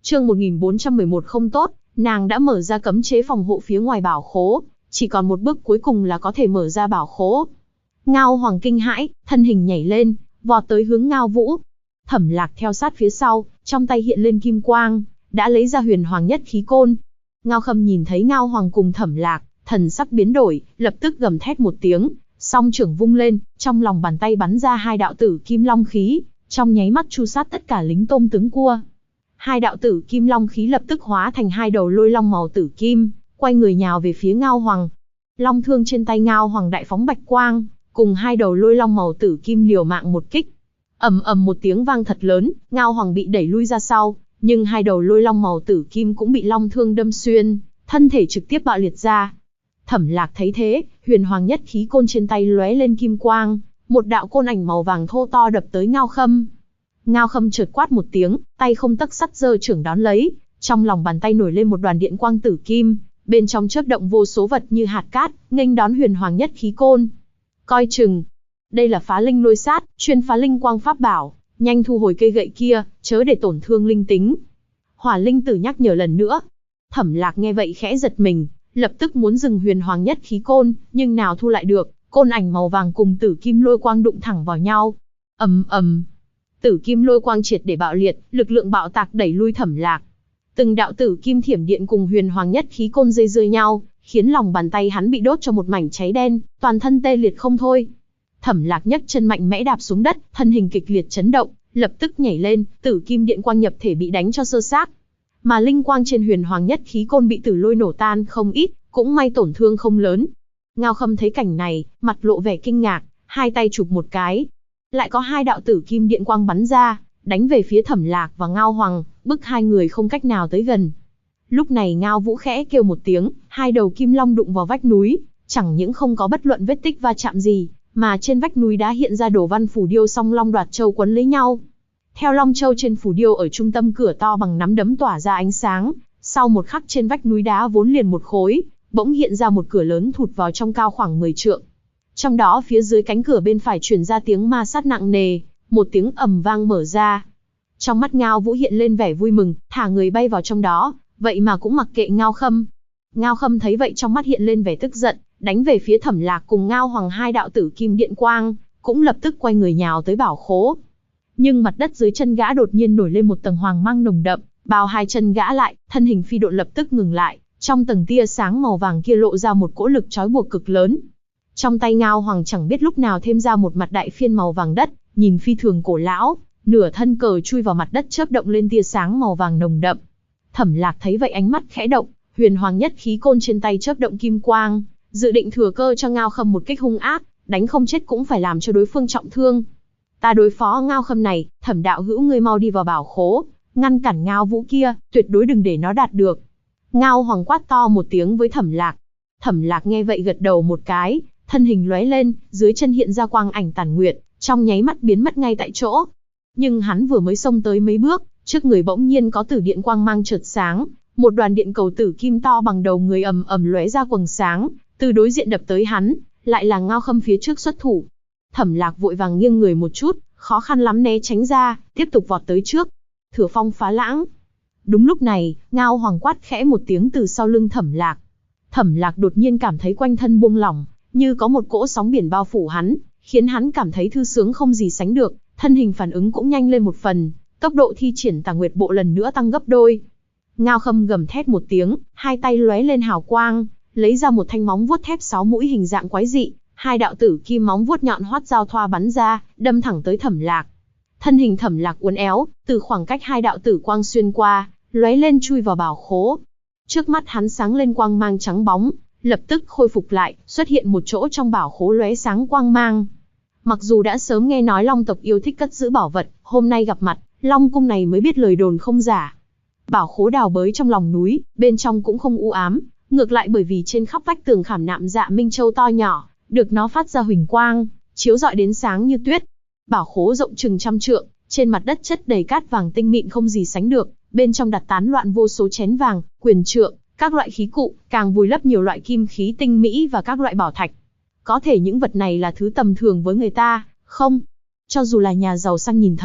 Chương 1411 không tốt, nàng đã mở ra cấm chế phòng hộ phía ngoài bảo khố, chỉ còn một bước cuối cùng là có thể mở ra bảo khố. Ngao Hoàng kinh hãi, thân hình nhảy lên, vọt tới hướng Ngao Vũ. Thẩm Lạc theo sát phía sau, trong tay hiện lên kim quang, đã lấy ra Huyền Hoàng nhất khí côn. Ngao Khâm nhìn thấy Ngao Hoàng cùng Thẩm Lạc, thần sắc biến đổi, lập tức gầm thét một tiếng, song trưởng vung lên, trong lòng bàn tay bắn ra hai đạo tử kim long khí, trong nháy mắt chu sát tất cả lính tôm tướng cua. Hai đạo tử kim long khí lập tức hóa thành hai đầu lôi long màu tử kim, quay người nhào về phía Ngao Hoàng. Long thương trên tay Ngao Hoàng đại phóng bạch quang, cùng hai đầu lôi long màu tử kim liều mạng một kích. Ầm ầm một tiếng vang thật lớn, Ngao Hoàng bị đẩy lui ra sau, nhưng hai đầu lôi long màu tử kim cũng bị long thương đâm xuyên, thân thể trực tiếp bạo liệt ra. Thẩm Lạc thấy thế, Huyền Hoàng nhất khí côn trên tay lóe lên kim quang, một đạo côn ảnh màu vàng thô to đập tới Ngao Khâm. Ngao Khâm chợt quát một tiếng, tay không tấc sắt giơ trưởng đón lấy, trong lòng bàn tay nổi lên một đoàn điện quang tử kim, bên trong chớp động vô số vật như hạt cát, nghênh đón Huyền Hoàng nhất khí côn. Coi chừng, đây là phá linh lôi sát, chuyên phá linh quang pháp bảo, nhanh thu hồi cây gậy kia, chớ để tổn thương linh tính. Hỏa Linh Tử nhắc nhở lần nữa. Thẩm Lạc nghe vậy khẽ giật mình, lập tức muốn dừng Huyền Hoàng nhất khí côn, nhưng nào thu lại được, côn ảnh màu vàng cùng tử kim lôi quang đụng thẳng vào nhau. Ầm ầm, tử kim lôi quang triệt để bạo liệt, lực lượng bạo tạc đẩy lui Thẩm Lạc. Từng đạo tử kim thiểm điện cùng Huyền Hoàng nhất khí côn dây dưa nhau, khiến lòng bàn tay hắn bị đốt cho một mảnh cháy đen, toàn thân tê liệt không thôi. Thẩm Lạc nhấc chân mạnh mẽ đạp xuống đất, thân hình kịch liệt chấn động, lập tức nhảy lên, tử kim điện quang nhập thể bị đánh cho sơ xác. Mà linh quang trên Huyền Hoàng nhất khí côn bị tử lôi nổ tan không ít, cũng may tổn thương không lớn. Ngao Khâm thấy cảnh này, mặt lộ vẻ kinh ngạc, hai tay chụp một cái, lại có hai đạo tử kim điện quang bắn ra, đánh về phía Thẩm Lạc và Ngao Hoàng, bức hai người không cách nào tới gần. Lúc này Ngao Vũ khẽ kêu một tiếng, hai đầu kim long đụng vào vách núi, chẳng những không có bất luận vết tích va chạm gì, mà trên vách núi đã hiện ra đồ văn phù điêu song long đoạt châu quấn lấy nhau. Theo long châu trên phù điêu ở trung tâm cửa to bằng nắm đấm tỏa ra ánh sáng, sau một khắc trên vách núi đá vốn liền một khối, bỗng hiện ra một cửa lớn thụt vào trong cao khoảng 10 trượng. Trong đó phía dưới cánh cửa bên phải truyền ra tiếng ma sát nặng nề, một tiếng ầm vang mở ra. Trong mắt Ngao Vũ hiện lên vẻ vui mừng, thả người bay vào trong đó, vậy mà cũng mặc kệ Ngao Khâm. Ngao Khâm thấy vậy trong mắt hiện lên vẻ tức giận, đánh về phía Thẩm Lạc cùng Ngao Hoàng hai đạo tử kim điện quang, cũng lập tức quay người nhào tới bảo khố. Nhưng mặt đất dưới chân gã đột nhiên nổi lên một tầng hoàng mang nồng đậm, bao hai chân gã lại, thân hình phi độn lập tức ngừng lại, trong tầng tia sáng màu vàng kia lộ ra một cỗ lực trói buộc cực lớn. Trong tay Ngao Hoàng chẳng biết lúc nào thêm ra một mặt đại phiên màu vàng đất, nhìn phi thường cổ lão, nửa thân cờ chui vào mặt đất chớp động lên tia sáng màu vàng nồng đậm. Thẩm Lạc thấy vậy ánh mắt khẽ động, Huyền Hoàng nhất khí côn trên tay chớp động kim quang, dự định thừa cơ cho Ngao Khâm một kích hung ác, đánh không chết cũng phải làm cho đối phương trọng thương. Ta đối phó Ngao Khâm này, Thẩm đạo hữu ngươi mau đi vào bảo khố, ngăn cản Ngao Vũ kia, tuyệt đối đừng để nó đạt được. Ngao Hoàng quát to một tiếng với Thẩm Lạc. Thẩm Lạc nghe vậy gật đầu một cái, thân hình lóe lên, dưới chân hiện ra quang ảnh tàn nguyệt, trong nháy mắt biến mất ngay tại chỗ. Nhưng hắn vừa mới xông tới mấy bước, trước người bỗng nhiên có tử điện quang mang chợt sáng, một đoàn điện cầu tử kim to bằng đầu người ầm ầm lóe ra quầng sáng, từ đối diện đập tới hắn, lại là Ngao Khâm phía trước xuất thủ. Thẩm Lạc vội vàng nghiêng người một chút, khó khăn lắm né tránh ra, tiếp tục vọt tới trước. Thừa phong phá lãng. Đúng lúc này, Ngao Hoàng quát khẽ một tiếng từ sau lưng Thẩm Lạc. Thẩm Lạc đột nhiên cảm thấy quanh thân buông lỏng, như có một cỗ sóng biển bao phủ hắn, khiến hắn cảm thấy thư sướng không gì sánh được, thân hình phản ứng cũng nhanh lên một phần, tốc độ thi triển Tà Nguyệt Bộ lần nữa tăng gấp đôi. Ngao Khâm gầm thét một tiếng, hai tay lóe lên hào quang, lấy ra một thanh móng vuốt thép 6 mũi hình dạng quái dị, hai đạo tử kim móng vuốt nhọn hoắt giao thoa bắn ra, đâm thẳng tới Thẩm Lạc. Thân hình Thẩm Lạc uốn éo, từ khoảng cách hai đạo tử quang xuyên qua, lóe lên chui vào bảo khố. Trước mắt hắn sáng lên quang mang trắng bóng, lập tức khôi phục lại, xuất hiện một chỗ trong bảo khố lóe sáng quang mang. Mặc dù đã sớm nghe nói Long tộc yêu thích cất giữ bảo vật, hôm nay gặp mặt, Long cung này mới biết lời đồn không giả. Bảo khố đào bới trong lòng núi, bên trong cũng không u ám, ngược lại bởi vì trên khắp vách tường khảm nạm dạ minh châu to nhỏ, được nó phát ra huỳnh quang, chiếu rọi đến sáng như tuyết. Bảo khố rộng chừng 100 trượng, trên mặt đất chất đầy cát vàng tinh mịn không gì sánh được, bên trong đặt tán loạn vô số chén vàng, quyền trượng, các loại khí cụ, càng vùi lấp nhiều loại kim khí tinh mỹ và các loại bảo thạch. Có thể những vật này là thứ tầm thường với người ta, không? Cho dù là nhà giàu sang nhìn thấy,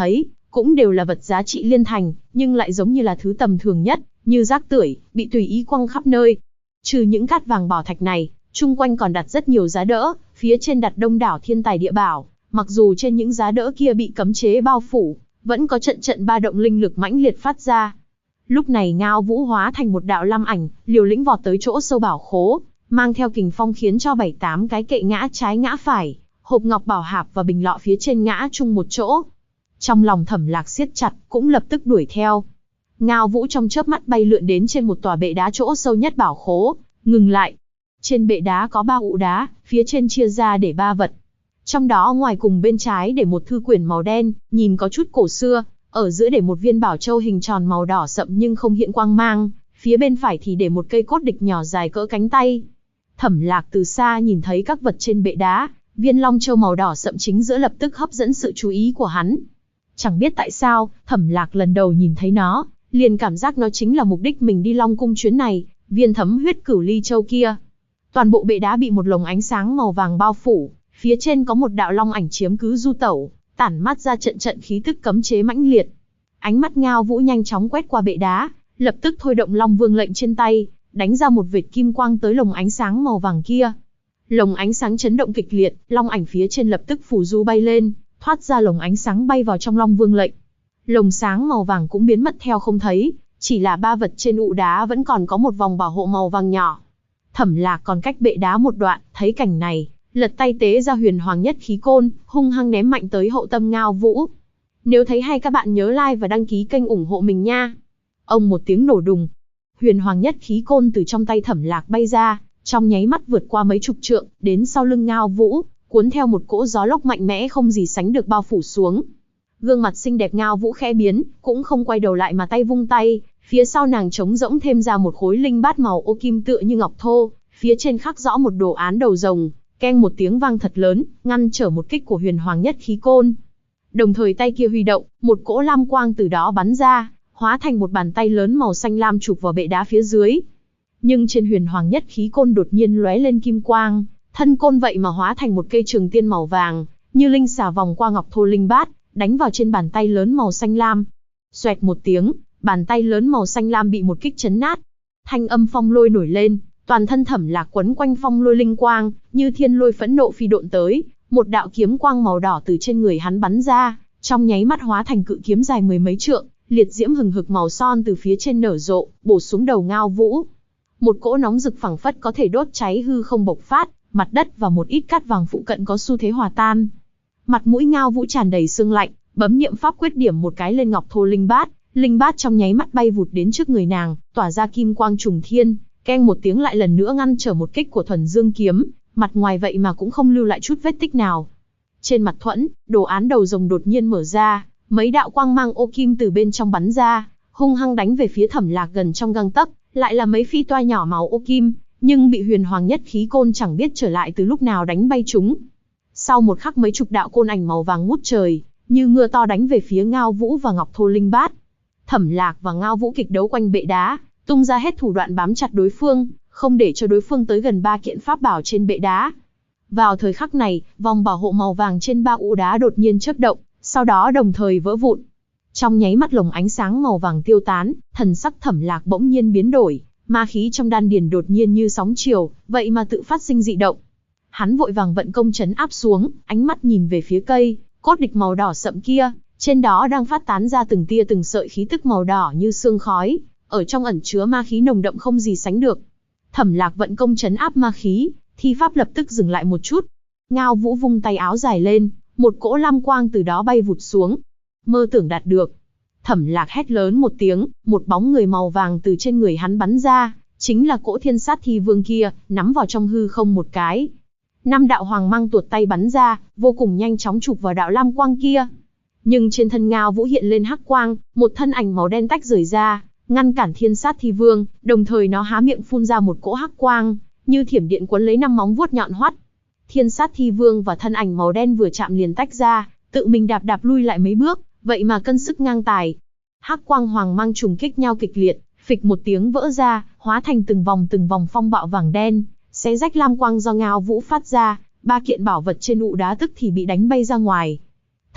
cũng đều là vật giá trị liên thành, nhưng lại giống như là thứ tầm thường nhất, như rác tưởi, bị tùy ý quăng khắp nơi. Trừ những cát vàng bảo thạch này, chung quanh còn đặt rất nhiều giá đỡ, phía trên đặt đông đảo thiên tài địa bảo, mặc dù trên những giá đỡ kia bị cấm chế bao phủ, vẫn có trận trận ba động linh lực mãnh liệt phát ra. Lúc này Ngao Vũ hóa thành một đạo lam ảnh, liều lĩnh vọt tới chỗ sâu bảo khố, mang theo kình phong khiến cho 7-8 cái kệ ngã trái ngã phải, hộp ngọc bảo hạp và bình lọ phía trên ngã chung một chỗ. Trong lòng Thẩm Lạc siết chặt, cũng lập tức đuổi theo. Ngao Vũ trong chớp mắt bay lượn đến trên một tòa bệ đá chỗ sâu nhất bảo khố, ngừng lại. Trên bệ đá có 3 ụ đá, phía trên chia ra để 3 vật. Trong đó ngoài cùng bên trái để một thư quyển màu đen, nhìn có chút cổ xưa, ở giữa để một viên bảo châu hình tròn màu đỏ sậm nhưng không hiện quang mang, phía bên phải thì để một cây cốt địch nhỏ dài cỡ cánh tay. Thẩm Lạc từ xa nhìn thấy các vật trên bệ đá, viên long châu màu đỏ sậm chính giữa lập tức hấp dẫn sự chú ý của hắn. Chẳng biết tại sao, Thẩm Lạc lần đầu nhìn thấy nó, liền cảm giác nó chính là mục đích mình đi Long Cung chuyến này, viên thấm huyết cửu ly châu kia. Toàn bộ bệ đá bị một lồng ánh sáng màu vàng bao phủ, phía trên có một đạo long ảnh chiếm cứ du tẩu, tản mát ra trận trận khí tức cấm chế mãnh liệt. Ánh mắt Ngao Vũ nhanh chóng quét qua bệ đá, lập tức thôi động Long Vương lệnh trên tay, đánh ra một vệt kim quang tới lồng ánh sáng màu vàng kia. Lồng ánh sáng chấn động kịch liệt, long ảnh phía trên lập tức phù du bay lên, thoát ra lồng ánh sáng bay vào trong Long Vương lệnh. Lồng sáng màu vàng cũng biến mất theo không thấy, chỉ là 3 vật trên ụ đá vẫn còn có một vòng bảo hộ màu vàng nhỏ. Thẩm Lạc còn cách bệ đá một đoạn, thấy cảnh này, lật tay tế ra huyền hoàng nhất khí côn, hung hăng ném mạnh tới hậu tâm Ngao Vũ. Nếu thấy hay các bạn nhớ like và đăng ký kênh ủng hộ mình nha. Ông một tiếng nổ đùng, huyền hoàng nhất khí côn từ trong tay Thẩm Lạc bay ra, trong nháy mắt vượt qua mấy chục trượng, đến sau lưng Ngao Vũ, cuốn theo một cỗ gió lốc mạnh mẽ không gì sánh được bao phủ xuống. Gương mặt xinh đẹp Ngao Vũ khẽ biến, cũng không quay đầu lại mà tay vung tay, phía sau nàng trống rỗng thêm ra một khối linh bát màu ô kim tựa như ngọc thô, phía trên khắc rõ một đồ án đầu rồng, keng một tiếng vang thật lớn, ngăn trở một kích của huyền hoàng nhất khí côn. Đồng thời tay kia huy động, một cỗ lam quang từ đó bắn ra, hóa thành một bàn tay lớn màu xanh lam chụp vào bệ đá phía dưới. Nhưng trên huyền hoàng nhất khí côn đột nhiên lóe lên kim quang, thân côn vậy mà hóa thành một cây trường tiên màu vàng, như linh xà vòng qua ngọc thô linh bát, đánh vào trên bàn tay lớn màu xanh lam. Xoẹt một tiếng, bàn tay lớn màu xanh lam bị một kích chấn nát. Thanh âm phong lôi nổi lên, toàn thân Thẩm Lạc quấn quanh phong lôi linh quang, như thiên lôi phẫn nộ phi độn tới, một đạo kiếm quang màu đỏ từ trên người hắn bắn ra, trong nháy mắt hóa thành cự kiếm dài mười mấy trượng, liệt diễm hừng hực màu son từ phía trên nở rộ, bổ xuống đầu Ngao Vũ. Một cỗ nóng rực phảng phất có thể đốt cháy hư không bộc phát, mặt đất và một ít cát vàng phụ cận có xu thế hòa tan. Mặt mũi Ngao Vũ tràn đầy sương lạnh, bấm niệm pháp quyết điểm một cái lên ngọc thô linh bát trong nháy mắt bay vụt đến trước người nàng, tỏa ra kim quang trùng thiên, keng một tiếng lại lần nữa ngăn trở một kích của Thuần Dương kiếm, mặt ngoài vậy mà cũng không lưu lại chút vết tích nào. Trên mặt thuẫn, đồ án đầu rồng đột nhiên mở ra, mấy đạo quang mang ô kim từ bên trong bắn ra, hung hăng đánh về phía Thẩm Lạc gần trong gang tấc, lại là mấy phi toa nhỏ màu ô kim, nhưng bị huyền hoàng nhất khí côn chẳng biết trở lại từ lúc nào đánh bay chúng. Sau một khắc mấy chục đạo côn ảnh màu vàng ngút trời, như mưa to đánh về phía Ngao Vũ và ngọc thô linh bát. Thẩm Lạc và Ngao Vũ kịch đấu quanh bệ đá, tung ra hết thủ đoạn bám chặt đối phương, không để cho đối phương tới gần 3 kiện pháp bảo trên bệ đá. Vào thời khắc này, vòng bảo hộ màu vàng trên 3 ụ đá đột nhiên chớp động, sau đó đồng thời vỡ vụn. Trong nháy mắt lồng ánh sáng màu vàng tiêu tán, thần sắc Thẩm Lạc bỗng nhiên biến đổi, ma khí trong đan điền đột nhiên như sóng chiều, vậy mà tự phát sinh dị động. Hắn vội vàng vận công trấn áp xuống, ánh mắt nhìn về phía cây cốt địch màu đỏ sậm kia, trên đó đang phát tán ra từng tia từng sợi khí tức màu đỏ như sương khói, ở trong ẩn chứa ma khí nồng đậm không gì sánh được. Thẩm Lạc vận công trấn áp ma khí, thi pháp lập tức dừng lại một chút. Ngao Vũ vung tay áo dài lên, một cỗ lam quang từ đó bay vụt xuống. Mơ tưởng đạt được. Thẩm Lạc hét lớn một tiếng, một bóng người màu vàng từ trên người hắn bắn ra, chính là cỗ Thiên Sát Thi Vương kia, nắm vào trong hư không một cái. 5 đạo hoàng mang tuột tay bắn ra, vô cùng nhanh chóng chụp vào đạo lam quang kia. Nhưng trên thân Ngao Vũ hiện lên hắc quang, một thân ảnh màu đen tách rời ra, ngăn cản Thiên Sát Thi Vương, đồng thời nó há miệng phun ra một cỗ hắc quang, như thiểm điện quấn lấy 5 móng vuốt nhọn hoắt. Thiên Sát Thi Vương và thân ảnh màu đen vừa chạm liền tách ra, tự mình đạp lui lại mấy bước, vậy mà cân sức ngang tài. Hắc quang hoàng mang trùng kích nhau kịch liệt, phịch một tiếng vỡ ra, hóa thành từng vòng phong bạo vàng đen, xé rách lam quang do Ngao Vũ phát ra, 3 kiện bảo vật trên ụ đá tức thì bị đánh bay ra ngoài.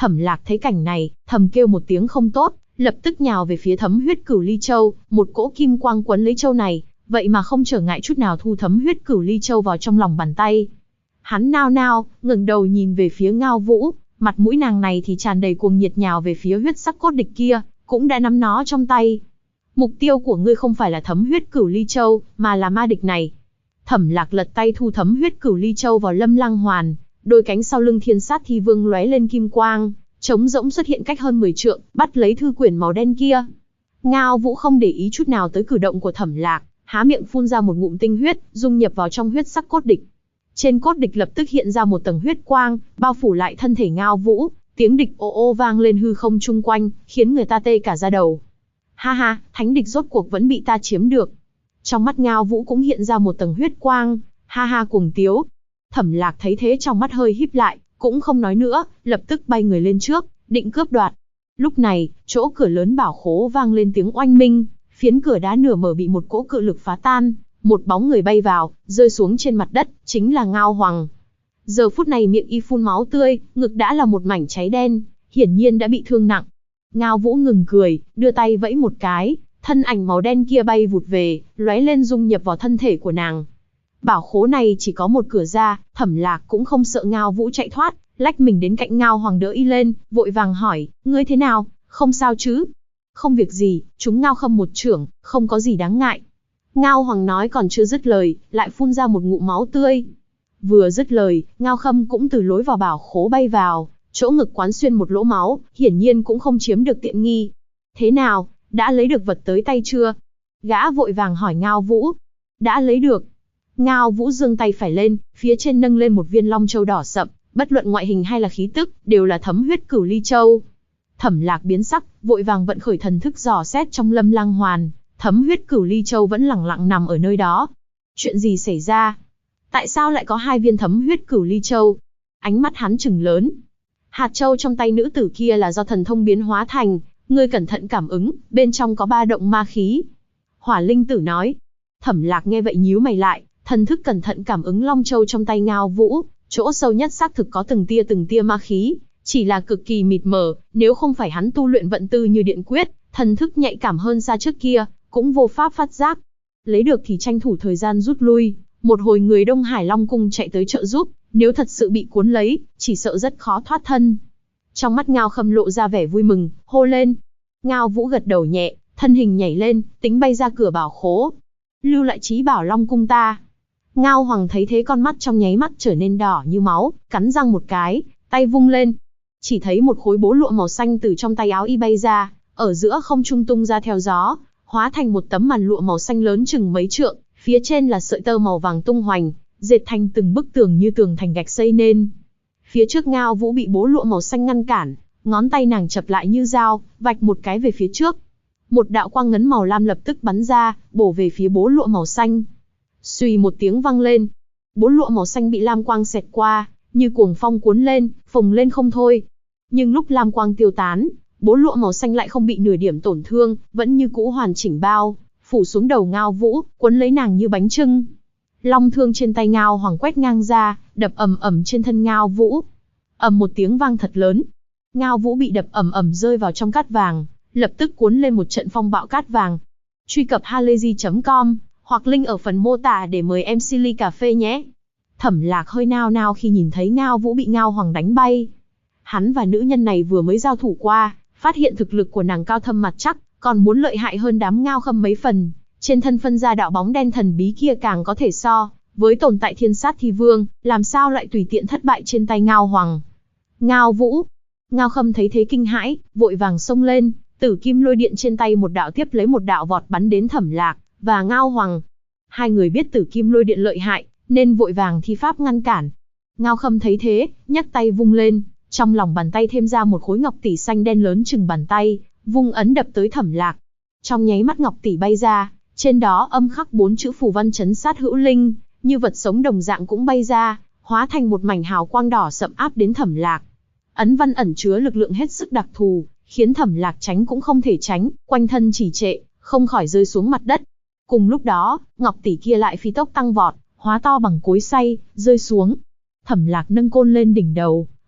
Thẩm Lạc thấy cảnh này, thầm kêu một tiếng không tốt, lập tức nhào về phía Thấm Huyết Cửu Ly Châu, một cỗ kim quang quấn lấy châu này, vậy mà không trở ngại chút nào thu Thấm Huyết Cửu Ly Châu vào trong lòng bàn tay. Hắn nao nao, ngẩng đầu nhìn về phía Ngao Vũ, mặt mũi nàng này thì tràn đầy cuồng nhiệt nhào về phía huyết sắc cốt địch kia, cũng đã nắm nó trong tay. Mục tiêu của ngươi không phải là Thấm Huyết Cửu Ly Châu, mà là ma địch này. Thẩm Lạc lật tay thu Thấm Huyết Cửu Ly Châu vào Lâm Lang Hoàn, đôi cánh sau lưng Thiên Sát Thi Vương lóe lên kim quang, trống rỗng xuất hiện cách hơn 10 trượng, bắt lấy thư quyển màu đen kia. Ngao Vũ không để ý chút nào tới cử động của Thẩm Lạc, há miệng phun ra một ngụm tinh huyết, dung nhập vào trong huyết sắc cốt địch. Trên cốt địch lập tức hiện ra một tầng huyết quang, bao phủ lại thân thể Ngao Vũ, tiếng địch ô ô vang lên hư không chung quanh, khiến người ta tê cả da đầu. Ha ha, thánh địch rốt cuộc vẫn bị ta chiếm được. Trong mắt Ngao Vũ cũng hiện ra một tầng huyết quang, ha ha cuồng tiếu. Thẩm Lạc thấy thế trong mắt hơi híp lại, cũng không nói nữa, lập tức bay người lên trước, định cướp đoạt. Lúc này, chỗ cửa lớn bảo khố vang lên tiếng oanh minh, phiến cửa đá nửa mở bị một cỗ cự lực phá tan, một bóng người bay vào, rơi xuống trên mặt đất, chính là Ngao Hoàng. Giờ phút này miệng y phun máu tươi, ngực đã là một mảnh cháy đen, hiển nhiên đã bị thương nặng. Ngao Vũ ngừng cười, đưa tay vẫy một cái, thân ảnh màu đen kia bay vụt về, lóe lên dung nhập vào thân thể của nàng. Bảo khố này chỉ có một cửa ra, Thẩm Lạc cũng không sợ Ngao Vũ chạy thoát, lách mình đến cạnh Ngao Hoàng đỡ y lên, vội vàng hỏi, ngươi thế nào, không sao chứ? Không việc gì, chúng Ngao Khâm một chưởng, không có gì đáng ngại. Ngao Hoàng nói còn chưa dứt lời, lại phun ra một ngụm máu tươi. Vừa dứt lời, Ngao Khâm cũng từ lối vào bảo khố bay vào, chỗ ngực quán xuyên một lỗ máu, hiển nhiên cũng không chiếm được tiện nghi. Thế nào, đã lấy được vật tới tay chưa? Gã vội vàng hỏi Ngao Vũ. Đã lấy được. Ngao Vũ giương tay phải lên, phía trên nâng lên một viên long châu đỏ sậm, bất luận ngoại hình hay là khí tức, đều là Thấm Huyết Cửu Ly Châu. Thẩm Lạc biến sắc, vội vàng vận khởi thần thức dò xét trong Lâm Lang Hoàn, Thấm Huyết Cửu Ly Châu vẫn lẳng lặng nằm ở nơi đó. Chuyện gì xảy ra? Tại sao lại có hai viên Thấm Huyết Cửu Ly Châu? Ánh mắt hắn trừng lớn. Hạt châu trong tay nữ tử kia là do thần thông biến hóa thành, ngươi cẩn thận cảm ứng, bên trong có ba động ma khí. Hỏa Linh Tử nói. Thẩm Lạc nghe vậy nhíu mày lại, thần thức cẩn thận cảm ứng long châu trong tay Ngao Vũ, chỗ sâu nhất xác thực có từng tia ma khí, chỉ là cực kỳ mịt mờ, nếu không phải hắn tu luyện vận tư như điện quyết, thần thức nhạy cảm hơn xa trước kia, cũng vô pháp phát giác. Lấy được thì tranh thủ thời gian rút lui, một hồi người Đông Hải Long Cung chạy tới trợ giúp, nếu thật sự bị cuốn lấy, chỉ sợ rất khó thoát thân. Trong mắt Ngao Khâm lộ ra vẻ vui mừng, hô lên. Ngao Vũ gật đầu nhẹ, thân hình nhảy lên, tính bay ra cửa bảo khố. Lưu lại trí bảo Long Cung ta. Ngao Hoàng thấy thế con mắt trong nháy mắt trở nên đỏ như máu, cắn răng một cái, tay vung lên. Chỉ thấy một khối bố lụa màu xanh từ trong tay áo y bay ra, ở giữa không trung tung ra theo gió, hóa thành một tấm màn lụa màu xanh lớn chừng mấy trượng, phía trên là sợi tơ màu vàng tung hoành, dệt thành từng bức tường như tường thành gạch xây nên. Phía trước Ngao Vũ bị bố lụa màu xanh ngăn cản, ngón tay nàng chập lại như dao, vạch một cái về phía trước. Một đạo quang ngấn màu lam lập tức bắn ra, bổ về phía bố lụa màu xanh. Xùy một tiếng vang lên, bố lụa màu xanh bị lam quang xẹt qua, như cuồng phong cuốn lên, phồng lên không thôi. Nhưng lúc lam quang tiêu tán, bố lụa màu xanh lại không bị nửa điểm tổn thương, vẫn như cũ hoàn chỉnh bao, phủ xuống đầu Ngao Vũ, cuốn lấy nàng như bánh chưng. Long thương trên tay Ngao Hoàng quét ngang ra, đập ầm ầm trên thân Ngao Vũ. Ầm một tiếng vang thật lớn. Ngao Vũ bị đập ầm ầm rơi vào trong cát vàng, lập tức cuốn lên một trận phong bạo cát vàng. Truy cập halayzi.com hoặc link ở phần mô tả để mời em Silly Cà Phê nhé. Thẩm Lạc hơi nao nao khi nhìn thấy Ngao Vũ bị Ngao Hoàng đánh bay. Hắn và nữ nhân này vừa mới giao thủ qua, phát hiện thực lực của nàng cao thâm mặt chắc, còn muốn lợi hại hơn đám Ngao Khâm mấy phần. Trên thân phân ra đạo bóng đen thần bí kia càng có thể so với tồn tại Thiên Sát Thi Vương, làm sao lại tùy tiện thất bại trên tay Ngao Hoàng. Ngao Vũ. Ngao Khâm thấy thế kinh hãi, vội vàng xông lên, Tử Kim Lôi Điện trên tay một đạo tiếp lấy một đạo vọt bắn đến Thẩm Lạc và Ngao Hoàng. Hai người biết Tử Kim Lôi Điện lợi hại, nên vội vàng thi pháp ngăn cản. Ngao Khâm thấy thế, nhấc tay vung lên, trong lòng bàn tay thêm ra một khối ngọc tỷ xanh đen lớn chừng bàn tay, vung ấn đập tới Thẩm Lạc. Trong nháy mắt ngọc tỷ bay ra, trên đó âm khắc 4 chữ phù văn trấn sát hữu linh, như vật sống đồng dạng cũng bay ra, hóa thành một mảnh hào quang đỏ sậm áp đến Thẩm Lạc. Ấn văn ẩn chứa lực lượng hết sức đặc thù, khiến Thẩm Lạc tránh cũng không thể tránh, quanh thân trì trệ, không khỏi rơi xuống mặt đất. Cùng lúc đó, ngọc tỷ kia lại phi tốc tăng vọt, hóa to bằng cối xay, rơi xuống. Thẩm Lạc nâng côn lên đỉnh đầu,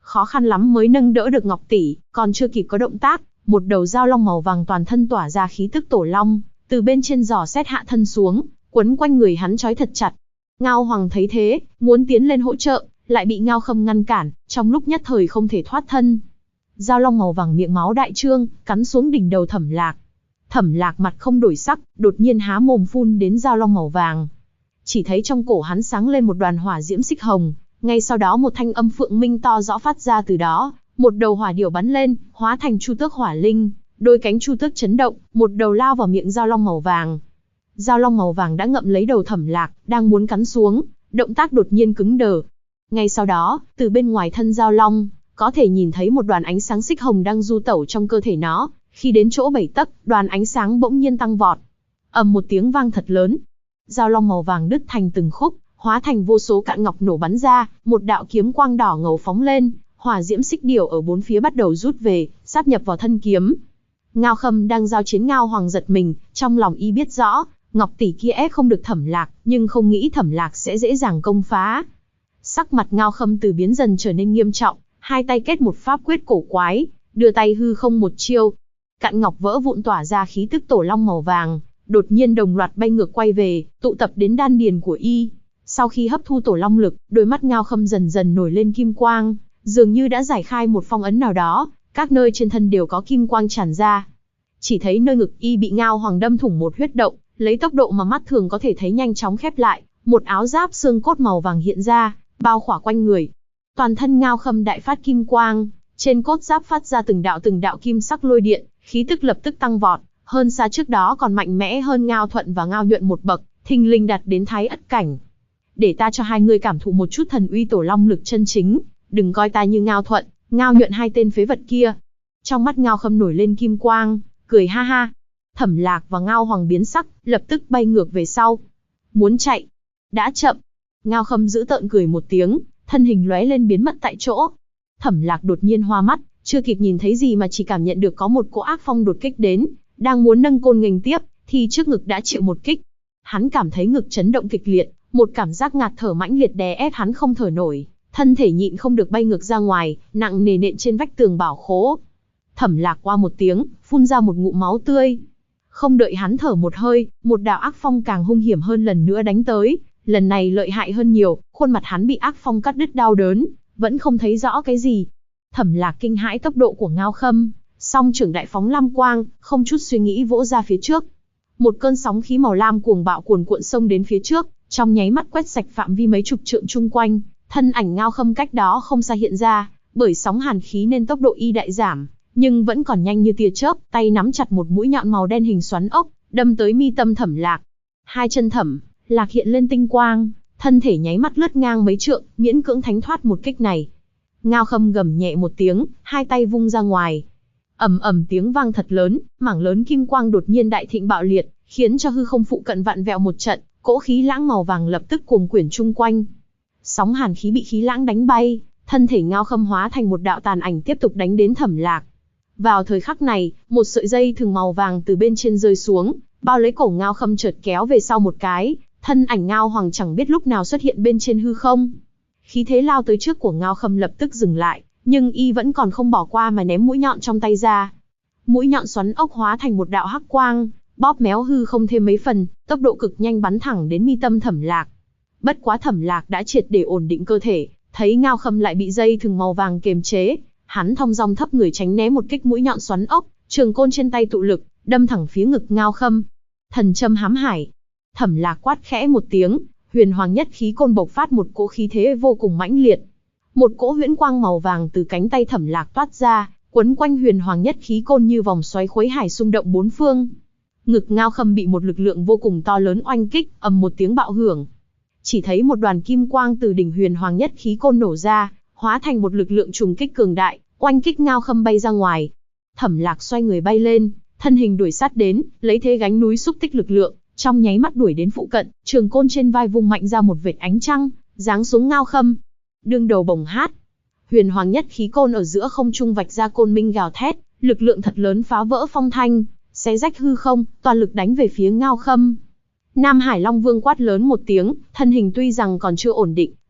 khó khăn lắm mới nâng đỡ được Ngọc tỷ, còn chưa kịp có động tác, một đầu dao long màu vàng toàn thân tỏa ra khí tức tổ long, từ bên trên giò xét hạ thân xuống, quấn quanh người hắn trói thật chặt. Ngao Hoàng thấy thế, muốn tiến lên hỗ trợ, lại bị Ngao Khâm ngăn cản, trong lúc nhất thời không thể thoát thân. Dao long màu vàng miệng máu đại trương, cắn xuống đỉnh đầu Thẩm Lạc. Thẩm Lạc mặt không đổi sắc, đột nhiên há mồm phun đến dao long màu vàng. Chỉ thấy trong cổ hắn sáng lên một đoàn hỏa diễm xích hồng, ngay sau đó một thanh âm phượng minh to rõ phát ra từ đó, một đầu hỏa điểu bắn lên, hóa thành Chu Tước Hỏa Linh, đôi cánh Chu Tước chấn động, một đầu lao vào miệng dao long màu vàng. Dao long màu vàng đã ngậm lấy đầu Thẩm Lạc, đang muốn cắn xuống, động tác đột nhiên cứng đờ. Ngay sau đó, từ bên ngoài thân dao long, có thể nhìn thấy một đoàn ánh sáng xích hồng đang du tẩu trong cơ thể nó. Khi đến chỗ 7 tấc, đoàn ánh sáng bỗng nhiên tăng vọt. Ầm một tiếng vang thật lớn. Dao long màu vàng đứt thành từng khúc, hóa thành vô số cạn ngọc nổ bắn ra, một đạo kiếm quang đỏ ngầu phóng lên, hỏa diễm xích điểu ở bốn phía bắt đầu rút về, sáp nhập vào thân kiếm. Ngao Khâm đang giao chiến Ngao Hoàng giật mình, trong lòng y biết rõ, Ngọc tỷ kia ép không được Thẩm Lạc, nhưng không nghĩ Thẩm Lạc sẽ dễ dàng công phá. Sắc mặt Ngao Khâm từ biến dần trở nên nghiêm trọng, hai tay kết một pháp quyết cổ quái, đưa tay hư không một chiêu. Cạn ngọc vỡ vụn tỏa ra khí tức tổ long màu vàng, đột nhiên đồng loạt bay ngược quay về, tụ tập đến đan điền của y. Sau khi hấp thu tổ long lực, đôi mắt Ngao Khâm dần dần nổi lên kim quang, dường như đã giải khai một phong ấn nào đó, các nơi trên thân đều có kim quang tràn ra. Chỉ thấy nơi ngực y bị Ngao Hoàng đâm thủng một huyết động, lấy tốc độ mà mắt thường có thể thấy nhanh chóng khép lại, một áo giáp xương cốt màu vàng hiện ra, bao khỏa quanh người. Toàn thân Ngao Khâm đại phát kim quang, trên cốt giáp phát ra từng đạo kim sắc lôi điện, khí tức lập tức tăng vọt, hơn xa trước đó còn mạnh mẽ hơn Ngao Thuận và Ngao Nhuận một bậc, thình lình đạt đến thái ất cảnh. Để ta cho hai người cảm thụ một chút thần uy tổ long lực chân chính, đừng coi ta như Ngao Thuận, Ngao Nhuận hai tên phế vật kia. Trong mắt Ngao Khâm nổi lên kim quang, cười ha ha. Thẩm Lạc và Ngao Hoàng biến sắc, lập tức bay ngược về sau. Muốn chạy, đã chậm. Ngao Khâm giữ tợn cười một tiếng, thân hình lóe lên biến mất tại chỗ. Thẩm Lạc đột nhiên hoa mắt, chưa kịp nhìn thấy gì mà chỉ cảm nhận được có một cỗ ác phong đột kích đến, đang muốn nâng côn nghênh tiếp, thì trước ngực đã chịu một kích. Hắn cảm thấy ngực chấn động kịch liệt, một cảm giác ngạt thở mãnh liệt đè ép hắn không thở nổi, thân thể nhịn không được bay ngược ra ngoài, nặng nề nện trên vách tường bảo khố. Thẩm Lạc qua một tiếng, phun ra một ngụm máu tươi. Không đợi hắn thở một hơi, một đạo ác phong càng hung hiểm hơn lần nữa đánh tới, lần này lợi hại hơn nhiều, khuôn mặt hắn bị ác phong cắt đứt đau đớn, vẫn không thấy rõ cái gì. Thẩm Lạc kinh hãi tốc độ của Ngao Khâm, song trưởng đại phóng lam quang, không chút suy nghĩ vỗ ra phía trước. Một cơn sóng khí màu lam cuồng bạo cuồn cuộn xông đến phía trước, trong nháy mắt quét sạch phạm vi mấy chục trượng chung quanh, thân ảnh Ngao Khâm cách đó không xa hiện ra, bởi sóng hàn khí nên tốc độ y đại giảm, nhưng vẫn còn nhanh như tia chớp, tay nắm chặt một mũi nhọn màu đen hình xoắn ốc, đâm tới mi tâm Thẩm Lạc. Hai chân Thẩm Lạc hiện lên tinh quang, thân thể nháy mắt lướt ngang mấy trượng, miễn cưỡng tránh thoát một kích này. Ngao Khâm gầm nhẹ một tiếng, hai tay vung ra ngoài. Ầm ầm tiếng vang thật lớn, mảng lớn kim quang đột nhiên đại thịnh bạo liệt, khiến cho hư không phụ cận vặn vẹo một trận, cỗ khí lãng màu vàng lập tức cuồng quyển chung quanh. Sóng hàn khí bị khí lãng đánh bay, thân thể Ngao Khâm hóa thành một đạo tàn ảnh tiếp tục đánh đến Thẩm Lạc. Vào thời khắc này, một sợi dây thừng màu vàng từ bên trên rơi xuống, bao lấy cổ Ngao Khâm chợt kéo về sau một cái, thân ảnh Ngao Hoàng chẳng biết lúc nào xuất hiện bên trên hư không. Khí thế lao tới trước của Ngao Khâm lập tức dừng lại, nhưng y vẫn còn không bỏ qua mà ném mũi nhọn trong tay ra. Mũi nhọn xoắn ốc hóa thành một đạo hắc quang, bóp méo hư không thêm mấy phần, tốc độ cực nhanh bắn thẳng đến mi tâm Thẩm Lạc. Bất quá Thẩm Lạc đã triệt để ổn định cơ thể, thấy Ngao Khâm lại bị dây thừng màu vàng kiềm chế, hắn thong dong thấp người tránh né một kích mũi nhọn xoắn ốc, trường côn trên tay tụ lực, đâm thẳng phía ngực Ngao Khâm. Thần châm hám hải. Thẩm Lạc quát khẽ một tiếng, huyền hoàng nhất khí côn bộc phát một cỗ khí thế vô cùng mãnh liệt. Một cỗ huyễn quang màu vàng từ cánh tay Thẩm Lạc toát ra, quấn quanh huyền hoàng nhất khí côn như vòng xoáy khuấy hải xung động bốn phương. Ngực Ngao Khâm bị một lực lượng vô cùng to lớn oanh kích, ầm một tiếng bạo hưởng. Chỉ thấy một đoàn kim quang từ đỉnh huyền hoàng nhất khí côn nổ ra, hóa thành một lực lượng trùng kích cường đại, oanh kích Ngao Khâm bay ra ngoài. Thẩm Lạc xoay người bay lên, thân hình đuổi sát đến, lấy thế gánh núi xúc tích lực lượng, trong nháy mắt đuổi đến phụ cận, trường côn trên vai vung mạnh ra một vệt ánh trăng, giáng xuống Ngao Khâm. Đương đầu bồng hát, huyền hoàng nhất khí côn ở giữa không trung vạch ra côn minh gào thét, lực lượng thật lớn phá vỡ phong thanh, xé rách hư không, toàn lực đánh về phía Ngao Khâm. Nam Hải Long Vương quát lớn một tiếng, thân hình tuy rằng còn chưa ổn định,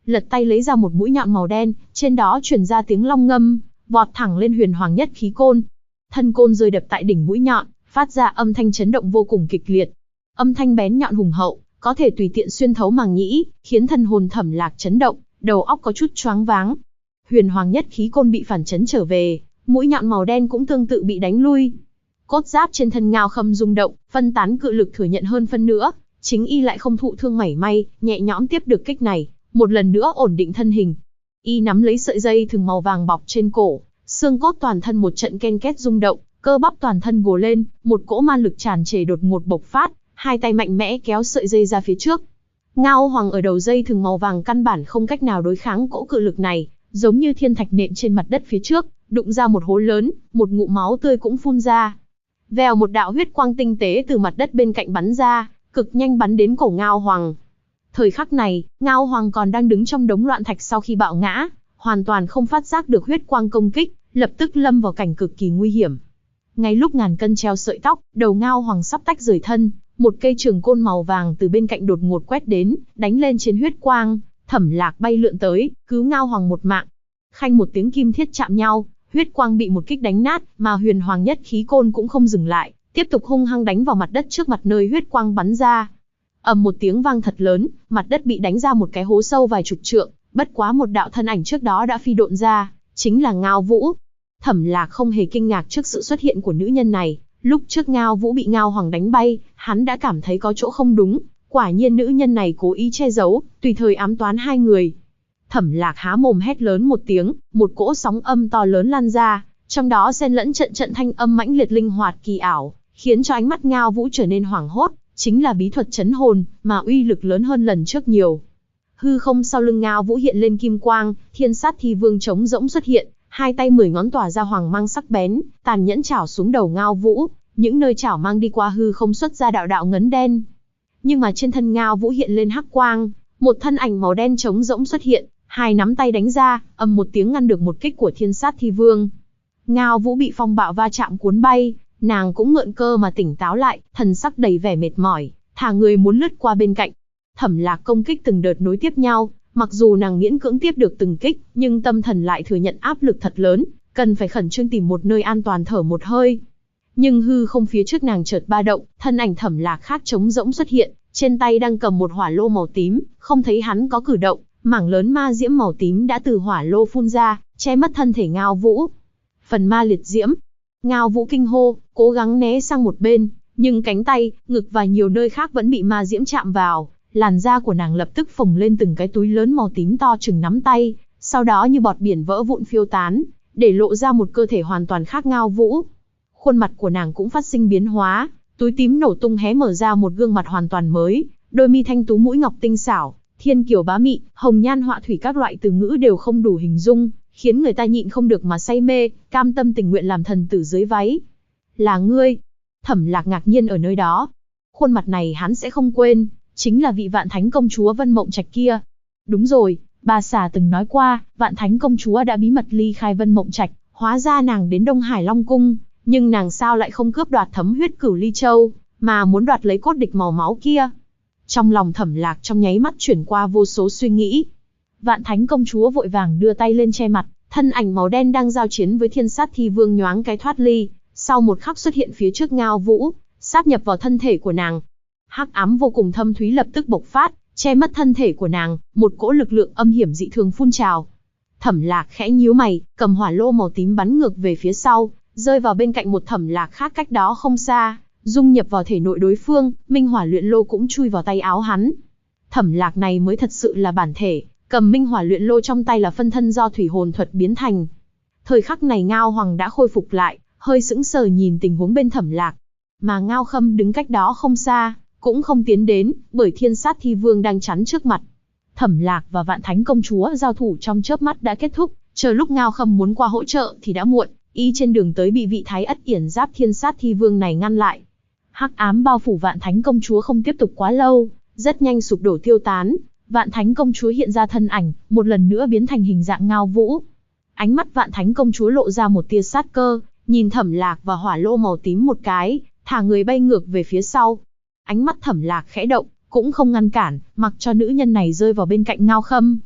lật tay lấy ra một mũi nhọn màu đen, trên đó truyền ra tiếng long ngâm, vọt thẳng lên huyền hoàng nhất khí côn. Thân côn rơi đập tại đỉnh mũi nhọn, phát ra âm thanh chấn động vô cùng kịch liệt. Âm thanh bén nhọn hùng hậu, có thể tùy tiện xuyên thấu màng nhĩ, khiến thân hồn Thẩm Lạc chấn động, đầu óc có chút choáng váng. Huyền hoàng nhất khí côn bị phản chấn trở về, mũi nhọn màu đen cũng tương tự bị đánh lui. Cốt giáp trên thân Ngao Khâm rung động, phân tán cự lực thừa nhận hơn phân nữa, chính y lại không thụ thương mảy may, nhẹ nhõm tiếp được kích này, một lần nữa ổn định thân hình. Y nắm lấy sợi dây thừng màu vàng bọc trên cổ, xương cốt toàn thân một trận ken két rung động, cơ bắp toàn thân gồ lên, một cỗ ma lực tràn trề đột ngột bộc phát, hai tay mạnh mẽ kéo sợi dây ra phía trước. Ngao Hoàng ở đầu dây thừng màu vàng căn bản không cách nào đối kháng cỗ cự lực này, giống như thiên thạch nện trên mặt đất phía trước, đụng ra một hố lớn, một ngụm máu tươi cũng phun ra. Vèo, một đạo huyết quang tinh tế từ mặt đất bên cạnh bắn ra, cực nhanh bắn đến cổ Ngao Hoàng. Thời khắc này, Ngao Hoàng còn đang đứng trong đống loạn thạch sau khi bạo ngã, hoàn toàn không phát giác được huyết quang công kích, lập tức lâm vào cảnh cực kỳ nguy hiểm. Ngay lúc ngàn cân treo sợi tóc, đầu Ngao Hoàng sắp tách rời thân, một cây trường côn màu vàng từ bên cạnh đột ngột quét đến, đánh lên trên huyết quang. Thẩm Lạc bay lượn tới, cứu Ngao Hoàng một mạng. Khanh một tiếng kim thiết chạm nhau, huyết quang bị một kích đánh nát, mà huyền hoàng nhất khí côn cũng không dừng lại, tiếp tục hung hăng đánh vào mặt đất trước mặt nơi huyết quang bắn ra. Ầm một tiếng vang thật lớn, mặt đất bị đánh ra một cái hố sâu vài chục trượng, bất quá một đạo thân ảnh trước đó đã phi độn ra, chính là Ngao Vũ. Thẩm Lạc không hề kinh ngạc trước sự xuất hiện của nữ nhân này, lúc trước Ngao Vũ bị Ngao Hoàng đánh bay, hắn đã cảm thấy có chỗ không đúng, quả nhiên nữ nhân này cố ý che giấu, tùy thời ám toán hai người. Thẩm Lạc há mồm hét lớn một tiếng, một cỗ sóng âm to lớn lan ra, trong đó xen lẫn trận trận thanh âm mãnh liệt linh hoạt kỳ ảo, khiến cho ánh mắt Ngao Vũ trở nên hoảng hốt, chính là bí thuật chấn hồn, mà uy lực lớn hơn lần trước nhiều. Hư không sau lưng Ngao Vũ hiện lên kim quang, Thiên Sát Thi Vương trống rỗng xuất hiện, hai tay 10 ngón tỏa ra hoàng mang sắc bén, tàn nhẫn chảo xuống đầu Ngao Vũ, những nơi chảo mang đi qua hư không xuất ra đạo đạo ngấn đen. Nhưng mà trên thân Ngao Vũ hiện lên hắc quang, một thân ảnh màu đen trống rỗng xuất hiện, hai nắm tay đánh ra, ầm một tiếng ngăn được một kích của Thiên Sát Thi Vương. Ngao Vũ bị phong bạo va chạm cuốn bay, nàng cũng mượn cơ mà tỉnh táo lại, thần sắc đầy vẻ mệt mỏi, thả người muốn lướt qua bên cạnh. Thẩm Lạc công kích từng đợt nối tiếp nhau, mặc dù nàng miễn cưỡng tiếp được từng kích, nhưng tâm thần lại thừa nhận áp lực thật lớn, cần phải khẩn trương tìm một nơi an toàn thở một hơi. Nhưng hư không phía trước nàng chợt ba động, thân ảnh Thẩm Lạc khác trống rỗng xuất hiện, trên tay đang cầm một hỏa lô màu tím, không thấy hắn có cử động, mảng lớn ma diễm màu tím đã từ hỏa lô phun ra, che mất thân thể Ngao Vũ. Phần ma liệt diễm. Ngao Vũ kinh hô, cố gắng né sang một bên, nhưng cánh tay, ngực và nhiều nơi khác vẫn bị ma diễm chạm vào, làn da của nàng lập tức phồng lên từng cái túi lớn màu tím to chừng nắm tay, sau đó như bọt biển vỡ vụn phiêu tán, để lộ ra một cơ thể hoàn toàn khác Ngao Vũ. Khuôn mặt của nàng cũng phát sinh biến hóa, túi tím nổ tung hé mở ra một gương mặt hoàn toàn mới, đôi mi thanh tú mũi ngọc tinh xảo, thiên kiều bá mị, hồng nhan họa thủy các loại từ ngữ đều không đủ hình dung, khiến người ta nhịn không được mà say mê, cam tâm tình nguyện làm thần tử dưới váy. Là ngươi? Thẩm Lạc ngạc nhiên ở nơi đó. Khuôn mặt này hắn sẽ không quên, chính là vị Vạn Thánh công chúa Vân Mộng Trạch kia. Đúng rồi, bà xà từng nói qua, Vạn Thánh công chúa đã bí mật ly khai Vân Mộng Trạch, hóa ra nàng đến Đông Hải Long Cung, nhưng nàng sao lại không cướp đoạt Thấm Huyết Cửu Ly Châu, mà muốn đoạt lấy cốt địch màu máu kia. Trong lòng Thẩm Lạc trong nháy mắt chuyển qua vô số suy nghĩ. Vạn Thánh công chúa vội vàng đưa tay lên che mặt, thân ảnh màu đen đang giao chiến với Thiên Sát Thi Vương nhoáng cái thoát ly, sau một khắc xuất hiện phía trước Ngao Vũ, sáp nhập vào thân thể của nàng. Hắc ám vô cùng thâm thúy lập tức bộc phát, che mất thân thể của nàng, một cỗ lực lượng âm hiểm dị thường phun trào. Thẩm Lạc khẽ nhíu mày, cầm hỏa lô màu tím bắn ngược về phía sau, rơi vào bên cạnh một Thẩm Lạc khác cách đó không xa, dung nhập vào thể nội đối phương, Minh Hỏa Luyện Lô cũng chui vào tay áo hắn. Thẩm Lạc này mới thật sự là bản thể, cầm Minh Hỏa Luyện Lô trong tay là phân thân do thủy hồn thuật biến thành. Thời khắc này Ngao Hoàng đã khôi phục lại, hơi sững sờ nhìn tình huống bên Thẩm Lạc, mà Ngao Khâm đứng cách đó không xa, cũng không tiến đến, bởi Thiên Sát Thi Vương đang chắn trước mặt. Thẩm Lạc và Vạn Thánh công chúa giao thủ trong chớp mắt đã kết thúc, chờ lúc Ngao Khâm muốn qua hỗ trợ thì đã muộn, y trên đường tới bị vị Thái Ất Yển Giáp Thiên Sát Thi Vương này ngăn lại. Hắc ám bao phủ Vạn Thánh công chúa không tiếp tục quá lâu, rất nhanh sụp đổ tiêu tán. Vạn Thánh công chúa hiện ra thân ảnh, một lần nữa biến thành hình dạng Ngao Vũ. Ánh mắt Vạn Thánh công chúa lộ ra một tia sát cơ, nhìn Thẩm Lạc và hỏa lô màu tím một cái, thả người bay ngược về phía sau. Ánh mắt Thẩm Lạc khẽ động, cũng không ngăn cản, mặc cho nữ nhân này rơi vào bên cạnh Ngao Khâm.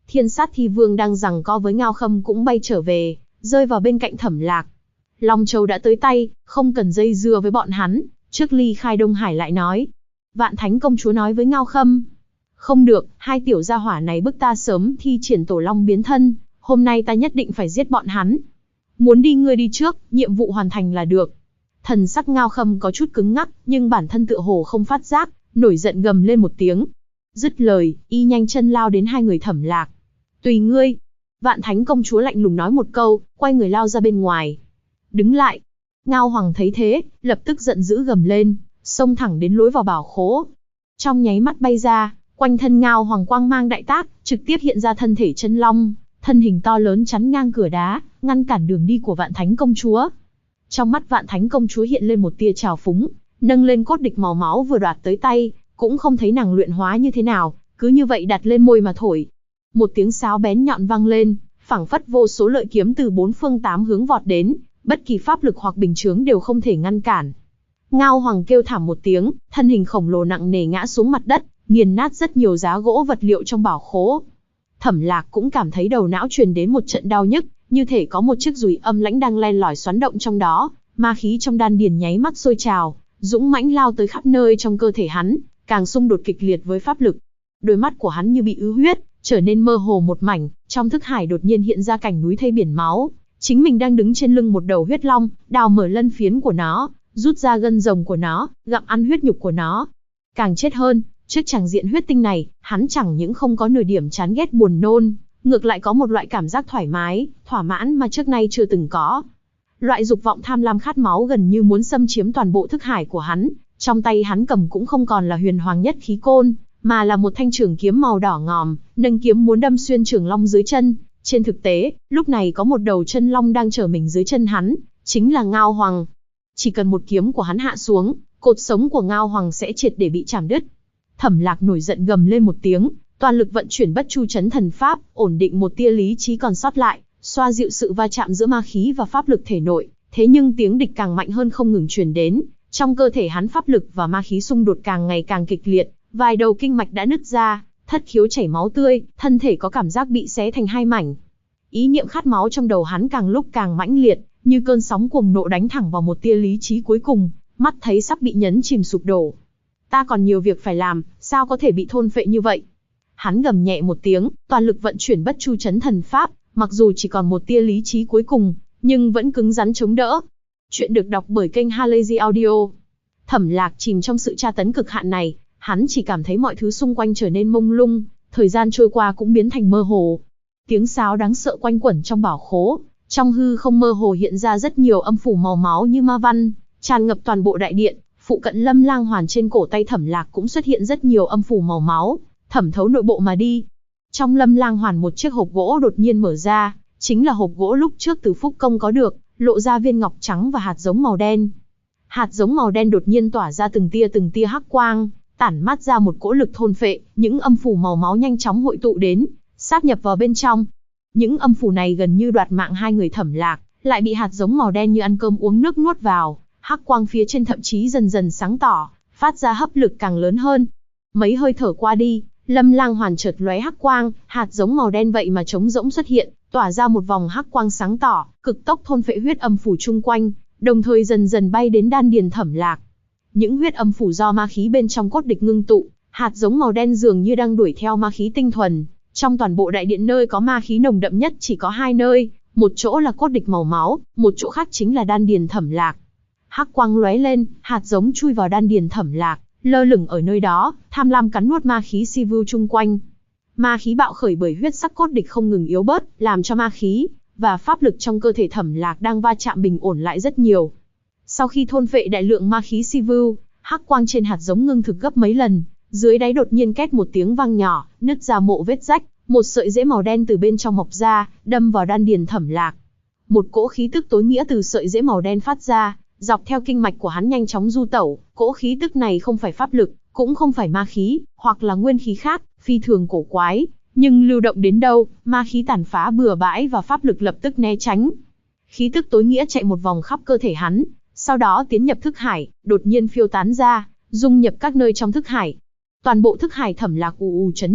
Thiên Sát Thi Vương đang giằng co với Ngao Khâm cũng bay trở về, rơi vào bên cạnh Thẩm Lạc. Long Châu đã tới tay, không cần dây dưa với bọn hắn, trước ly khai Đông Hải lại nói. Vạn Thánh công chúa nói với Ngao Khâm. Không được, hai tiểu gia hỏa này bức ta sớm thi triển tổ long biến thân, hôm nay ta nhất định phải giết bọn hắn. Muốn đi ngươi đi trước, nhiệm vụ hoàn thành là được. Thần sắc Ngao Khâm có chút cứng ngắc, nhưng bản thân tựa hồ không phát giác, nổi giận gầm lên một tiếng. Dứt lời, y nhanh chân lao đến hai người Thẩm Lạc. Tùy ngươi. Vạn Thánh công chúa lạnh lùng nói một câu, quay người lao ra bên ngoài. Đứng lại. Ngao Hoàng thấy thế, lập tức giận dữ gầm lên, xông thẳng đến lối vào bảo khố. Trong nháy mắt bay ra, quanh thân Ngao Hoàng quang mang đại tác, trực tiếp hiện ra thân thể chân long, thân hình to lớn chắn ngang cửa đá, ngăn cản đường đi của Vạn Thánh công chúa. Trong mắt Vạn Thánh công chúa hiện lên một tia trào phúng, nâng lên cốt địch màu máu vừa đoạt tới tay, cũng không thấy nàng luyện hóa như thế nào, cứ như vậy đặt lên môi mà thổi. Một tiếng sáo bén nhọn vang lên, phảng phất vô số lợi kiếm từ bốn phương tám hướng vọt đến, bất kỳ pháp lực hoặc bình chướng đều không thể ngăn cản. Ngao Hoàng kêu thảm một tiếng, thân hình khổng lồ nặng nề ngã xuống mặt đất, nghiền nát rất nhiều giá gỗ vật liệu trong bảo khố. Thẩm Lạc cũng cảm thấy đầu não truyền đến một trận đau nhức, như thể có một chiếc dùi âm lãnh đang len lỏi xoắn động trong đó, ma khí trong đan điền nháy mắt sôi trào, dũng mãnh lao tới khắp nơi trong cơ thể hắn, càng xung đột kịch liệt với pháp lực. Đôi mắt của hắn như bị ứ huyết, trở nên mơ hồ một mảnh, trong thức hải đột nhiên hiện ra cảnh núi thây biển máu, chính mình đang đứng trên lưng một đầu huyết long, đào mở lân phiến của nó, rút ra gân rồng của nó, gặm ăn huyết nhục của nó. Càng chết hơn, trước tràng diện huyết tinh này, hắn chẳng những không có nửa điểm chán ghét buồn nôn, ngược lại có một loại cảm giác thoải mái, thỏa mãn mà trước nay chưa từng có. Loại dục vọng tham lam khát máu gần như muốn xâm chiếm toàn bộ thức hải của hắn, trong tay hắn cầm cũng không còn là huyền hoàng nhất khí côn, mà là một thanh trường kiếm màu đỏ ngòm, nâng kiếm muốn đâm xuyên trường long dưới chân. Trên thực tế, lúc này có một đầu chân long đang chờ mình dưới chân hắn, chính là Ngao Hoàng. Chỉ cần một kiếm của hắn hạ xuống, cột sống của Ngao Hoàng sẽ triệt để bị chảm đứt. Thẩm Lạc nổi giận gầm lên một tiếng, toàn lực vận chuyển Bất Chu Chấn Thần Pháp, ổn định một tia lý trí còn sót lại, xoa dịu sự va chạm giữa ma khí và pháp lực thể nội. Thế nhưng tiếng địch càng mạnh hơn không ngừng truyền đến, trong cơ thể hắn pháp lực và ma khí xung đột càng ngày càng kịch liệt, vài đầu kinh mạch đã nứt ra, thất khiếu chảy máu tươi, thân thể có cảm giác bị xé thành hai mảnh. Ý niệm khát máu trong đầu hắn càng lúc càng mãnh liệt, như cơn sóng cuồng nộ đánh thẳng vào một tia lý trí cuối cùng, mắt thấy sắp bị nhấn chìm sụp đổ. Ta còn nhiều việc phải làm, sao có thể bị thôn phệ như vậy? Hắn gầm nhẹ một tiếng, toàn lực vận chuyển Bất Chu Chấn Thần Pháp, mặc dù chỉ còn một tia lý trí cuối cùng, nhưng vẫn cứng rắn chống đỡ. Chuyện được đọc bởi kênh Halazy Audio. Thẩm Lạc chìm trong sự tra tấn cực hạn này, hắn chỉ cảm thấy mọi thứ xung quanh trở nên mông lung, thời gian trôi qua cũng biến thành mơ hồ. Tiếng sáo đáng sợ quanh quẩn trong bảo khố, trong hư không mơ hồ hiện ra rất nhiều âm phủ màu máu như ma văn, tràn ngập toàn bộ đại điện. Phụ cận Lâm Lang Hoàn trên cổ tay Thẩm Lạc cũng xuất hiện rất nhiều âm phủ màu máu, thẩm thấu nội bộ mà đi. Trong Lâm Lang Hoàn một chiếc hộp gỗ đột nhiên mở ra, chính là hộp gỗ lúc trước từ Phúc Công có được, lộ ra viên ngọc trắng và hạt giống màu đen. Hạt giống màu đen đột nhiên tỏa ra từng tia hắc quang, tản mát ra một cỗ lực thôn phệ, những âm phủ màu máu nhanh chóng hội tụ đến, sáp nhập vào bên trong. Những âm phủ này gần như đoạt mạng hai người Thẩm Lạc, lại bị hạt giống màu đen như ăn cơm uống nước nuốt vào, hắc quang phía trên thậm chí dần dần sáng tỏ, phát ra hấp lực càng lớn hơn. Mấy hơi thở qua đi, Lâm Lang Hoàn chợt lóe hắc quang, hạt giống màu đen vậy mà trống rỗng xuất hiện, tỏa ra một vòng hắc quang sáng tỏ, cực tốc thôn phệ huyết âm phủ chung quanh, đồng thời dần dần bay đến đan điền Thẩm Lạc. Những huyết âm phủ do ma khí bên trong cốt địch ngưng tụ, hạt giống màu đen dường như đang đuổi theo ma khí tinh thuần. Trong toàn bộ đại điện nơi có ma khí nồng đậm nhất chỉ có hai nơi, một chỗ là cốt địch màu máu, một chỗ khác chính là đan điền Thẩm Lạc. Hắc quang lóe lên, hạt giống chui vào đan điền Thẩm Lạc, lơ lửng ở nơi đó, tham lam cắn nuốt ma khí si vu chung quanh. Ma khí bạo khởi bởi huyết sắc cốt địch không ngừng yếu bớt, làm cho ma khí và pháp lực trong cơ thể Thẩm Lạc đang va chạm bình ổn lại rất nhiều. Sau khi thôn phệ đại lượng ma khí si vu, hắc quang trên hạt giống ngưng thực gấp mấy lần, dưới đáy đột nhiên két một tiếng vang nhỏ, nứt ra mộ vết rách, một sợi rễ màu đen từ bên trong mọc ra, đâm vào đan điền Thẩm Lạc. Một cỗ khí tức tối nghĩa từ sợi rễ màu đen phát ra, dọc theo kinh mạch của hắn nhanh chóng du tẩu. Cỗ khí tức này không phải pháp lực, cũng không phải ma khí, hoặc là nguyên khí khác, phi thường cổ quái, nhưng lưu động đến đâu, ma khí tàn phá bừa bãi và pháp lực lập tức né tránh. Khí tức tối nghĩa chạy một vòng khắp cơ thể hắn, sau đó tiến nhập thức hải, đột nhiên phiêu tán ra, dung nhập các nơi trong thức hải. Toàn bộ thức hải Thẩm Lạc ù ù chấn động,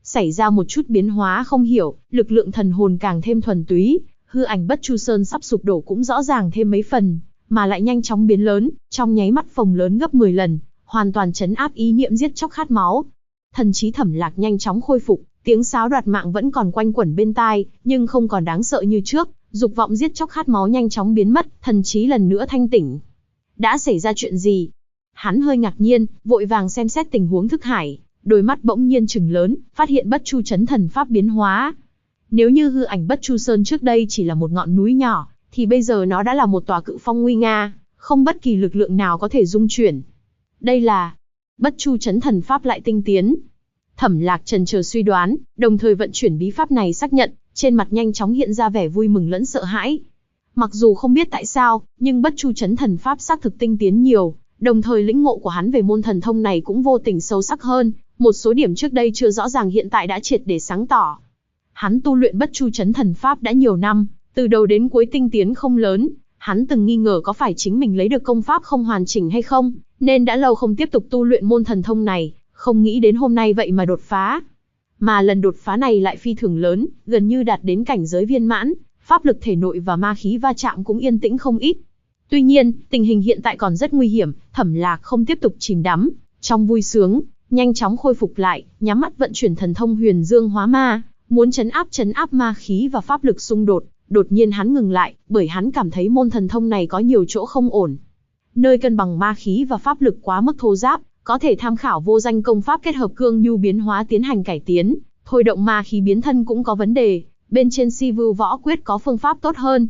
xảy ra một chút biến hóa không hiểu, lực lượng thần hồn càng thêm thuần túy, hư ảnh Bất Chu Sơn sắp sụp đổ cũng rõ ràng thêm mấy phần, mà lại nhanh chóng biến lớn, trong nháy mắt phồng lớn gấp 10 lần, hoàn toàn trấn áp ý niệm giết chóc khát máu. Thần trí Thẩm Lạc nhanh chóng khôi phục, tiếng sáo đoạt mạng vẫn còn quanh quẩn bên tai, nhưng không còn đáng sợ như trước, dục vọng giết chóc khát máu nhanh chóng biến mất, thần trí lần nữa thanh tỉnh. Đã xảy ra chuyện gì? Hắn hơi ngạc nhiên, vội vàng xem xét tình huống thức hải, đôi mắt bỗng nhiên trừng lớn, phát hiện Bất Chu Chấn Thần Pháp biến hóa. Nếu như hư ảnh Bất Chu Sơn trước đây chỉ là một ngọn núi nhỏ, thì bây giờ nó đã là một tòa cự phong nguy nga, không bất kỳ lực lượng nào có thể dung chuyển. Đây là Bất Chu Chấn Thần Pháp lại tinh tiến. Thẩm Lạc chần chờ suy đoán, đồng thời vận chuyển bí pháp này xác nhận, trên mặt nhanh chóng hiện ra vẻ vui mừng lẫn sợ hãi. Mặc dù không biết tại sao, nhưng Bất Chu Chấn Thần Pháp xác thực tinh tiến nhiều, đồng thời lĩnh ngộ của hắn về môn thần thông này cũng vô tình sâu sắc hơn, một số điểm trước đây chưa rõ ràng hiện tại đã triệt để sáng tỏ. Hắn tu luyện Bất Chu Chấn Thần Pháp đã nhiều năm, từ đầu đến cuối tinh tiến không lớn, hắn từng nghi ngờ có phải chính mình lấy được công pháp không hoàn chỉnh hay không, nên đã lâu không tiếp tục tu luyện môn thần thông này, không nghĩ đến hôm nay vậy mà đột phá. Mà lần đột phá này lại phi thường lớn, gần như đạt đến cảnh giới viên mãn, pháp lực thể nội và ma khí va chạm cũng yên tĩnh không ít. Tuy nhiên, tình hình hiện tại còn rất nguy hiểm, Thẩm Lạc không tiếp tục chìm đắm trong vui sướng, nhanh chóng khôi phục lại, nhắm mắt vận chuyển thần thông Huyền Dương Hóa Ma, muốn trấn áp ma khí và pháp lực xung đột. Đột nhiên hắn ngừng lại, bởi hắn cảm thấy môn thần thông này có nhiều chỗ không ổn. Nơi cân bằng ma khí và pháp lực quá mức thô ráp, có thể tham khảo vô danh công pháp kết hợp cương nhu biến hóa tiến hành cải tiến, thôi động ma khí biến thân cũng có vấn đề, bên trên Si Vưu Võ Quyết có phương pháp tốt hơn.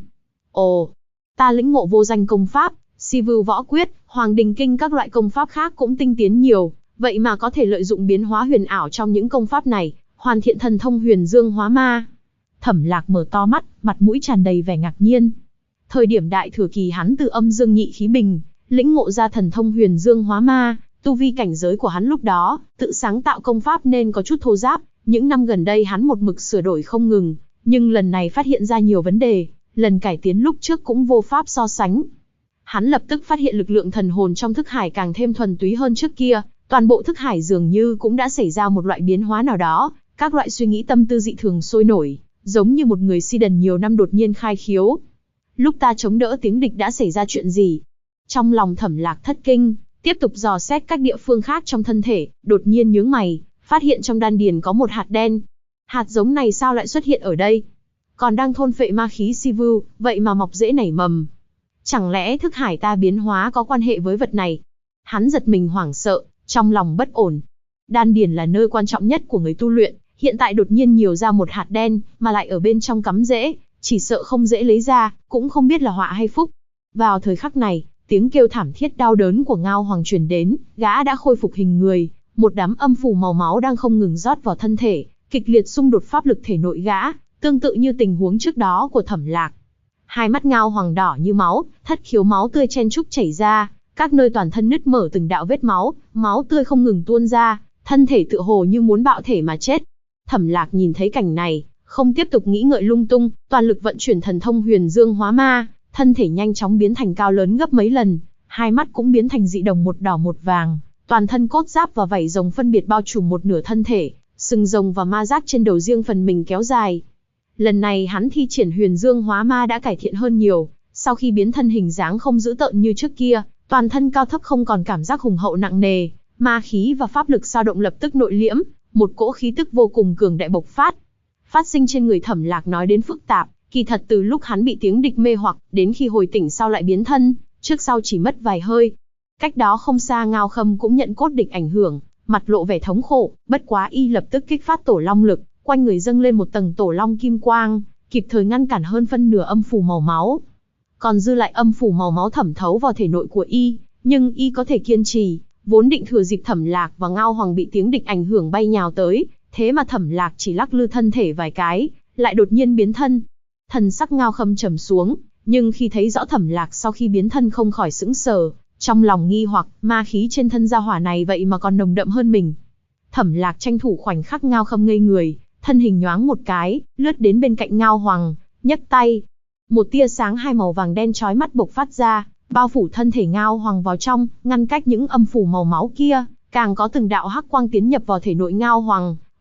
Ồ, ta lĩnh ngộ vô danh công pháp, Si Vưu Võ Quyết, Hoàng Đình Kinh các loại công pháp khác cũng tinh tiến nhiều, vậy mà có thể lợi dụng biến hóa huyền ảo trong những công pháp này, hoàn thiện thần thông Huyền Dương Hóa Ma. Thẩm Lạc mở to mắt, mặt mũi tràn đầy vẻ ngạc nhiên. Thời điểm đại thừa kỳ hắn từ âm dương nhị khí bình, lĩnh ngộ ra thần thông Huyền Dương Hóa Ma, tu vi cảnh giới của hắn lúc đó, tự sáng tạo công pháp nên có chút thô ráp, những năm gần đây hắn một mực sửa đổi không ngừng, nhưng lần này phát hiện ra nhiều vấn đề, lần cải tiến lúc trước cũng vô pháp so sánh. Hắn lập tức phát hiện lực lượng thần hồn trong thức hải càng thêm thuần túy hơn trước kia, toàn bộ thức hải dường như cũng đã xảy ra một loại biến hóa nào đó, các loại suy nghĩ tâm tư dị thường sôi nổi, giống như một người si đần nhiều năm đột nhiên khai khiếu. Lúc ta chống đỡ tiếng địch đã xảy ra chuyện gì? Trong lòng Thẩm Lạc thất kinh, tiếp tục dò xét các địa phương khác trong thân thể, đột nhiên nhướng mày, phát hiện trong đan điền có một hạt đen. Hạt giống này sao lại xuất hiện ở đây? Còn đang thôn phệ ma khí Si Vưu, vậy mà mọc rễ nảy mầm. Chẳng lẽ thức hải ta biến hóa có quan hệ với vật này? Hắn giật mình hoảng sợ, trong lòng bất ổn. Đan điền là nơi quan trọng nhất của người tu luyện, hiện tại đột nhiên nhiều ra một hạt đen, mà lại ở bên trong cắm rễ, chỉ sợ không dễ lấy ra, cũng không biết là họa hay phúc. Vào thời khắc này, tiếng kêu thảm thiết đau đớn của Ngao Hoàng truyền đến, gã đã khôi phục hình người, một đám âm phủ màu máu đang không ngừng rót vào thân thể, kịch liệt xung đột pháp lực thể nội gã, tương tự như tình huống trước đó của Thẩm Lạc. Hai mắt Ngao Hoàng đỏ như máu, thất khiếu máu tươi chen chúc chảy ra, các nơi toàn thân nứt mở từng đạo vết máu, máu tươi không ngừng tuôn ra, thân thể tựa hồ như muốn bạo thể mà chết. Thẩm Lạc nhìn thấy cảnh này, không tiếp tục nghĩ ngợi lung tung, toàn lực vận chuyển thần thông Huyền Dương Hóa Ma, thân thể nhanh chóng biến thành cao lớn gấp mấy lần, hai mắt cũng biến thành dị đồng một đỏ một vàng, toàn thân cốt giáp và vảy rồng phân biệt bao trùm một nửa thân thể, sừng rồng và ma giác trên đầu riêng phần mình kéo dài. Lần này hắn thi triển Huyền Dương Hóa Ma đã cải thiện hơn nhiều, sau khi biến thân hình dáng không dữ tợn như trước kia, toàn thân cao thấp không còn cảm giác hùng hậu nặng nề, ma khí và pháp lực dao động lập tức nội liễm, một cỗ khí tức vô cùng cường đại bộc phát. Phát sinh trên người Thẩm Lạc nói đến phức tạp, kỳ thật từ lúc hắn bị tiếng địch mê hoặc, đến khi hồi tỉnh sau lại biến thân, trước sau chỉ mất vài hơi. Cách đó không xa Ngao Khâm cũng nhận cốt địch ảnh hưởng, mặt lộ vẻ thống khổ, bất quá y lập tức kích phát tổ long lực, quanh người dâng lên một tầng tổ long kim quang, kịp thời ngăn cản hơn phân nửa âm phủ màu máu. Còn dư lại âm phủ màu máu thẩm thấu vào thể nội của y, nhưng y có thể kiên trì, vốn định thừa dịp Thẩm Lạc và Ngao Hoàng bị tiếng địch ảnh hưởng bay nhào tới, thế mà Thẩm Lạc chỉ lắc lư thân thể vài cái, lại đột nhiên biến thân. Thần sắc Ngao Khâm trầm xuống, nhưng khi thấy rõ Thẩm Lạc sau khi biến thân không khỏi sững sờ, trong lòng nghi hoặc, ma khí trên thân gia hỏa này vậy mà còn nồng đậm hơn mình. Thẩm Lạc tranh thủ khoảnh khắc Ngao Khâm ngây người, thân hình nhoáng một cái, lướt đến bên cạnh Ngao Hoàng, nhấc tay. Một tia sáng hai màu vàng đen chói mắt bộc phát ra, bao phủ thân thể Ngao Hoàng vào trong, ngăn cách những âm phủ màu máu kia, càng có từng đạo hắc quang tiến nhập vào thể nội Ngao Hoàng,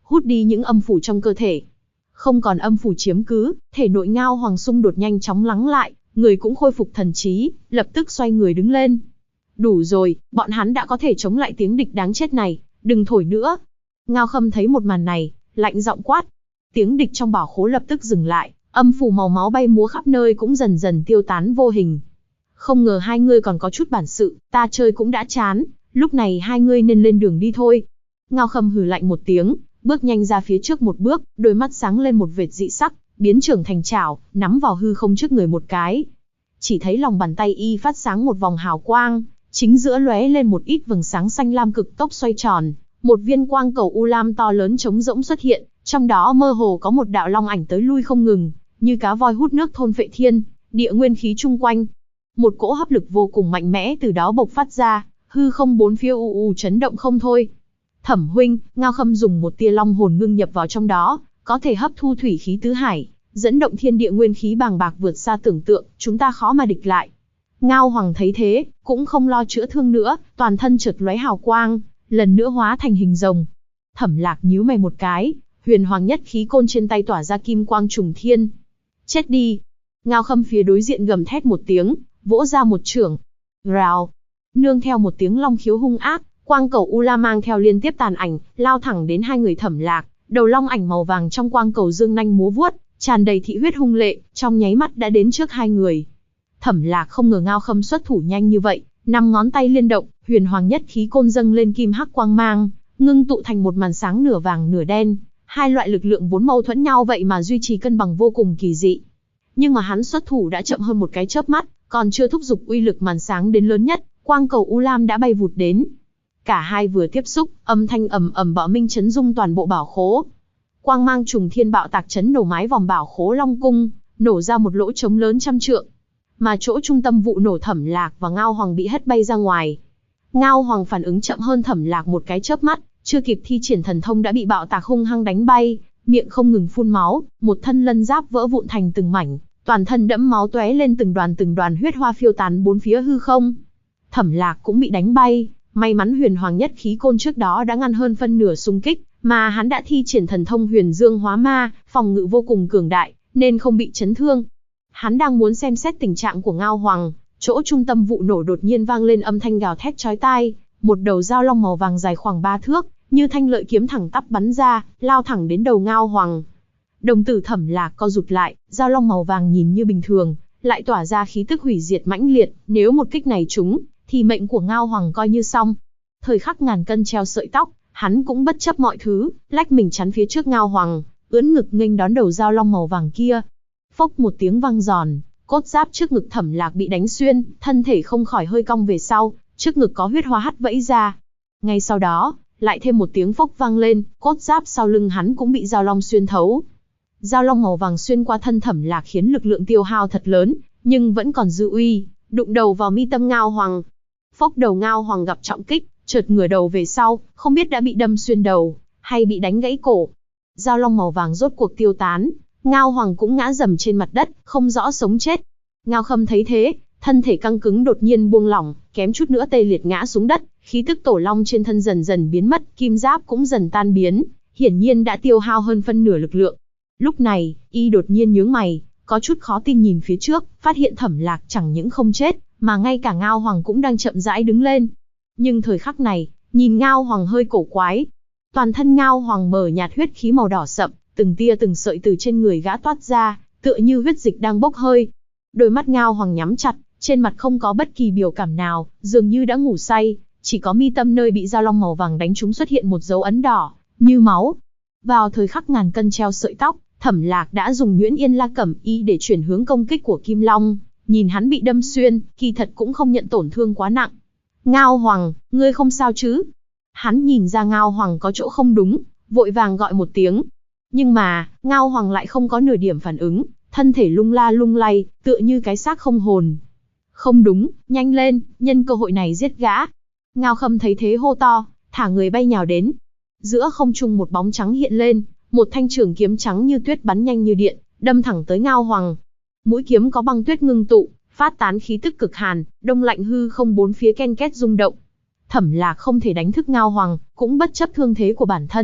hút đi những âm phủ trong cơ thể. Không còn âm phủ chiếm cứ, thể nội Ngao Hoàng xung đột nhanh chóng lắng lại, người cũng khôi phục thần trí, lập tức xoay người đứng lên. Đủ rồi, bọn hắn đã có thể chống lại tiếng địch đáng chết này, đừng thổi nữa. Ngao Khâm thấy một màn này, lạnh giọng quát. Tiếng địch trong bảo khố lập tức dừng lại, âm phủ màu máu bay múa khắp nơi cũng dần dần tiêu tán vô hình. Không ngờ hai ngươi còn có chút bản sự, ta chơi cũng đã chán, lúc này hai ngươi nên lên đường đi thôi. Ngao Khâm hừ lạnh một tiếng, bước nhanh ra phía trước một bước, đôi mắt sáng lên một vệt dị sắc, biến trưởng thành chảo, nắm vào hư không trước người một cái. Chỉ thấy lòng bàn tay y phát sáng một vòng hào quang, chính giữa lóe lên một ít vầng sáng xanh lam cực tốc xoay tròn, một viên quang cầu u lam to lớn trống rỗng xuất hiện, trong đó mơ hồ có một đạo long ảnh tới lui không ngừng, như cá voi hút nước thôn phệ thiên địa nguyên khí chung quanh. Một cỗ hấp lực vô cùng mạnh mẽ từ đó bộc phát ra, hư không bốn phía u u chấn động không thôi. Thẩm huynh, Ngao Khâm dùng một tia long hồn ngưng nhập vào trong đó, có thể hấp thu thủy khí tứ hải, dẫn động thiên địa nguyên khí bàng bạc vượt xa tưởng tượng, chúng ta khó mà địch lại. Ngao Hoàng thấy thế, cũng không lo chữa thương nữa, toàn thân chợt lóe hào quang, lần nữa hóa thành hình rồng. Thẩm Lạc nhíu mày một cái, huyền hoàng nhất khí côn trên tay tỏa ra kim quang trùng thiên. Chết đi! Ngao Khâm phía đối diện gầm thét một tiếng, vỗ ra một chưởng. Rào! Nương theo một tiếng long khiếu hung ác, quang cầu U La mang theo liên tiếp tàn ảnh, lao thẳng đến hai người Thẩm Lạc, đầu long ảnh màu vàng trong quang cầu dương nanh múa vuốt, tràn đầy thị huyết hung lệ, trong nháy mắt đã đến trước hai người. Thẩm Lạc không ngờ Ngao Khâm xuất thủ nhanh như vậy, 5 ngón tay liên động, huyền hoàng nhất khí côn dâng lên kim hắc quang mang, ngưng tụ thành một màn sáng nửa vàng nửa đen. Hai loại lực lượng vốn mâu thuẫn nhau vậy mà duy trì cân bằng vô cùng kỳ dị. Nhưng mà hắn xuất thủ đã chậm hơn một cái chớp mắt, còn chưa thúc giục uy lực màn sáng đến lớn nhất, quang cầu U Lam đã bay vụt đến. Cả hai vừa tiếp xúc, âm thanh ầm ầm bạo minh chấn rung toàn bộ bảo khố. Quang mang trùng thiên bạo tạc chấn nổ mái vòng bảo khố Long Cung, nổ ra một lỗ trống lớn trăm trượng. Mà chỗ trung tâm vụ nổ Thẩm Lạc và Ngao Hoàng bị hất bay ra ngoài. Ngao Hoàng phản ứng chậm hơn Thẩm Lạc một cái chớp mắt, chưa kịp thi triển thần thông đã bị bạo tạc hung hăng đánh bay, miệng không ngừng phun máu, một thân lân giáp vỡ vụn thành từng mảnh, toàn thân đẫm máu tóe lên từng đoàn huyết hoa phiêu tán bốn phía hư không. Thẩm Lạc cũng bị đánh bay, may mắn huyền hoàng nhất khí côn trước đó đã ngăn hơn phân nửa xung kích, mà hắn đã thi triển thần thông huyền dương hóa ma, phòng ngự vô cùng cường đại, nên không bị chấn thương. Hắn đang muốn xem xét tình trạng của Ngao Hoàng, chỗ trung tâm vụ nổ đột nhiên vang lên âm thanh gào thét chói tai, một đầu dao long màu vàng dài khoảng 3 thước, như thanh lợi kiếm thẳng tắp bắn ra, lao thẳng đến đầu Ngao Hoàng. Đồng tử Thẩm Lạc co rụt lại, dao long màu vàng nhìn như bình thường, lại tỏa ra khí tức hủy diệt mãnh liệt, nếu một kích này trúng, thì mệnh của Ngao Hoàng coi như xong. Thời khắc ngàn cân treo sợi tóc, hắn cũng bất chấp mọi thứ, lách mình chắn phía trước Ngao Hoàng, ưỡn ngực nghênh đón đầu dao long màu vàng kia. Phốc một tiếng vang giòn, cốt giáp trước ngực Thẩm Lạc bị đánh xuyên, thân thể không khỏi hơi cong về sau, trước ngực có huyết hoa hắt vẫy ra. Ngay sau đó, lại thêm một tiếng phốc vang lên, cốt giáp sau lưng hắn cũng bị dao long xuyên thấu. Dao long màu vàng xuyên qua thân Thẩm Lạc khiến lực lượng tiêu hao thật lớn, nhưng vẫn còn dư uy, đụng đầu vào mi tâm Ngao Hoàng. Phốc, đầu Ngao Hoàng gặp trọng kích, chợt ngửa đầu về sau, không biết đã bị đâm xuyên đầu, hay bị đánh gãy cổ. Dao long màu vàng rốt cuộc tiêu tán, Ngao Hoàng cũng ngã rầm trên mặt đất, không rõ sống chết. Ngao Khâm thấy thế, thân thể căng cứng đột nhiên buông lỏng, kém chút nữa tê liệt ngã xuống đất, khí tức tổ long trên thân dần dần biến mất, kim giáp cũng dần tan biến, hiển nhiên đã tiêu hao hơn phân nửa lực lượng. Lúc này, y đột nhiên nhướng mày, có chút khó tin nhìn phía trước, phát hiện Thẩm Lạc chẳng những không chết, mà ngay cả Ngao Hoàng cũng đang chậm rãi đứng lên. Nhưng thời khắc này, nhìn Ngao Hoàng hơi cổ quái. Toàn thân Ngao Hoàng mờ nhạt huyết khí màu đỏ sậm, từng tia từng sợi từ trên người gã toát ra, tựa như huyết dịch đang bốc hơi. Đôi mắt Ngao Hoàng nhắm chặt, trên mặt không có bất kỳ biểu cảm nào, dường như đã ngủ say, chỉ có mi tâm nơi bị dao long màu vàng đánh trúng xuất hiện một dấu ấn đỏ, như máu. Vào thời khắc ngàn cân treo sợi tóc, Thẩm Lạc đã dùng Nhuyễn Yên La Cẩm Y để chuyển hướng công kích của Kim Long, nhìn hắn bị đâm xuyên, kỳ thật cũng không nhận tổn thương quá nặng. Ngao Hoàng, ngươi không sao chứ? Hắn nhìn ra Ngao Hoàng có chỗ không đúng, vội vàng gọi một tiếng. Nhưng mà, Ngao Hoàng lại không có nửa điểm phản ứng, thân thể lung la lung lay, tựa như cái xác không hồn. Không đúng, nhanh lên, nhân cơ hội này giết gã. Ngao Khâm thấy thế hô to, thả người bay nhào đến. Giữa không trung một bóng trắng hiện lên, một thanh trường kiếm trắng như tuyết bắn nhanh như điện, đâm thẳng tới Ngao Hoàng. Mũi kiếm có băng tuyết ngưng tụ, phát tán khí tức cực hàn, đông lạnh hư không bốn phía ken két rung động. Thẩm Lạc không thể đánh thức Ngao Hoàng, cũng bất chấp thương thế của bản thân,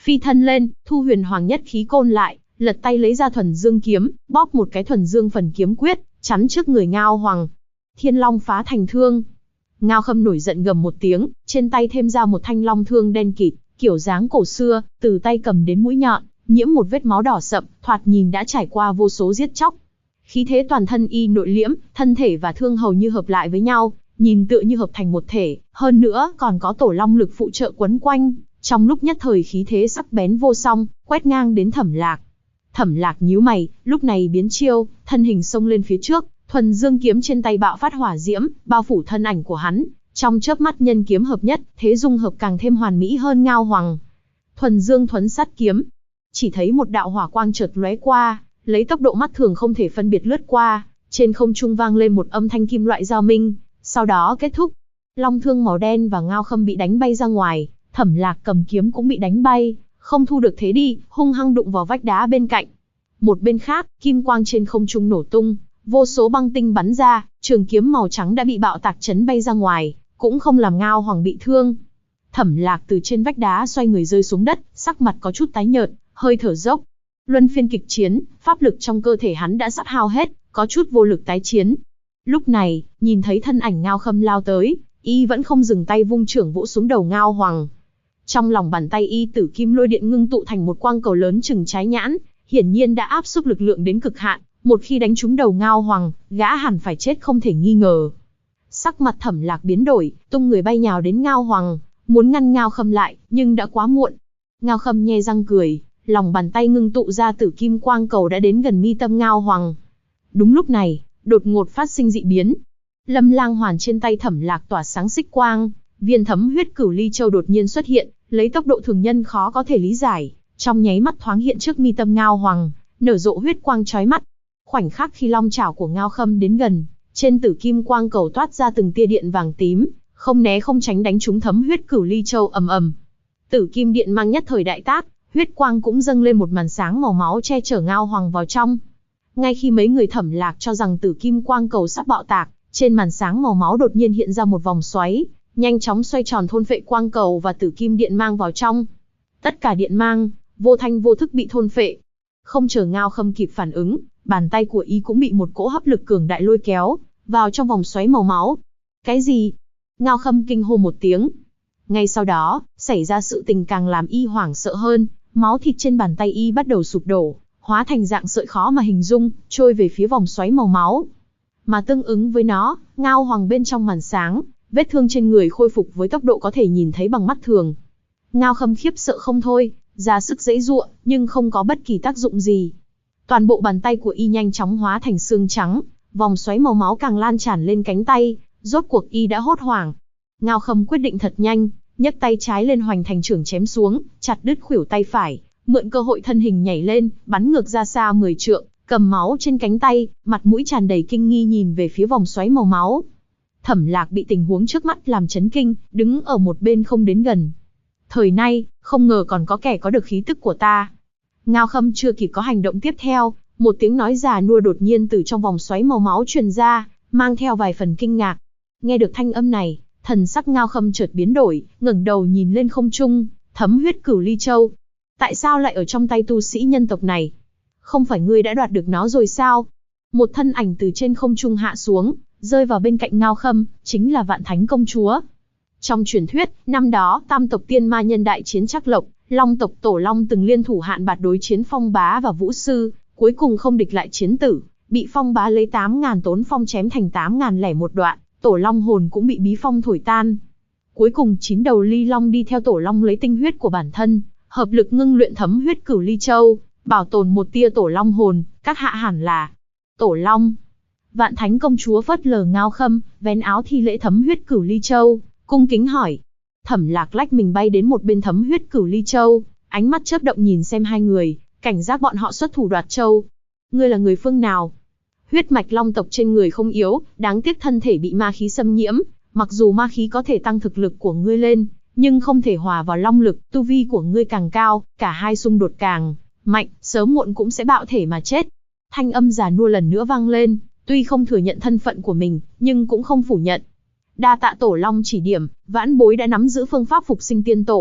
phi thân lên, thu huyền hoàng nhất khí côn lại, lật tay lấy ra thuần dương kiếm, bóp một cái thuần dương phần kiếm quyết, chắn trước người Ngao Hoàng. Thiên long phá thành thương. Ngao Khâm nổi giận gầm một tiếng, trên tay thêm ra một thanh long thương đen kịt, kiểu dáng cổ xưa, từ tay cầm đến mũi nhọn, nhiễm một vết máu đỏ sậm, thoạt nhìn đã trải qua vô số giết chóc. Khí thế toàn thân y nội liễm, thân thể và thương hầu như hợp lại với nhau, nhìn tựa như hợp thành một thể, hơn nữa còn có tổ long lực phụ trợ quấn quanh, trong lúc nhất thời khí thế sắc bén vô song, quét ngang đến Thẩm Lạc. Thẩm Lạc nhíu mày, lúc này biến chiêu, thân hình xông lên phía trước, thuần dương kiếm trên tay bạo phát hỏa diễm, bao phủ thân ảnh của hắn, trong chớp mắt nhân kiếm hợp nhất, thế dung hợp càng thêm hoàn mỹ hơn Ngao Hoàng. Thuần dương thuấn sát kiếm, chỉ thấy một đạo hỏa quang chợt lóe qua, lấy tốc độ mắt thường không thể phân biệt lướt qua, trên không trung vang lên một âm thanh kim loại giao minh, sau đó kết thúc. Long thương màu đen và Ngao Khâm bị đánh bay ra ngoài, Thẩm Lạc cầm kiếm cũng bị đánh bay, không thu được thế đi, hung hăng đụng vào vách đá bên cạnh. Một bên khác, kim quang trên không trung nổ tung, vô số băng tinh bắn ra, trường kiếm màu trắng đã bị bạo tạc chấn bay ra ngoài, cũng không làm Ngao Hoàng bị thương. Thẩm Lạc từ trên vách đá xoay người rơi xuống đất, sắc mặt có chút tái nhợt, hơi thở dốc. Luân phiên kịch chiến, pháp lực trong cơ thể hắn đã sắp hao hết, có chút vô lực tái chiến. Lúc này, nhìn thấy thân ảnh Ngao Khâm lao tới, y vẫn không dừng tay vung trưởng vỗ xuống đầu Ngao Hoàng. Trong lòng bàn tay y tử kim lôi điện ngưng tụ thành một quang cầu lớn chừng trái nhãn, hiển nhiên đã áp xúc lực lượng đến cực hạn, một khi đánh trúng đầu Ngao Hoàng, gã hẳn phải chết không thể nghi ngờ. Sắc mặt Thẩm Lạc biến đổi, tung người bay nhào đến Ngao Hoàng, muốn ngăn Ngao Khâm lại, nhưng đã quá muộn. Ngao Khâm nhe răng cười, lòng bàn tay ngưng tụ ra tử kim quang cầu đã đến gần mi tâm Ngao Hoàng. Đúng lúc này, đột ngột phát sinh dị biến. Lâm Lang Hoàn trên tay Thẩm Lạc tỏa sáng xích quang, viên thấm huyết cửu ly châu đột nhiên xuất hiện, lấy tốc độ thường nhân khó có thể lý giải, trong nháy mắt thoáng hiện trước mi tâm Ngao Hoàng, nở rộ huyết quang chói mắt. Khoảnh khắc khi long chảo của Ngao Khâm đến gần, trên tử kim quang cầu toát ra từng tia điện vàng tím, không né không tránh đánh trúng thấm huyết cửu ly châu ầm ầm. Tử kim điện mang nhất thời đại tác, huyết quang cũng dâng lên một màn sáng màu máu che chở Ngao Hoàng vào trong. Ngay khi mấy người Thẩm Lạc cho rằng tử kim quang cầu sắp bạo tạc, trên màn sáng màu máu đột nhiên hiện ra một vòng xoáy, nhanh chóng xoay tròn thôn phệ quang cầu và tử kim điện mang vào trong. Tất cả điện mang, vô thanh vô thức bị thôn phệ. Không chờ Ngao Khâm kịp phản ứng, bàn tay của y cũng bị một cỗ hấp lực cường đại lôi kéo vào trong vòng xoáy màu máu. Cái gì? Ngao Khâm kinh hô một tiếng. Ngay sau đó, xảy ra sự tình càng làm y hoảng sợ hơn, máu thịt trên bàn tay y bắt đầu sụp đổ, hóa thành dạng sợi khó mà hình dung, trôi về phía vòng xoáy màu máu. Mà tương ứng với nó, Ngao Hoàng bên trong màn sáng, vết thương trên người khôi phục với tốc độ có thể nhìn thấy bằng mắt thường. Ngao Khâm khiếp sợ không thôi, ra sức giãy giụa, nhưng không có bất kỳ tác dụng gì. Toàn bộ bàn tay của y nhanh chóng hóa thành xương trắng, vòng xoáy màu máu càng lan tràn lên cánh tay, rốt cuộc y đã hốt hoảng. Ngao Khâm quyết định thật nhanh, nhấc tay trái lên hoành thành trưởng chém xuống, chặt đứt khuỷu tay phải, mượn cơ hội thân hình nhảy lên, bắn ngược ra xa 10 trượng, cầm máu trên cánh tay, mặt mũi tràn đầy kinh nghi nhìn về phía vòng xoáy màu máu. Thẩm Lạc bị tình huống trước mắt làm chấn kinh, đứng ở một bên không đến gần. Thời nay, không ngờ còn có kẻ có được khí tức của ta. Ngao Khâm chưa kịp có hành động tiếp theo, một tiếng nói già nua đột nhiên từ trong vòng xoáy màu máu truyền ra, mang theo vài phần kinh ngạc. Nghe được thanh âm này, thần sắc Ngao Khâm chợt biến đổi, ngẩng đầu nhìn lên không trung, thấm huyết cửu ly châu. Tại sao lại ở trong tay tu sĩ nhân tộc này? Không phải ngươi đã đoạt được nó rồi sao? Một thân ảnh từ trên không trung hạ xuống, rơi vào bên cạnh Ngao Khâm, chính là Vạn Thánh công chúa. Trong truyền thuyết, năm đó tam tộc tiên ma nhân đại chiến Trắc Lộc, Long tộc Tổ Long từng liên thủ hạn bạt đối chiến Phong Bá và Vũ Sư, cuối cùng không địch lại chiến tử, bị Phong Bá lấy 8.000 tốn phong chém thành 8.001 đoạn, Tổ Long hồn cũng bị bí phong thổi tan. Cuối cùng 9 đầu ly long đi theo Tổ Long lấy tinh huyết của bản thân, hợp lực ngưng luyện thấm huyết cửu ly châu, bảo tồn một tia Tổ Long hồn, các hạ hẳn là Tổ Long. Vạn Thánh công chúa phớt lờ Ngao Khâm, vén áo thi lễ thấm huyết cửu ly châu, cung kính hỏi. Thẩm Lạc lách mình bay đến một bên thấm huyết cửu ly châu, ánh mắt chớp động nhìn xem hai người, cảnh giác bọn họ xuất thủ đoạt châu. Ngươi là người phương nào? Huyết mạch long tộc trên người không yếu, đáng tiếc thân thể bị ma khí xâm nhiễm, mặc dù ma khí có thể tăng thực lực của ngươi lên, nhưng không thể hòa vào long lực, tu vi của ngươi càng cao, cả hai xung đột càng mạnh, sớm muộn cũng sẽ bạo thể mà chết. Thanh âm già nua lần nữa vang lên, tuy không thừa nhận thân phận của mình, nhưng cũng không phủ nhận. Đa tạ Tổ Long chỉ điểm, vãn bối đã nắm giữ phương pháp phục sinh tiên tổ,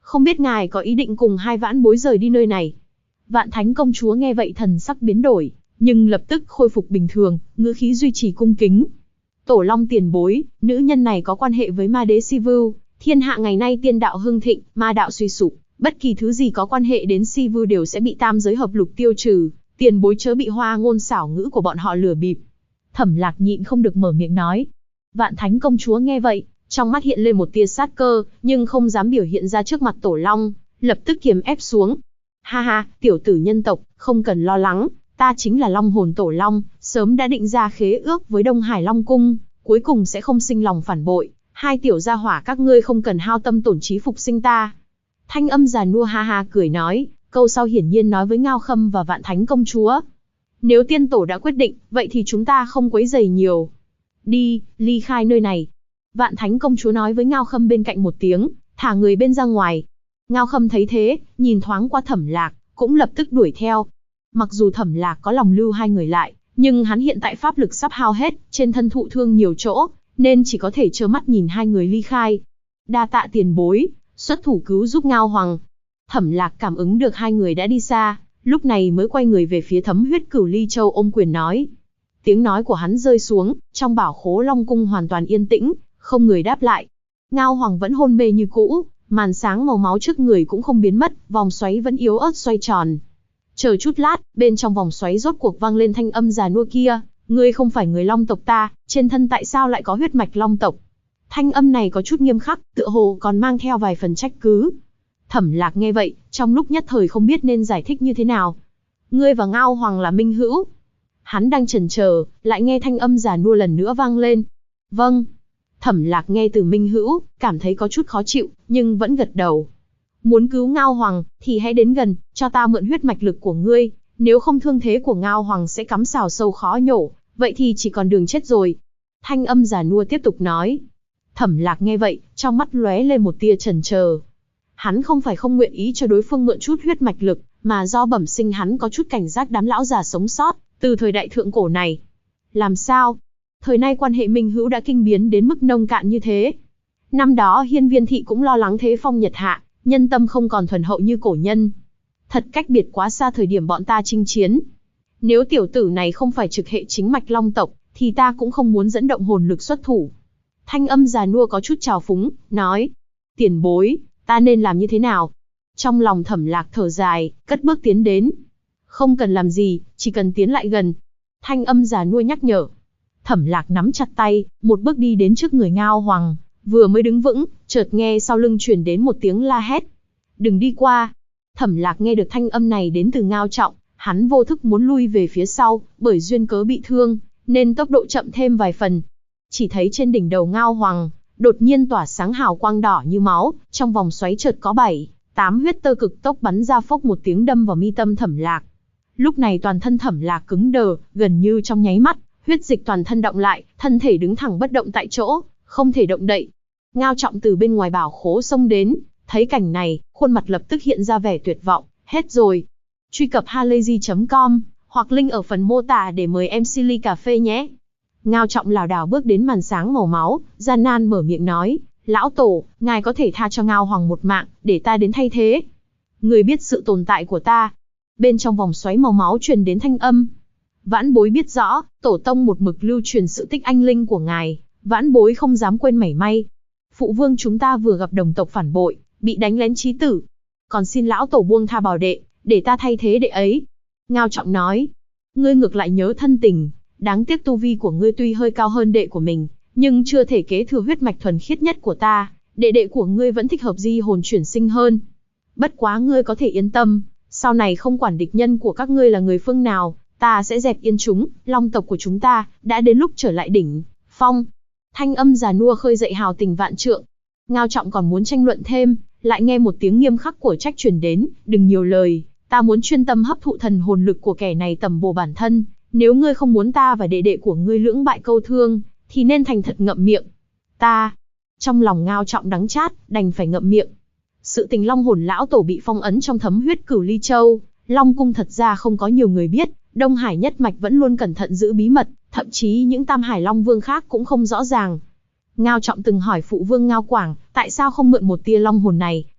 không biết ngài có ý định cùng hai vãn bối rời đi nơi này. Vạn Thánh công chúa nghe vậy thần sắc biến đổi, nhưng lập tức khôi phục bình thường, ngữ khí duy trì cung kính. Tổ Long tiền bối, nữ nhân này có quan hệ với ma đế Sivu, thiên hạ ngày nay tiên đạo hưng thịnh, ma đạo suy sụp, bất kỳ thứ gì có quan hệ đến Sivu đều sẽ bị tam giới hợp lục tiêu trừ, tiền bối chớ bị hoa ngôn xảo ngữ của bọn họ lừa bịp. Thẩm Lạc nhịn không được mở miệng nói. Vạn Thánh công chúa nghe vậy, trong mắt hiện lên một tia sát cơ, nhưng không dám biểu hiện ra trước mặt Tổ Long, lập tức kiềm ép xuống. Ha ha, tiểu tử nhân tộc, không cần lo lắng, ta chính là Long hồn Tổ Long, sớm đã định ra khế ước với Đông Hải Long Cung, cuối cùng sẽ không sinh lòng phản bội, hai tiểu gia hỏa các ngươi không cần hao tâm tổn trí phục sinh ta. Thanh âm già nua ha ha cười nói, câu sau hiển nhiên nói với Ngao Khâm và Vạn Thánh công chúa. Nếu tiên tổ đã quyết định, vậy thì chúng ta không quấy rầy nhiều. Đi, ly khai nơi này. Vạn Thánh công chúa nói với Ngao Khâm bên cạnh một tiếng, thả người bên ra ngoài. Ngao Khâm thấy thế, nhìn thoáng qua Thẩm Lạc, cũng lập tức đuổi theo. Mặc dù Thẩm Lạc có lòng lưu hai người lại, nhưng hắn hiện tại pháp lực sắp hao hết, trên thân thụ thương nhiều chỗ, nên chỉ có thể trơ mắt nhìn hai người ly khai. Đa tạ tiền bối, xuất thủ cứu giúp Ngao Hoàng. Thẩm Lạc cảm ứng được hai người đã đi xa, lúc này mới quay người về phía Thấm Huyết Cửu Ly Châu ôm quyền nói. Tiếng nói của hắn rơi xuống, trong bảo khố Long Cung hoàn toàn yên tĩnh, không người đáp lại. Ngao Hoàng vẫn hôn mê như cũ, màn sáng màu máu trước người cũng không biến mất, vòng xoáy vẫn yếu ớt xoay tròn. Chờ chút lát, bên trong vòng xoáy rốt cuộc vang lên thanh âm già nua kia, ngươi không phải người Long tộc ta, trên thân tại sao lại có huyết mạch Long tộc? Thanh âm này có chút nghiêm khắc, tựa hồ còn mang theo vài phần trách cứ. Thẩm Lạc nghe vậy, trong lúc nhất thời không biết nên giải thích như thế nào. Ngươi và Ngao Hoàng là minh hữu. Hắn đang chần chờ, lại nghe thanh âm già nua lần nữa vang lên. Vâng. Thẩm Lạc nghe từ minh hữu, cảm thấy có chút khó chịu, nhưng vẫn gật đầu. Muốn cứu Ngao Hoàng, thì hãy đến gần, cho ta mượn huyết mạch lực của ngươi, nếu không thương thế của Ngao Hoàng sẽ cắm sào sâu khó nhổ, vậy thì chỉ còn đường chết rồi. Thanh âm già nua tiếp tục nói. Thẩm Lạc nghe vậy, trong mắt lóe lên một tia chần chờ. Hắn không phải không nguyện ý cho đối phương mượn chút huyết mạch lực, mà do bẩm sinh hắn có chút cảnh giác đám lão già sống sót, từ thời đại thượng cổ này. Làm sao? Thời nay quan hệ minh hữu đã kinh biến đến mức nông cạn như thế. Năm đó Hiên Viên Thị cũng lo lắng thế phong nhật hạ, nhân tâm không còn thuần hậu như cổ nhân. Thật cách biệt quá xa thời điểm bọn ta chinh chiến. Nếu tiểu tử này không phải trực hệ chính mạch Long tộc, thì ta cũng không muốn dẫn động hồn lực xuất thủ. Thanh âm già nua có chút trào phúng, nói. Tiền bối, ta nên làm như thế nào? Trong lòng Thẩm Lạc thở dài, cất bước tiến đến. Không cần làm gì, chỉ cần tiến lại gần. Thanh âm già nua nhắc nhở. Thẩm Lạc nắm chặt tay, một bước đi đến trước người Ngao Hoàng, vừa mới đứng vững, chợt nghe sau lưng truyền đến một tiếng la hét. Đừng đi qua. Thẩm Lạc nghe được thanh âm này đến từ Ngao Trọng, hắn vô thức muốn lui về phía sau, bởi duyên cớ bị thương, nên tốc độ chậm thêm vài phần. Chỉ thấy trên đỉnh đầu Ngao Hoàng, đột nhiên tỏa sáng hào quang đỏ như máu, trong vòng xoáy chợt có 7-8 huyết tơ cực tốc bắn ra phốc một tiếng đâm vào mi tâm Thẩm Lạc. Lúc này toàn thân Thẩm Lạc cứng đờ, gần như trong nháy mắt, huyết dịch toàn thân động lại, thân thể đứng thẳng bất động tại chỗ, không thể động đậy. Ngao Trọng từ bên ngoài bảo khố xông đến, thấy cảnh này, khuôn mặt lập tức hiện ra vẻ tuyệt vọng, hết rồi. Truy cập halayzi.com, hoặc link ở phần mô tả để mời em Silly Cà Phê nhé. Ngao Trọng lảo đảo bước đến màn sáng màu máu, gian nan mở miệng nói, lão tổ, ngài có thể tha cho Ngao Hoàng một mạng, để ta đến thay thế. Người biết sự tồn tại của ta. Bên trong vòng xoáy màu máu truyền đến thanh âm. Vãn bối biết rõ, tổ tông một mực lưu truyền sự tích anh linh của ngài, vãn bối không dám quên mảy may. Phụ vương chúng ta vừa gặp đồng tộc phản bội, bị đánh lén chí tử. Còn xin lão tổ buông tha bảo đệ, để ta thay thế đệ ấy. Ngao Trọng nói, ngươi ngược lại nhớ thân tình, đáng tiếc tu vi của ngươi tuy hơi cao hơn đệ của mình, nhưng chưa thể kế thừa huyết mạch thuần khiết nhất của ta, đệ của ngươi vẫn thích hợp di hồn chuyển sinh hơn. Bất quá ngươi có thể yên tâm, sau này không quản địch nhân của các ngươi là người phương nào, ta sẽ dẹp yên chúng, Long tộc của chúng ta đã đến lúc trở lại đỉnh phong. Thanh âm già nua khơi dậy hào tình vạn trượng. Ngao Trọng còn muốn tranh luận thêm, lại nghe một tiếng nghiêm khắc của trách truyền đến, đừng nhiều lời, ta muốn chuyên tâm hấp thụ thần hồn lực của kẻ này tầm bổ bản thân, nếu ngươi không muốn ta và đệ của ngươi lưỡng bại câu thương, thì nên thành thật ngậm miệng. Ta, trong lòng Ngao Trọng đắng chát, đành phải ngậm miệng. Sự tình Long hồn lão tổ bị phong ấn trong Thấm Huyết Cửu Ly Châu, Long cung thật ra không có nhiều người biết, Đông Hải nhất mạch vẫn luôn cẩn thận giữ bí mật, thậm chí những Tam Hải Long vương khác cũng không rõ ràng. Ngao Trọng từng hỏi phụ vương Ngao Quảng, tại sao không mượn một tia long hồn này,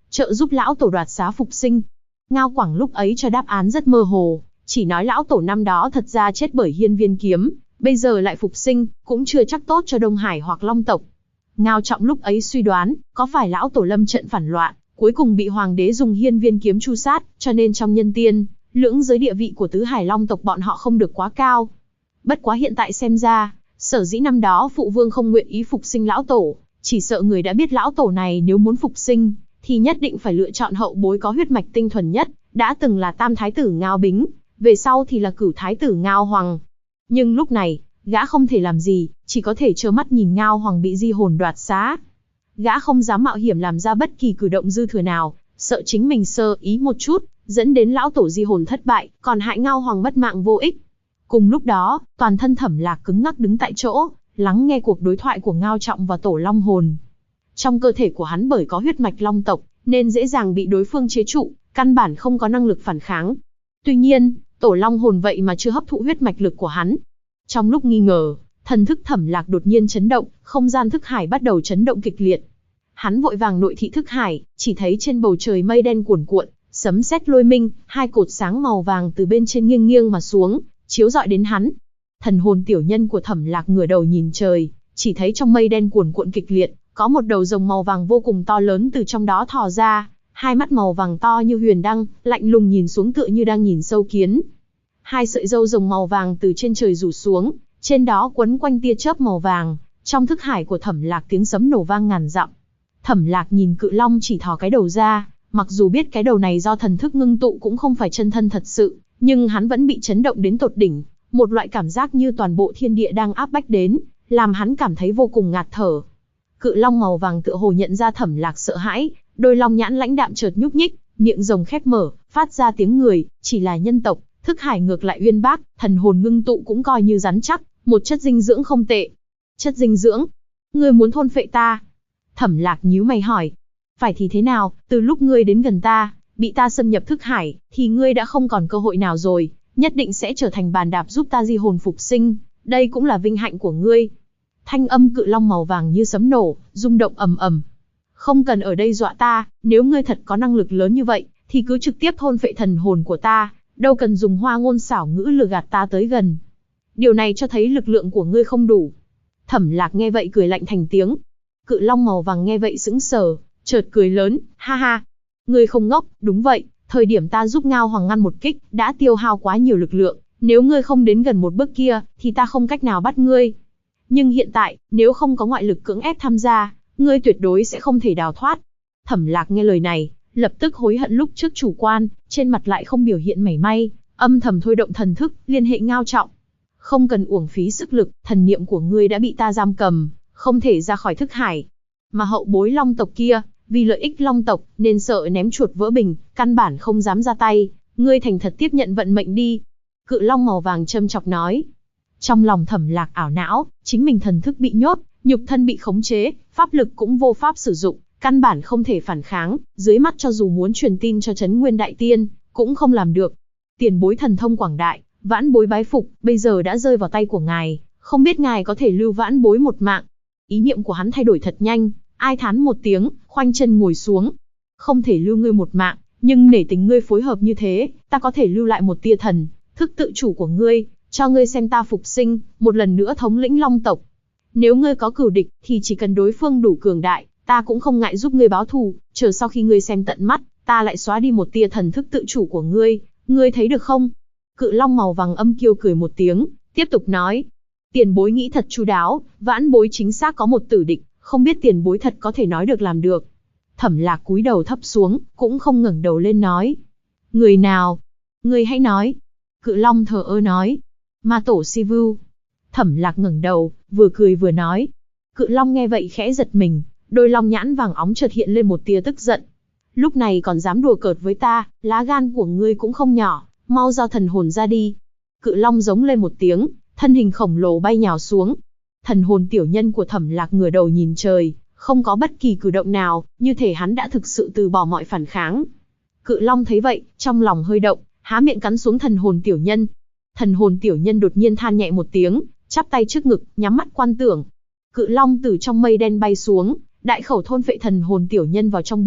trợ giúp lão tổ đoạt xá phục sinh. Ngao Quảng lúc ấy cho đáp án rất mơ hồ, chỉ nói lão tổ năm đó thật ra chết bởi hiên viên kiếm, bây giờ lại phục sinh, cũng chưa chắc tốt cho Đông Hải hoặc Long tộc. Ngao Trọng lúc ấy suy đoán, có phải lão tổ lâm trận phản loạn, cuối cùng bị hoàng đế dùng hiên viên kiếm tru sát, cho nên trong nhân tiên, lưỡng giới địa vị của tứ hải Long tộc bọn họ không được quá cao. Bất quá hiện tại xem ra, sở dĩ năm đó phụ vương không nguyện ý phục sinh lão tổ, chỉ sợ người đã biết lão tổ này nếu muốn phục sinh, thì nhất định phải lựa chọn hậu bối có huyết mạch tinh thuần nhất, đã từng là tam thái tử Ngao Bính, về sau thì là cửu thái tử Ngao Hoàng. Nhưng lúc này, gã không thể làm gì, chỉ có thể trơ mắt nhìn Ngao Hoàng bị di hồn đoạt xá. Gã không dám mạo hiểm làm ra bất kỳ cử động dư thừa nào, sợ chính mình sơ ý một chút, dẫn đến lão tổ di hồn thất bại, còn hại Ngao Hoàng mất mạng vô ích. Cùng lúc đó, toàn thân Thẩm Lạc cứng ngắc đứng tại chỗ, lắng nghe cuộc đối thoại của Ngao Trọng và tổ Long hồn. Trong cơ thể của hắn bởi có huyết mạch Long tộc, nên dễ dàng bị đối phương chế trụ, căn bản không có năng lực phản kháng. Tuy nhiên, tổ Long hồn vậy mà chưa hấp thụ huyết mạch lực của hắn. Trong lúc nghi ngờ, thần thức Thẩm Lạc đột nhiên chấn động, không gian thức hải bắt đầu chấn động kịch liệt. Hắn vội vàng nội thị thức hải, chỉ thấy trên bầu trời mây đen cuồn cuộn, sấm sét lôi minh, hai cột sáng màu vàng từ bên trên nghiêng nghiêng mà xuống, chiếu rọi đến hắn. Thần hồn tiểu nhân của Thẩm Lạc ngửa đầu nhìn trời, chỉ thấy trong mây đen cuồn cuộn kịch liệt, có một đầu rồng màu vàng vô cùng to lớn từ trong đó thò ra, hai mắt màu vàng to như huyền đăng, lạnh lùng nhìn xuống tựa như đang nhìn sâu kiến. Hai sợi râu rồng màu vàng từ trên trời rủ xuống, trên đó quấn quanh tia chớp màu vàng, trong thức hải của Thẩm Lạc tiếng sấm nổ vang ngàn dặm. Thẩm Lạc nhìn cự long chỉ thò cái đầu ra, mặc dù biết cái đầu này do thần thức ngưng tụ cũng không phải chân thân thật sự, nhưng hắn vẫn bị chấn động đến tột đỉnh, một loại cảm giác như toàn bộ thiên địa đang áp bách đến, làm hắn cảm thấy vô cùng ngạt thở. Cự long màu vàng tựa hồ nhận ra Thẩm Lạc sợ hãi, đôi long nhãn lãnh đạm chợt nhúc nhích, miệng rồng khép mở, phát ra tiếng người, chỉ là nhân tộc, thức hải ngược lại uyên bác, thần hồn ngưng tụ cũng coi như rắn chắc, một chất dinh dưỡng không tệ. Chất dinh dưỡng? Ngươi muốn thôn phệ ta? Thẩm Lạc nhíu mày hỏi. Phải thì thế nào, từ lúc ngươi đến gần ta, bị ta xâm nhập thức hải, thì ngươi đã không còn cơ hội nào rồi, nhất định sẽ trở thành bàn đạp giúp ta di hồn phục sinh, đây cũng là vinh hạnh của ngươi. Thanh âm cự long màu vàng như sấm nổ, rung động ầm ầm. Không cần ở đây dọa ta, nếu ngươi thật có năng lực lớn như vậy, thì cứ trực tiếp thôn phệ thần hồn của ta, đâu cần dùng hoa ngôn xảo ngữ lừa gạt ta tới gần. Điều này cho thấy lực lượng của ngươi không đủ. Thẩm Lạc nghe vậy cười lạnh thành tiếng. Cự long màu vàng nghe vậy sững sờ, chợt cười lớn, ha ha. Ngươi không ngốc, đúng vậy, thời điểm ta giúp Ngao Hoàng ngăn một kích, đã tiêu hao quá nhiều lực lượng, nếu ngươi không đến gần một bước kia, thì ta không cách nào bắt ngươi. Nhưng hiện tại, nếu không có ngoại lực cưỡng ép tham gia, ngươi tuyệt đối sẽ không thể đào thoát. Thẩm Lạc nghe lời này, lập tức hối hận lúc trước chủ quan, trên mặt lại không biểu hiện mảy may, âm thầm thôi động thần thức, liên hệ Ngao Trọng. Không cần uổng phí sức lực, thần niệm của ngươi đã bị ta giam cầm, không thể ra khỏi thức hải. Mà hậu bối Long tộc kia, vì lợi ích Long tộc, nên sợ ném chuột vỡ bình, căn bản không dám ra tay, ngươi thành thật tiếp nhận vận mệnh đi. Cự long màu vàng châm chọc nói. Trong lòng Thẩm Lạc ảo não, chính mình thần thức bị nhốt, nhục thân bị khống chế, pháp lực cũng vô pháp sử dụng, căn bản không thể phản kháng, dưới mắt cho dù muốn truyền tin cho Trấn Nguyên Đại Tiên, cũng không làm được. Tiền bối thần thông quảng đại, vãn bối bái phục, bây giờ đã rơi vào tay của ngài, không biết ngài có thể lưu vãn bối một mạng. Ý niệm của hắn thay đổi thật nhanh, ai thán một tiếng, khoanh chân ngồi xuống. Không thể lưu ngươi một mạng, nhưng nể tình ngươi phối hợp như thế, ta có thể lưu lại một tia thần thức tự chủ của ngươi, cho ngươi xem ta phục sinh, một lần nữa thống lĩnh Long tộc. Nếu ngươi có cửu địch, thì chỉ cần đối phương đủ cường đại, ta cũng không ngại giúp ngươi báo thù, chờ sau khi ngươi xem tận mắt, ta lại xóa đi một tia thần thức tự chủ của ngươi thấy được không? Cự long màu vàng âm kiêu cười một tiếng, tiếp tục nói. Tiền bối nghĩ thật chu đáo, vãn bối chính xác có một tử địch, không biết tiền bối thật có thể nói được làm được. Thẩm Lạc cúi đầu thấp xuống, cũng không ngẩng đầu lên nói. Người nào? Ngươi hãy nói. Cự long thờ ơ nói. Ma tổ Si Vu. Thẩm Lạc ngẩng đầu, vừa cười vừa nói. Cự long nghe vậy khẽ giật mình, đôi long nhãn vàng óng chợt hiện lên một tia tức giận. Lúc này còn dám đùa cợt với ta, lá gan của ngươi cũng không nhỏ, mau giao thần hồn ra đi. Cự long giống lên một tiếng, thân hình khổng lồ bay nhào xuống. Thần hồn tiểu nhân của Thẩm Lạc ngửa đầu nhìn trời, không có bất kỳ cử động nào, như thể hắn đã thực sự từ bỏ mọi phản kháng. Cự long thấy vậy, trong lòng hơi động, há miệng cắn xuống thần hồn tiểu nhân. Thần hồn tiểu nhân đột nhiên than nhẹ một tiếng, chắp tay trước ngực, nhắm mắt quan tưởng. Cự long từ trong mây đen bay xuống, đại khẩu thôn phệ thần hồn tiểu nhân vào trong bụng,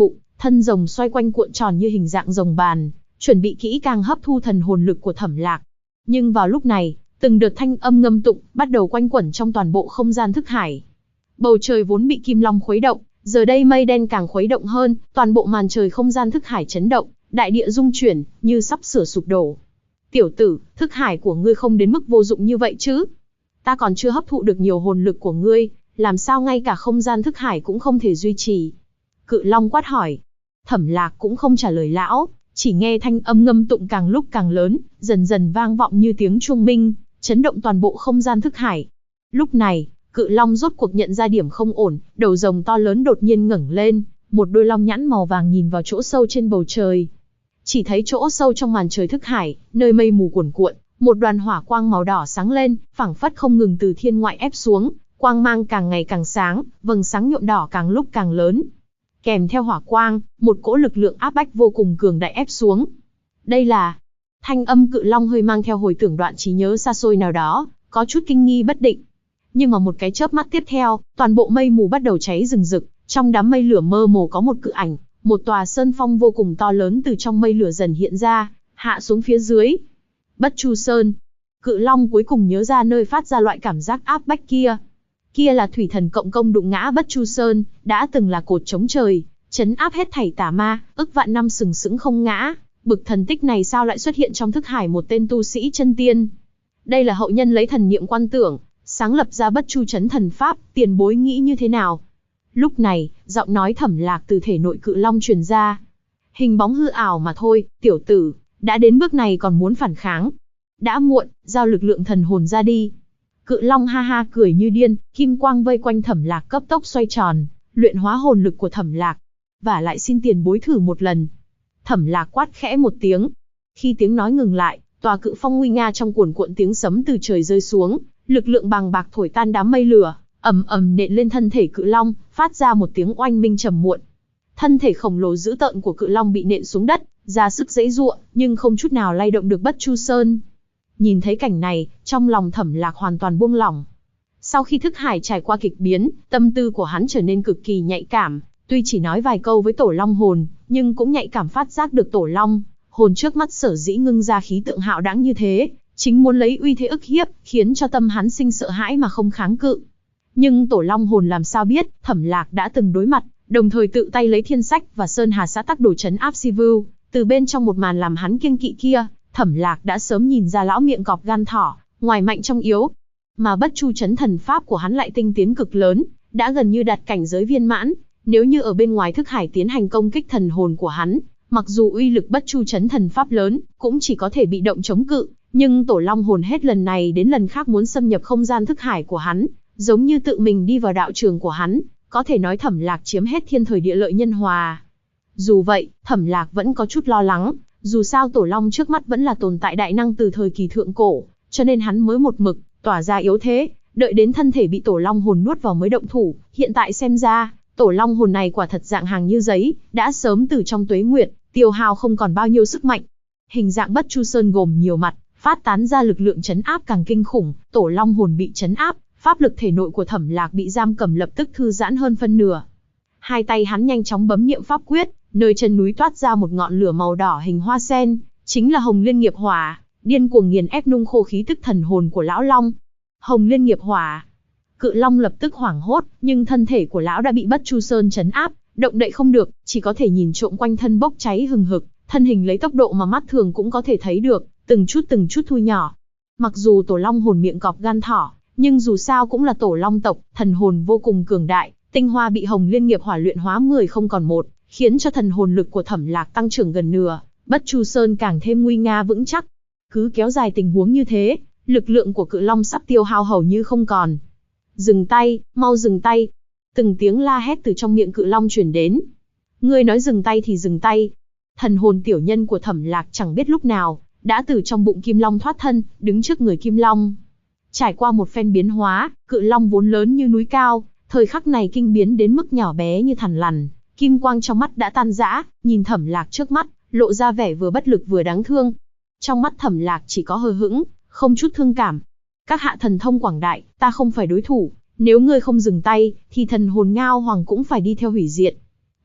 Thân rồng xoay quanh cuộn tròn như hình dạng rồng bàn, chuẩn bị kỹ càng hấp thu thần hồn lực của Thẩm Lạc. Nhưng vào lúc này, từng đợt thanh âm ngâm tụng bắt đầu quanh quẩn trong toàn bộ không gian thức hải. Bầu trời vốn bị kim long khuấy động, giờ đây mây đen càng khuấy động hơn, toàn bộ màn trời không gian thức hải chấn động, đại địa rung chuyển, như sắp sửa sụp đổ. Tiểu tử, thức hải của ngươi không đến mức vô dụng như vậy chứ? Ta còn chưa hấp thụ được nhiều hồn lực của ngươi, làm sao ngay cả không gian thức hải cũng không thể duy trì? Cự long quát hỏi. Thẩm Lạc cũng không trả lời lão, chỉ nghe thanh âm ngâm tụng càng lúc càng lớn, dần dần vang vọng như tiếng chuông minh, chấn động toàn bộ không gian thức hải. Lúc này, Cự long rốt cuộc nhận ra điểm không ổn, đầu rồng to lớn đột nhiên ngẩng lên, một đôi long nhãn màu vàng nhìn vào chỗ sâu trên bầu trời. Chỉ thấy chỗ sâu trong màn trời thức hải, nơi mây mù cuồn cuộn, một đoàn hỏa quang màu đỏ sáng lên, phảng phất không ngừng từ thiên ngoại ép xuống, quang mang càng ngày càng sáng, vầng sáng nhuộm đỏ càng lúc càng lớn. Kèm theo hỏa quang, một cỗ lực lượng áp bách vô cùng cường đại ép xuống. Đây là... Thanh âm Cự long hơi mang theo hồi tưởng đoạn trí nhớ xa xôi nào đó, có chút kinh nghi bất định. Nhưng mà một cái chớp mắt tiếp theo, toàn bộ mây mù bắt đầu cháy rừng rực, trong đám mây lửa mơ hồ có một cự ảnh, một tòa sơn phong vô cùng to lớn từ trong mây lửa dần hiện ra, hạ xuống phía dưới. Bất Chu Sơn. Cự long cuối cùng nhớ ra nơi phát ra loại cảm giác áp bách kia. Kia là thủy thần cộng công đụng ngã Bất Chu Sơn, đã từng là cột chống trời, trấn áp hết thảy tà ma, ức vạn năm sừng sững không ngã. Bực thần tích này sao lại xuất hiện trong thức hải một tên tu sĩ chân tiên? Đây là hậu nhân lấy thần niệm quan tưởng, sáng lập ra Bất Chu Chấn thần pháp, tiền bối nghĩ như thế nào? Lúc này, giọng nói Thẩm Lạc từ thể nội Cự long truyền ra. Hình bóng hư ảo mà thôi, tiểu tử, đã đến bước này còn muốn phản kháng. Đã muộn, giao lực lượng thần hồn ra đi. Cự long ha ha cười như điên, kim quang vây quanh Thẩm Lạc cấp tốc xoay tròn, luyện hóa hồn lực của Thẩm Lạc. Và lại xin tiền bối thử một lần. Thẩm Lạc quát khẽ một tiếng. Khi tiếng nói ngừng lại, tòa cự phong nguy nga trong cuồn cuộn tiếng sấm từ trời rơi xuống, lực lượng bàng bạc thổi tan đám mây lửa, ầm ầm nện lên thân thể Cự long, phát ra một tiếng oanh minh trầm muộn. Thân thể khổng lồ dữ tợn của Cự long bị nện xuống đất, ra sức giãy giụa, nhưng không chút nào lay động được Bất Chu Sơn. Nhìn thấy cảnh này, trong lòng Thẩm Lạc hoàn toàn buông lỏng. Sau khi thức hải trải qua kịch biến, tâm tư của hắn trở nên cực kỳ nhạy cảm, tuy chỉ nói vài câu với tổ long hồn, nhưng cũng nhạy cảm phát giác được tổ long hồn trước mắt sở dĩ ngưng ra khí tượng hạo đãng như thế, chính muốn lấy uy thế ức hiếp, khiến cho tâm hắn sinh sợ hãi mà không kháng cự. Nhưng tổ long hồn làm sao biết, Thẩm Lạc đã từng đối mặt, đồng thời tự tay lấy thiên sách và sơn hà xã tắc đồ trấn áp Si Vưu, từ bên trong một màn làm hắn kiêng kỵ kia, Thẩm Lạc đã sớm nhìn ra lão miệng cọp gan thỏ, ngoài mạnh trong yếu. Mà Bất Chu Chấn thần pháp của hắn lại tinh tiến cực lớn, đã gần như đạt cảnh giới viên mãn. Nếu như ở bên ngoài thức hải tiến hành công kích thần hồn của hắn, mặc dù uy lực Bất Chu Chấn thần pháp lớn, cũng chỉ có thể bị động chống cự, nhưng tổ long hồn hết lần này đến lần khác muốn xâm nhập không gian thức hải của hắn, giống như tự mình đi vào đạo trường của hắn, có thể nói Thẩm Lạc chiếm hết thiên thời địa lợi nhân hòa. Dù vậy, Thẩm Lạc vẫn có chút lo lắng, dù sao tổ long trước mắt vẫn là tồn tại đại năng từ thời kỳ thượng cổ, cho nên hắn mới một mực tỏa ra yếu thế, đợi đến thân thể bị tổ long hồn nuốt vào mới động thủ. Hiện tại xem ra, tổ long hồn này quả thật dạng hàng như giấy, đã sớm từ trong tuế nguyệt tiêu hao không còn bao nhiêu sức mạnh. Hình dạng Bất Chu Sơn gồm nhiều mặt, phát tán ra lực lượng chấn áp càng kinh khủng, tổ long hồn bị chấn áp, pháp lực thể nội của Thẩm Lạc bị giam cầm lập tức thư giãn hơn phân nửa. Hai tay hắn nhanh chóng bấm niệm pháp quyết, nơi chân núi toát ra một ngọn lửa màu đỏ hình hoa sen, chính là Hồng Liên Nghiệp Hỏa, điên cuồng nghiền ép nung khô khí tức thần hồn của lão long. Hồng Liên Nghiệp Hỏa. Cự long lập tức hoảng hốt, nhưng thân thể của lão đã bị Bất Chu Sơn chấn áp, động đậy không được, chỉ có thể nhìn trộm quanh thân bốc cháy hừng hực, thân hình lấy tốc độ mà mắt thường cũng có thể thấy được, từng chút thu nhỏ. Mặc dù tổ long hồn miệng cọp gan thỏ, nhưng dù sao cũng là tổ long tộc, thần hồn vô cùng cường đại, tinh hoa bị Hồng Liên Nghiệp Hỏa luyện hóa 10 không còn một, khiến cho thần hồn lực của Thẩm Lạc tăng trưởng gần nửa, Bất Chu Sơn càng thêm nguy nga vững chắc. Cứ kéo dài tình huống như thế, lực lượng của Cự long sắp tiêu hao hầu như không còn. Dừng tay, mau dừng tay. Từng tiếng la hét từ trong miệng Cự long truyền đến. Ngươi nói dừng tay thì dừng tay. Thần hồn tiểu nhân của Thẩm Lạc chẳng biết lúc nào đã từ trong bụng Kim Long thoát thân, đứng trước người Kim Long. Trải qua một phen biến hóa, Cự long vốn lớn như núi cao, thời khắc này kinh biến đến mức nhỏ bé như thằn lằn, kim quang trong mắt đã tan rã, nhìn Thẩm Lạc trước mắt, lộ ra vẻ vừa bất lực vừa đáng thương. Trong mắt Thẩm Lạc chỉ có hờ hững, không chút thương cảm. Các hạ thần thông quảng đại, ta không phải đối thủ, nếu ngươi không dừng tay, thì thần hồn Ngao Hoàng cũng phải đi theo hủy diệt.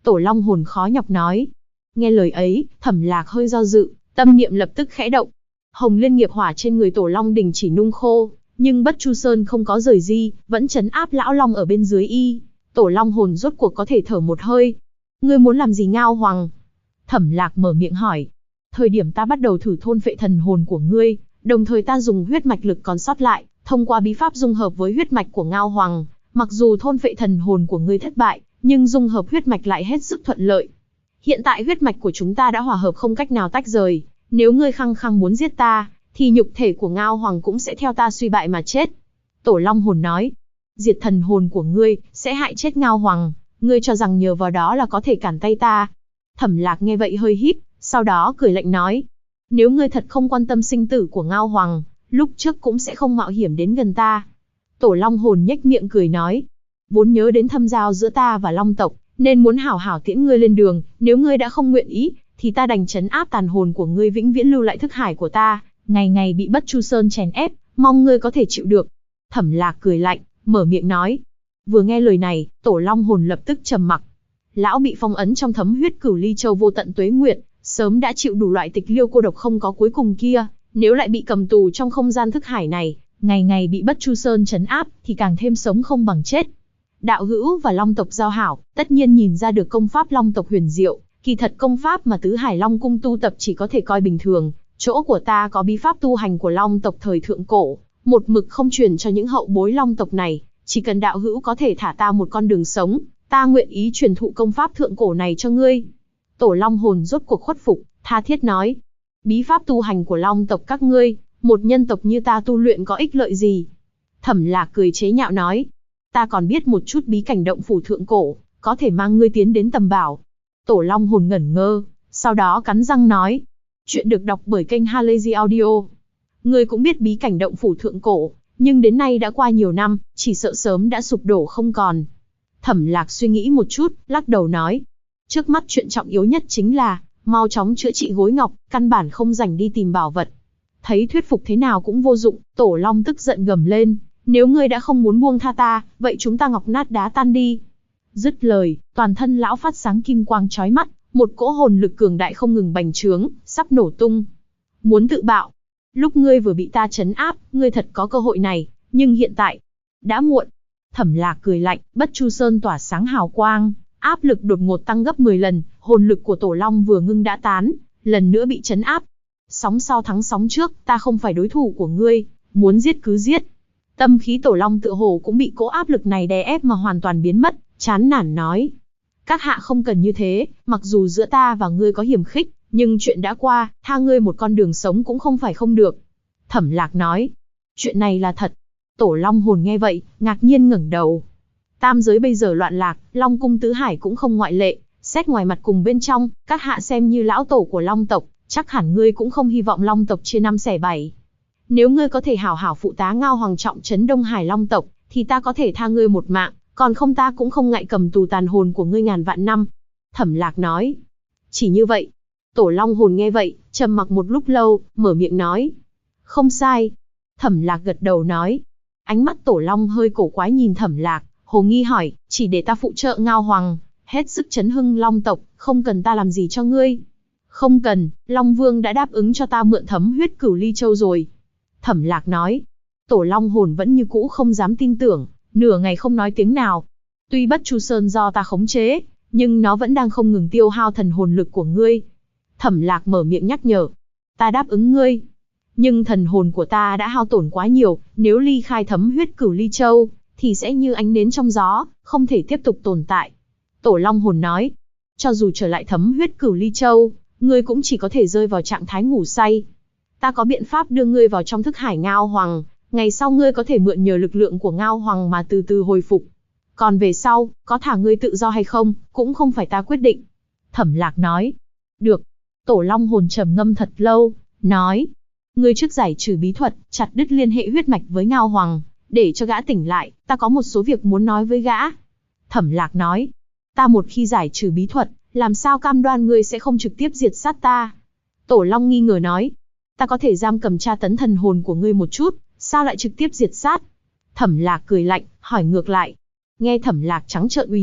Tổ Long hồn khó nhọc nói. Nghe lời ấy, Thẩm Lạc hơi do dự, tâm niệm lập tức khẽ động. Hồng Liên nghiệp hỏa trên người Tổ Long đình chỉ nung khô, nhưng Bất Chu Sơn không có rời di, vẫn trấn áp lão long ở bên dưới y. Tổ Long hồn rốt cuộc có thể thở một hơi. Ngươi muốn làm gì Ngao Hoàng? Thẩm Lạc mở miệng hỏi. Thời điểm ta bắt đầu thử thôn phệ thần hồn của ngươi, đồng thời ta dùng huyết mạch lực còn sót lại, thông qua bí pháp dung hợp với huyết mạch của Ngao Hoàng. Mặc dù thôn phệ thần hồn của ngươi thất bại, nhưng dung hợp huyết mạch lại hết sức thuận lợi. Hiện tại huyết mạch của chúng ta đã hòa hợp không cách nào tách rời. Nếu ngươi khăng khăng muốn giết ta, thì nhục thể của Ngao Hoàng cũng sẽ theo ta suy bại mà chết. Tổ Long hồn nói. Diệt thần hồn của ngươi, sẽ hại chết Ngao Hoàng. Ngươi cho rằng nhờ vào đó là có thể cản tay ta. Thẩm Lạc nghe vậy hơi híp, sau đó cười lạnh nói. Nếu ngươi thật không quan tâm sinh tử của Ngao Hoàng, lúc trước cũng sẽ không mạo hiểm đến gần ta. Tổ Long hồn nhếch miệng cười nói. Vốn nhớ đến thâm giao giữa ta và Long tộc, nên muốn hảo hảo tiễn ngươi lên đường, nếu ngươi đã không nguyện ý, thì ta đành trấn áp tàn hồn của ngươi vĩnh viễn lưu lại thức hải của ta, ngày ngày bị Bất Chu Sơn chèn ép, mong ngươi có thể chịu được. Thẩm Lạc cười lạnh, mở miệng nói. Vừa nghe lời này, Tổ Long hồn lập tức trầm mặc. Lão bị phong ấn trong thấm huyết Cửu Ly Châu vô tận tuế nguyệt, sớm đã chịu đủ loại tịch liêu cô độc không có cuối cùng kia, nếu lại bị cầm tù trong không gian thức hải này, ngày ngày bị Bất Chu Sơn trấn áp, thì càng thêm sống không bằng chết. Đạo hữu và Long tộc giao hảo, tất nhiên nhìn ra được công pháp Long tộc huyền diệu, kỳ thật công pháp mà Tứ Hải Long cung tu tập chỉ có thể coi bình thường, chỗ của ta có bí pháp tu hành của Long tộc thời thượng cổ, một mực không truyền cho những hậu bối Long tộc này, chỉ cần đạo hữu có thể thả ta một con đường sống, ta nguyện ý truyền thụ công pháp thượng cổ này cho ngươi. Tổ Long hồn rốt cuộc khuất phục, tha thiết nói. Bí pháp tu hành của Long tộc các ngươi, một nhân tộc như ta tu luyện có ích lợi gì? Thẩm Lạc cười chế nhạo nói. Ta còn biết một chút bí cảnh động phủ thượng cổ, có thể mang ngươi tiến đến tầm bảo. Tổ Long hồn ngẩn ngơ, sau đó cắn răng nói. Chuyện được đọc bởi kênh Halazy Audio. Ngươi cũng biết bí cảnh động phủ thượng cổ, nhưng đến nay đã qua nhiều năm, chỉ sợ sớm đã sụp đổ không còn. Thẩm Lạc suy nghĩ một chút, lắc đầu nói. Trước mắt chuyện trọng yếu nhất chính là, mau chóng chữa trị gối ngọc, căn bản không rảnh đi tìm bảo vật. Thấy thuyết phục thế nào cũng vô dụng, Tổ Long tức giận gầm lên. Nếu ngươi đã không muốn buông tha ta, vậy chúng ta ngọc nát đá tan đi. Dứt lời, toàn thân lão phát sáng kim quang chói mắt, một cỗ hồn lực cường đại không ngừng bành trướng, sắp nổ tung. Muốn tự bạo? Lúc ngươi vừa bị ta trấn áp, ngươi thật có cơ hội này, nhưng hiện tại, đã muộn. Thẩm Lạc cười lạnh, Bất Chu Sơn tỏa sáng hào quang, áp lực đột ngột tăng gấp 10 lần, hồn lực của Tổ Long vừa ngưng đã tán, lần nữa bị trấn áp. Sóng sau thắng sóng trước, ta không phải đối thủ của ngươi, muốn giết cứ giết. Tâm khí Tổ Long tựa hồ cũng bị cỗ áp lực này đè ép mà hoàn toàn biến mất, chán nản nói. Các hạ không cần như thế, mặc dù giữa ta và ngươi có hiểm khích, nhưng chuyện đã qua, tha ngươi một con đường sống cũng không phải không được. Thẩm Lạc nói. Chuyện này là thật. Tổ Long hồn nghe vậy, ngạc nhiên ngẩng đầu. Tam giới bây giờ loạn lạc, Long cung tứ hải cũng không ngoại lệ, xét ngoài mặt cùng bên trong, các hạ xem như lão tổ của Long tộc, chắc hẳn ngươi cũng không hy vọng Long tộc chia năm xẻ bảy. Nếu ngươi có thể hảo hảo phụ tá Ngao Hoàng trọng trấn Đông Hải Long tộc, thì ta có thể tha ngươi một mạng, còn không ta cũng không ngại cầm tù tàn hồn của ngươi ngàn vạn năm. Thẩm Lạc nói. Chỉ như vậy. Tổ Long hồn nghe vậy, trầm mặc một lúc lâu, mở miệng nói. Không sai. Thẩm Lạc gật đầu nói. Ánh mắt Tổ Long hơi cổ quái nhìn Thẩm Lạc, hồ nghi hỏi, chỉ để ta phụ trợ Ngao Hoàng, hết sức chấn hưng Long tộc, không cần ta làm gì cho ngươi. Không cần, Long Vương đã đáp ứng cho ta mượn thấm huyết Cửu Ly Châu rồi. Thẩm Lạc nói. Tổ Long hồn vẫn như cũ không dám tin tưởng, nửa ngày không nói tiếng nào. Tuy Bất Chu Sơn do ta khống chế, nhưng nó vẫn đang không ngừng tiêu hao thần hồn lực của ngươi. Thẩm Lạc mở miệng nhắc nhở. Ta đáp ứng ngươi. Nhưng thần hồn của ta đã hao tổn quá nhiều, nếu ly khai thấm huyết Cửu Ly Châu, thì sẽ như ánh nến trong gió, không thể tiếp tục tồn tại. Tổ Long hồn nói. Cho dù trở lại thấm huyết Cửu Ly Châu, ngươi cũng chỉ có thể rơi vào trạng thái ngủ say. Ta có biện pháp đưa ngươi vào trong thức hải Ngao Hoàng, ngày sau ngươi có thể mượn nhờ lực lượng của Ngao Hoàng mà từ từ hồi phục. Còn về sau, có thả ngươi tự do hay không, cũng không phải ta quyết định. Thẩm Lạc nói. Được. Tổ Long hồn trầm ngâm thật lâu, nói. Ngươi trước giải trừ bí thuật, chặt đứt liên hệ huyết mạch với Ngao Hoàng, để cho gã tỉnh lại, ta có một số việc muốn nói với gã. Thẩm Lạc nói. Ta một khi giải trừ bí thuật, làm sao cam đoan ngươi sẽ không trực tiếp diệt sát ta? Tổ Long nghi ngờ nói. Ta có thể giam cầm tra tấn thần hồn của ngươi một chút, sao lại trực tiếp diệt sát? Thẩm Lạc cười lạnh, hỏi ngược lại. Nghe Thẩm Lạc trắng trợn uy hiếp,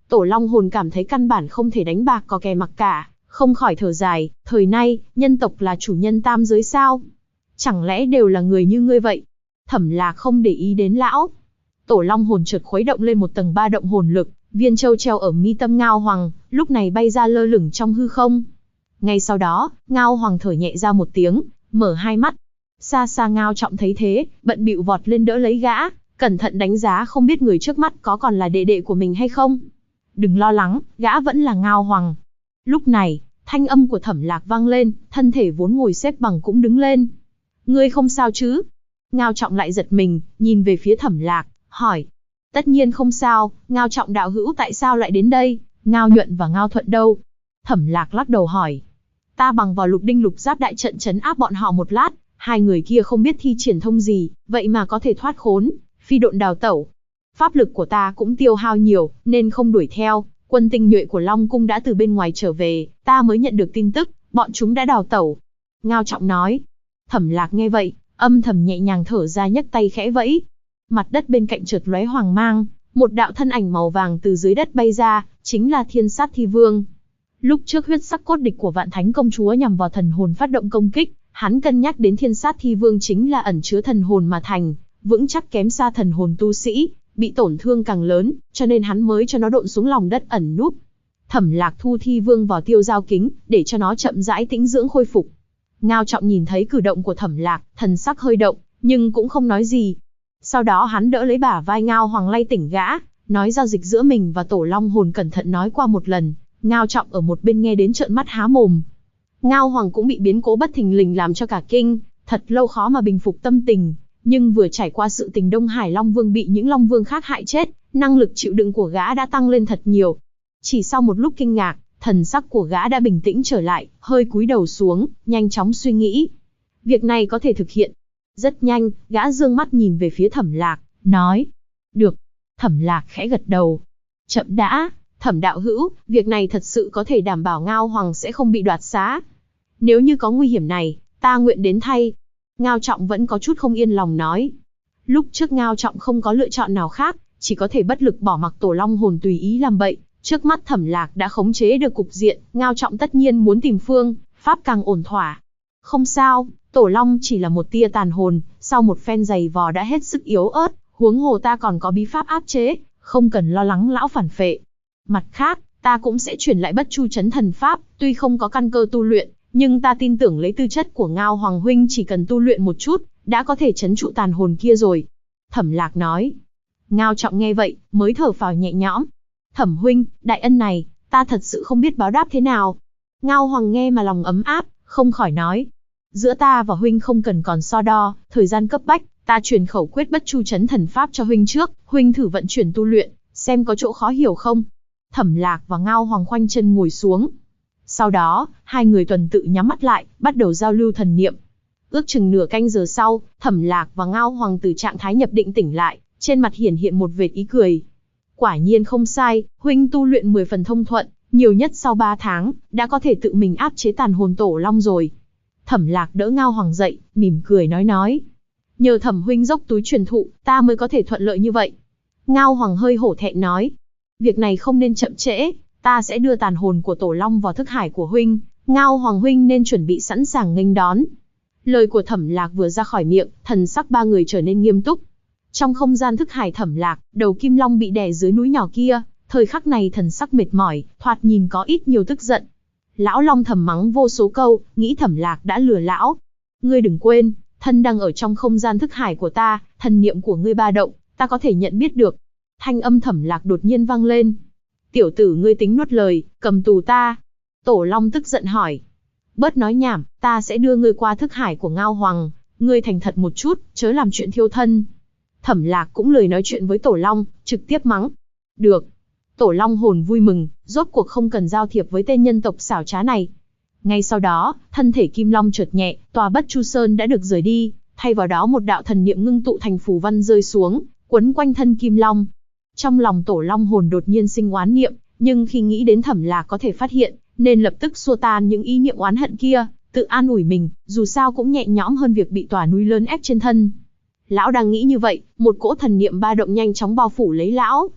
Tổ Long hồn cảm thấy căn bản không thể đánh bạc có kè mặc cả, không khỏi thở dài, thời nay, nhân tộc là chủ nhân tam giới sao? Chẳng lẽ đều là người như ngươi vậy? Thẩm Lạc không để ý đến lão. Tổ Long hồn chợt khuấy động lên một tầng ba động hồn lực, viên châu treo ở mi tâm Ngao Hoàng, lúc này bay ra lơ lửng trong hư không. Ngay sau đó, Ngao Hoàng thở nhẹ ra một tiếng, mở hai mắt. Xa xa Ngao Trọng thấy thế, bận bịu vọt lên đỡ lấy gã, cẩn thận đánh giá không biết người trước mắt có còn là đệ đệ của mình hay không. Đừng lo lắng, gã vẫn là Ngao Hoàng. Lúc này, thanh âm của Thẩm Lạc vang lên, thân thể vốn ngồi xếp bằng cũng đứng lên. Ngươi không sao chứ? Ngao Trọng lại giật mình, nhìn về phía Thẩm Lạc, hỏi. Tất nhiên không sao, Ngao Trọng đạo hữu tại sao lại đến đây? Ngao Nhuận và Ngao Thuận đâu? Thẩm Lạc lắc đầu hỏi. Ta bằng vào lục đinh lục giáp đại trận trấn áp bọn họ một lát, hai người kia không biết thi triển thông gì, vậy mà có thể thoát khốn, phi độn đào tẩu. Pháp lực của ta cũng tiêu hao nhiều, nên không đuổi theo. Quân tinh nhuệ của Long Cung đã từ bên ngoài trở về, ta mới nhận được tin tức, bọn chúng đã đào tẩu. Ngao Trọng nói. Thẩm Lạc nghe vậy, âm thầm nhẹ nhàng thở ra, nhấc tay khẽ vẫy. Mặt đất bên cạnh chợt lóe hoàng mang, một đạo thân ảnh màu vàng từ dưới đất bay ra, chính là Thiên Sát Thi Vương. Lúc trước huyết sắc cốt địch của Vạn Thánh Công Chúa nhằm vào thần hồn phát động công kích, hắn cân nhắc đến Thiên Sát Thi Vương chính là ẩn chứa thần hồn mà thành, vững chắc kém xa thần hồn tu sĩ, bị tổn thương càng lớn, cho nên hắn mới cho nó độn xuống lòng đất ẩn núp. Thẩm Lạc thu Thi Vương vào tiêu giao kính, để cho nó chậm rãi tĩnh dưỡng khôi phục. Ngao Trọng nhìn thấy cử động của Thẩm Lạc, thần sắc hơi động, nhưng cũng không nói gì. Sau đó hắn đỡ lấy bả vai Ngao Hoàng lay tỉnh gã, nói giao dịch giữa mình và Tổ Long hồn cẩn thận nói qua một lần. Ngao Trọng ở một bên nghe đến trợn mắt há mồm. Ngao Hoàng cũng bị biến cố bất thình lình làm cho cả kinh, thật lâu khó mà bình phục tâm tình. Nhưng vừa trải qua sự tình Đông Hải Long Vương bị những Long Vương khác hại chết, năng lực chịu đựng của gã đã tăng lên thật nhiều. Chỉ sau một lúc kinh ngạc, thần sắc của gã đã bình tĩnh trở lại, hơi cúi đầu xuống, nhanh chóng suy nghĩ. Việc này có thể thực hiện. Rất nhanh, gã dương mắt nhìn về phía Thẩm Lạc, nói. Được. Thẩm Lạc khẽ gật đầu. Chậm đã, Thẩm đạo hữu, việc này thật sự có thể đảm bảo Ngao Hoàng sẽ không bị đoạt xá. Nếu như có nguy hiểm này, ta nguyện đến thay. Ngao Trọng vẫn có chút không yên lòng nói. Lúc trước Ngao Trọng không có lựa chọn nào khác, chỉ có thể bất lực bỏ mặc Tổ Long hồn tùy ý làm bậy. Trước mắt Thẩm Lạc đã khống chế được cục diện, Ngao Trọng tất nhiên muốn tìm phương pháp càng ổn thỏa. Không sao, Tổ Long chỉ là một tia tàn hồn, sau một phen giày vò đã hết sức yếu ớt, huống hồ ta còn có bí pháp áp chế, không cần lo lắng lão phản phệ. Mặt khác, ta cũng sẽ chuyển lại Bất Chu Chấn Thần Pháp, tuy không có căn cơ tu luyện, nhưng ta tin tưởng lấy tư chất của Ngao Hoàng huynh chỉ cần tu luyện một chút, đã có thể trấn trụ tàn hồn kia rồi. Thẩm Lạc nói. Ngao Trọng nghe vậy, mới thở phào nhẹ nhõm. Thẩm huynh, đại ân này, ta thật sự không biết báo đáp thế nào. Ngao Hoàng nghe mà lòng ấm áp, không khỏi nói. Giữa ta và huynh không cần còn so đo, thời gian cấp bách, ta truyền khẩu quyết Bất Chu Chấn Thần Pháp cho huynh trước, huynh thử vận chuyển tu luyện, xem có chỗ khó hiểu không. Thẩm Lạc và Ngao Hoàng khoanh chân ngồi xuống. Sau đó, hai người tuần tự nhắm mắt lại, bắt đầu giao lưu thần niệm. Ước chừng nửa canh giờ sau, Thẩm Lạc và Ngao Hoàng từ trạng thái nhập định tỉnh lại, trên mặt hiển hiện một vệt ý cười. Quả nhiên không sai, huynh tu luyện 10 phần thông thuận, nhiều nhất sau 3 tháng, đã có thể tự mình áp chế tàn hồn Tổ Long rồi. Thẩm Lạc đỡ Ngao Hoàng dậy, mỉm cười nói. Nhờ Thẩm huynh dốc túi truyền thụ, ta mới có thể thuận lợi như vậy. Ngao Hoàng hơi hổ thẹn nói. Việc này không nên chậm trễ, ta sẽ đưa tàn hồn của Tổ Long vào thức hải của huynh, Ngao Hoàng huynh nên chuẩn bị sẵn sàng nghênh đón. Lời của Thẩm Lạc vừa ra khỏi miệng, thần sắc ba người trở nên nghiêm túc. Trong không gian thức hải Thẩm Lạc, đầu Kim Long bị đè dưới núi nhỏ kia, thời khắc này thần sắc mệt mỏi, thoạt nhìn có ít nhiều tức giận. Lão Long thầm mắng vô số câu, nghĩ Thẩm Lạc đã lừa lão. Ngươi đừng quên, thân đang ở trong không gian thức hải của ta, thần niệm của ngươi ba động, ta có thể nhận biết được. Thanh âm Thẩm Lạc đột nhiên vang lên. Tiểu tử ngươi tính nuốt lời, cầm tù ta. Tổ Long tức giận hỏi. Bớt nói nhảm, ta sẽ đưa ngươi qua thức hải của Ngao Hoàng, ngươi thành thật một chút, chớ làm chuyện thiêu thân. Thẩm Lạc cũng lười nói chuyện với Tổ Long, trực tiếp mắng. Được. Tổ Long hồn vui mừng, rốt cuộc không cần giao thiệp với tên nhân tộc xảo trá này. Ngay sau đó, thân thể Kim Long chợt nhẹ, tòa Bất Chu Sơn đã được rời đi, thay vào đó một đạo thần niệm ngưng tụ thành phù văn rơi xuống, quấn quanh thân Kim Long. Trong lòng Tổ Long hồn đột nhiên sinh oán niệm, nhưng khi nghĩ đến Thẩm Lạc có thể phát hiện, nên lập tức xua tan những ý niệm oán hận kia, tự an ủi mình, dù sao cũng nhẹ nhõm hơn việc bị tòa núi lớn ép trên thân. Lão đang nghĩ như vậy, một cỗ thần niệm ba động nhanh chóng bao phủ lấy lão.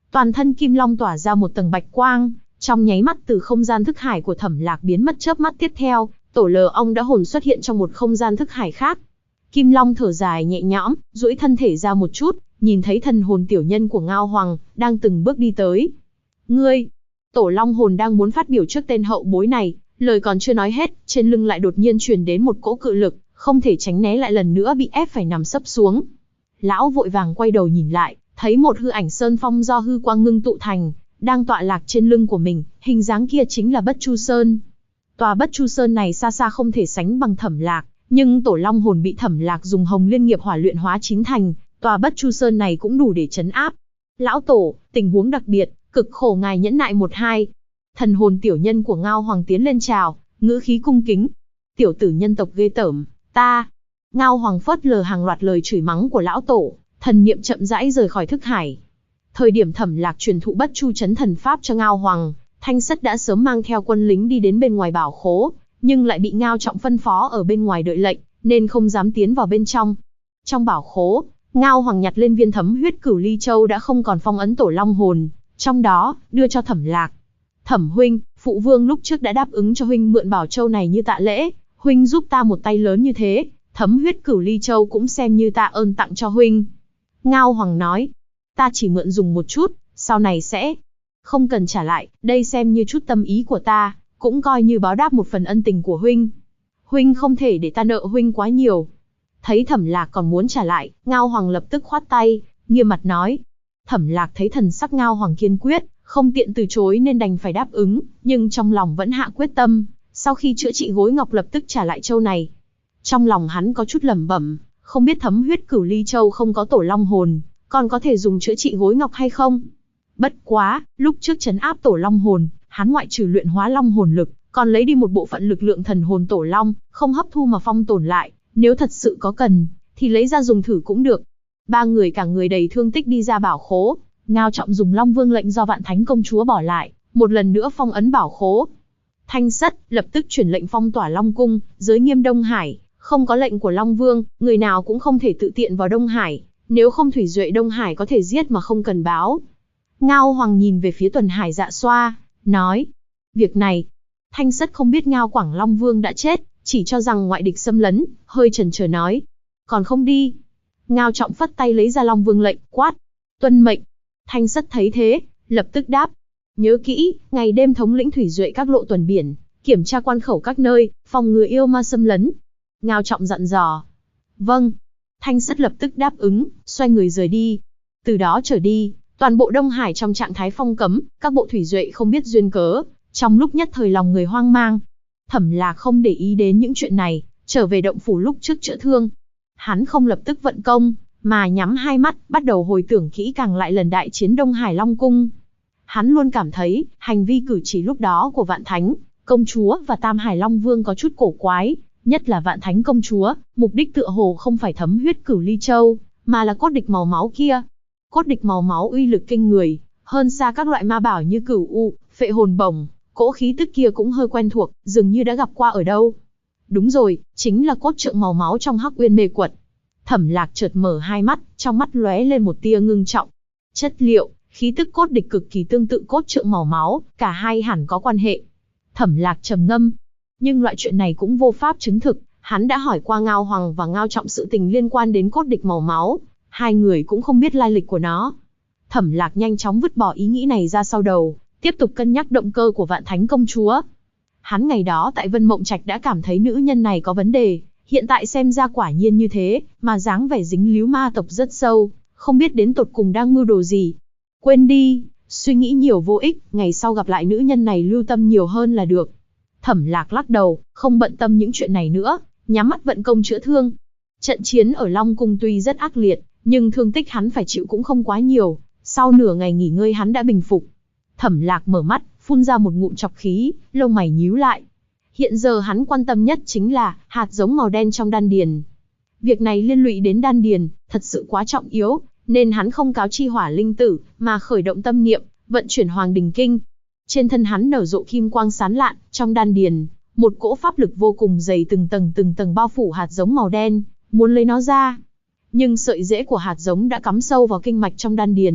Toàn thân Kim Long tỏa ra một tầng bạch quang, trong nháy mắt từ không gian thức hải của Thẩm Lạc biến mất chớp mắt tiếp theo, Tổ Lờ Ong đã hồn xuất hiện trong một không gian thức hải khác. Kim Long thở dài nhẹ nhõm, duỗi thân thể ra một chút, nhìn thấy thần hồn tiểu nhân của Ngao Hoàng đang từng bước đi tới. Ngươi! Tổ Long hồn đang muốn phát biểu trước tên hậu bối này, lời còn chưa nói hết, trên lưng lại đột nhiên truyền đến một cỗ cự lực, không thể tránh né lại lần nữa bị ép phải nằm sấp xuống. Lão vội vàng quay đầu nhìn lại, thấy một hư ảnh sơn phong do hư quang ngưng tụ thành, đang tọa lạc trên lưng của mình, hình dáng kia chính là Bất Chu Sơn. Tòa Bất Chu Sơn này xa xa không thể sánh bằng Thẩm Lạc, nhưng Tổ Long hồn bị Thẩm Lạc dùng Hồng Liên Nghiệp Hỏa luyện hóa chín thành, tòa Bất Chu Sơn này cũng đủ để trấn áp. Lão Tổ, tình huống đặc biệt, cực khổ ngài nhẫn nại một hai. Thần hồn tiểu nhân của Ngao Hoàng tiến lên chào, ngữ khí cung kính. Tiểu tử nhân tộc ghê tởm, ta. Ngao Hoàng phớt lờ hàng loạt lời chửi mắng của lão tổ, thần niệm chậm rãi rời khỏi thức hải. Thời điểm Thẩm Lạc truyền thụ Bất Chu Chấn thần pháp cho Ngao Hoàng, Thanh Sắt đã sớm mang theo quân lính đi đến bên ngoài bảo khố, nhưng lại bị Ngao Trọng phân phó ở bên ngoài đợi lệnh, nên không dám tiến vào bên trong. Trong bảo khố, Ngao Hoàng nhặt lên viên Thấm Huyết Cửu Ly Châu đã không còn phong ấn Tổ Long hồn, trong đó đưa cho Thẩm Lạc. Thẩm huynh, phụ vương lúc trước đã đáp ứng cho huynh mượn bảo châu này như tạ lễ, huynh giúp ta một tay lớn như thế, Thấm Huyết Cửu Ly Châu cũng xem như tạ ơn tặng cho huynh. Ngao Hoàng nói, ta chỉ mượn dùng một chút, sau này sẽ không cần trả lại, đây xem như chút tâm ý của ta, cũng coi như báo đáp một phần ân tình của huynh. Huynh không thể để ta nợ huynh quá nhiều. Thấy Thẩm Lạc còn muốn trả lại, Ngao Hoàng lập tức khoát tay, nghiêm mặt nói. Thẩm Lạc thấy thần sắc Ngao Hoàng kiên quyết, không tiện từ chối nên đành phải đáp ứng, nhưng trong lòng vẫn hạ quyết tâm, sau khi chữa trị gối ngọc lập tức trả lại châu này. Trong lòng hắn có chút lẩm bẩm, không biết Thấm Huyết Cửu Ly Châu không có Tổ Long hồn, còn có thể dùng chữa trị gối ngọc hay không? Bất quá, lúc trước trấn áp Tổ Long hồn, hắn ngoại trừ luyện hóa Long hồn lực, còn lấy đi một bộ phận lực lượng thần hồn Tổ Long, không hấp thu mà phong tồn lại, nếu thật sự có cần, thì lấy ra dùng thử cũng được. Ba người cả người đầy thương tích đi ra bảo khố, Ngao Trọng dùng Long Vương lệnh do Vạn Thánh công chúa bỏ lại, một lần nữa phong ấn bảo khố. Thanh Sắt lập tức chuyển lệnh phong tỏa Long cung, giới nghiêm Đông Hải, không có lệnh của Long Vương, người nào cũng không thể tự tiện vào Đông Hải, nếu không thủy duệ Đông Hải có thể giết mà không cần báo. Ngao Hoàng nhìn về phía Tuần Hải Dạ Xoa, nói, việc này, Thanh Sắt không biết Ngao Quảng Long Vương đã chết, chỉ cho rằng ngoại địch xâm lấn, hơi chần chờ nói, còn không đi. Ngao Trọng phất tay lấy ra Long Vương lệnh, quát, tuân mệnh. Thanh Sắt thấy thế, lập tức đáp, nhớ kỹ, ngày đêm thống lĩnh thủy duệ các lộ tuần biển, kiểm tra quan khẩu các nơi, phòng ngừa yêu ma xâm lấn. Ngao Trọng dặn dò. Vâng. Thanh Sắt lập tức đáp ứng, xoay người rời đi. Từ đó trở đi, toàn bộ Đông Hải trong trạng thái phong cấm, các bộ thủy duệ không biết duyên cớ, trong lúc nhất thời lòng người hoang mang. Thẩm Lạc không để ý đến những chuyện này, trở về động phủ lúc trước chữa thương. Hắn không lập tức vận công, mà nhắm hai mắt, bắt đầu hồi tưởng kỹ càng lại lần đại chiến Đông Hải Long Cung. Hắn luôn cảm thấy, hành vi cử chỉ lúc đó của Vạn Thánh công chúa và Tam Hải Long Vương có chút cổ quái, nhất là Vạn Thánh công chúa, mục đích tựa hồ không phải Thấm Huyết Cửu Ly Châu, mà là cốt địch màu máu kia. Cốt địch màu máu uy lực kinh người, hơn xa các loại ma bảo như Cửu U, Phệ Hồn Bổng, cỗ khí tức kia cũng hơi quen thuộc, dường như đã gặp qua ở đâu. Đúng rồi, chính là cốt trượng màu máu trong Hắc Uyên Mê Quật. Thẩm Lạc chợt mở hai mắt, trong mắt lóe lên một tia ngưng trọng. Chất liệu, khí tức cốt địch cực kỳ tương tự cốt trượng màu máu, cả hai hẳn có quan hệ. Thẩm Lạc trầm ngâm, nhưng loại chuyện này cũng vô pháp chứng thực, hắn đã hỏi qua Ngao Hoàng và Ngao Trọng sự tình liên quan đến cốt địch màu máu, hai người cũng không biết lai lịch của nó. Thẩm Lạc nhanh chóng vứt bỏ ý nghĩ này ra sau đầu, tiếp tục cân nhắc động cơ của Vạn Thánh công chúa. Hắn ngày đó tại Vân Mộng Trạch đã cảm thấy nữ nhân này có vấn đề, hiện tại xem ra quả nhiên như thế, mà dáng vẻ dính líu ma tộc rất sâu, không biết đến tột cùng đang mưu đồ gì. Quên đi, suy nghĩ nhiều vô ích, ngày sau gặp lại nữ nhân này lưu tâm nhiều hơn là được. Thẩm Lạc lắc đầu, không bận tâm những chuyện này nữa, nhắm mắt vận công chữa thương. Trận chiến ở Long Cung tuy rất ác liệt, nhưng thương tích hắn phải chịu cũng không quá nhiều, sau nửa ngày nghỉ ngơi hắn đã bình phục. Thẩm Lạc mở mắt, phun ra một ngụm trọc khí, lông mày nhíu lại. Hiện giờ hắn quan tâm nhất chính là hạt giống màu đen trong đan điền. Việc này liên lụy đến đan điền, thật sự quá trọng yếu, nên hắn không cáo chi Hỏa Linh Tử, mà khởi động tâm niệm, vận chuyển Hoàng Đình Kinh. Trên thân hắn nở rộ kim quang sáng lạn, trong đan điền, một cỗ pháp lực vô cùng dày từng tầng bao phủ hạt giống màu đen, muốn lấy nó ra. Nhưng sợi rễ của hạt giống đã cắm sâu vào kinh mạch trong đan điền,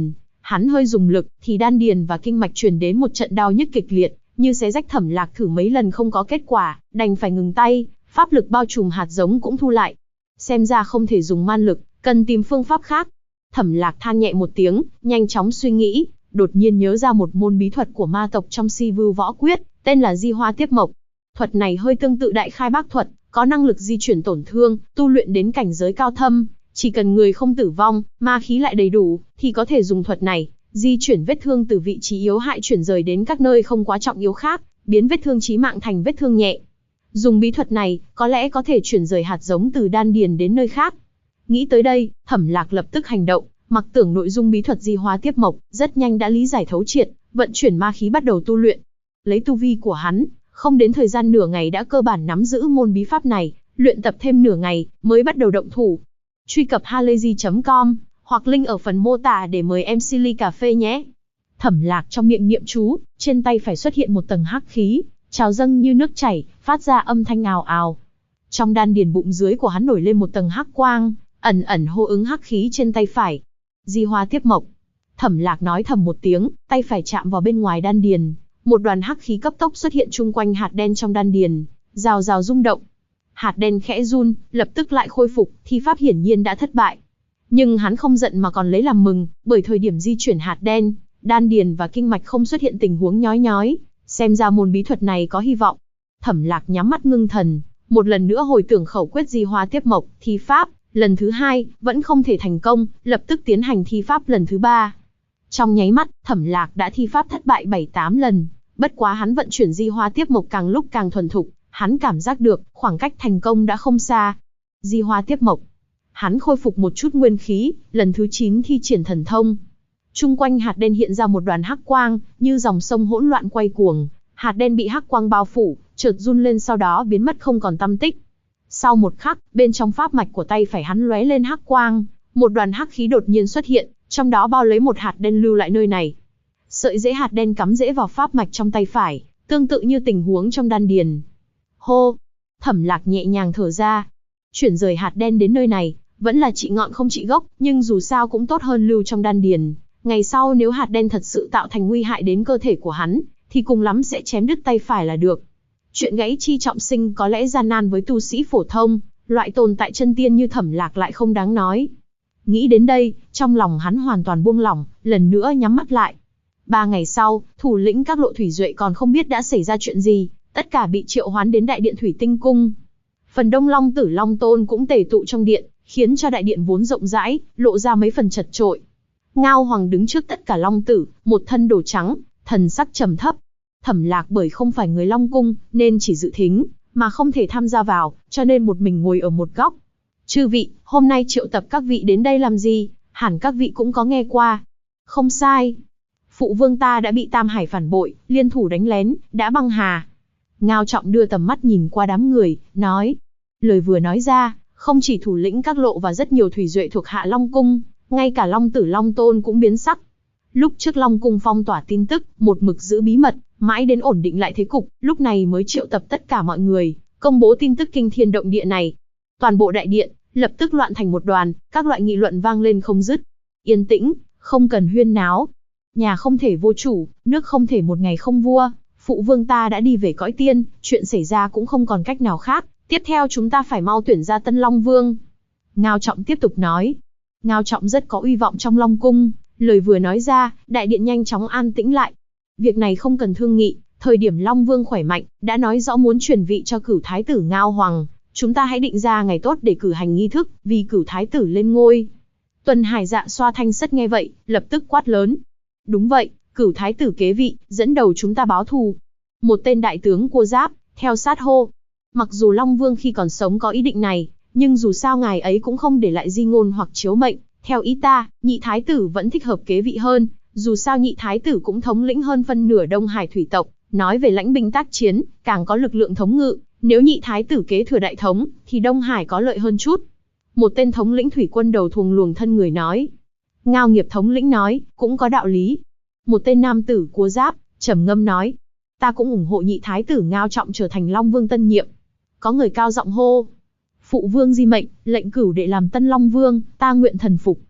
Hắn hơi dùng lực, thì đan điền và kinh mạch truyền đến một trận đau nhức kịch liệt, như xé rách. Thẩm Lạc thử mấy lần không có kết quả, đành phải ngừng tay, pháp lực bao trùm hạt giống cũng thu lại. Xem ra không thể dùng man lực, cần tìm phương pháp khác. Thẩm Lạc than nhẹ một tiếng, nhanh chóng suy nghĩ, đột nhiên nhớ ra một môn bí thuật của ma tộc trong Si Vưu Võ Quyết, tên là Di Hoa Tiếp Mộc. Thuật này hơi tương tự Đại Khai Bác Thuật, có năng lực di chuyển tổn thương, tu luyện đến cảnh giới cao thâm, chỉ cần người không tử vong, ma khí lại đầy đủ, thì có thể dùng thuật này, di chuyển vết thương từ vị trí yếu hại chuyển rời đến các nơi không quá trọng yếu khác, biến vết thương chí mạng thành vết thương nhẹ. Dùng bí thuật này, có lẽ có thể chuyển rời hạt giống từ đan điền đến nơi khác. Nghĩ tới đây, Thẩm Lạc lập tức hành động, mặc tưởng nội dung bí thuật Di Hoa Tiếp Mộc, rất nhanh đã lý giải thấu triệt, vận chuyển ma khí bắt đầu tu luyện. Lấy tu vi của hắn, không đến thời gian nửa ngày đã cơ bản nắm giữ môn bí pháp này, luyện tập thêm nửa ngày mới bắt đầu động thủ. Truy cập halayzi.com hoặc link ở phần mô tả để mời em Silly Cà Phê nhé. Thẩm Lạc trong miệng niệm chú, trên tay phải xuất hiện một tầng hắc khí, trào dâng như nước chảy, phát ra âm thanh ào ào. Trong đan điền bụng dưới của hắn nổi lên một tầng hắc quang, ẩn ẩn hô ứng hắc khí trên tay phải. Di Hoa Tiếp Mộc. Thẩm Lạc nói thầm một tiếng, tay phải chạm vào bên ngoài đan điền, một đoàn hắc khí cấp tốc xuất hiện chung quanh hạt đen trong đan điền, rào rào rung động. Hạt đen khẽ run, lập tức lại khôi phục, thi pháp hiển nhiên đã thất bại. Nhưng hắn không giận mà còn lấy làm mừng, bởi thời điểm di chuyển hạt đen, đan điền và kinh mạch không xuất hiện tình huống nhói nhói, xem ra môn bí thuật này có hy vọng. Thẩm Lạc nhắm mắt ngưng thần, một lần nữa hồi tưởng khẩu quyết Di Hoa Tiếp Mộc, thi pháp, lần thứ hai, vẫn không thể thành công, lập tức tiến hành thi pháp lần thứ ba. Trong nháy mắt, Thẩm Lạc đã thi pháp thất bại 7-8 lần, bất quá hắn vận chuyển Di Hoa Tiếp Mộc càng lúc càng thuần thục, hắn cảm giác được, khoảng cách thành công đã không xa. Di Hoa Tiếp Mộc. Hắn khôi phục một chút nguyên khí, lần thứ 9 thi triển thần thông. Chung quanh hạt đen hiện ra một đoàn hắc quang, như dòng sông hỗn loạn quay cuồng. Hạt đen bị hắc quang bao phủ, chợt run lên sau đó biến mất không còn tăm tích. Sau một khắc, bên trong pháp mạch của tay phải hắn lóe lên hắc quang, một đoàn hắc khí đột nhiên xuất hiện, trong đó bao lấy một hạt đen lưu lại nơi này. Sợi rễ hạt đen cắm rễ vào pháp mạch trong tay phải, tương tự như tình huống trong đan điền. Hô! Thẩm Lạc nhẹ nhàng thở ra. Chuyển rời hạt đen đến nơi này, vẫn là trị ngọn không trị gốc, nhưng dù sao cũng tốt hơn lưu trong đan điền. Ngày sau nếu hạt đen thật sự tạo thành nguy hại đến cơ thể của hắn, thì cùng lắm sẽ chém đứt tay phải là được. Chuyện gãy chi trọng sinh có lẽ gian nan với tu sĩ phổ thông, loại tồn tại chân tiên như Thẩm Lạc lại không đáng nói. Nghĩ đến đây, trong lòng hắn hoàn toàn buông lỏng, lần nữa nhắm mắt lại. 3 ngày sau, thủ lĩnh các lộ thủy duệ còn không biết đã xảy ra chuyện gì, tất cả bị triệu hoán đến đại điện Thủy Tinh Cung. Phần đông Long Tử Long Tôn cũng tề tụ trong điện, khiến cho đại điện vốn rộng rãi, lộ ra mấy phần chật chội. Ngao Hoàng đứng trước tất cả Long Tử, một thân đồ trắng, thần sắc trầm thấp. Thẩm Lạc bởi không phải người Long Cung, nên chỉ dự thính, mà không thể tham gia vào, cho nên một mình ngồi ở một góc. Chư vị, hôm nay triệu tập các vị đến đây làm gì? Hẳn các vị cũng có nghe qua. Không sai. Phụ vương ta đã bị Tam Hải phản bội, liên thủ đánh lén, đã băng hà. Ngao Trọng đưa tầm mắt nhìn qua đám người, nói. Lời vừa nói ra, không chỉ thủ lĩnh các lộ và rất nhiều thủy duệ thuộc Hạ Long Cung, ngay cả Long Tử Long Tôn cũng biến sắc. Lúc trước Long Cung phong tỏa tin tức, một mực giữ bí mật, mãi đến ổn định lại thế cục, lúc này mới triệu tập tất cả mọi người, công bố tin tức kinh thiên động địa này. Toàn bộ đại điện, lập tức loạn thành một đoàn, các loại nghị luận vang lên không dứt. Yên tĩnh, không cần huyên náo. Nhà không thể vô chủ, nước không thể một ngày không vua, phụ vương ta đã đi về cõi tiên, chuyện xảy ra cũng không còn cách nào khác, tiếp theo chúng ta phải mau tuyển ra Tân Long Vương. Ngao Trọng tiếp tục nói. Ngao Trọng rất có uy vọng trong Long Cung, lời vừa nói ra, đại điện nhanh chóng an tĩnh lại. Việc này không cần thương nghị, thời điểm Long Vương khỏe mạnh, đã nói rõ muốn truyền vị cho Cửu Thái tử Ngao Hoàng, chúng ta hãy định ra ngày tốt để cử hành nghi thức, vì Cửu Thái tử lên ngôi. Tuần Hải Dạ Xoa Thanh Sất nghe vậy, lập tức quát lớn. Đúng vậy, Cửu Thái tử kế vị, dẫn đầu chúng ta báo thù. Một tên đại tướng Cua Giáp, theo sát hô. Mặc dù Long Vương khi còn sống có ý định này, nhưng dù sao ngài ấy cũng không để lại di ngôn hoặc chiếu mệnh. Theo ý ta, nhị thái tử vẫn thích hợp kế vị hơn, dù sao nhị thái tử cũng thống lĩnh hơn phân nửa Đông Hải thủy tộc, nói về lãnh binh tác chiến, càng có lực lượng thống ngự, nếu nhị thái tử kế thừa đại thống, thì Đông Hải có lợi hơn chút. Một tên thống lĩnh thủy quân đầu thuồng luồng thân người nói. Ngao Nghiệp thống lĩnh nói, cũng có đạo lý. Một tên nam tử Cua Giáp, trầm ngâm nói, ta cũng ủng hộ nhị thái tử Ngao Trọng trở thành Long Vương tân nhiệm. Có người cao giọng hô. Phụ vương di mệnh, lệnh cửu đệ làm Tân Long Vương, ta nguyện thần phục.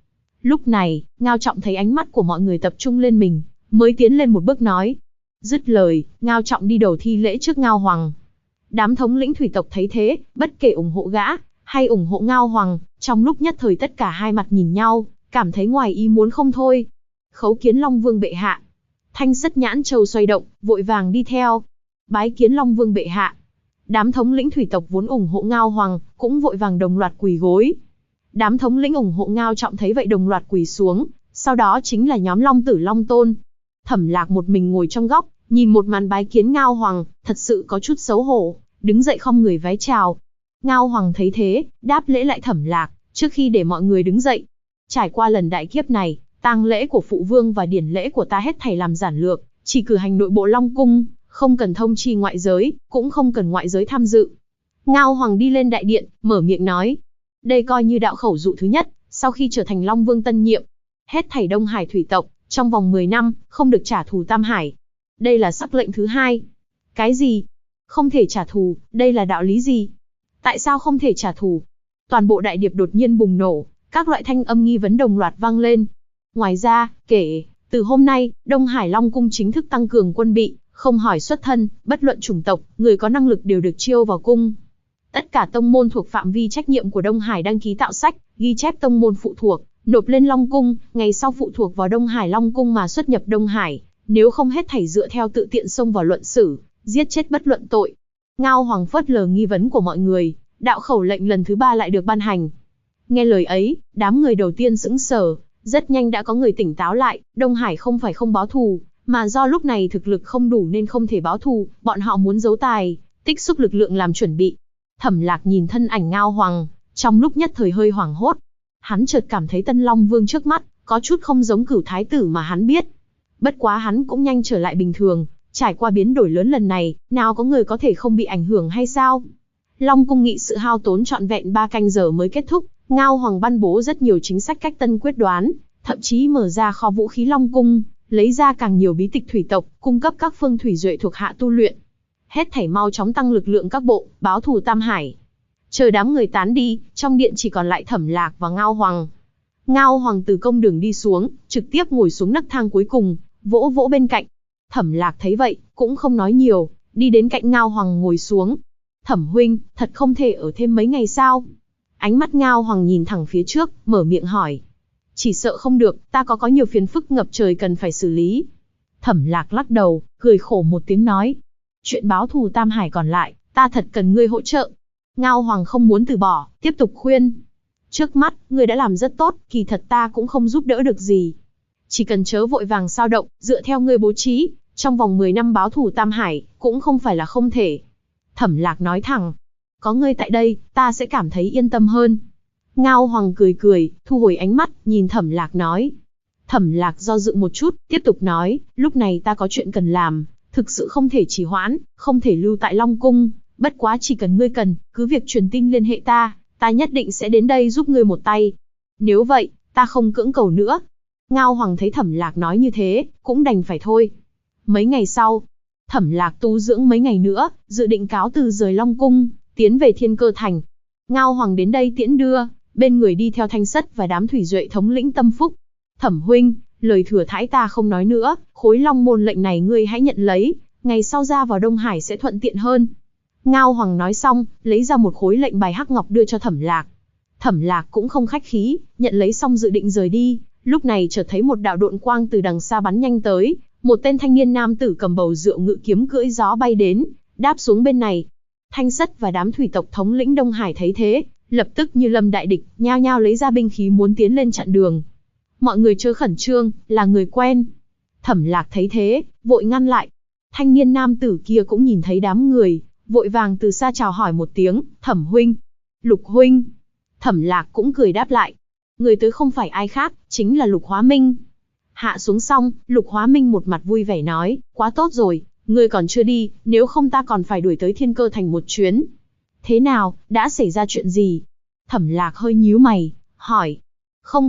Lúc này, Ngao Trọng thấy ánh mắt của mọi người tập trung lên mình, mới tiến lên một bước nói. Dứt lời, Ngao Trọng đi đầu thi lễ trước Ngao Hoàng. Đám thống lĩnh thủy tộc thấy thế, bất kể ủng hộ gã, hay ủng hộ Ngao Hoàng, trong lúc nhất thời tất cả hai mặt nhìn nhau, cảm thấy ngoài ý muốn không thôi. Khấu kiến Long Vương bệ hạ. Thanh Sắt Nhãn Châu xoay động, vội vàng đi theo. Bái kiến Long Vương bệ hạ. Đám thống lĩnh thủy tộc vốn ủng hộ Ngao Hoàng, cũng vội vàng đồng loạt quỳ gối. Đám thống lĩnh ủng hộ Ngao Trọng thấy vậy đồng loạt quỳ xuống, sau đó chính là nhóm Long Tử Long Tôn. Thẩm Lạc một mình ngồi trong góc, nhìn một màn bái kiến Ngao Hoàng, thật sự có chút xấu hổ, đứng dậy khom người vái chào. Ngao Hoàng thấy thế, đáp lễ lại Thẩm Lạc, trước khi để mọi người đứng dậy. Trải qua lần đại kiếp này, tang lễ của phụ vương và điển lễ của ta hết thảy làm giản lược, chỉ cử hành nội bộ Long Cung, không cần thông chi ngoại giới, cũng không cần ngoại giới tham dự. Ngao Hoàng đi lên đại điện, mở miệng nói. Đây coi như đạo khẩu dụ thứ nhất, sau khi trở thành Long Vương tân nhiệm. Hết thảy Đông Hải thủy tộc, trong vòng 10 năm, không được trả thù Tam Hải. Đây là sắc lệnh thứ hai. Cái gì? Không thể trả thù, đây là đạo lý gì? Tại sao không thể trả thù? Toàn bộ đại điệp đột nhiên bùng nổ, các loại thanh âm nghi vấn đồng loạt vang lên. Ngoài ra, từ hôm nay, Đông Hải Long Cung chính thức tăng cường quân bị, không hỏi xuất thân, bất luận chủng tộc, người có năng lực đều được chiêu vào cung. Tất cả tông môn thuộc phạm vi trách nhiệm của Đông Hải đăng ký tạo sách, ghi chép tông môn phụ thuộc, nộp lên Long Cung, ngày sau phụ thuộc vào Đông Hải Long Cung mà xuất nhập Đông Hải, nếu không hết thảy dựa theo tự tiện xông vào luận xử, giết chết bất luận tội. Ngao Hoàng phớt lờ nghi vấn của mọi người, đạo khẩu lệnh lần thứ 3 lại được ban hành. Nghe lời ấy, đám người đầu tiên sững sờ, rất nhanh đã có người tỉnh táo lại, Đông Hải không phải không báo thù, mà do lúc này thực lực không đủ nên không thể báo thù, bọn họ muốn giấu tài, tích xúc lực lượng làm chuẩn bị. Thẩm Lạc nhìn thân ảnh Ngao Hoàng, trong lúc nhất thời hơi hoảng hốt. Hắn chợt cảm thấy Tân Long Vương trước mắt, có chút không giống Cửu Thái tử mà hắn biết. Bất quá hắn cũng nhanh trở lại bình thường, trải qua biến đổi lớn lần này, nào có người có thể không bị ảnh hưởng hay sao? Long Cung nghị sự hao tốn trọn vẹn 3 canh giờ mới kết thúc, Ngao Hoàng ban bố rất nhiều chính sách cách tân quyết đoán, thậm chí mở ra kho vũ khí Long Cung, lấy ra càng nhiều bí tịch thủy tộc, cung cấp các phương thủy duệ thuộc hạ tu luyện. Hết thảy mau chóng tăng lực lượng các bộ, báo thù Tam Hải. Chờ đám người tán đi, trong điện chỉ còn lại Thẩm Lạc và Ngao Hoàng. Ngao Hoàng từ công đường đi xuống, trực tiếp ngồi xuống nấc thang cuối cùng, vỗ vỗ bên cạnh. Thẩm Lạc thấy vậy, cũng không nói nhiều, đi đến cạnh Ngao Hoàng ngồi xuống. Thẩm huynh, thật không thể ở thêm mấy ngày sao? Ánh mắt Ngao Hoàng nhìn thẳng phía trước, mở miệng hỏi. Chỉ sợ không được, ta có nhiều phiền phức ngập trời cần phải xử lý. Thẩm Lạc lắc đầu, cười khổ một tiếng nói. Chuyện báo thù Tam Hải còn lại, ta thật cần ngươi hỗ trợ. Ngao Hoàng không muốn từ bỏ, tiếp tục khuyên. Trước mắt, ngươi đã làm rất tốt, kỳ thật ta cũng không giúp đỡ được gì. Chỉ cần chớ vội vàng sao động, dựa theo ngươi bố trí, trong vòng 10 năm báo thù Tam Hải, cũng không phải là không thể. Thẩm Lạc nói thẳng. Có ngươi tại đây, ta sẽ cảm thấy yên tâm hơn. Ngao Hoàng cười cười, thu hồi ánh mắt, nhìn Thẩm Lạc nói. Thẩm Lạc do dự một chút, tiếp tục nói, lúc này ta có chuyện cần làm, thực sự không thể trì hoãn, không thể lưu tại Long Cung, bất quá chỉ cần ngươi cần, cứ việc truyền tin liên hệ ta nhất định sẽ đến đây giúp ngươi một tay. Nếu vậy, ta không cưỡng cầu nữa. Ngao Hoàng thấy Thẩm Lạc nói như thế, cũng đành phải thôi. Mấy ngày sau, Thẩm Lạc tu dưỡng mấy ngày nữa, dự định cáo từ rời Long Cung, tiến về Thiên Cơ Thành. Ngao Hoàng đến đây tiễn đưa, bên người đi theo Thanh Sắt và đám thủy duệ thống lĩnh Tâm Phúc. Thẩm huynh, lời thừa thãi ta không nói nữa, khối Long môn lệnh này ngươi hãy nhận lấy, ngày sau ra vào Đông Hải sẽ thuận tiện hơn. Ngao Hoàng nói xong, lấy ra một khối lệnh bài hắc ngọc đưa cho Thẩm Lạc. Thẩm Lạc cũng không khách khí, nhận lấy xong dự định rời đi, lúc này chợt thấy một đạo độn quang từ đằng xa bắn nhanh tới, một tên thanh niên nam tử cầm bầu rượu ngự kiếm cưỡi gió bay đến, đáp xuống bên này. Thanh Sắt và đám thủy tộc thống lĩnh Đông Hải thấy thế, lập tức như lâm đại địch, nhao nhao lấy ra binh khí muốn tiến lên chặn đường. Mọi người chớ khẩn trương, là người quen. Thẩm Lạc thấy thế, vội ngăn lại. Thanh niên nam tử kia cũng nhìn thấy đám người, vội vàng từ xa chào hỏi một tiếng, Thẩm huynh, Lục huynh. Thẩm Lạc cũng cười đáp lại. Người tới không phải ai khác, chính là Lục Hóa Minh. Hạ xuống xong, Lục Hóa Minh một mặt vui vẻ nói, quá tốt rồi, ngươi còn chưa đi, nếu không ta còn phải đuổi tới Thiên Cơ Thành một chuyến. Thế nào, đã xảy ra chuyện gì? Thẩm Lạc hơi nhíu mày, hỏi. Không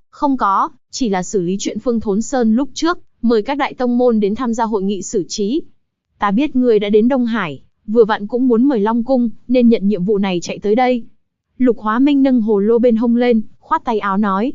có, chỉ là xử lý chuyện Phương Thốn Sơn lúc trước, mời các đại tông môn đến tham gia hội nghị xử trí. Ta biết ngươi đã đến Đông Hải, vừa vặn cũng muốn mời Long Cung, nên nhận nhiệm vụ này chạy tới đây. Lục Hóa Minh nâng hồ lô bên hông lên, khoát tay áo nói.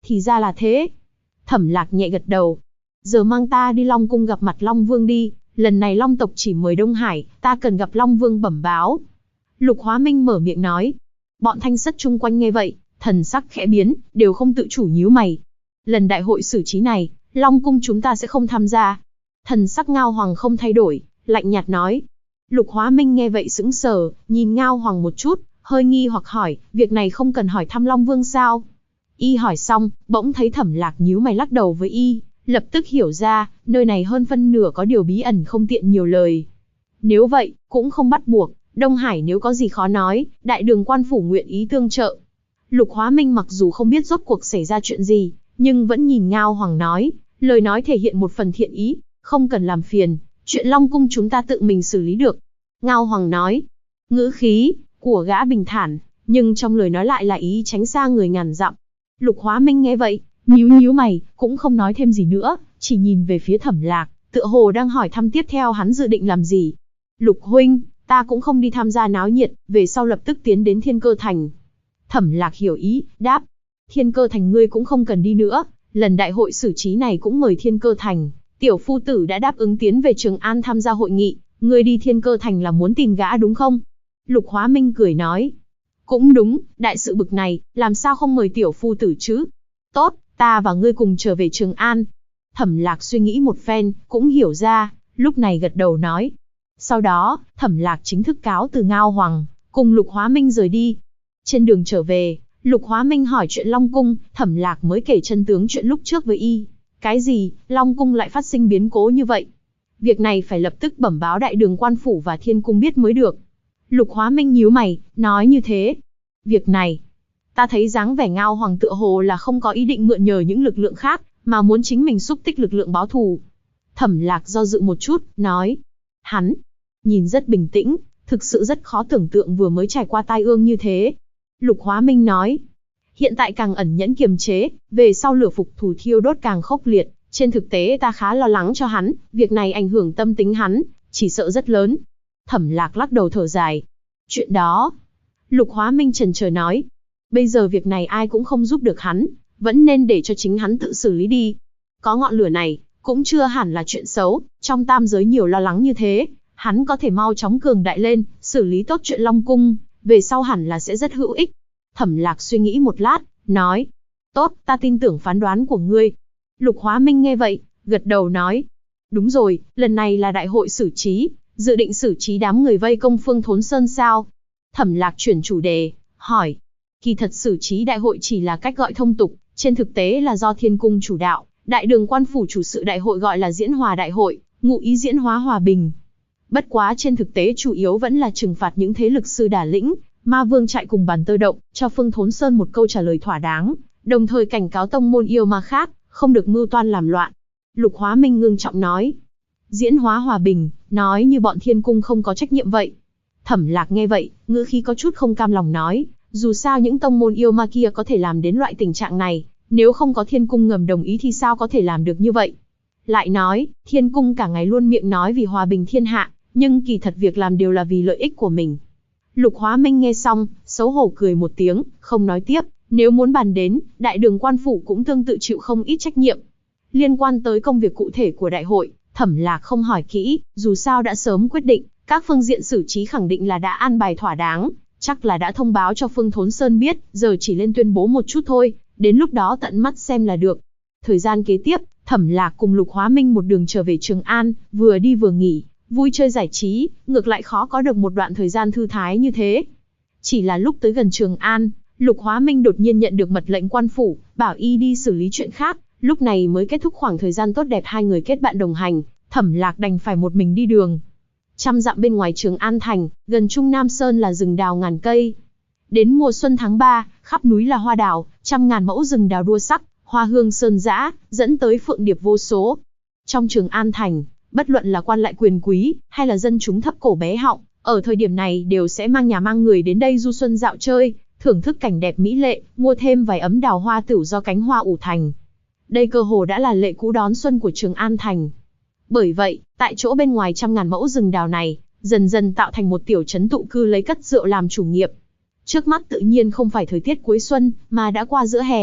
thì ra là thế. Thẩm Lạc nhẹ gật đầu. Giờ mang ta đi Long Cung gặp mặt Long Vương đi, lần này Long tộc chỉ mời Đông Hải, ta cần gặp Long Vương bẩm báo. Lục Hóa Minh mở miệng nói. Bọn thanh sất chung quanh nghe vậy, thần sắc khẽ biến, đều không tự chủ nhíu mày. Lần đại hội xử trí này, Long Cung chúng ta sẽ không tham gia. Thần sắc Ngao Hoàng không thay đổi, lạnh nhạt nói. Lục Hóa Minh nghe vậy sững sờ, nhìn Ngao Hoàng một chút, hơi nghi hoặc hỏi, việc này không cần hỏi thăm Long Vương sao? Y hỏi xong, bỗng thấy Thẩm Lạc nhíu mày lắc đầu với Y, lập tức hiểu ra, nơi này hơn phân nửa có điều bí ẩn không tiện nhiều lời. Nếu vậy, cũng không bắt buộc, Đông Hải nếu có gì khó nói, Đại Đường Quan Phủ nguyện ý tương trợ. Lục Hóa Minh mặc dù không biết rốt cuộc xảy ra chuyện gì, nhưng vẫn nhìn Ngao Hoàng nói, lời nói thể hiện một phần thiện ý, không cần làm phiền, chuyện Long Cung chúng ta tự mình xử lý được. Ngao Hoàng nói, ngữ khí của gã bình thản, nhưng trong lời nói lại là ý tránh xa người ngàn dặm. Lục Hóa Minh nghe vậy, nhíu nhíu mày, cũng không nói thêm gì nữa, chỉ nhìn về phía Thẩm Lạc, tựa hồ đang hỏi thăm tiếp theo hắn dự định làm gì. Lục huynh, ta cũng không đi tham gia náo nhiệt, về sau lập tức tiến đến Thiên Cơ Thành. Thẩm Lạc hiểu ý, đáp, Thiên Cơ Thành ngươi cũng không cần đi nữa, lần đại hội xử trí này cũng mời Thiên Cơ Thành, tiểu phu tử đã đáp ứng tiến về Trường An tham gia hội nghị, ngươi đi Thiên Cơ Thành là muốn tìm gã đúng không? Lục Hóa Minh cười nói, cũng đúng, đại sự bực này, làm sao không mời tiểu phu tử chứ? Tốt, ta và ngươi cùng trở về Trường An. Thẩm Lạc suy nghĩ một phen, cũng hiểu ra, lúc này gật đầu nói. Sau đó, Thẩm Lạc chính thức cáo từ Ngao Hoàng, cùng Lục Hóa Minh rời đi. Trên đường trở về, Lục Hóa Minh hỏi chuyện Long Cung, Thẩm Lạc mới kể chân tướng chuyện lúc trước với Y. Cái gì, Long Cung lại phát sinh biến cố như vậy? Việc này phải lập tức bẩm báo Đại Đường Quan Phủ và Thiên Cung biết mới được. Lục Hóa Minh nhíu mày, nói như thế. Việc này, ta thấy dáng vẻ Ngao Hoàng tựa hồ là không có ý định mượn nhờ những lực lượng khác, mà muốn chính mình xúc tích lực lượng báo thù. Thẩm Lạc do dự một chút, nói. Hắn, nhìn rất bình tĩnh, thực sự rất khó tưởng tượng vừa mới trải qua tai ương như thế. Lục Hóa Minh nói. Hiện tại càng ẩn nhẫn kiềm chế, về sau lửa phục thù thiêu đốt càng khốc liệt. Trên thực tế ta khá lo lắng cho hắn, việc này ảnh hưởng tâm tính hắn, chỉ sợ rất lớn. Thẩm Lạc lắc đầu thở dài. Chuyện đó, Lục Hóa Minh chần chờ nói. Bây giờ việc này ai cũng không giúp được hắn, vẫn nên để cho chính hắn tự xử lý đi. Có ngọn lửa này, cũng chưa hẳn là chuyện xấu, trong tam giới nhiều lo lắng như thế, hắn có thể mau chóng cường đại lên, xử lý tốt chuyện Long Cung, về sau hẳn là sẽ rất hữu ích. Thẩm Lạc suy nghĩ một lát, nói. Tốt, ta tin tưởng phán đoán của ngươi. Lục Hóa Minh nghe vậy, gật đầu nói. Đúng rồi, lần này là đại hội xử trí, dự định xử trí đám người vây công Phương Thốn Sơn sao? Thẩm Lạc chuyển chủ đề, hỏi. Kỳ thật xử trí đại hội chỉ là cách gọi thông tục, trên thực tế là do Thiên Cung chủ đạo, Đại Đường Quan Phủ chủ sự đại hội gọi là diễn hòa đại hội, ngụ ý diễn hóa hòa bình. Bất quá trên thực tế chủ yếu vẫn là trừng phạt những thế lực sư đả lĩnh, Ma Vương Trại cùng Bàn Tơ Động, cho Phương Thốn Sơn một câu trả lời thỏa đáng, đồng thời cảnh cáo tông môn yêu ma khác, không được mưu toan làm loạn. Lục Hóa Minh ngưng trọng nói. Diễn hóa hòa bình, nói như bọn Thiên Cung không có trách nhiệm vậy. Thẩm Lạc nghe vậy, ngữ khí có chút không cam lòng nói, dù sao những tông môn yêu ma kia có thể làm đến loại tình trạng này, nếu không có Thiên Cung ngầm đồng ý thì sao có thể làm được như vậy. Lại nói, Thiên Cung cả ngày luôn miệng nói vì hòa bình thiên hạ, nhưng kỳ thật việc làm đều là vì lợi ích của mình. Lục Hóa Minh nghe xong, xấu hổ cười một tiếng, không nói tiếp, nếu muốn bàn đến, Đại Đường Quan Phủ cũng tương tự chịu không ít trách nhiệm. Liên quan tới công việc cụ thể của đại hội, Thẩm Lạc không hỏi kỹ, dù sao đã sớm quyết định, các phương diện xử trí khẳng định là đã an bài thỏa đáng, chắc là đã thông báo cho Phương Thốn Sơn biết, giờ chỉ lên tuyên bố một chút thôi, đến lúc đó tận mắt xem là được. Thời gian kế tiếp, Thẩm Lạc cùng Lục Hóa Minh một đường trở về Trường An, vừa đi vừa nghỉ, vui chơi giải trí, ngược lại khó có được một đoạn thời gian thư thái như thế. Chỉ là lúc tới gần Trường An, Lục Hóa Minh đột nhiên nhận được mật lệnh quan phủ, bảo y đi xử lý chuyện khác, lúc này mới kết thúc khoảng thời gian tốt đẹp hai người kết bạn đồng hành, Thẩm Lạc đành phải một mình đi đường. Trăm dặm bên ngoài Trường An thành, gần Trung Nam Sơn là rừng đào ngàn cây. Đến mùa xuân tháng 3, khắp núi là hoa đào, trăm ngàn mẫu rừng đào đua sắc, hoa hương sơn dã, dẫn tới phượng điệp vô số. Trong Trường An thành, bất luận là quan lại quyền quý, hay là dân chúng thấp cổ bé họng, ở thời điểm này đều sẽ mang nhà mang người đến đây du xuân dạo chơi, thưởng thức cảnh đẹp mỹ lệ, mua thêm vài ấm đào hoa tửu do cánh hoa ủ thành. Đây cơ hồ đã là lệ cũ đón xuân của Trường An thành. Bởi vậy, tại chỗ bên ngoài trăm ngàn mẫu rừng đào này, dần dần tạo thành một tiểu trấn tụ cư lấy cất rượu làm chủ nghiệp. Trước mắt tự nhiên không phải thời tiết cuối xuân, mà đã qua giữa hè,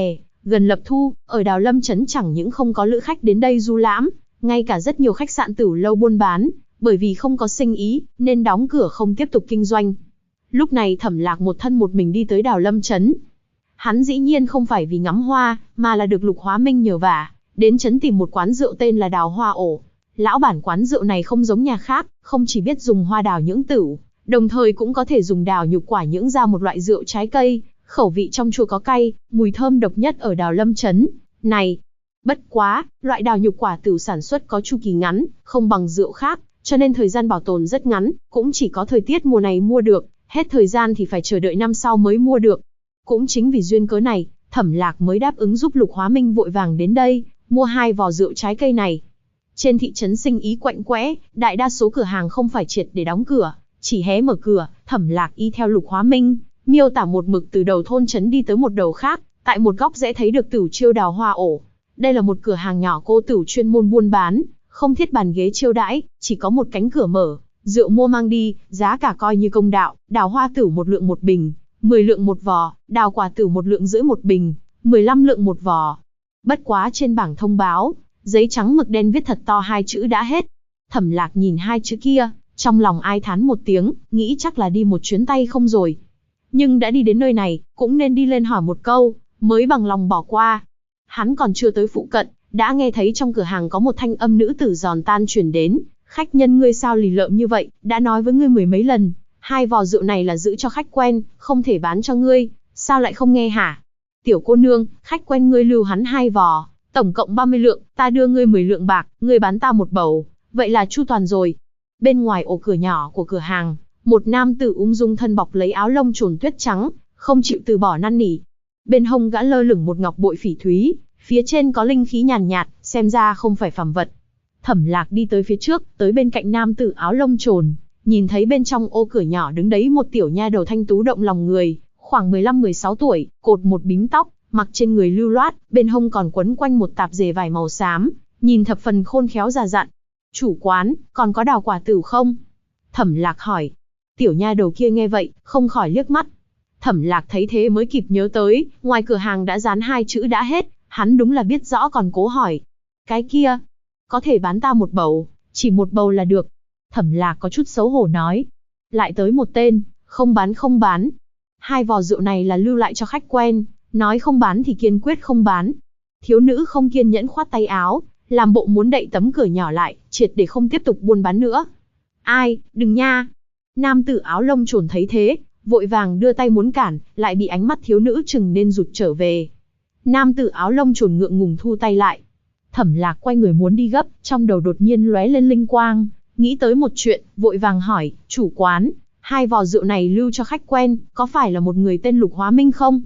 Gần Lập Thu, ở Đào Lâm Trấn chẳng những không có lữ khách đến đây du lãm, ngay cả rất nhiều khách sạn tửu lâu buôn bán, bởi vì không có sinh ý, nên đóng cửa không tiếp tục kinh doanh. Lúc này Thẩm Lạc một thân một mình đi tới Đào Lâm Trấn. Hắn dĩ nhiên không phải vì ngắm hoa, mà là được Lục Hóa Minh nhờ vả, đến trấn tìm một quán rượu tên là Đào Hoa Ổ. Lão bản quán rượu này không giống nhà khác, không chỉ biết dùng hoa đào nhưỡng tửu, đồng thời cũng có thể dùng đào nhục quả nhưỡng ra một loại rượu trái cây, khẩu vị trong chua có cay, mùi thơm độc nhất ở Đào Lâm Trấn này. Bất quá, loại đào nhục quả tửu sản xuất có chu kỳ ngắn, không bằng rượu khác, cho nên thời gian bảo tồn rất ngắn, cũng chỉ có thời tiết mùa này mua được, hết thời gian thì phải chờ đợi năm sau mới mua được. Cũng chính vì duyên cớ này, Thẩm Lạc mới đáp ứng giúp Lục Hóa Minh vội vàng đến đây, mua 2 vò rượu trái cây này. Trên thị trấn sinh ý quạnh quẽ, đại đa số cửa hàng không phải triệt để đóng cửa, chỉ hé mở cửa. Thẩm Lạc y theo Lục Hóa Minh, miêu tả một mực từ đầu thôn trấn đi tới một đầu khác, tại một góc rẽ thấy được Tửu Chiêu Đào Hoa Ổ. Đây là một cửa hàng nhỏ cô tửu chuyên môn buôn bán, không thiết bàn ghế chiêu đãi, chỉ có một cánh cửa mở, rượu mua mang đi, giá cả coi như công đạo, đào hoa tửu 1 lượng 1 bình, 10 lượng 1 vò, đào quả tửu 1 lượng rưỡi 1 bình, 15 lượng 1 vò. Bất quá trên bảng thông báo, giấy trắng mực đen viết thật to 2 chữ đã hết. Thẩm Lạc nhìn 2 chữ kia, trong lòng ai thán một tiếng, nghĩ chắc là đi một chuyến tay không rồi. Nhưng đã đi đến nơi này, cũng nên đi lên hỏi một câu, mới bằng lòng bỏ qua. Hắn còn chưa tới phụ cận, đã nghe thấy trong cửa hàng có một thanh âm nữ tử giòn tan truyền đến. Khách nhân ngươi sao lì lợm như vậy, đã nói với ngươi 10 mấy lần, 2 vò rượu này là giữ cho khách quen, không thể bán cho ngươi, sao lại không nghe hả? Tiểu cô nương, khách quen ngươi lưu hắn 2 vò, tổng cộng 30 lượng, ta đưa ngươi 10 lượng bạc, ngươi bán ta một bầu, vậy là chu toàn rồi. Bên ngoài ổ cửa nhỏ của cửa hàng, một nam tử ung dung thân bọc lấy áo lông trồn tuyết trắng, không chịu từ bỏ năn nỉ. Bên hông gã lơ lửng một ngọc bội phỉ thúy, phía trên có linh khí nhàn nhạt, xem ra không phải phàm vật. Thẩm Lạc đi tới phía trước, tới bên cạnh nam tử áo lông trồn, nhìn thấy bên trong ô cửa nhỏ đứng đấy một tiểu nha đầu thanh tú động lòng người, khoảng 15-16 tuổi, cột một bím tóc, mặc trên người lưu loát, bên hông còn quấn quanh một tạp dề vải màu xám, nhìn thập phần khôn khéo già dặn. Chủ quán, còn có đào quả tửu không? Thẩm Lạc hỏi. Tiểu nha đầu kia nghe vậy, không khỏi liếc mắt. Thẩm Lạc thấy thế mới kịp nhớ tới, ngoài cửa hàng đã dán 2 chữ đã hết, hắn đúng là biết rõ còn cố hỏi. Cái kia, có thể bán ta một bầu, chỉ một bầu là được. Thẩm Lạc có chút xấu hổ nói. Lại tới một tên, không bán không bán. 2 vò rượu này là lưu lại cho khách quen, nói không bán thì kiên quyết không bán. Thiếu nữ không kiên nhẫn khoát tay áo, làm bộ muốn đậy tấm cửa nhỏ lại, triệt để không tiếp tục buôn bán nữa. Ai, đừng nha. Nam tử áo lông trồn thấy thế, vội vàng đưa tay muốn cản, lại bị ánh mắt thiếu nữ chừng nên rụt trở về. Nam tử áo lông trồn ngượng ngùng thu tay lại. Thẩm Lạc quay người muốn đi gấp, trong đầu đột nhiên lóe lên linh quang, nghĩ tới một chuyện, vội vàng hỏi, chủ quán, 2 vò rượu này lưu cho khách quen, có phải là một người tên Lục Hóa Minh không?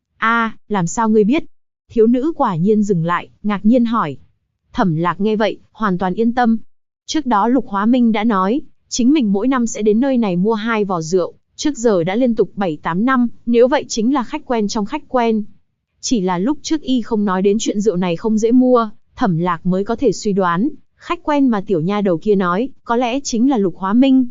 Làm sao ngươi biết? Thiếu nữ quả nhiên dừng lại, ngạc nhiên hỏi. Thẩm Lạc nghe vậy, hoàn toàn yên tâm. Trước đó Lục Hóa Minh đã nói, chính mình mỗi năm sẽ đến nơi này mua 2 vò rượu, trước giờ đã liên tục 7-8 năm, nếu vậy chính là khách quen trong khách quen. Chỉ là lúc trước y không nói đến chuyện rượu này không dễ mua, Thẩm Lạc mới có thể suy đoán, khách quen mà tiểu nha đầu kia nói, có lẽ chính là Lục Hóa Minh.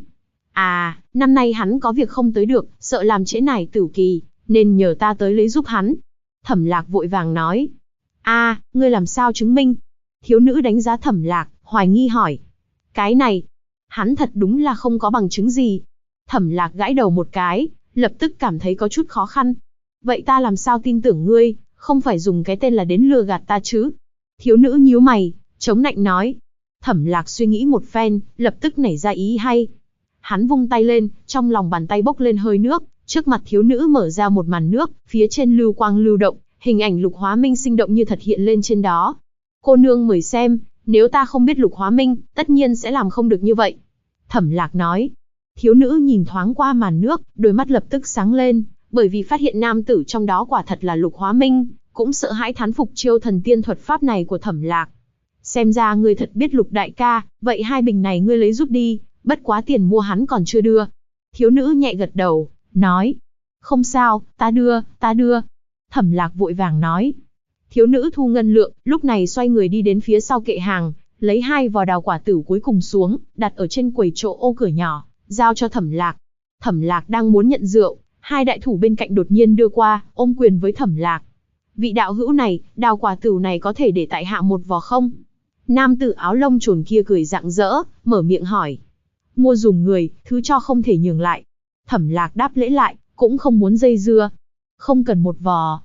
Năm nay hắn có việc không tới được, sợ làm trễ nải Tửu kỳ, nên nhờ ta tới lấy giúp hắn. Thẩm Lạc vội vàng nói. Ngươi làm sao chứng minh? Thiếu nữ đánh giá Thẩm Lạc, hoài nghi hỏi. Cái này, hắn thật đúng là không có bằng chứng gì. Thẩm Lạc gãi đầu một cái, lập tức cảm thấy có chút khó khăn. Vậy ta làm sao tin tưởng ngươi, không phải dùng cái tên là đến lừa gạt ta chứ? Thiếu nữ nhíu mày, chống nạnh nói. Thẩm Lạc suy nghĩ một phen, lập tức nảy ra ý hay. Hắn vung tay lên, trong lòng bàn tay bốc lên hơi nước, trước mặt thiếu nữ mở ra một màn nước, phía trên lưu quang lưu động, hình ảnh Lục Hóa Minh sinh động như thật hiện lên trên đó. Cô nương mời xem, nếu ta không biết Lục Hóa Minh, tất nhiên sẽ làm không được như vậy. Thẩm Lạc nói. Thiếu nữ nhìn thoáng qua màn nước, đôi mắt lập tức sáng lên, bởi vì phát hiện nam tử trong đó quả thật là Lục Hóa Minh, cũng sợ hãi thán phục chiêu thần tiên thuật pháp này của Thẩm Lạc. Xem ra ngươi thật biết Lục đại ca, vậy 2 bình này ngươi lấy giúp đi, bất quá tiền mua hắn còn chưa đưa. Thiếu nữ nhẹ gật đầu, nói. Không sao, ta đưa. Thẩm Lạc vội vàng nói. Thiếu nữ thu ngân lượng, lúc này xoay người đi đến phía sau kệ hàng, lấy 2 vò đào quả tửu cuối cùng xuống, đặt ở trên quầy chỗ ô cửa nhỏ, giao cho Thẩm Lạc. Thẩm Lạc đang muốn nhận rượu, 2 đại thủ bên cạnh đột nhiên đưa qua, ôm quyền với Thẩm Lạc. Vị đạo hữu này, đào quả tửu này có thể để tại hạ một vò không? Nam tử áo lông chồn kia cười rạng rỡ, mở miệng hỏi. Mua dùm người, thứ cho không thể nhường lại. Thẩm Lạc đáp lễ lại, cũng không muốn dây dưa. Không cần một vò,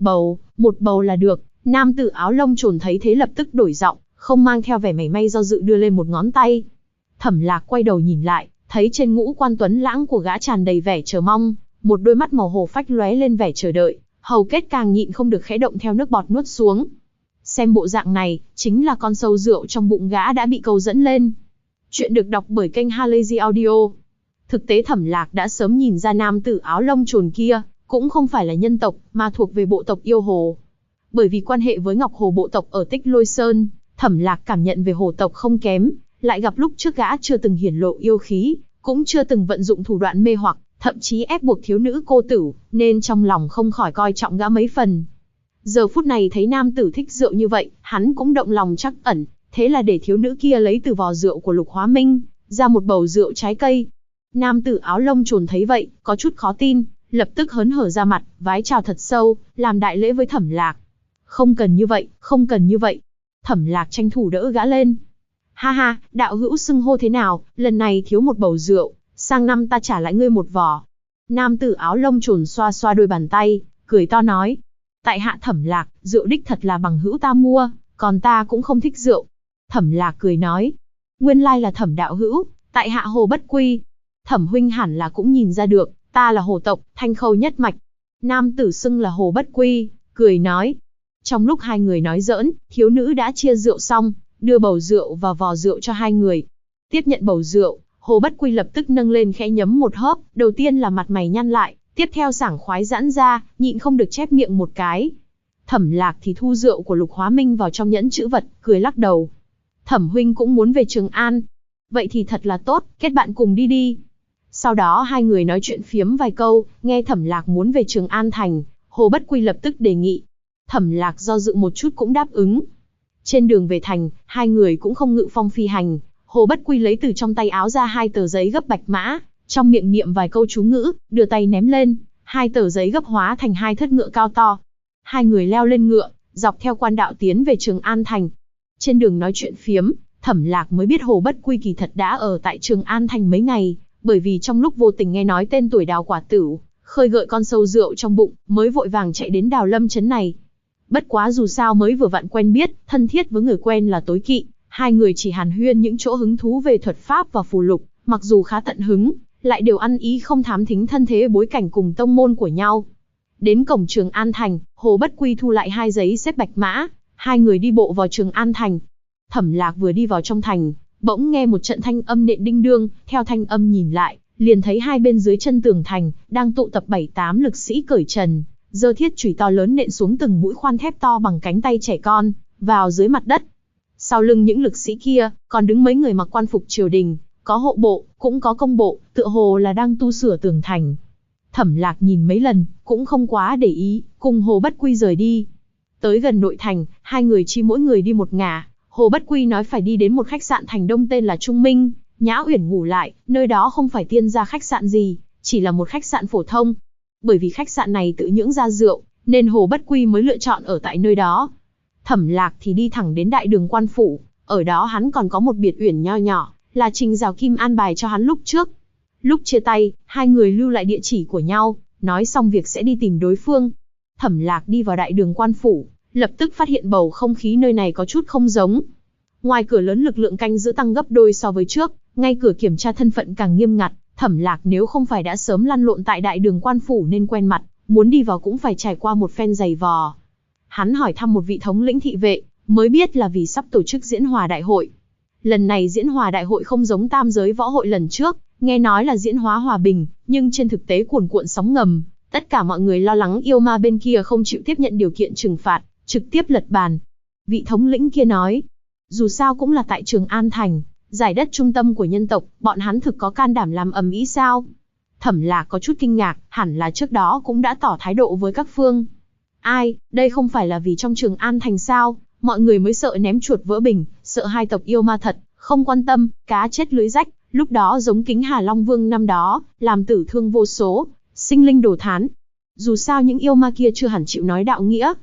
một bầu là được. Nam tử áo lông chồn thấy thế lập tức đổi giọng, không mang theo vẻ mảy may do dự đưa lên một ngón tay. Thẩm Lạc quay đầu nhìn lại, thấy trên ngũ quan tuấn lãng của gã tràn đầy vẻ chờ mong, một đôi mắt màu hồ phách lóe lên vẻ chờ đợi, hầu kết càng nhịn không được khẽ động theo nước bọt nuốt xuống. Xem bộ dạng này, chính là con sâu rượu trong bụng gã đã bị câu dẫn lên. Chuyện được đọc bởi kênh Halazy Audio. Thực tế Thẩm Lạc đã sớm nhìn ra nam tử áo lông chồn kia, cũng không phải là nhân tộc, mà thuộc về bộ tộc yêu hồ. Bởi vì quan hệ với Ngọc Hồ bộ tộc ở Tích Lôi Sơn, Thẩm Lạc cảm nhận về hồ tộc không kém, lại gặp lúc trước gã chưa từng hiển lộ yêu khí, cũng chưa từng vận dụng thủ đoạn mê hoặc, thậm chí ép buộc thiếu nữ cô tử, nên trong lòng không khỏi coi trọng gã mấy phần. Giờ phút này thấy nam tử thích rượu như vậy, hắn cũng động lòng trắc ẩn, thế là để thiếu nữ kia lấy từ vò rượu của Lục Hóa Minh, ra một bầu rượu trái cây. Nam tử áo lông chồn thấy vậy, có chút khó tin, lập tức hớn hở ra mặt, vái chào thật sâu, làm đại lễ với Thẩm Lạc. Không cần như vậy, không cần như vậy. Thẩm Lạc tranh thủ đỡ gã lên. Ha ha, đạo hữu xưng hô thế nào, lần này thiếu một bầu rượu, sang năm ta trả lại ngươi một vò. Nam tử áo lông chồn xoa xoa đôi bàn tay, cười to nói. Tại hạ Thẩm Lạc, rượu đích thật là bằng hữu ta mua, còn ta cũng không thích rượu. Thẩm Lạc cười nói. Nguyên lai là Thẩm đạo hữu, tại hạ Hồ Bất Quy. Thẩm huynh hẳn là cũng nhìn ra được, ta là hồ tộc, Thanh Khâu nhất mạch. Nam tử xưng là Hồ Bất Quy, cười nói. Trong lúc hai người nói giỡn, thiếu nữ đã chia rượu xong, đưa bầu rượu và vò rượu cho hai người. Tiếp nhận bầu rượu, Hồ Bất Quy lập tức nâng lên khẽ nhấm một hớp, đầu tiên là mặt mày nhăn lại, tiếp theo sảng khoái giãn ra, nhịn không được chép miệng một cái. Thẩm Lạc thì thu rượu của Lục Hóa Minh vào trong nhẫn chữ vật, cười lắc đầu. Thẩm huynh cũng muốn về Trường An. Vậy thì thật là tốt, kết bạn cùng đi đi. Sau đó hai người nói chuyện phiếm vài câu, nghe Thẩm Lạc muốn về Trường An thành, Hồ Bất Quy lập tức đề nghị. Thẩm Lạc do dự một chút cũng đáp ứng. Trên đường về thành, hai người cũng không ngự phong phi hành, Hồ Bất Quy lấy từ trong tay áo ra hai tờ giấy gấp bạch mã, trong miệng niệm vài câu chú ngữ, đưa tay ném lên, hai tờ giấy gấp hóa thành hai thất ngựa cao to. Hai người leo lên ngựa, dọc theo quan đạo tiến về Trường An thành. Trên đường nói chuyện phiếm, Thẩm Lạc mới biết Hồ Bất Quy kỳ thật đã ở tại Trường An thành mấy ngày, bởi vì trong lúc vô tình nghe nói tên tuổi đào quả tửu, khơi gợi con sâu rượu trong bụng, mới vội vàng chạy đến Đào Lâm trấn này. Bất quá dù sao mới vừa vặn quen biết, thân thiết với người quen là tối kỵ, hai người chỉ hàn huyên những chỗ hứng thú về thuật pháp và phù lục, mặc dù khá tận hứng, lại đều ăn ý không thám thính thân thế bối cảnh cùng tông môn của nhau. Đến cổng Trường An thành, Hồ Bất Quy thu lại hai giấy xếp bạch mã, hai người đi bộ vào Trường An thành. Thẩm Lạc vừa đi vào trong thành, bỗng nghe một trận thanh âm nện đinh đương, theo thanh âm nhìn lại, liền thấy hai bên dưới chân tường thành đang tụ tập 7-8 lực sĩ cởi trần, giơ thiết chùy to lớn nện xuống từng mũi khoan thép to bằng cánh tay trẻ con vào dưới mặt đất. Sau lưng những lực sĩ kia còn đứng mấy người mặc quan phục triều đình, có hộ bộ, cũng có công bộ, tựa hồ là đang tu sửa tường thành. Thẩm Lạc nhìn mấy lần, cũng không quá để ý, cùng Hồ Bất Quy rời đi. Tới gần nội thành, hai người chi mỗi người đi một ngả. Hồ Bất Quy nói phải đi đến một khách sạn thành đông tên là Trung Minh, Nhã Uyển ngủ lại, nơi đó không phải tiên gia khách sạn gì, chỉ là một khách sạn phổ thông. Bởi vì khách sạn này tự nhưỡng ra rượu, nên Hồ Bất Quy mới lựa chọn ở tại nơi đó. Thẩm Lạc thì đi thẳng đến đại đường quan phủ, ở đó hắn còn có một biệt uyển nho nhỏ, là Trình Giảo Kim an bài cho hắn lúc trước. Lúc chia tay, hai người lưu lại địa chỉ của nhau, nói xong việc sẽ đi tìm đối phương. Thẩm Lạc đi vào đại đường quan phủ, lập tức phát hiện bầu không khí nơi này có chút không giống. Ngoài cửa lớn lực lượng canh giữ tăng gấp đôi so với trước, ngay cửa kiểm tra thân phận càng nghiêm ngặt. Thẩm Lạc nếu không phải đã sớm lăn lộn tại đại đường quan phủ nên quen mặt, muốn đi vào cũng phải trải qua một phen giày vò. Hắn hỏi thăm một vị thống lĩnh thị vệ, mới biết là vì sắp tổ chức diễn hòa đại hội. Lần này diễn hòa đại hội không giống tam giới võ hội lần trước, nghe nói là diễn hóa hòa bình, nhưng trên thực tế cuồn cuộn sóng ngầm. Tất cả mọi người lo lắng yêu ma bên kia không chịu tiếp nhận điều kiện trừng phạt, trực tiếp lật bàn. Vị thống lĩnh kia nói, dù sao cũng là tại Trường An thành, giải đất trung tâm của nhân tộc, bọn hắn thực có can đảm làm ầm ĩ sao? Thẩm Lạc có chút kinh ngạc, hẳn là trước đó cũng đã tỏ thái độ với các phương. Ai, đây không phải là vì trong Trường An thành sao? Mọi người mới sợ ném chuột vỡ bình, sợ hai tộc yêu ma thật, không quan tâm, cá chết lưới rách. Lúc đó giống Kính Hà Long Vương năm đó, làm tử thương vô số, sinh linh đổ thán. Dù sao những yêu ma kia chưa hẳn chịu nói đạo nghĩa.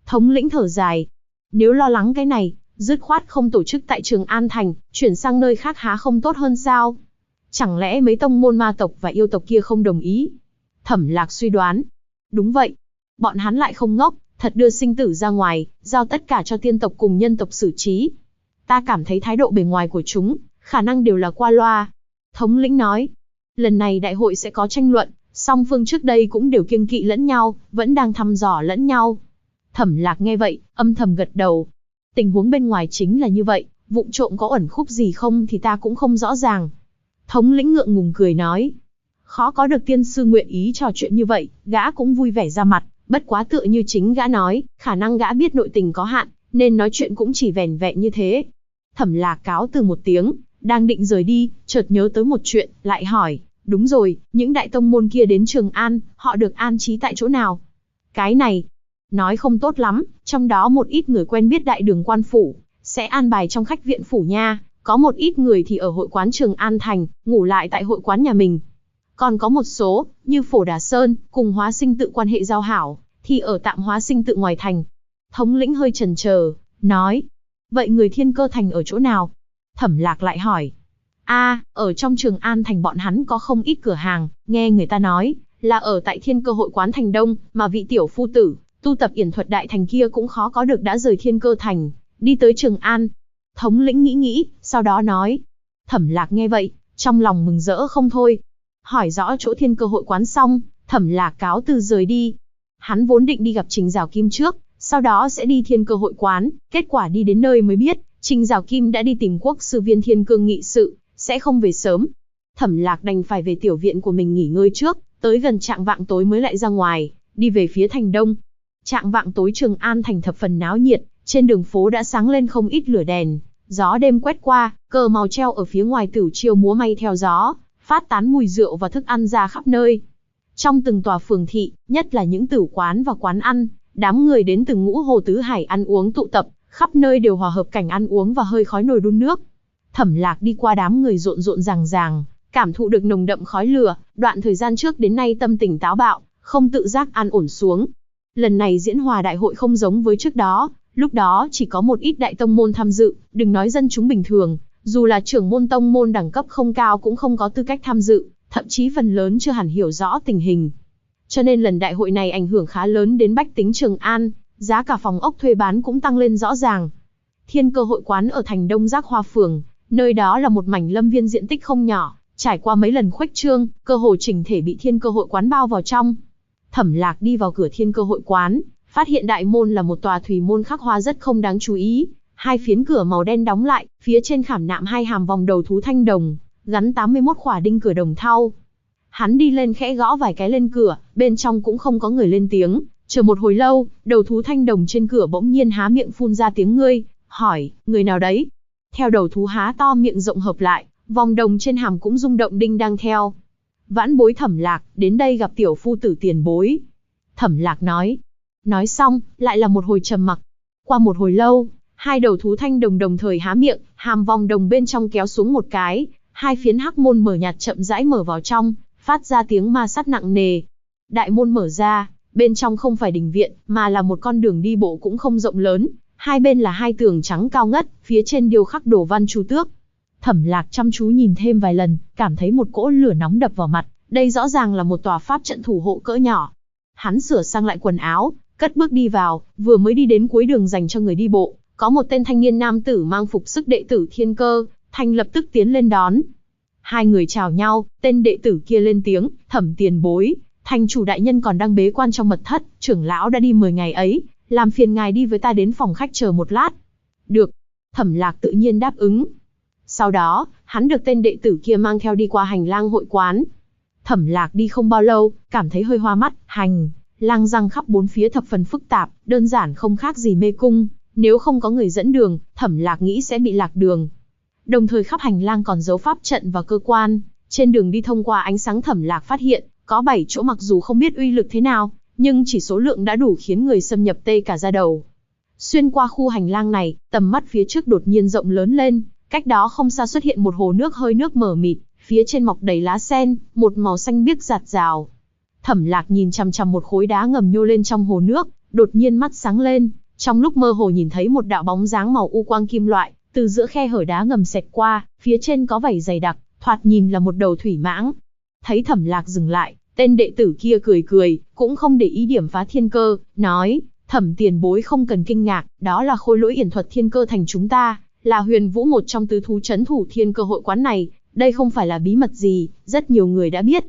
Thống lĩnh thở dài. Nếu lo lắng cái này, dứt khoát không tổ chức tại Trường An Thành, chuyển sang nơi khác há không tốt hơn sao? Chẳng lẽ mấy tông môn ma tộc và yêu tộc kia không đồng ý? Thẩm Lạc suy đoán. Đúng vậy. Bọn hắn lại không ngốc, thật đưa sinh tử ra ngoài, giao tất cả cho tiên tộc cùng nhân tộc xử trí. Ta cảm thấy thái độ bề ngoài của chúng, khả năng đều là qua loa. Thống lĩnh nói. Lần này đại hội sẽ có tranh luận, song phương trước đây cũng đều kiêng kỵ lẫn nhau, vẫn đang thăm dò lẫn nhau. Thẩm Lạc nghe vậy, âm thầm gật đầu. Tình huống bên ngoài chính là như vậy, vụng trộm có ẩn khúc gì không thì ta cũng không rõ ràng. Thống lĩnh ngượng ngùng cười nói. Khó có được tiên sư nguyện ý trò chuyện như vậy, gã cũng vui vẻ ra mặt, bất quá tựa như chính gã nói, khả năng gã biết nội tình có hạn, nên nói chuyện cũng chỉ vẻn vẹn như thế. Thẩm Lạc cáo từ một tiếng, đang định rời đi, chợt nhớ tới một chuyện, lại hỏi, đúng rồi, những đại tông môn kia đến Trường An, họ được an trí tại chỗ nào? Cái này, nói không tốt lắm, trong đó một ít người quen biết đại đường quan phủ, sẽ an bài trong khách viện phủ nha, có một ít người thì ở hội quán Trường An Thành, ngủ lại tại hội quán nhà mình. Còn có một số, như Phổ Đà Sơn, cùng Hóa Sinh tự quan hệ giao hảo, thì ở tạm Hóa Sinh tự ngoài thành. Thống lĩnh hơi chần chờ, nói, vậy người Thiên Cơ Thành ở chỗ nào? Thẩm Lạc lại hỏi, ở trong Trường An Thành bọn hắn có không ít cửa hàng, nghe người ta nói, là ở tại Thiên Cơ hội quán Thành Đông, mà vị tiểu phu tử, tu tập yển thuật đại thành kia cũng khó có được đã rời Thiên Cơ Thành, đi tới Trường An. Thống lĩnh nghĩ, sau đó nói. Thẩm Lạc nghe vậy, trong lòng mừng rỡ không thôi. Hỏi rõ chỗ Thiên Cơ hội quán xong, Thẩm Lạc cáo từ rời đi. Hắn vốn định đi gặp Trình Giảo Kim trước, sau đó sẽ đi Thiên Cơ hội quán, kết quả đi đến nơi mới biết, Trình Giảo Kim đã đi tìm quốc sư Viên Thiên Cương nghị sự, sẽ không về sớm. Thẩm Lạc đành phải về tiểu viện của mình nghỉ ngơi trước, tới gần chạng vạng tối mới lại ra ngoài, đi về phía thành đông. Chạng vạng tối Trường An Thành thập phần náo nhiệt, trên đường phố đã sáng lên không ít lửa đèn, gió đêm quét qua, cờ màu treo ở phía ngoài tửu chiêu múa may theo gió, phát tán mùi rượu và thức ăn ra khắp nơi. Trong từng tòa phường thị, nhất là những tửu quán và quán ăn, đám người đến từ ngũ hồ tứ hải ăn uống tụ tập, khắp nơi đều hòa hợp cảnh ăn uống và hơi khói nồi đun nước. Thẩm Lạc đi qua đám người rộn rộn ràng ràng, cảm thụ được nồng đậm khói lửa, đoạn thời gian trước đến nay tâm tình táo bạo, không tự giác an ổn xuống. Lần này diễn hòa đại hội không giống với trước đó, lúc đó chỉ có một ít đại tông môn tham dự, đừng nói dân chúng bình thường, dù là trưởng môn tông môn đẳng cấp không cao cũng không có tư cách tham dự, thậm chí phần lớn chưa hẳn hiểu rõ tình hình. Cho nên lần đại hội này ảnh hưởng khá lớn đến bách tính Trường An, giá cả phòng ốc thuê bán cũng tăng lên rõ ràng. Thiên Cơ hội quán ở thành Đông Giác Hoa phường, nơi đó là một mảnh lâm viên diện tích không nhỏ, trải qua mấy lần khuếch trương, cơ hồ chỉnh thể bị Thiên Cơ hội quán bao vào trong. Thẩm Lạc đi vào cửa Thiên Cơ hội quán, phát hiện đại môn là một tòa thủy môn khắc hoa rất không đáng chú ý, hai phiến cửa màu đen đóng lại, phía trên khảm nạm hai hàm vòng đầu thú thanh đồng, gắn 81 khỏa đinh cửa đồng thau. Hắn đi lên khẽ gõ vài cái lên cửa, bên trong cũng không có người lên tiếng, chờ một hồi lâu, đầu thú thanh đồng trên cửa bỗng nhiên há miệng phun ra tiếng ngươi, hỏi, người nào đấy? Theo đầu thú há to miệng rộng hợp lại, vòng đồng trên hàm cũng rung động đinh đang theo. Vãn bối Thẩm Lạc, đến đây gặp tiểu phu tử tiền bối. Thẩm Lạc nói. Nói xong, lại là một hồi trầm mặc. Qua một hồi lâu, hai đầu thú thanh đồng đồng thời há miệng, hàm vòng đồng bên trong kéo xuống một cái, hai phiến hắc môn mở nhạt chậm rãi mở vào trong, phát ra tiếng ma sát nặng nề. Đại môn mở ra, bên trong không phải đình viện, mà là một con đường đi bộ cũng không rộng lớn, hai bên là hai tường trắng cao ngất, phía trên điêu khắc đồ văn chu tước. Thẩm Lạc chăm chú nhìn thêm vài lần, cảm thấy một cỗ lửa nóng đập vào mặt, đây rõ ràng là một tòa pháp trận thủ hộ cỡ nhỏ. Hắn sửa sang lại quần áo, cất bước đi vào, vừa mới đi đến cuối đường dành cho người đi bộ, có một tên thanh niên nam tử mang phục sức đệ tử Thiên Cơ Thành lập tức tiến lên đón. Hai người chào nhau, tên đệ tử kia lên tiếng, Thẩm tiền bối, thành chủ đại nhân còn đang bế quan trong mật thất, trưởng lão đã đi 10 ngày ấy, làm phiền ngài đi với ta đến phòng khách chờ một lát. Được. Thẩm Lạc tự nhiên đáp ứng. Sau đó, hắn được tên đệ tử kia mang theo đi qua hành lang hội quán. Thẩm Lạc đi không bao lâu, cảm thấy hơi hoa mắt, hành lang răng khắp bốn phía thập phần phức tạp, đơn giản không khác gì mê cung, nếu không có người dẫn đường, Thẩm Lạc nghĩ sẽ bị lạc đường. Đồng thời khắp hành lang còn dấu pháp trận và cơ quan, trên đường đi thông qua ánh sáng Thẩm Lạc phát hiện, có 7 chỗ mặc dù không biết uy lực thế nào, nhưng chỉ số lượng đã đủ khiến người xâm nhập tê cả da đầu. Xuyên qua khu hành lang này, tầm mắt phía trước đột nhiên rộng lớn lên, cách đó không xa xuất hiện một hồ nước hơi nước mờ mịt, phía trên mọc đầy lá sen, một màu xanh biếc rạt rào. Thẩm Lạc nhìn chằm chằm một khối đá ngầm nhô lên trong hồ nước, đột nhiên mắt sáng lên, trong lúc mơ hồ nhìn thấy một đạo bóng dáng màu u quang kim loại, từ giữa khe hở đá ngầm xẹt qua, phía trên có vảy dày đặc, thoạt nhìn là một đầu thủy mãng. Thấy Thẩm Lạc dừng lại, tên đệ tử kia cười cười, cũng không để ý điểm phá thiên cơ, nói, Thẩm tiền bối không cần kinh ngạc, đó là khôi lỗi yển thuật thiên cơ thành chúng ta, là Huyền Vũ một trong tứ thú trấn thủ thiên cơ hội quán này, đây không phải là bí mật gì, rất nhiều người đã biết.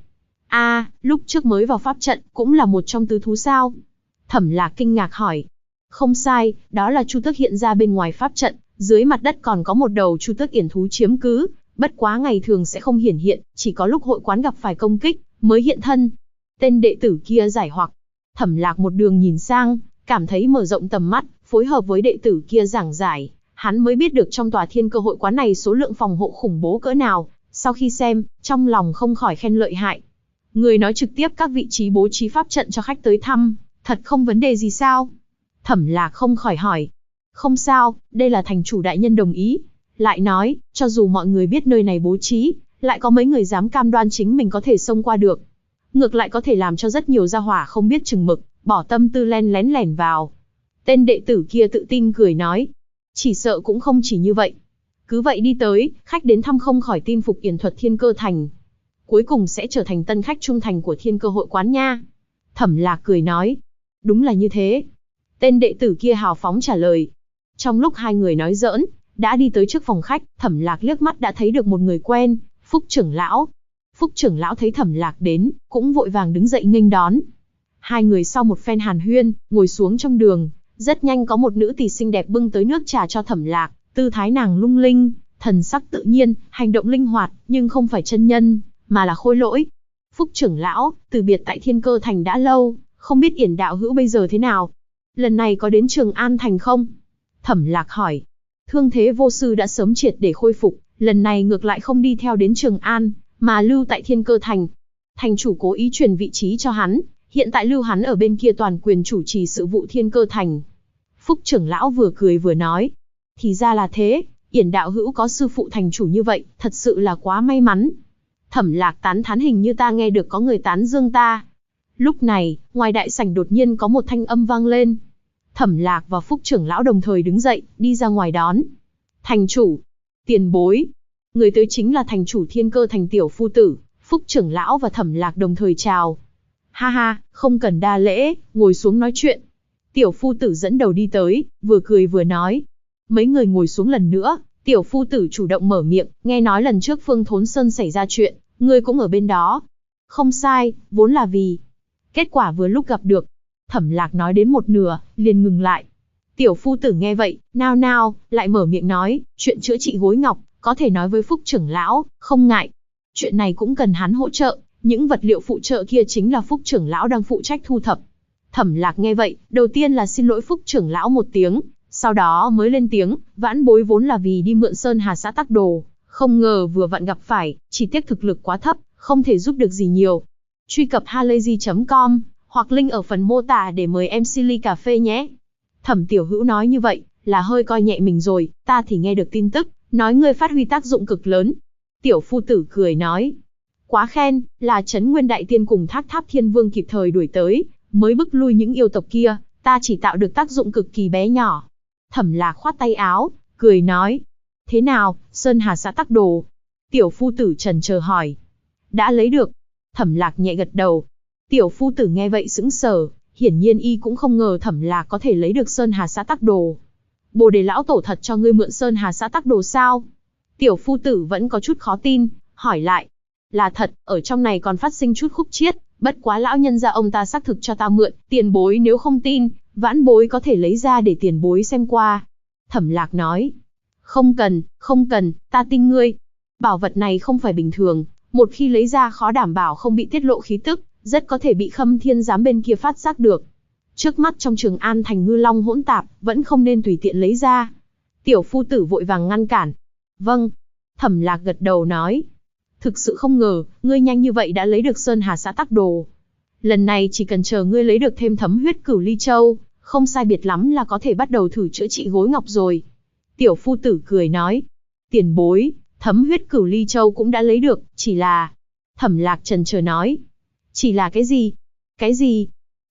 Lúc trước mới vào pháp trận, cũng là một trong tứ thú sao? Thẩm Lạc kinh ngạc hỏi. Không sai, đó là chu tước hiện ra bên ngoài pháp trận, dưới mặt đất còn có một đầu chu tước yển thú chiếm cứ, bất quá ngày thường sẽ không hiển hiện, chỉ có lúc hội quán gặp phải công kích, mới hiện thân. Tên đệ tử kia giải hoặc. Thẩm Lạc một đường nhìn sang, cảm thấy mở rộng tầm mắt, phối hợp với đệ tử kia giảng giải, hắn mới biết được trong tòa thiên cơ hội quán này số lượng phòng hộ khủng bố cỡ nào, sau khi xem, trong lòng không khỏi khen lợi hại. Người nói trực tiếp các vị trí bố trí pháp trận cho khách tới thăm, thật không vấn đề gì sao? Thẩm Lạc không khỏi hỏi. Không sao, đây là thành chủ đại nhân đồng ý. Lại nói, cho dù mọi người biết nơi này bố trí, lại có mấy người dám cam đoan chính mình có thể xông qua được. Ngược lại có thể làm cho rất nhiều gia hỏa không biết chừng mực, bỏ tâm tư len lén lẻn vào. Tên đệ tử kia tự tin cười nói. Chỉ sợ cũng không chỉ như vậy. Cứ vậy đi tới, khách đến thăm không khỏi tin phục yển thuật thiên cơ thành. Cuối cùng sẽ trở thành tân khách trung thành của thiên cơ hội quán nha. Thẩm Lạc cười nói. Đúng là như thế. Tên đệ tử kia hào phóng trả lời. Trong lúc hai người nói giỡn, đã đi tới trước phòng khách, Thẩm Lạc liếc mắt đã thấy được một người quen, Phúc trưởng lão. Phúc trưởng lão thấy Thẩm Lạc đến, cũng vội vàng đứng dậy nghênh đón. Hai người sau một phen hàn huyên, ngồi xuống trong đường, rất nhanh có một nữ tỳ xinh đẹp bưng tới nước trà cho Thẩm Lạc, tư thái nàng lung linh, thần sắc tự nhiên, hành động linh hoạt, nhưng không phải chân nhân, mà là khôi lỗi. Phúc trưởng lão, từ biệt tại Thiên Cơ Thành đã lâu, không biết Yển đạo hữu bây giờ thế nào? Lần này có đến Trường An Thành không? Thẩm Lạc hỏi. Thương thế vô sư đã sớm triệt để khôi phục, lần này ngược lại không đi theo đến Trường An, mà lưu tại Thiên Cơ Thành. Thành chủ cố ý truyền vị trí cho hắn, hiện tại lưu hắn ở bên kia toàn quyền chủ trì sự vụ Thiên Cơ Thành. Phúc trưởng lão vừa cười vừa nói. Thì ra là thế, Yển đạo hữu có sư phụ thành chủ như vậy, thật sự là quá may mắn. Thẩm Lạc tán thán, hình như ta nghe được có người tán dương ta. Lúc này, ngoài đại sảnh đột nhiên có một thanh âm vang lên. Thẩm Lạc và Phúc trưởng lão đồng thời đứng dậy, đi ra ngoài đón. Thành chủ, tiền bối. Người tới chính là thành chủ Thiên Cơ Thành tiểu phu tử. Phúc trưởng lão và Thẩm Lạc đồng thời chào. Ha ha, không cần đa lễ, ngồi xuống nói chuyện. Tiểu phu tử dẫn đầu đi tới, vừa cười vừa nói. Mấy người ngồi xuống lần nữa, tiểu phu tử chủ động mở miệng, nghe nói lần trước Phương Thốn Sơn xảy ra chuyện, ngươi cũng ở bên đó. Không sai, vốn là vì kết quả vừa lúc gặp được. Thẩm Lạc nói đến một nửa, liền ngừng lại. Tiểu phu tử nghe vậy, nao nao, lại mở miệng nói, chuyện chữa trị gối ngọc, có thể nói với Phúc trưởng lão, không ngại. Chuyện này cũng cần hắn hỗ trợ, những vật liệu phụ trợ kia chính là Phúc trưởng lão đang phụ trách thu thập. Thẩm Lạc nghe vậy, đầu tiên là xin lỗi Phúc trưởng lão một tiếng, sau đó mới lên tiếng, vãn bối vốn là vì đi mượn Sơn Hà xã tắc đồ, không ngờ vừa vặn gặp phải, chỉ tiếc thực lực quá thấp, không thể giúp được gì nhiều. Truy cập halayzi.com, hoặc link ở phần mô tả để mời MC ly cà phê nhé. Thẩm tiểu hữu nói như vậy, là hơi coi nhẹ mình rồi, ta thì nghe được tin tức, nói ngươi phát huy tác dụng cực lớn. Tiểu phu tử cười nói, quá khen, là Trấn Nguyên Đại Tiên cùng Thác Tháp Thiên Vương kịp thời đuổi tới, mới bức lui những yêu tộc kia, ta chỉ tạo được tác dụng cực kỳ bé nhỏ. Thẩm Lạc khoát tay áo, cười nói, thế nào, Sơn Hà xã tắc đồ? Tiểu phu tử chần chờ hỏi. Đã lấy được. Thẩm Lạc nhẹ gật đầu. Tiểu phu tử nghe vậy sững sờ, hiển nhiên y cũng không ngờ Thẩm Lạc có thể lấy được Sơn Hà xã tắc đồ. Bồ Đề lão tổ thật cho ngươi mượn Sơn Hà xã tắc đồ sao? Tiểu phu tử vẫn có chút khó tin, hỏi lại. Là thật, ở trong này còn phát sinh chút khúc chiết, bất quá lão nhân gia ông ta xác thực cho ta mượn, tiền bối nếu không tin, vãn bối có thể lấy ra để tiền bối xem qua. Thẩm Lạc nói. Không cần, ta tin ngươi. Bảo vật này không phải bình thường, một khi lấy ra khó đảm bảo không bị tiết lộ khí tức, rất có thể bị Khâm Thiên giám bên kia phát giác được. Trước mắt trong Trường An Thành ngư long hỗn tạp, vẫn không nên tùy tiện lấy ra. Tiểu phu tử vội vàng ngăn cản. Vâng. Thẩm Lạc gật đầu nói. Thực sự không ngờ, ngươi nhanh như vậy đã lấy được Sơn Hà xã tắc đồ. Lần này chỉ cần chờ ngươi lấy được thêm Thấm Huyết Cửu Ly Châu, không sai biệt lắm là có thể bắt đầu thử chữa trị gối ngọc rồi. Tiểu phu tử cười nói. Tiền bối, Thấm Huyết Cửu Ly Châu cũng đã lấy được, chỉ là... Thẩm Lạc chần chờ nói. Chỉ là cái gì? Cái gì?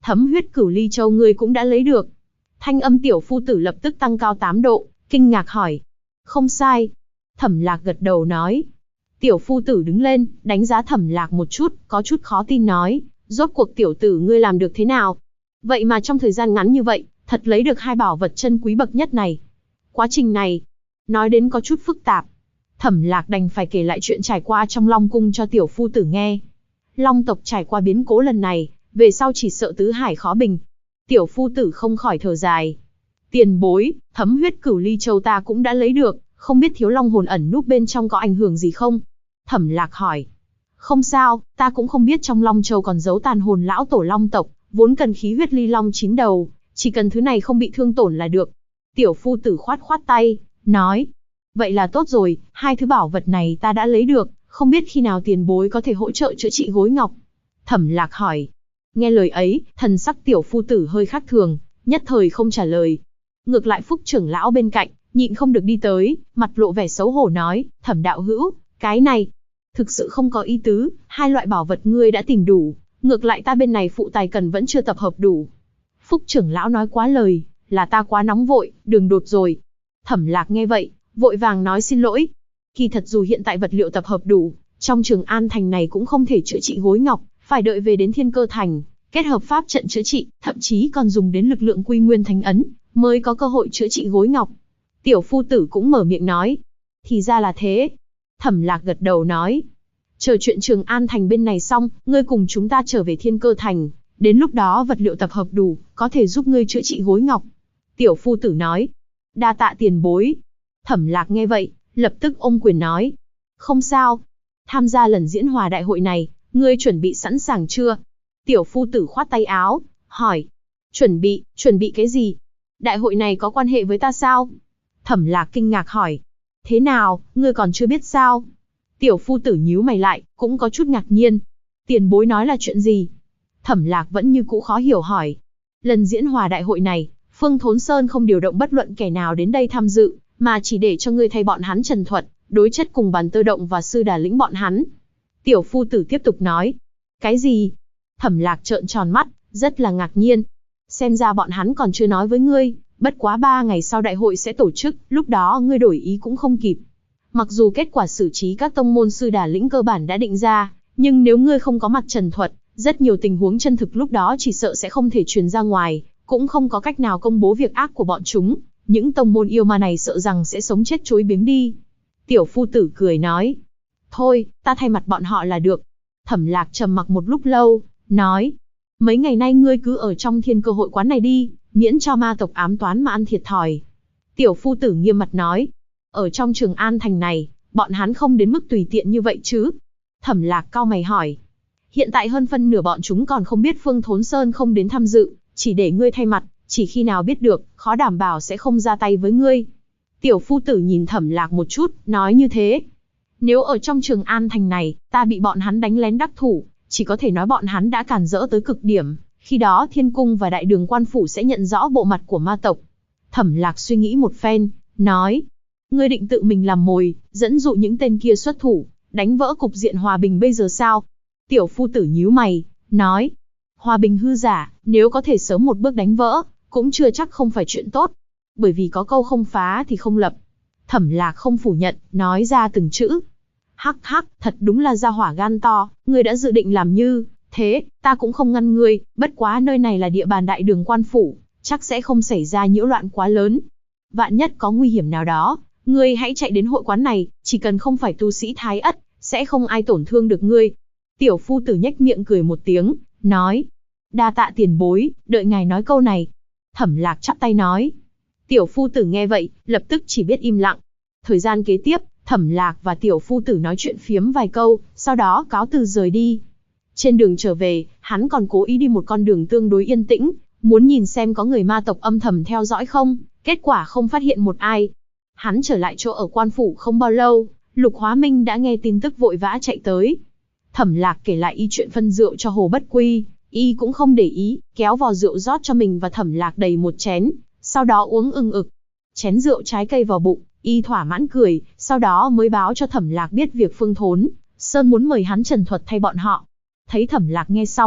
Thấm huyết cửu ly châu ngươi cũng đã lấy được. Thanh âm tiểu phu tử lập tức tăng cao 8 độ, kinh ngạc hỏi. Không sai. Thẩm Lạc gật đầu nói. Tiểu phu tử đứng lên, đánh giá Thẩm Lạc một chút, có chút khó tin nói. Rốt cuộc tiểu tử ngươi làm được thế nào? Vậy mà trong thời gian ngắn như vậy, thật lấy được 2 bảo vật chân quý bậc nhất này. Quá trình này, nói đến có chút phức tạp. Thẩm Lạc đành phải kể lại chuyện trải qua trong Long Cung cho tiểu phu tử nghe. Long tộc trải qua biến cố lần này, về sau chỉ sợ tứ hải khó bình. Tiểu phu tử không khỏi thở dài. Tiền bối, thấm huyết cửu ly châu ta cũng đã lấy được, không biết thiếu long hồn ẩn núp bên trong có ảnh hưởng gì không? Thẩm Lạc hỏi. Không sao, ta cũng không biết trong Long Châu còn giấu tàn hồn lão tổ Long tộc, vốn cần khí huyết ly long 9 đầu, chỉ cần thứ này không bị thương tổn là được. Tiểu phu tử khoát khoát tay, nói. Vậy là tốt rồi, 2 thứ bảo vật này ta đã lấy được, không biết khi nào tiền bối có thể hỗ trợ chữa trị gối ngọc. Thẩm Lạc hỏi. Nghe lời ấy, thần sắc tiểu phu tử hơi khác thường, nhất thời không trả lời. Ngược lại Phúc trưởng lão bên cạnh, nhịn không được đi tới, mặt lộ vẻ xấu hổ nói, Thẩm đạo hữu, cái này, thực sự không có ý tứ, 2 loại bảo vật ngươi đã tìm đủ, ngược lại ta bên này phụ tài cần vẫn chưa tập hợp đủ. Phúc trưởng lão nói quá lời, là ta quá nóng vội, đường đột rồi. Thẩm Lạc nghe vậy, vội vàng nói xin lỗi. Kỳ thật dù hiện tại vật liệu tập hợp đủ, trong Trường An thành này cũng không thể chữa trị gối ngọc, phải đợi về đến Thiên Cơ thành, kết hợp pháp trận chữa trị, thậm chí còn dùng đến lực lượng Quy Nguyên Thánh ấn, mới có cơ hội chữa trị gối ngọc. Tiểu phu tử cũng mở miệng nói. Thì ra là thế. Thẩm Lạc gật đầu nói. Chờ chuyện Trường An thành bên này xong, ngươi cùng chúng ta trở về Thiên Cơ thành, đến lúc đó vật liệu tập hợp đủ, có thể giúp ngươi chữa trị gối ngọc. Tiểu phu tử nói. Đa tạ tiền bối. Thẩm Lạc nghe vậy, lập tức ôm quyền nói. Không sao. Tham gia lần diễn hòa đại hội này, ngươi chuẩn bị sẵn sàng chưa? Tiểu phu tử khoát tay áo, hỏi. Chuẩn bị cái gì? Đại hội này có quan hệ với ta sao? Thẩm Lạc kinh ngạc hỏi. Thế nào, ngươi còn chưa biết sao? Tiểu phu tử nhíu mày lại, cũng có chút ngạc nhiên. Tiền bối nói là chuyện gì? Thẩm Lạc vẫn như cũ khó hiểu hỏi. Lần diễn hòa đại hội này, Phương Thốn Sơn không điều động bất luận kẻ nào đến đây tham dự, mà chỉ để cho ngươi thay bọn hắn trần thuật, đối chất cùng Bàn Tơ Động và Sư Đà Lĩnh bọn hắn. Tiểu phu tử tiếp tục nói. Cái gì? Thẩm Lạc trợn tròn mắt, rất là ngạc nhiên. Xem ra bọn hắn còn chưa nói với ngươi, bất quá 3 ngày sau đại hội sẽ tổ chức, lúc đó ngươi đổi ý cũng không kịp. Mặc dù kết quả xử trí các tông môn Sư Đà Lĩnh cơ bản đã định ra, nhưng nếu ngươi không có mặt trần thuật, rất nhiều tình huống chân thực lúc đó chỉ sợ sẽ không thể truyền ra ngoài, cũng không có cách nào công bố việc ác của bọn chúng. Những tông môn yêu ma này sợ rằng sẽ sống chết chối biếng đi. Tiểu phu tử cười nói. Thôi, ta thay mặt bọn họ là được. Thẩm Lạc trầm mặc một lúc lâu, nói. Mấy ngày nay ngươi cứ ở trong Thiên Cơ hội quán này đi, miễn cho ma tộc ám toán mà ăn thiệt thòi. Tiểu phu tử nghiêm mặt nói. Ở trong Trường An thành này, bọn hắn không đến mức tùy tiện như vậy chứ? Thẩm Lạc cau mày hỏi. Hiện tại hơn phân nửa bọn chúng còn không biết Phương Thốn Sơn không đến tham dự, chỉ để ngươi thay mặt, chỉ khi nào biết được, khó đảm bảo sẽ không ra tay với ngươi. Tiểu phu tử nhìn Thẩm Lạc một chút, nói như thế. Nếu ở trong Trường An thành này, ta bị bọn hắn đánh lén đắc thủ, chỉ có thể nói bọn hắn đã càn rỡ tới cực điểm, khi đó Thiên Cung và Đại Đường Quan Phủ sẽ nhận rõ bộ mặt của ma tộc. Thẩm Lạc suy nghĩ một phen, nói. Ngươi định tự mình làm mồi, dẫn dụ những tên kia xuất thủ, đánh vỡ cục diện hòa bình bây giờ sao? Tiểu phu tử nhíu mày, nói. Hòa bình hư giả, nếu có thể sớm một bước đánh vỡ, cũng chưa chắc không phải chuyện tốt. Bởi vì có câu không phá thì không lập. Thẩm Lạc không phủ nhận, nói ra từng chữ. Hắc hắc, thật đúng là gia hỏa gan to, ngươi đã dự định làm như thế, ta cũng không ngăn ngươi, bất quá nơi này là địa bàn Đại Đường Quan Phủ, chắc sẽ không xảy ra nhiễu loạn quá lớn. Vạn nhất có nguy hiểm nào đó, ngươi hãy chạy đến hội quán này, chỉ cần không phải tu sĩ Thái Ất, sẽ không ai tổn thương được ngươi. Tiểu phu tử nhếch miệng cười một tiếng, nói. Đa tạ tiền bối, đợi ngài nói câu này. Thẩm Lạc chắp tay nói. Tiểu phu tử nghe vậy, lập tức chỉ biết im lặng. Thời gian kế tiếp, Thẩm Lạc và tiểu phu tử nói chuyện phiếm vài câu, sau đó cáo từ rời đi. Trên đường trở về, hắn còn cố ý đi một con đường tương đối yên tĩnh, muốn nhìn xem có người ma tộc âm thầm theo dõi không, kết quả không phát hiện một ai. Hắn trở lại chỗ ở quan phủ không bao lâu, Lục Hóa Minh đã nghe tin tức vội vã chạy tới. Thẩm Lạc kể lại y chuyện phân rượu cho Hồ Bất Quy, y cũng không để ý, kéo vò rượu rót cho mình và Thẩm Lạc đầy một chén, sau đó uống ưng ực. Chén rượu trái cây vào bụng, y thỏa mãn cười, sau đó mới báo cho Thẩm Lạc biết việc Phương Thốn Sơn muốn mời hắn trần thuật thay bọn họ. Thấy Thẩm Lạc nghe xong,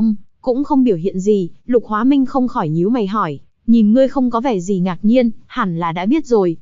cũng không biểu hiện gì. Lục Hóa Minh không khỏi nhíu mày hỏi, nhìn ngươi không có vẻ gì ngạc nhiên, hẳn là đã biết rồi.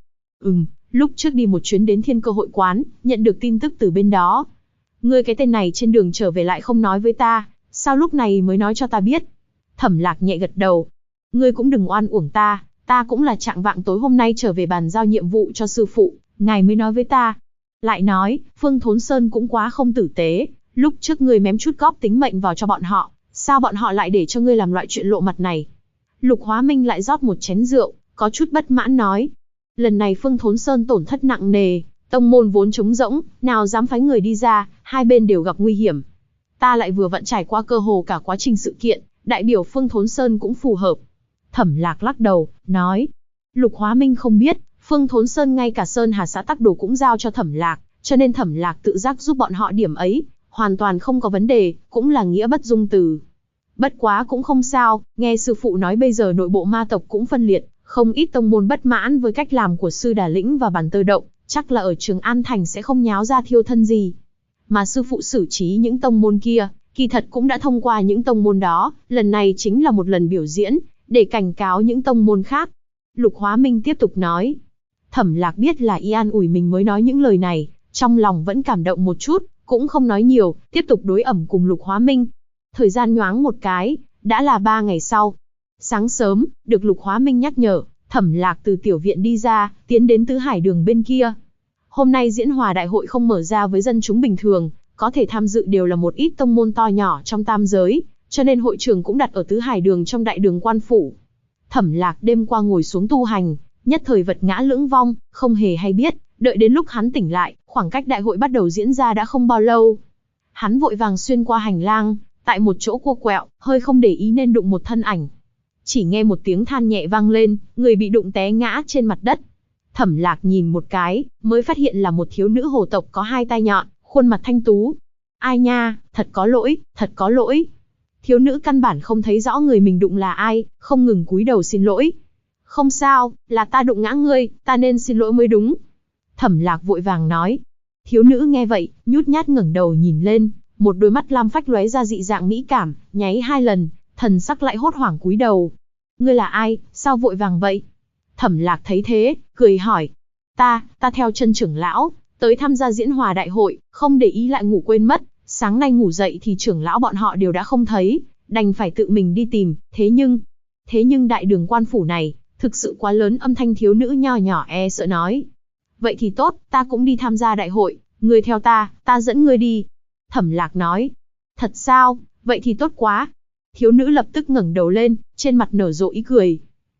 Lúc trước đi một chuyến đến Thiên Cơ Hội Quán, nhận được tin tức từ bên đó. Ngươi cái tên này trên đường trở về lại không nói với ta, sao lúc này mới nói cho ta biết? Thẩm Lạc nhẹ gật đầu. Ngươi cũng đừng oan uổng ta cũng là trạng vạng tối hôm nay trở về bàn giao nhiệm vụ cho sư phụ, ngài mới nói với ta. Lại nói, Phương Thốn Sơn cũng quá không tử tế, lúc trước ngươi mém chút góp tính mệnh vào cho bọn họ, sao bọn họ lại để cho ngươi làm loại chuyện lộ mặt này? Lục Hóa Minh lại rót một chén rượu, có chút bất mãn nói. Lần này Phương Thốn Sơn tổn thất nặng nề, tông môn vốn trống rỗng, nào dám phái người đi ra, hai bên đều gặp nguy hiểm. Ta lại vừa vặn trải qua cơ hồ cả quá trình sự kiện, đại biểu Phương Thốn Sơn cũng phù hợp. Thẩm Lạc lắc đầu, nói. Lục Hóa Minh không biết, Phương Thốn Sơn ngay cả Sơn Hà xã tắc đồ cũng giao cho Thẩm Lạc, cho nên Thẩm Lạc tự giác giúp bọn họ điểm ấy, hoàn toàn không có vấn đề, cũng là nghĩa bất dung từ. Bất quá cũng không sao, nghe sư phụ nói bây giờ nội bộ ma tộc cũng phân liệt, không ít tông môn bất mãn với cách làm của sư Đà Lĩnh và Bản Tơ Động, chắc là ở Trường An Thành sẽ không nháo ra thiêu thân gì. Mà sư phụ xử trí những tông môn kia, kỳ thật cũng đã thông qua những tông môn đó, lần này chính là một lần biểu diễn, để cảnh cáo những tông môn khác. Lục Hóa Minh tiếp tục nói. Thẩm Lạc biết là y an ủi mình mới nói những lời này, trong lòng vẫn cảm động một chút, cũng không nói nhiều, tiếp tục đối ẩm cùng Lục Hóa Minh. Thời gian nhoáng một cái, đã là 3 ngày sau. Sáng sớm, được Lục Hóa Minh nhắc nhở, Thẩm Lạc từ tiểu viện đi ra, tiến đến Tứ Hải Đường bên kia. Hôm nay diễn hòa đại hội không mở ra với dân chúng bình thường, có thể tham dự đều là một ít tông môn to nhỏ trong tam giới, cho nên hội trường cũng đặt ở Tứ Hải Đường trong đại đường quan phủ. Thẩm Lạc đêm qua ngồi xuống tu hành, nhất thời vật ngã lưỡng vong, không hề hay biết, đợi đến lúc hắn tỉnh lại, khoảng cách đại hội bắt đầu diễn ra đã không bao lâu. Hắn vội vàng xuyên qua hành lang, tại một chỗ cua quẹo, hơi không để ý nên đụng một thân ảnh. Chỉ nghe một tiếng than nhẹ vang lên, người bị đụng té ngã trên mặt đất. Thẩm Lạc nhìn một cái, mới phát hiện là một thiếu nữ hồ tộc có 2 tai nhọn, khuôn mặt thanh tú. Ai nha, thật có lỗi, thật có lỗi. Thiếu nữ căn bản không thấy rõ người mình đụng là ai, không ngừng cúi đầu xin lỗi. Không sao, là ta đụng ngã ngươi, ta nên xin lỗi mới đúng. Thẩm Lạc vội vàng nói. Thiếu nữ nghe vậy, nhút nhát ngẩng đầu nhìn lên, một đôi mắt lam phách lóe ra dị dạng mỹ cảm, nháy 2 lần, thần sắc lại hốt hoảng cúi đầu. Ngươi là ai, sao vội vàng vậy? Thẩm Lạc thấy thế, cười hỏi. Ta theo chân trưởng lão, tới tham gia diễn hòa đại hội, không để ý lại ngủ quên mất. Sáng nay ngủ dậy thì trưởng lão bọn họ đều đã không thấy, đành phải tự mình đi tìm, thế nhưng đại đường quan phủ này, thực sự quá lớn. Âm thanh thiếu nữ nho nhỏ e sợ nói. Vậy thì tốt, ta cũng đi tham gia đại hội, ngươi theo ta dẫn ngươi đi. Thẩm Lạc nói. Thật sao, vậy thì tốt quá. Thiếu nữ lập tức ngẩng đầu lên, trên mặt nở rộ ý cười.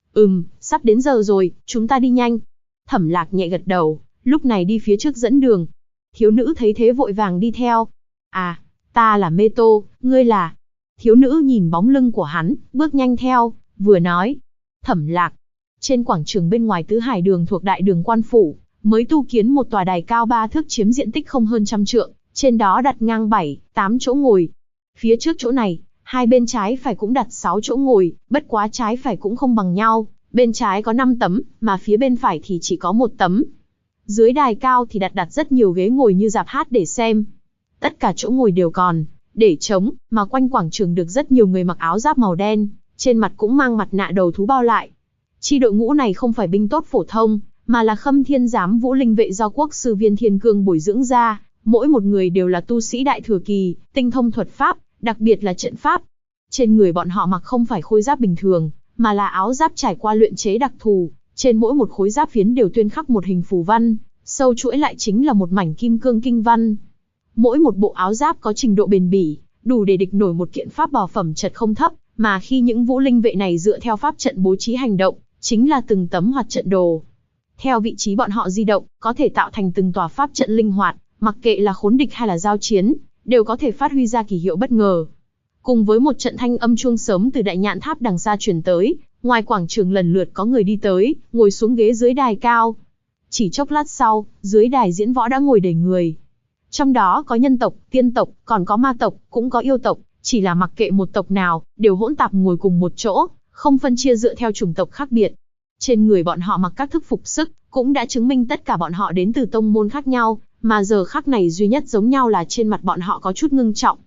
Sắp đến giờ rồi, chúng ta đi nhanh. Thẩm Lạc nhẹ gật đầu, lúc này đi phía trước dẫn đường. Thiếu nữ thấy thế vội vàng đi theo. À, ta là Mê Tô, ngươi là... Thiếu nữ nhìn bóng lưng của hắn, bước nhanh theo, vừa nói. Thẩm Lạc. Trên quảng trường bên ngoài Tứ Hải Đường thuộc đại đường quan phủ, mới tu kiến một tòa đài cao 3 thước chiếm diện tích không hơn 100 trượng, trên đó đặt ngang 7-8 chỗ ngồi. Phía trước chỗ này, hai bên trái phải cũng đặt 6 chỗ ngồi, bất quá trái phải cũng không bằng nhau, bên trái có 5 tấm, mà phía bên phải thì chỉ có 1 tấm. Dưới đài cao thì đặt rất nhiều ghế ngồi như rạp hát để xem. Tất cả chỗ ngồi đều còn để trống, mà quanh quảng trường được rất nhiều người mặc áo giáp màu đen, trên mặt cũng mang mặt nạ đầu thú bao lại. Chi đội ngũ này không phải binh tốt phổ thông, mà là Khâm Thiên Giám Vũ Linh vệ do quốc sư Viên Thiên Cương bồi dưỡng ra, mỗi một người đều là tu sĩ đại thừa kỳ, tinh thông thuật pháp, đặc biệt là trận pháp. Trên người bọn họ mặc không phải khôi giáp bình thường, mà là áo giáp trải qua luyện chế đặc thù, trên mỗi một khối giáp phiến đều tuyên khắc một hình phù văn, sâu chuỗi lại chính là một mảnh kim cương kinh văn. Mỗi một bộ áo giáp có trình độ bền bỉ, đủ để địch nổi một kiện pháp bảo phẩm chất không thấp, mà khi những vũ linh vệ này dựa theo pháp trận bố trí hành động, chính là từng tấm hoạt trận đồ. Theo vị trí bọn họ di động, có thể tạo thành từng tòa pháp trận linh hoạt, mặc kệ là khốn địch hay là giao chiến, đều có thể phát huy ra kỳ hiệu bất ngờ. Cùng với một trận thanh âm chuông sớm từ đại nhạn tháp đằng xa truyền tới, ngoài quảng trường lần lượt có người đi tới, ngồi xuống ghế dưới đài cao. Chỉ chốc lát sau, dưới đài diễn võ đã ngồi đầy người. Trong đó có nhân tộc, tiên tộc, còn có ma tộc, cũng có yêu tộc, chỉ là mặc kệ một tộc nào, đều hỗn tạp ngồi cùng một chỗ, không phân chia dựa theo chủng tộc khác biệt. Trên người bọn họ mặc các thức phục sức, cũng đã chứng minh tất cả bọn họ đến từ tông môn khác nhau, mà giờ khắc này duy nhất giống nhau là trên mặt bọn họ có chút ngưng trọng.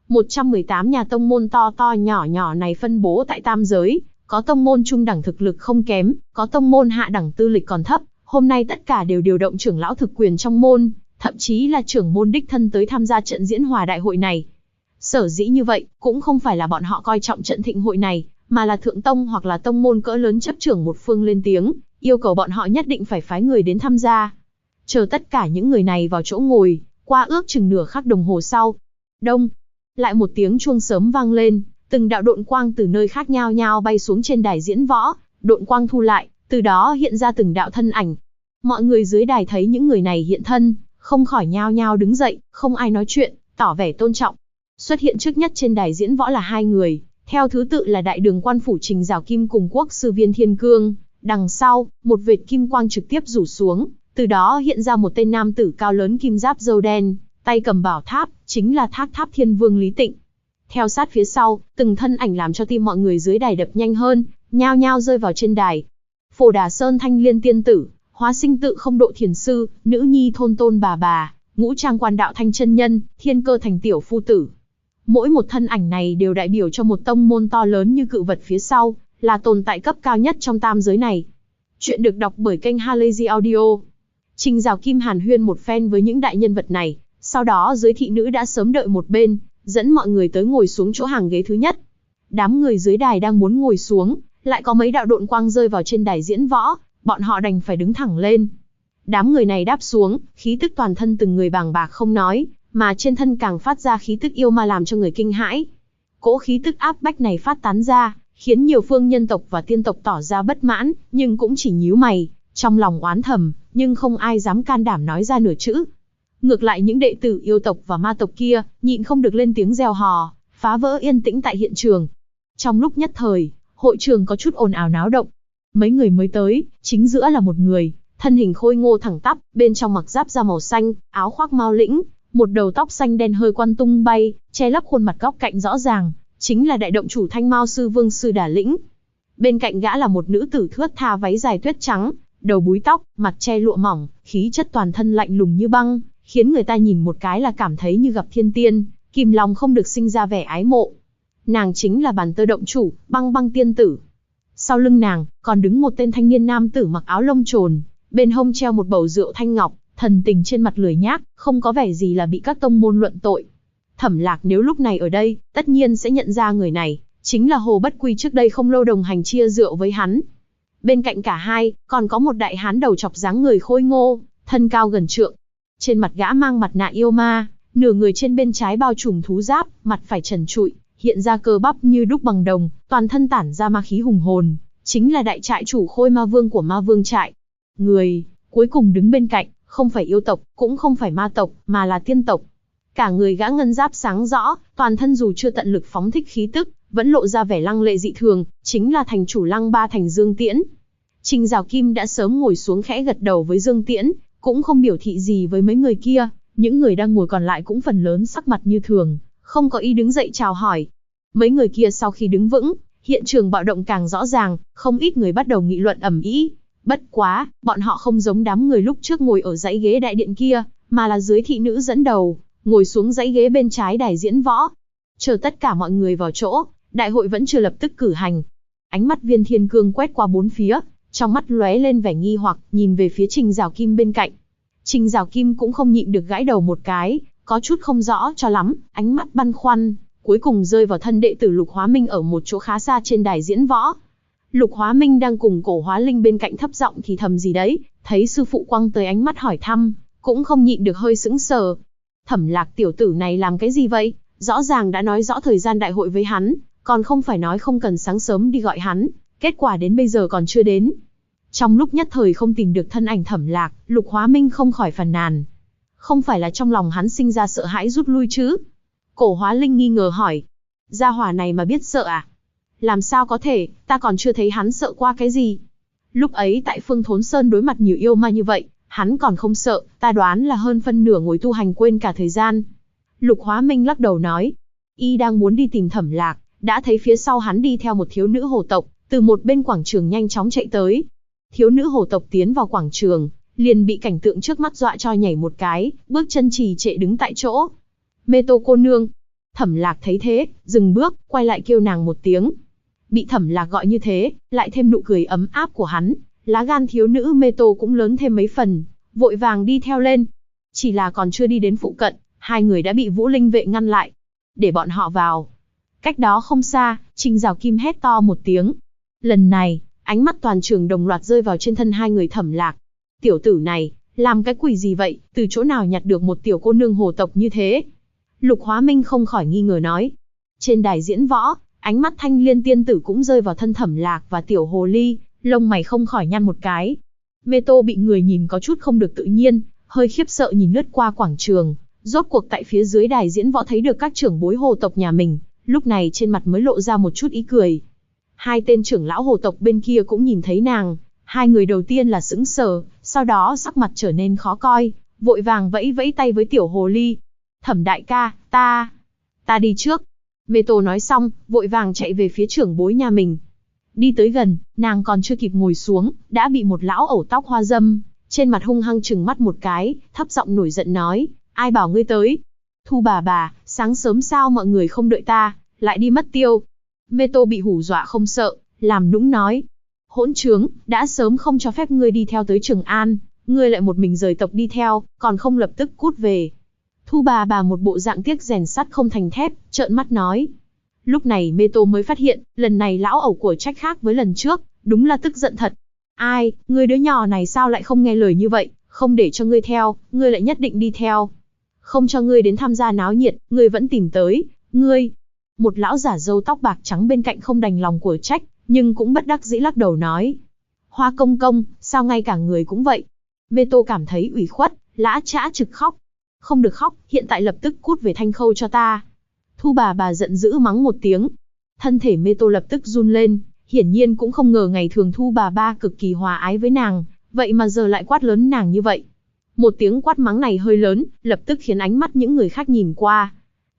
118 nhà tông môn to to nhỏ nhỏ này phân bố tại tam giới, có tông môn trung đẳng thực lực không kém, có tông môn hạ đẳng tư lịch còn thấp, hôm nay tất cả đều điều động trưởng lão thực quyền trong môn, thậm chí là trưởng môn đích thân tới tham gia trận diễn hòa đại hội này. Sở dĩ như vậy, cũng không phải là bọn họ coi trọng trận thịnh hội này, mà là thượng tông hoặc là tông môn cỡ lớn chấp trưởng một phương lên tiếng, yêu cầu bọn họ nhất định phải phái người đến tham gia. Chờ tất cả những người này vào chỗ ngồi, qua ước chừng nửa khắc đồng hồ sau. Đông, lại một tiếng chuông sớm vang lên, từng đạo độn quang từ nơi khác nhao nhao bay xuống trên đài diễn võ, độn quang thu lại, từ đó hiện ra từng đạo thân ảnh. Mọi người dưới đài thấy những người này hiện thân, không khỏi nhao nhao đứng dậy, không ai nói chuyện, tỏ vẻ tôn trọng. Xuất hiện trước nhất trên đài diễn võ là hai người, theo thứ tự là đại đường quan phủ Trình Giảo Kim cùng quốc sư Viên Thiên Cương. Đằng sau, một vệt kim quang trực tiếp rủ xuống, từ đó hiện ra một tên nam tử cao lớn kim giáp râu đen, tay cầm bảo tháp, chính là Thác Tháp Thiên Vương Lý Tịnh. Theo sát phía sau, từng thân ảnh làm cho tim mọi người dưới đài đập nhanh hơn, nhao nhao rơi vào trên đài. Phổ Đà Sơn Thanh Liên Tiên Tử, Hóa Sinh Tự Không Độ Thiền Sư, Nữ Nhi Thôn Tôn Bà, Ngũ Trang Quan Đạo Thanh Chân Nhân, Thiên Cơ Thành Tiểu Phu Tử. Mỗi một thân ảnh này đều đại biểu cho một tông môn to lớn như cự vật phía sau, là tồn tại cấp cao nhất trong tam giới này. Chuyện được đọc bởi kênh Halazy Audio. Trình Giảo Kim hàn huyên một phen với những đại nhân vật này, sau đó dưới thị nữ đã sớm đợi một bên, dẫn mọi người tới ngồi xuống chỗ hàng ghế thứ nhất. Đám người dưới đài đang muốn ngồi xuống, lại có mấy đạo độn quang rơi vào trên đài diễn võ, bọn họ đành phải đứng thẳng lên. Đám người này đáp xuống, khí tức toàn thân từng người bàng bạc không nói, mà trên thân càng phát ra khí tức yêu ma làm cho người kinh hãi. Cỗ khí tức áp bách này phát tán ra, khiến nhiều phương nhân tộc và tiên tộc tỏ ra bất mãn, nhưng cũng chỉ nhíu mày, trong lòng oán thầm, nhưng không ai dám can đảm nói ra nửa chữ. Ngược lại những đệ tử yêu tộc và ma tộc kia, nhịn không được lên tiếng reo hò, phá vỡ yên tĩnh tại hiện trường. Trong lúc nhất thời, hội trường có chút ồn ào náo động. Mấy người mới tới, chính giữa là một người, thân hình khôi ngô thẳng tắp, bên trong mặc giáp da màu xanh, áo khoác mao lĩnh, một đầu tóc xanh đen hơi quăn tung bay, che lấp khuôn mặt góc cạnh rõ ràng, chính là đại động chủ Thanh Mao Sư Vương Sư Đà Lĩnh. Bên cạnh gã là một nữ tử thướt tha váy dài tuyết trắng, đầu búi tóc, mặt che lụa mỏng, khí chất toàn thân lạnh lùng như băng, khiến người ta nhìn một cái là cảm thấy như gặp thiên tiên, kìm lòng không được sinh ra vẻ ái mộ. Nàng chính là Bàn Tơ động chủ, Băng Băng tiên tử. Sau lưng nàng, còn đứng một tên thanh niên nam tử mặc áo lông trồn, bên hông treo một bầu rượu thanh ngọc, thần tình trên mặt lười nhác, không có vẻ gì là bị các tông môn luận tội. Thẩm Lạc nếu lúc này ở đây, tất nhiên sẽ nhận ra người này, chính là Hồ Bất Quy trước đây không lâu đồng hành chia rượu với hắn. Bên cạnh cả hai, còn có một đại hán đầu chọc dáng người khôi ngô, thân cao gần trượng. Trên mặt gã mang mặt nạ yêu ma, nửa người trên bên trái bao trùm thú giáp, mặt phải trần trụi, hiện ra cơ bắp như đúc bằng đồng, toàn thân tản ra ma khí hùng hồn, chính là đại trại chủ Khôi Ma Vương của Ma Vương trại. Người cuối cùng đứng bên cạnh, không phải yêu tộc, cũng không phải ma tộc, mà là tiên tộc. Cả người gã ngân giáp sáng rõ, toàn thân dù chưa tận lực phóng thích khí tức, vẫn lộ ra vẻ lăng lệ dị thường, chính là thành chủ Lăng Ba Thành Dương Tiễn. Trình Giảo Kim đã sớm ngồi xuống khẽ gật đầu với Dương Tiễn, cũng không biểu thị gì với mấy người kia, những người đang ngồi còn lại cũng phần lớn sắc mặt như thường, không có ý đứng dậy chào hỏi. Mấy người kia sau khi đứng vững, hiện trường bạo động càng rõ ràng, không ít người bắt đầu nghị luận ầm ĩ. Bất quá, bọn họ không giống đám người lúc trước ngồi ở dãy ghế đại điện kia, mà là dưới thị nữ dẫn đầu, ngồi xuống dãy ghế bên trái đài diễn võ. Chờ tất cả mọi người vào chỗ, đại hội vẫn chưa lập tức cử hành. Ánh mắt Viên Thiên Cương quét qua bốn phía, trong mắt lóe lên vẻ nghi hoặc, nhìn về phía Trình Giảo Kim bên cạnh. Trình Giảo Kim cũng không nhịn được gãi đầu một cái, có chút không rõ cho lắm, ánh mắt băn khoăn, cuối cùng rơi vào thân đệ tử Lục Hóa Minh ở một chỗ khá xa trên đài diễn võ. Lục Hóa Minh đang cùng Cổ Hóa Linh bên cạnh thấp giọng thì thầm gì đấy, thấy sư phụ quăng tới ánh mắt hỏi thăm, cũng không nhịn được hơi sững sờ. Thẩm Lạc tiểu tử này làm cái gì vậy? Rõ ràng đã nói rõ thời gian đại hội với hắn, còn không phải nói không cần sáng sớm đi gọi hắn, kết quả đến bây giờ còn chưa đến. Trong lúc nhất thời không tìm được thân ảnh Thẩm Lạc, Lục Hóa Minh không khỏi phàn nàn. Không phải là trong lòng hắn sinh ra sợ hãi rút lui chứ? Cổ Hóa Linh nghi ngờ hỏi. Gia hỏa này mà biết sợ à? Làm sao có thể, ta còn chưa thấy hắn sợ qua cái gì. Lúc ấy tại Phương Thốn Sơn đối mặt nhiều yêu ma như vậy, hắn còn không sợ, ta đoán là hơn phân nửa ngồi tu hành quên cả thời gian. Lục Hóa Minh lắc đầu nói. Y đang muốn đi tìm Thẩm Lạc, đã thấy phía sau hắn đi theo một thiếu nữ hồ tộc, từ một bên quảng trường nhanh chóng chạy tới. Thiếu nữ hồ tộc tiến vào quảng trường, liền bị cảnh tượng trước mắt dọa cho nhảy một cái, bước chân trì trệ đứng tại chỗ. Mê Tô cô nương. Thẩm Lạc thấy thế, dừng bước, quay lại kêu nàng một tiếng. Bị Thẩm Lạc gọi như thế, lại thêm nụ cười ấm áp của hắn, lá gan thiếu nữ Mê Tô cũng lớn thêm mấy phần, vội vàng đi theo lên. Chỉ là còn chưa đi đến phụ cận, hai người đã bị Vũ Linh vệ ngăn lại, để bọn họ vào. Cách đó không xa, Trình Giảo Kim hét to một tiếng. Lần này, ánh mắt toàn trường đồng loạt rơi vào trên thân hai người Thẩm Lạc. Tiểu tử này, làm cái quỷ gì vậy, từ chỗ nào nhặt được một tiểu cô nương hồ tộc như thế? Lục Hóa Minh không khỏi nghi ngờ nói. Trên đài diễn võ, ánh mắt Thanh Liên tiên tử cũng rơi vào thân Thẩm Lạc và tiểu hồ ly, lông mày không khỏi nhăn một cái. Mê Tô bị người nhìn có chút không được tự nhiên, hơi khiếp sợ nhìn lướt qua quảng trường, rốt cuộc tại phía dưới đài diễn võ thấy được các trưởng bối hồ tộc nhà mình, lúc này trên mặt mới lộ ra một chút ý cười. Hai tên trưởng lão hồ tộc bên kia cũng nhìn thấy nàng, hai người đầu tiên là sững sờ, sau đó sắc mặt trở nên khó coi, vội vàng vẫy vẫy tay với tiểu hồ ly. Thẩm đại ca, ta đi trước. Mê Tô nói xong, vội vàng chạy về phía trưởng bối nhà mình. Đi tới gần, nàng còn chưa kịp ngồi xuống, đã bị một lão ẩu tóc hoa dâm, trên mặt hung hăng trừng mắt một cái, thấp giọng nổi giận nói, ai bảo ngươi tới? Thu bà, sáng sớm sao mọi người không đợi ta, lại đi mất tiêu. Mê Tô bị hù dọa không sợ, làm nũng nói. Hỗn trướng, đã sớm không cho phép ngươi đi theo tới Trường An, ngươi lại một mình rời tộc đi theo, còn không lập tức cút về. Thu bà một bộ dạng tiếc rèn sắt không thành thép, trợn mắt nói. Lúc này Mê Tô mới phát hiện, lần này lão ẩu của Trách khác với lần trước, đúng là tức giận thật. Ai, ngươi đứa nhỏ này sao lại không nghe lời như vậy, không để cho ngươi theo, ngươi lại nhất định đi theo. Không cho ngươi đến tham gia náo nhiệt, ngươi vẫn tìm tới, ngươi. Một lão giả râu tóc bạc trắng bên cạnh không đành lòng của Trách, nhưng cũng bất đắc dĩ lắc đầu nói. Hoa công công, sao ngay cả người cũng vậy? Mê Tô cảm thấy ủy khuất, lã chã trực khóc. Không được khóc, hiện tại lập tức cút về Thanh Khâu cho ta. Thu bà giận dữ mắng một tiếng. Thân thể Mê Tô lập tức run lên, hiển nhiên cũng không ngờ ngày thường Thu bà cực kỳ hòa ái với nàng, vậy mà giờ lại quát lớn nàng như vậy. Một tiếng quát mắng này hơi lớn, lập tức khiến ánh mắt những người khác nhìn qua.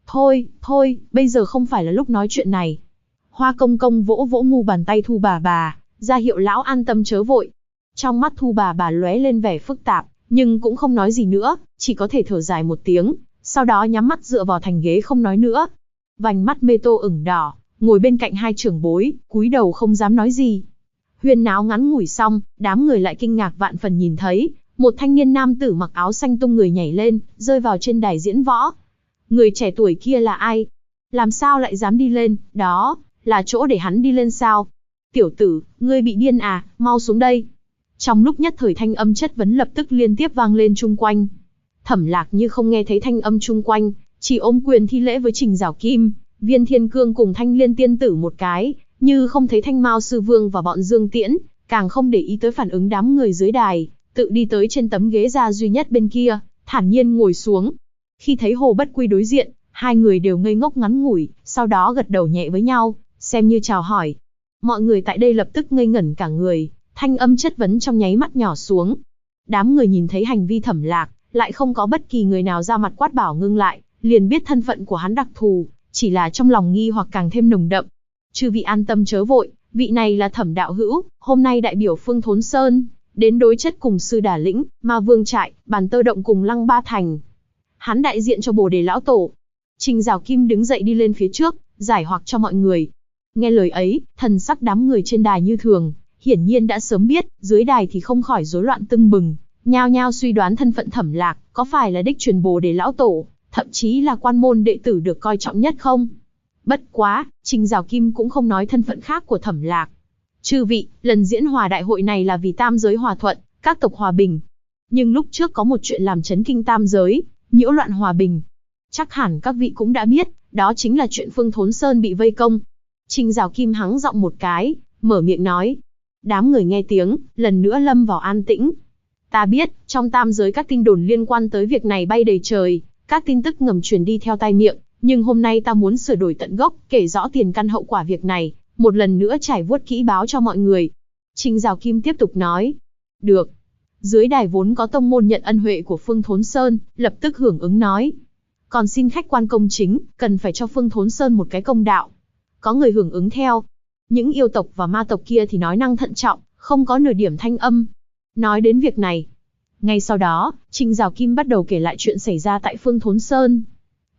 Thôi, bây giờ không phải là lúc nói chuyện này. Hoa công công vỗ vỗ ngu bàn tay Thu bà, ra hiệu lão an tâm chớ vội. Trong mắt Thu bà lóe lên vẻ phức tạp, nhưng cũng không nói gì nữa, chỉ có thể thở dài một tiếng, sau đó nhắm mắt dựa vào thành ghế không nói nữa. Vành mắt Mê Tô ửng đỏ, ngồi bên cạnh hai trưởng bối, cúi đầu không dám nói gì. Huyên náo ngắn ngủi xong, đám người lại kinh ngạc vạn phần nhìn thấy, một thanh niên nam tử mặc áo xanh tung người nhảy lên, rơi vào trên đài diễn võ. Người trẻ tuổi kia là ai? Làm sao lại dám đi lên, đó, là chỗ để hắn đi lên sao? Tiểu tử, ngươi bị điên à, mau xuống đây. Trong lúc nhất thời thanh âm chất vấn lập tức liên tiếp vang lên chung quanh. Thẩm Lạc như không nghe thấy thanh âm chung quanh, chỉ ôm quyền thi lễ với Trình Giảo Kim, Viên Thiên Cương cùng Thanh Liên tiên tử một cái, như không thấy Thanh Mao sư vương và bọn Dương Tiễn, càng không để ý tới phản ứng đám người dưới đài, tự đi tới trên tấm ghế da duy nhất bên kia, thản nhiên ngồi xuống. Khi thấy Hồ Bất Quy đối diện, hai người đều ngây ngốc ngắn ngủi, sau đó gật đầu nhẹ với nhau, xem như chào hỏi. Mọi người tại đây lập tức ngây ngẩn cả người, thanh âm chất vấn trong nháy mắt nhỏ xuống. Đám người nhìn thấy hành vi Thẩm Lạc, lại không có bất kỳ người nào ra mặt quát bảo ngưng lại, liền biết thân phận của hắn đặc thù, chỉ là trong lòng nghi hoặc càng thêm nồng đậm. Chư vị an tâm chớ vội, vị này là Thẩm đạo hữu, hôm nay đại biểu Phương Thốn Sơn, đến đối chất cùng Sư Đà Lĩnh, Ma Vương Trại, Bàn Tơ Động cùng Lăng Ba Thành. Hắn đại diện cho Bồ Đề lão tổ. Trình Giảo Kim đứng dậy đi lên phía trước, giải hoặc cho mọi người. Nghe lời ấy, thần sắc đám người trên đài như thường, hiển nhiên đã sớm biết, dưới đài thì không khỏi rối loạn tưng bừng, nhao nhao suy đoán thân phận Thẩm Lạc, có phải là đích truyền Bồ Đề lão tổ, thậm chí là quan môn đệ tử được coi trọng nhất không? Bất quá, Trình Giảo Kim cũng không nói thân phận khác của Thẩm Lạc. Chư vị, lần diễn hòa đại hội này là vì tam giới hòa thuận, các tộc hòa bình. Nhưng lúc trước có một chuyện làm chấn kinh tam giới, nhiễu loạn hòa bình. Chắc hẳn các vị cũng đã biết, đó chính là chuyện Phương Thốn Sơn bị vây công. Trình Giảo Kim hắng giọng một cái, mở miệng nói. Đám người nghe tiếng, lần nữa lâm vào an tĩnh. Ta biết, trong tam giới các tin đồn liên quan tới việc này bay đầy trời, các tin tức ngầm truyền đi theo tai miệng, nhưng hôm nay ta muốn sửa đổi tận gốc, kể rõ tiền căn hậu quả việc này, một lần nữa trải vuốt kỹ báo cho mọi người. Trình Giảo Kim tiếp tục nói. Được. Dưới đài vốn có tông môn nhận ân huệ của Phương Thốn Sơn, lập tức hưởng ứng nói. Còn xin khách quan công chính, cần phải cho Phương Thốn Sơn một cái công đạo. Có người hưởng ứng theo. Những yêu tộc và ma tộc kia thì nói năng thận trọng, không có nửa điểm thanh âm. Nói đến việc này. Ngay sau đó, Trình Giảo Kim bắt đầu kể lại chuyện xảy ra tại Phương Thốn Sơn.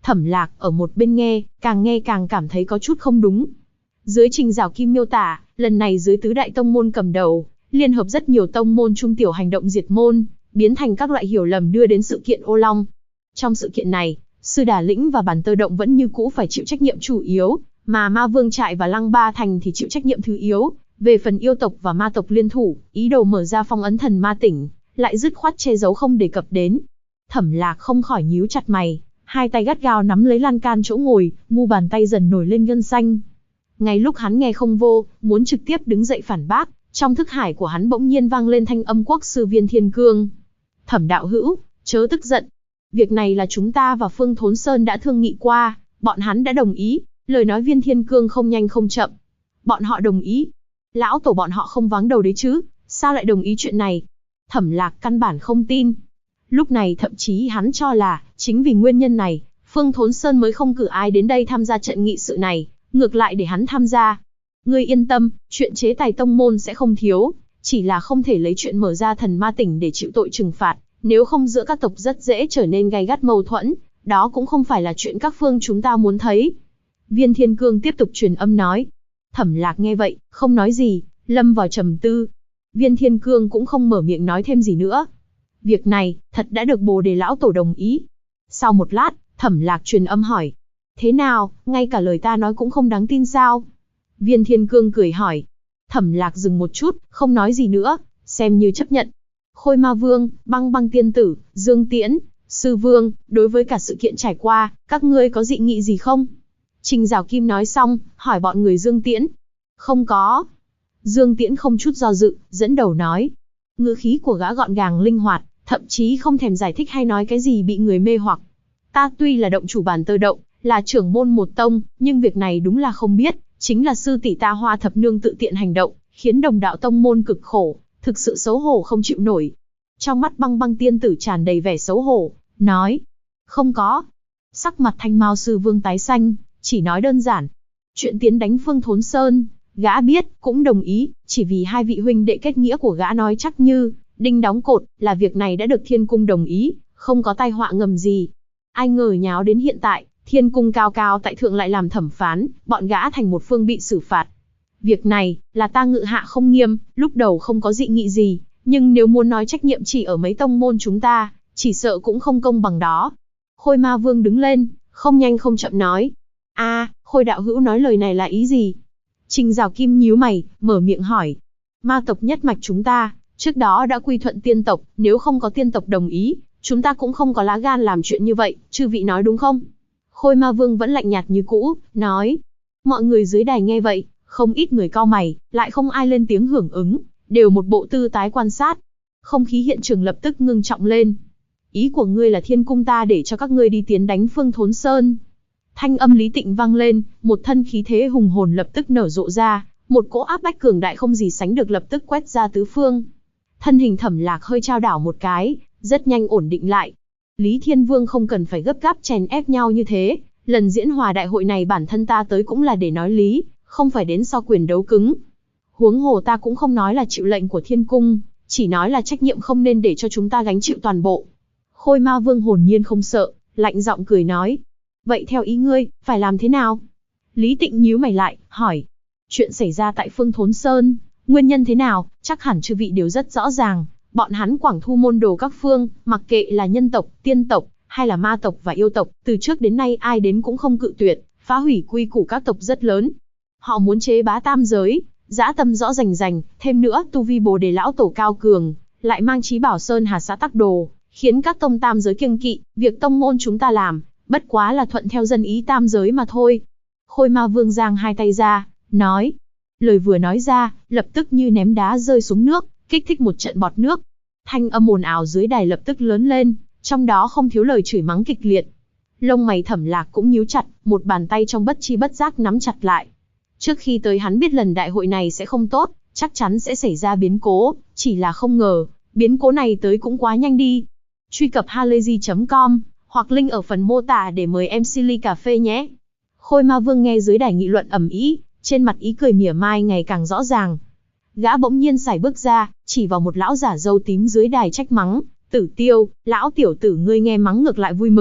Thẩm Lạc ở một bên nghe càng cảm thấy có chút không đúng. Dưới Trình Giảo Kim miêu tả, lần này dưới tứ đại tông môn cầm đầu, liên hợp rất nhiều tông môn trung tiểu hành động diệt môn, biến thành các loại hiểu lầm đưa đến sự kiện Ô Long. Trong sự kiện này, Sư Đà Lĩnh và Bản Tơ Động vẫn như cũ phải chịu trách nhiệm chủ yếu, mà Ma Vương Trại và Lăng Ba Thành thì chịu trách nhiệm thứ yếu. Về phần yêu tộc và ma tộc liên thủ, ý đồ mở ra phong ấn thần ma tỉnh, lại dứt khoát che giấu không đề cập đến. Thẩm Lạc không khỏi nhíu chặt mày, hai tay gắt gao nắm lấy lan can chỗ ngồi, mu bàn tay dần nổi lên gân xanh. Ngay lúc hắn nghe không vô, muốn trực tiếp đứng dậy phản bác, trong thức hải của hắn bỗng nhiên vang lên thanh âm quốc sư Viên Thiên Cương. Thẩm đạo hữu, chớ tức giận. Việc này là chúng ta và Phương Thốn Sơn đã thương nghị qua, bọn hắn đã đồng ý. Lời nói Viên Thiên Cương không nhanh không chậm. Bọn họ đồng ý. Lão tổ bọn họ không vắng đầu đấy chứ, sao lại đồng ý chuyện này? Thẩm Lạc căn bản không tin. Lúc này thậm chí hắn cho là, chính vì nguyên nhân này, Phương Thốn Sơn mới không cử ai đến đây tham gia trận nghị sự này, ngược lại để hắn tham gia. Ngươi yên tâm, chuyện chế tài tông môn sẽ không thiếu, chỉ là không thể lấy chuyện mở ra thần ma tỉnh để chịu tội trừng phạt, nếu không giữa các tộc rất dễ trở nên gay gắt mâu thuẫn, đó cũng không phải là chuyện các phương chúng ta muốn thấy. Viên Thiên Cương tiếp tục truyền âm nói. Thẩm Lạc nghe vậy, không nói gì, lâm vào trầm tư. Viên Thiên Cương cũng không mở miệng nói thêm gì nữa. Việc này, thật đã được Bồ Đề lão tổ đồng ý. Sau một lát, Thẩm Lạc truyền âm hỏi. Thế nào, ngay cả lời ta nói cũng không đáng tin sao? Viên Thiên Cương cười hỏi. Thẩm Lạc dừng một chút, không nói gì nữa, xem như chấp nhận. Khôi Ma Vương, Băng Băng Tiên Tử, Dương Tiễn, Sư Vương, đối với cả sự kiện trải qua, các ngươi có dị nghị gì không? Trình Giảo Kim nói xong, hỏi bọn người Dương Tiễn. Không có. Dương Tiễn không chút do dự, dẫn đầu nói. Ngữ khí của gã gọn gàng linh hoạt, thậm chí không thèm giải thích hay nói cái gì bị người mê hoặc. Ta tuy là động chủ Bản Tơ Động, là trưởng môn một tông, nhưng việc này đúng là không biết, chính là sư tỷ ta Hoa Thập Nương tự tiện hành động, khiến đồng đạo tông môn cực khổ, thực sự xấu hổ không chịu nổi. Trong mắt Băng Băng Tiên Tử tràn đầy vẻ xấu hổ, nói. Không có. Sắc mặt Thanh Mao Sư Vương tái xanh, chỉ nói đơn giản. Chuyện tiến đánh Phương Thốn Sơn, gã biết, cũng đồng ý, chỉ vì hai vị huynh đệ kết nghĩa của gã nói chắc như đinh đóng cột, là việc này đã được Thiên Cung đồng ý, không có tai họa ngầm gì. Ai ngờ nháo đến hiện tại, Thiên Cung cao cao tại thượng lại làm thẩm phán, bọn gã thành một phương bị xử phạt. Việc này, là ta ngự hạ không nghiêm, lúc đầu không có dị nghị gì, nhưng nếu muốn nói trách nhiệm chỉ ở mấy tông môn chúng ta, chỉ sợ cũng không công bằng đó. Khôi Ma Vương đứng lên, không nhanh không chậm nói. Khôi đạo hữu nói lời này là ý gì? Trình Giảo Kim nhíu mày, mở miệng hỏi. Ma tộc nhất mạch chúng ta, trước đó đã quy thuận tiên tộc, nếu không có tiên tộc đồng ý, chúng ta cũng không có lá gan làm chuyện như vậy, chư vị nói đúng không? Khôi Ma Vương vẫn lạnh nhạt như cũ, nói. Mọi người dưới đài nghe vậy, không ít người cau mày, lại không ai lên tiếng hưởng ứng, đều một bộ tư tái quan sát. Không khí hiện trường lập tức ngưng trọng lên. Ý của ngươi là Thiên Cung ta để cho các ngươi đi tiến đánh Phương Thốn Sơn. Thanh âm Lý Tịnh vang lên, một thân khí thế hùng hồn lập tức nở rộ ra, một cỗ áp bách cường đại không gì sánh được lập tức quét ra tứ phương. Thân hình Thẩm Lạc hơi chao đảo một cái, rất nhanh ổn định lại. Lý Thiên Vương không cần phải gấp gáp chèn ép nhau như thế, lần diễn hòa đại hội này bản thân ta tới cũng là để nói lý, không phải đến so quyền đấu cứng. Huống hồ ta cũng không nói là chịu lệnh của Thiên Cung, chỉ nói là trách nhiệm không nên để cho chúng ta gánh chịu toàn bộ. Khôi Ma Vương hồn nhiên không sợ, lạnh giọng cười nói. Vậy theo ý ngươi, phải làm thế nào? Lý Tịnh nhíu mày lại, hỏi. Chuyện xảy ra tại Phương Thốn Sơn, nguyên nhân thế nào, chắc hẳn chư vị đều rất rõ ràng. Bọn hắn quảng thu môn đồ các phương, mặc kệ là nhân tộc, tiên tộc, hay là ma tộc và yêu tộc, từ trước đến nay ai đến cũng không cự tuyệt, phá hủy quy củ các tộc rất lớn. Họ muốn chế bá tam giới, dã tâm rõ rành rành, thêm nữa tu vi Bồ Đề lão tổ cao cường, lại mang chí bảo Sơn Hà xã tắc đồ, khiến các tông tam giới kiêng kỵ, việc tông môn chúng ta làm, bất quá là thuận theo dân ý tam giới mà thôi. Khôi Ma Vương giang hai tay ra, nói. Lời vừa nói ra, lập tức như ném đá rơi xuống nước, kích thích một trận bọt nước. Thanh âm ồn ào dưới đài lập tức lớn lên, trong đó không thiếu lời chửi mắng kịch liệt. Lông mày Thẩm Lạc cũng nhíu chặt, một bàn tay trong bất chi bất giác nắm chặt lại. Trước khi tới hắn biết lần đại hội này sẽ không tốt, chắc chắn sẽ xảy ra biến cố, chỉ là không ngờ, biến cố này tới cũng quá nhanh đi. Truy cập halayzi.com, hoặc link ở phần mô tả để mời MC ly cà phê nhé. Khôi Ma Vương nghe dưới đài nghị luận ầm ĩ, trên mặt ý cười mỉa mai ngày càng rõ ràng. Gã bỗng nhiên sải bước ra, chỉ vào một lão giả râu tím dưới đài trách mắng. Tử Tiêu, lão tiểu tử ngươi nghe mắng ngược lại vui mừng,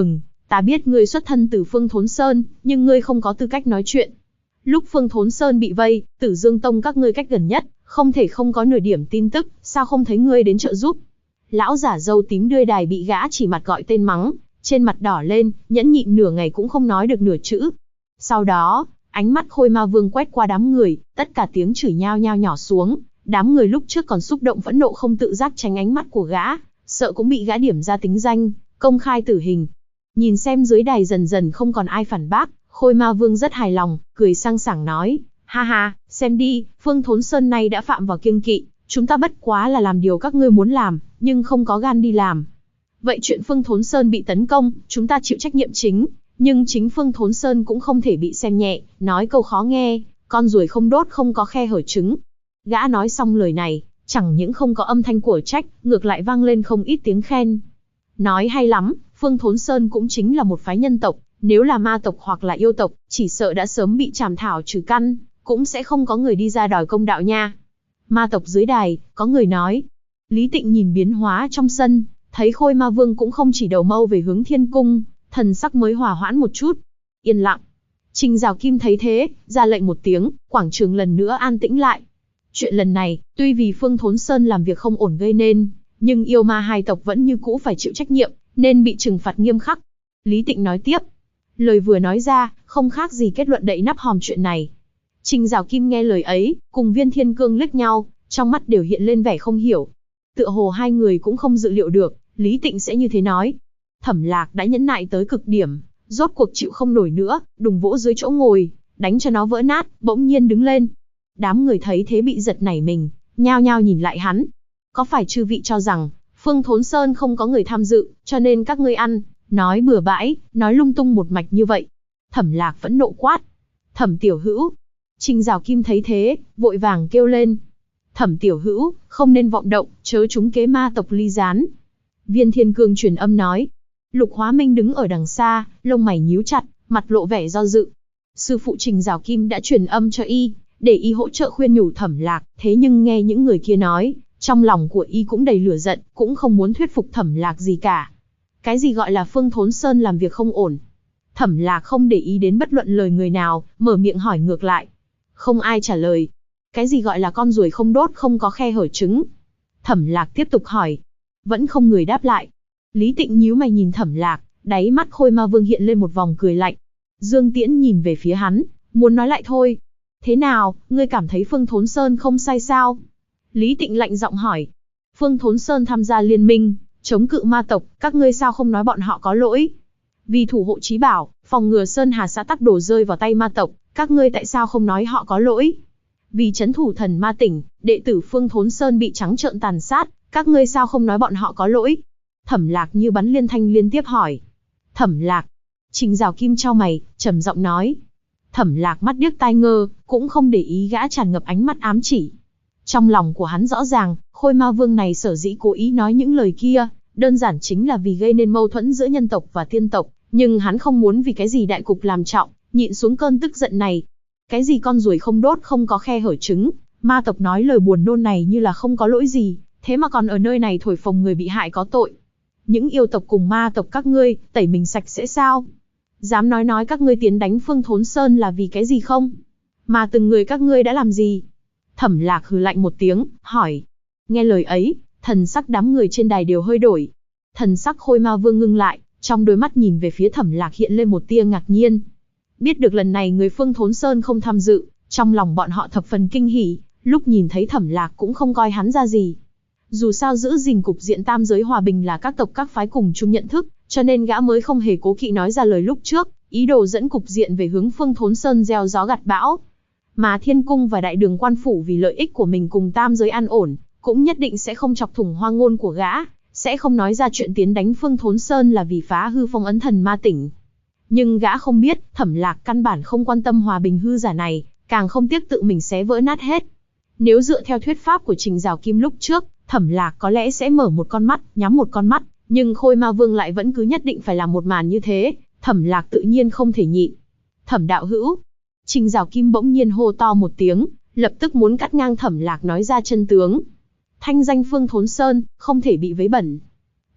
Ta biết ngươi xuất thân từ Phương Thốn Sơn, nhưng ngươi không có tư cách nói chuyện. Lúc Phương Thốn Sơn bị vây, Tử Dương Tông các ngươi cách gần nhất, không thể không có nửa điểm tin tức, sao không thấy ngươi đến trợ giúp? Lão giả râu tím đuôi đài bị gã chỉ mặt gọi tên mắng, trên mặt đỏ lên, nhẫn nhịn nửa ngày cũng không nói được nửa chữ. Sau đó, ánh mắt Khôi Ma Vương quét qua đám người, tất cả tiếng chửi nhao nhao nhỏ xuống, đám người lúc trước còn xúc động phẫn nộ không tự giác tránh ánh mắt của gã, sợ cũng bị gã điểm ra tính danh, công khai tử hình. Nhìn xem dưới đài dần dần không còn ai phản bác, Khôi Ma Vương rất hài lòng, cười sang sảng nói, ha ha, xem đi, Phương Thốn Sơn này đã phạm vào kiêng kỵ, chúng ta bất quá là làm điều các ngươi muốn làm, nhưng không có gan đi làm. Vậy chuyện Phương Thốn Sơn bị tấn công, chúng ta chịu trách nhiệm chính, nhưng chính Phương Thốn Sơn cũng không thể bị xem nhẹ, nói câu khó nghe, con ruồi không đốt không có khe hở trứng. Gã nói xong lời này, chẳng những không có âm thanh của trách, ngược lại vang lên không ít tiếng khen. Nói hay lắm, Phương Thốn Sơn cũng chính là một phái nhân tộc, nếu là ma tộc hoặc là yêu tộc, chỉ sợ đã sớm bị chảm thảo trừ căn, cũng sẽ không có người đi ra đòi công đạo nha. Ma tộc dưới đài, có người nói. Lý Tịnh nhìn biến hóa trong sân, thấy Khôi Ma Vương cũng không chỉ đầu mâu về hướng Thiên Cung, thần sắc mới hòa hoãn một chút. Yên lặng. Trình Giảo Kim thấy thế, ra lệnh một tiếng, quảng trường lần nữa an tĩnh lại. Chuyện lần này, tuy vì Phương Thốn Sơn làm việc không ổn gây nên, nhưng yêu ma hai tộc vẫn như cũ phải chịu trách nhiệm, nên bị trừng phạt nghiêm khắc. Lý Tịnh nói tiếp. Lời vừa nói ra, không khác gì kết luận đậy nắp hòm chuyện này. Trình Giảo Kim nghe lời ấy, cùng Viên Thiên Cương liếc nhau, trong mắt đều hiện lên vẻ không hiểu. Tựa hồ hai người cũng không dự liệu được, Lý Tịnh sẽ như thế nói. Thẩm Lạc đã nhẫn nại tới cực điểm, rốt cuộc chịu không nổi nữa, đùng vỗ dưới chỗ ngồi, đánh cho nó vỡ nát, bỗng nhiên đứng lên. Đám người thấy thế bị giật nảy mình, nhao nhao nhìn lại hắn. Có phải chư vị cho rằng, Phương Thốn Sơn không có người tham dự, cho nên các ngươi ăn, nói bừa bãi, nói lung tung một mạch như vậy? Thẩm Lạc phẫn nộ quát. Thẩm tiểu hữu. Trình Giảo Kim thấy thế, vội vàng kêu lên. Thẩm tiểu hữu, không nên vọng động, chớ trúng kế ma tộc ly gián. Viên Thiên Cương truyền âm nói. Lục Hóa Minh đứng ở đằng xa, lông mày nhíu chặt, mặt lộ vẻ do dự. Sư phụ Trình Giảo Kim đã truyền âm cho y, để y hỗ trợ khuyên nhủ Thẩm Lạc, thế nhưng nghe những người kia nói, trong lòng của y cũng đầy lửa giận, cũng không muốn thuyết phục Thẩm Lạc gì cả. Cái gì gọi là Phương Thốn Sơn làm việc không ổn? Thẩm Lạc không để ý đến bất luận lời người nào, mở miệng hỏi ngược lại. Không ai trả lời. Cái gì gọi là con ruồi không đốt không có khe hở trứng? Thẩm Lạc tiếp tục hỏi. Vẫn không người đáp lại. Lý Tịnh nhíu mày nhìn Thẩm Lạc, đáy mắt Khôi Ma Vương hiện lên một vòng cười lạnh. Dương Tiễn nhìn về phía hắn, muốn nói lại thôi. Thế nào, ngươi cảm thấy Phương Thốn Sơn không sai sao? Lý Tịnh lạnh giọng hỏi. Phương Thốn Sơn tham gia liên minh, chống cự ma tộc, các ngươi sao không nói bọn họ có lỗi? Vì thủ hộ chí bảo, phòng ngừa Sơn Hà xã tắc đổ rơi vào tay ma tộc, các ngươi tại sao không nói họ có lỗi? Vì trấn thủ thần ma tỉnh, đệ tử Phương Thốn Sơn bị trắng trợn tàn sát, các ngươi sao không nói bọn họ có lỗi? Thẩm Lạc như bắn liên thanh liên tiếp hỏi. Thẩm Lạc. Trình Giảo Kim chau mày, trầm giọng nói. Thẩm Lạc mắt điếc tai ngơ, cũng không để ý gã tràn ngập ánh mắt ám chỉ. Trong lòng của hắn rõ ràng, Khôi Ma Vương này sở dĩ cố ý nói những lời kia, đơn giản chính là vì gây nên mâu thuẫn giữa nhân tộc và tiên tộc, nhưng hắn không muốn vì cái gì đại cục làm trọng, nhịn xuống cơn tức giận này. Cái gì con ruồi không đốt không có khe hở trứng, ma tộc nói lời buồn nôn này như là không có lỗi gì, thế mà còn ở nơi này thổi phồng người bị hại có tội. Những yêu tộc cùng ma tộc các ngươi, tẩy mình sạch sẽ sao? Dám nói các ngươi tiến đánh Phương Thốn Sơn là vì cái gì không? Mà từng người các ngươi đã làm gì? Thẩm Lạc hừ lạnh một tiếng, hỏi. Nghe lời ấy, thần sắc đám người trên đài đều hơi đổi. Thần sắc Khôi Ma Vương ngưng lại, trong đôi mắt nhìn về phía Thẩm Lạc hiện lên một tia ngạc nhiên. Biết được lần này người Phương Thốn Sơn không tham dự, trong lòng bọn họ thập phần kinh hỉ, lúc nhìn thấy Thẩm Lạc cũng không coi hắn ra gì. Dù sao giữ gìn cục diện tam giới hòa bình là các tộc các phái cùng chung nhận thức, cho nên gã mới không hề cố kỵ nói ra lời lúc trước, ý đồ dẫn cục diện về hướng Phương Thốn Sơn gieo gió gặt bão. Mà Thiên Cung và Đại Đường Quan Phủ vì lợi ích của mình cùng tam giới an ổn, cũng nhất định sẽ không chọc thủng hoa ngôn của gã, sẽ không nói ra chuyện tiến đánh Phương Thốn Sơn là vì phá hư phong ấn thần ma tỉnh. Nhưng gã không biết, Thẩm Lạc căn bản không quan tâm hòa bình hư giả này, càng không tiếc tự mình xé vỡ nát hết. Nếu dựa theo thuyết pháp của Trình Giảo Kim lúc trước, Thẩm Lạc có lẽ sẽ mở một con mắt, nhắm một con mắt, nhưng Khôi Ma Vương lại vẫn cứ nhất định phải làm một màn như thế, Thẩm Lạc tự nhiên không thể nhịn. Thẩm đạo hữu. Trình Giảo Kim bỗng nhiên hô to một tiếng, lập tức muốn cắt ngang Thẩm Lạc nói ra chân tướng. Thanh danh Phương Thốn Sơn, không thể bị vấy bẩn.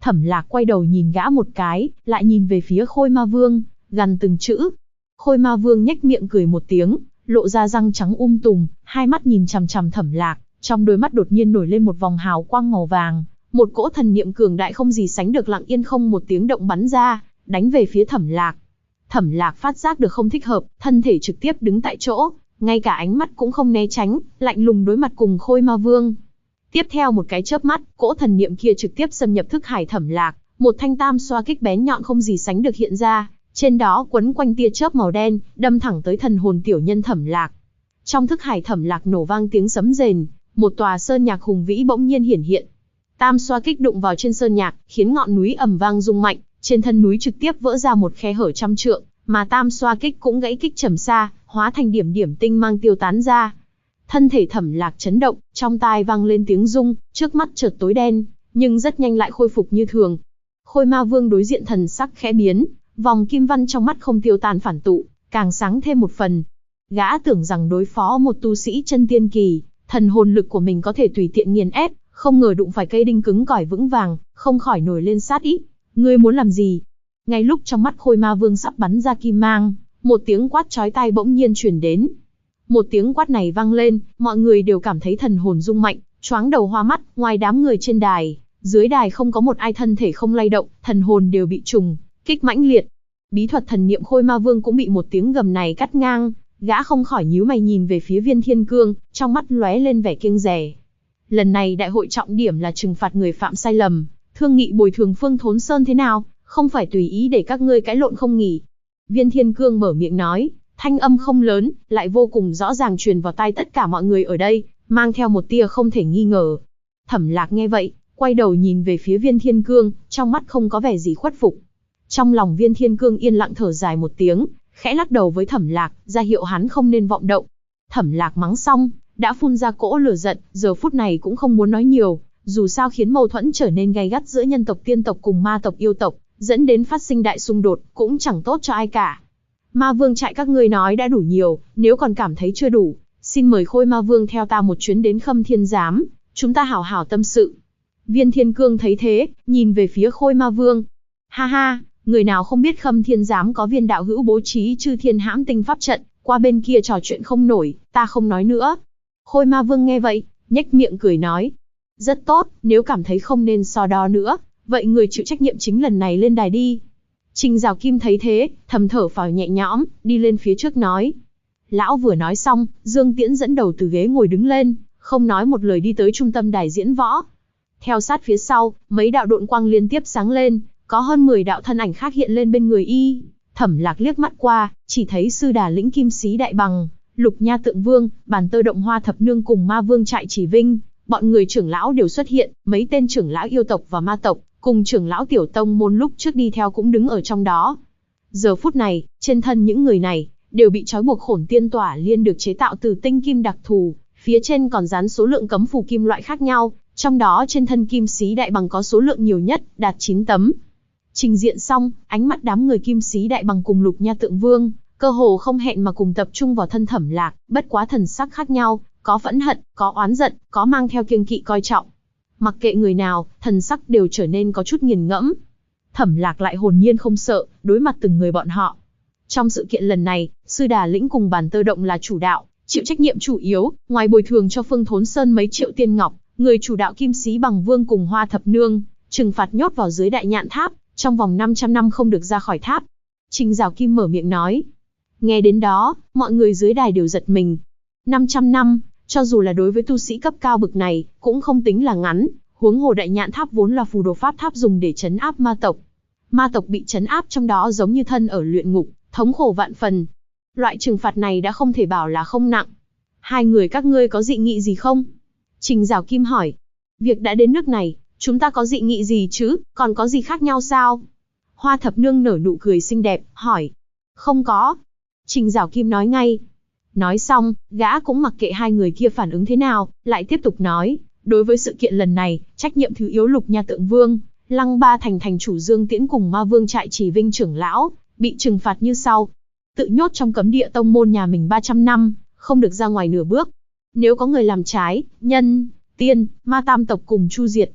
Thẩm Lạc quay đầu nhìn gã một cái, lại nhìn về phía Khôi Ma Vương, gằn từng chữ. Khôi Ma Vương nhếch miệng cười một tiếng, lộ ra răng trắng tùm, hai mắt nhìn chằm chằm Thẩm Lạc, trong đôi mắt đột nhiên nổi lên một vòng hào quang màu vàng, một cỗ thần niệm cường đại không gì sánh được lặng yên không một tiếng động bắn ra, đánh về phía Thẩm Lạc. Thẩm Lạc phát giác được không thích hợp, thân thể trực tiếp đứng tại chỗ, ngay cả ánh mắt cũng không né tránh, lạnh lùng đối mặt cùng Khôi Ma Vương. Tiếp theo một cái chớp mắt, cỗ thần niệm kia trực tiếp xâm nhập thức hải Thẩm Lạc, một thanh tam xoa kích bén nhọn không gì sánh được hiện ra, trên đó quấn quanh tia chớp màu đen, đâm thẳng tới thần hồn tiểu nhân Thẩm Lạc. Trong thức hải Thẩm Lạc nổ vang tiếng sấm rền, một tòa sơn nhạc hùng vĩ bỗng nhiên hiển hiện. Tam xoa kích đụng vào trên sơn nhạc, khiến ngọn núi ầm vang rung mạnh, trên thân núi trực tiếp vỡ ra một khe hở trăm trượng, mà tam xoa kích cũng gãy kích trầm xa, hóa thành điểm điểm tinh mang tiêu tán ra. Thân thể Thẩm Lạc chấn động, trong tai vang lên tiếng rung, trước mắt chợt tối đen, nhưng rất nhanh lại khôi phục như thường. Khôi Ma Vương đối diện thần sắc khẽ biến, vòng kim văn trong mắt không tiêu tan phản tụ, càng sáng thêm một phần. Gã tưởng rằng đối phó một tu sĩ chân tiên kỳ, thần hồn lực của mình có thể tùy tiện nghiền ép, không ngờ đụng phải cây đinh cứng cỏi vững vàng, không khỏi nổi lên sát ý. Ngươi muốn làm gì? Ngay lúc trong mắt Khôi Ma Vương sắp bắn ra kim mang, một tiếng quát chói tai bỗng nhiên truyền đến. Một tiếng quát này vang lên, mọi người đều cảm thấy thần hồn rung mạnh, choáng đầu hoa mắt, ngoài đám người trên đài, dưới đài không có một ai thân thể không lay động, thần hồn đều bị trùng kích mãnh liệt. Bí thuật thần niệm Khôi Ma Vương cũng bị một tiếng gầm này cắt ngang, gã không khỏi nhíu mày nhìn về phía Viên Thiên Cương, trong mắt lóe lên vẻ kiêng dè. Lần này đại hội trọng điểm là trừng phạt người phạm sai lầm, thương nghị bồi thường Phương Thốn Sơn thế nào, không phải tùy ý để các ngươi cãi lộn không nghỉ. Viên Thiên Cương mở miệng nói, thanh âm không lớn, lại vô cùng rõ ràng truyền vào tai tất cả mọi người ở đây, mang theo một tia không thể nghi ngờ. Thẩm Lạc nghe vậy, quay đầu nhìn về phía Viên Thiên Cương, trong mắt không có vẻ gì khuất phục. Trong lòng Viên Thiên Cương yên lặng thở dài một tiếng, khẽ lắc đầu với Thẩm Lạc, ra hiệu hắn không nên vọng động. Thẩm Lạc mắng xong, đã phun ra cỗ lửa giận, giờ phút này cũng không muốn nói nhiều, dù sao khiến mâu thuẫn trở nên gay gắt giữa nhân tộc tiên tộc cùng ma tộc yêu tộc, dẫn đến phát sinh đại xung đột, cũng chẳng tốt cho ai cả. Ma Vương trại các ngươi nói đã đủ nhiều, nếu còn cảm thấy chưa đủ, xin mời Khôi Ma Vương theo ta một chuyến đến Khâm Thiên Giám, chúng ta hảo hảo tâm sự. Viên Thiên Cương thấy thế, nhìn về phía Khôi Ma Vương. Ha ha, người nào không biết Khâm Thiên Giám có viên đạo hữu bố trí chư thiên hãm tinh pháp trận, qua bên kia trò chuyện không nổi, ta không nói nữa. Khôi Ma Vương nghe vậy, nhếch miệng cười nói. Rất tốt, nếu cảm thấy không nên so đo nữa, vậy người chịu trách nhiệm chính lần này lên đài đi. Trình Giảo Kim thấy thế, thầm thở phào nhẹ nhõm, đi lên phía trước nói. Lão vừa nói xong, Dương Tiễn dẫn đầu từ ghế ngồi đứng lên, không nói một lời đi tới trung tâm đài diễn võ. Theo sát phía sau, mấy đạo độn quang liên tiếp sáng lên, có hơn 10 đạo thân ảnh khác hiện lên bên người y. Thẩm Lạc liếc mắt qua, chỉ thấy Sư Đà lĩnh Kim Xí Đại Bằng, Lục Nha Tượng Vương, Bàn Tơ Động Hoa Thập Nương cùng Ma Vương trại Chỉ Vinh, bọn người trưởng lão đều xuất hiện, mấy tên trưởng lão yêu tộc và ma tộc, cùng trưởng lão tiểu tông môn lúc trước đi theo cũng đứng ở trong đó. Giờ phút này, trên thân những người này, đều bị trói buộc Khổn Tiên Tỏa Liên được chế tạo từ tinh kim đặc thù, phía trên còn dán số lượng cấm phù kim loại khác nhau, trong đó trên thân Kim Xí Đại Bằng có số lượng nhiều nhất, đạt 9 tấm. Trình diện xong, ánh mắt đám người Kim Xí Đại Bằng cùng Lục Nha Tượng Vương, cơ hồ không hẹn mà cùng tập trung vào thân Thẩm Lạc, bất quá thần sắc khác nhau, có phẫn hận, có oán giận, có mang theo kiêng kỵ coi trọng. Mặc kệ người nào, thần sắc đều trở nên có chút nghiền ngẫm. Thẩm Lạc lại hồn nhiên không sợ, đối mặt từng người bọn họ. Trong sự kiện lần này, Sư Đà lĩnh cùng Bàn Tơ Động là chủ đạo, chịu trách nhiệm chủ yếu, ngoài bồi thường cho Phương Thốn Sơn mấy triệu tiên ngọc, người chủ đạo Kim Xí Bằng Vương cùng Hoa Thập Nương, trừng phạt nhốt vào dưới Đại Nhạn Tháp, trong vòng 500 năm không được ra khỏi tháp. Trình Giảo Kim mở miệng nói. Nghe đến đó, mọi người dưới đài đều giật mình. 500 năm, cho dù là đối với tu sĩ cấp cao bực này, cũng không tính là ngắn, huống hồ Đại Nhạn Tháp vốn là phù đồ pháp tháp dùng để trấn áp ma tộc. Ma tộc bị trấn áp trong đó giống như thân ở luyện ngục, thống khổ vạn phần. Loại trừng phạt này đã không thể bảo là không nặng. Hai người các ngươi có dị nghị gì không? Trình Giảo Kim hỏi. Việc đã đến nước này, chúng ta có dị nghị gì chứ, còn có gì khác nhau sao? Hoa Thập Nương nở nụ cười xinh đẹp, hỏi. Không có. Trình Giảo Kim nói ngay. Nói xong, gã cũng mặc kệ hai người kia phản ứng thế nào, lại tiếp tục nói. Đối với sự kiện lần này, trách nhiệm thứ yếu Lục Nha Tượng Vương, Lăng Ba Thành thành chủ Dương Tiễn cùng Ma Vương trại Chỉ Vinh trưởng lão, bị trừng phạt như sau. Tự nhốt trong cấm địa tông môn nhà mình 300 năm, không được ra ngoài nửa bước. Nếu có người làm trái, nhân, tiên, ma tam tộc cùng chu diệt.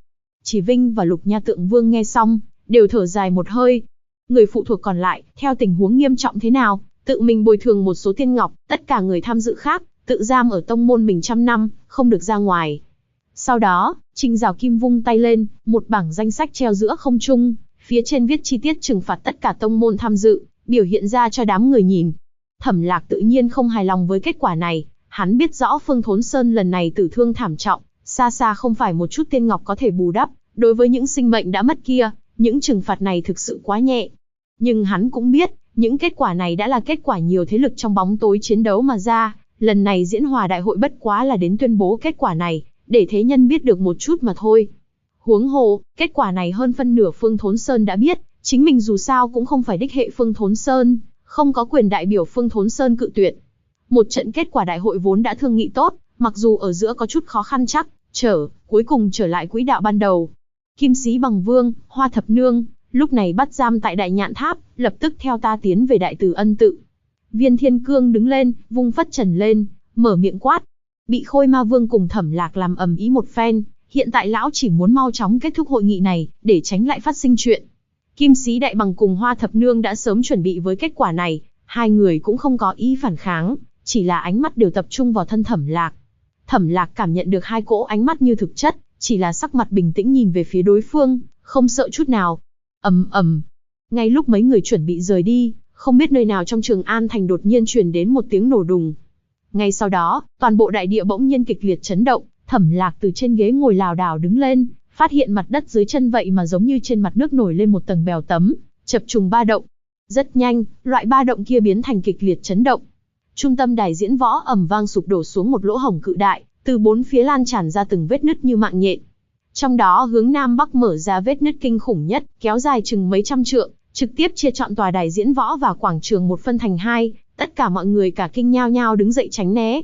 Chỉ Vinh và Lục Nha Tượng Vương nghe xong, đều thở dài một hơi. Người phụ thuộc còn lại, theo tình huống nghiêm trọng thế nào, tự mình bồi thường một số tiên ngọc, tất cả người tham dự khác, tự giam ở tông môn mình 100 năm, không được ra ngoài. Sau đó, Trình Giảo Kim vung tay lên, một bảng danh sách treo giữa không trung, phía trên viết chi tiết trừng phạt tất cả tông môn tham dự, biểu hiện ra cho đám người nhìn. Thẩm Lạc tự nhiên không hài lòng với kết quả này, hắn biết rõ Phương Thốn Sơn lần này tử thương thảm trọng, xa xa không phải một chút tiên ngọc có thể bù đắp, đối với những sinh mệnh đã mất kia, những trừng phạt này thực sự quá nhẹ. Nhưng hắn cũng biết, những kết quả này đã là kết quả nhiều thế lực trong bóng tối chiến đấu mà ra, lần này diễn hòa đại hội bất quá là đến tuyên bố kết quả này, để thế nhân biết được một chút mà thôi. Huống hồ, kết quả này hơn phân nửa Phương Thốn Sơn đã biết, chính mình dù sao cũng không phải đích hệ Phương Thốn Sơn, không có quyền đại biểu Phương Thốn Sơn cự tuyệt. Một trận kết quả đại hội vốn đã thương nghị tốt, mặc dù ở giữa có chút khó khăn chắc trở, cuối cùng trở lại quỹ đạo ban đầu. Kim Sĩ Bằng Vương, Hoa Thập Nương, lúc này bắt giam tại Đại Nhạn Tháp, lập tức theo ta tiến về Đại Từ Ân tự. Viên Thiên Cương đứng lên, vung phất trần lên, mở miệng quát. Bị Khôi Ma Vương cùng Thẩm Lạc làm ầm ĩ một phen, hiện tại lão chỉ muốn mau chóng kết thúc hội nghị này, để tránh lại phát sinh chuyện. Kim Sĩ Đại Bằng cùng Hoa Thập Nương đã sớm chuẩn bị với kết quả này, hai người cũng không có ý phản kháng, chỉ là ánh mắt đều tập trung vào thân Thẩm Lạc. Thẩm Lạc cảm nhận được hai cỗ ánh mắt như thực chất, chỉ là sắc mặt bình tĩnh nhìn về phía đối phương, không sợ chút nào. Ầm. Ngay lúc mấy người chuẩn bị rời đi, không biết nơi nào trong Trường An thành đột nhiên truyền đến một tiếng nổ đùng. Ngay sau đó, toàn bộ đại địa bỗng nhiên kịch liệt chấn động, Thẩm Lạc từ trên ghế ngồi lảo đảo đứng lên, phát hiện mặt đất dưới chân vậy mà giống như trên mặt nước nổi lên một tầng bèo tấm, chập trùng ba động. Rất nhanh, loại ba động kia biến thành kịch liệt chấn động. Trung tâm đài diễn võ ầm vang sụp đổ xuống một lỗ hổng cự đại, từ bốn phía lan tràn ra từng vết nứt như mạng nhện. Trong đó hướng nam bắc mở ra vết nứt kinh khủng nhất, kéo dài chừng mấy trăm trượng, trực tiếp chia trọn tòa đài diễn võ và quảng trường một phân thành hai, tất cả mọi người cả kinh nhao nhao đứng dậy tránh né.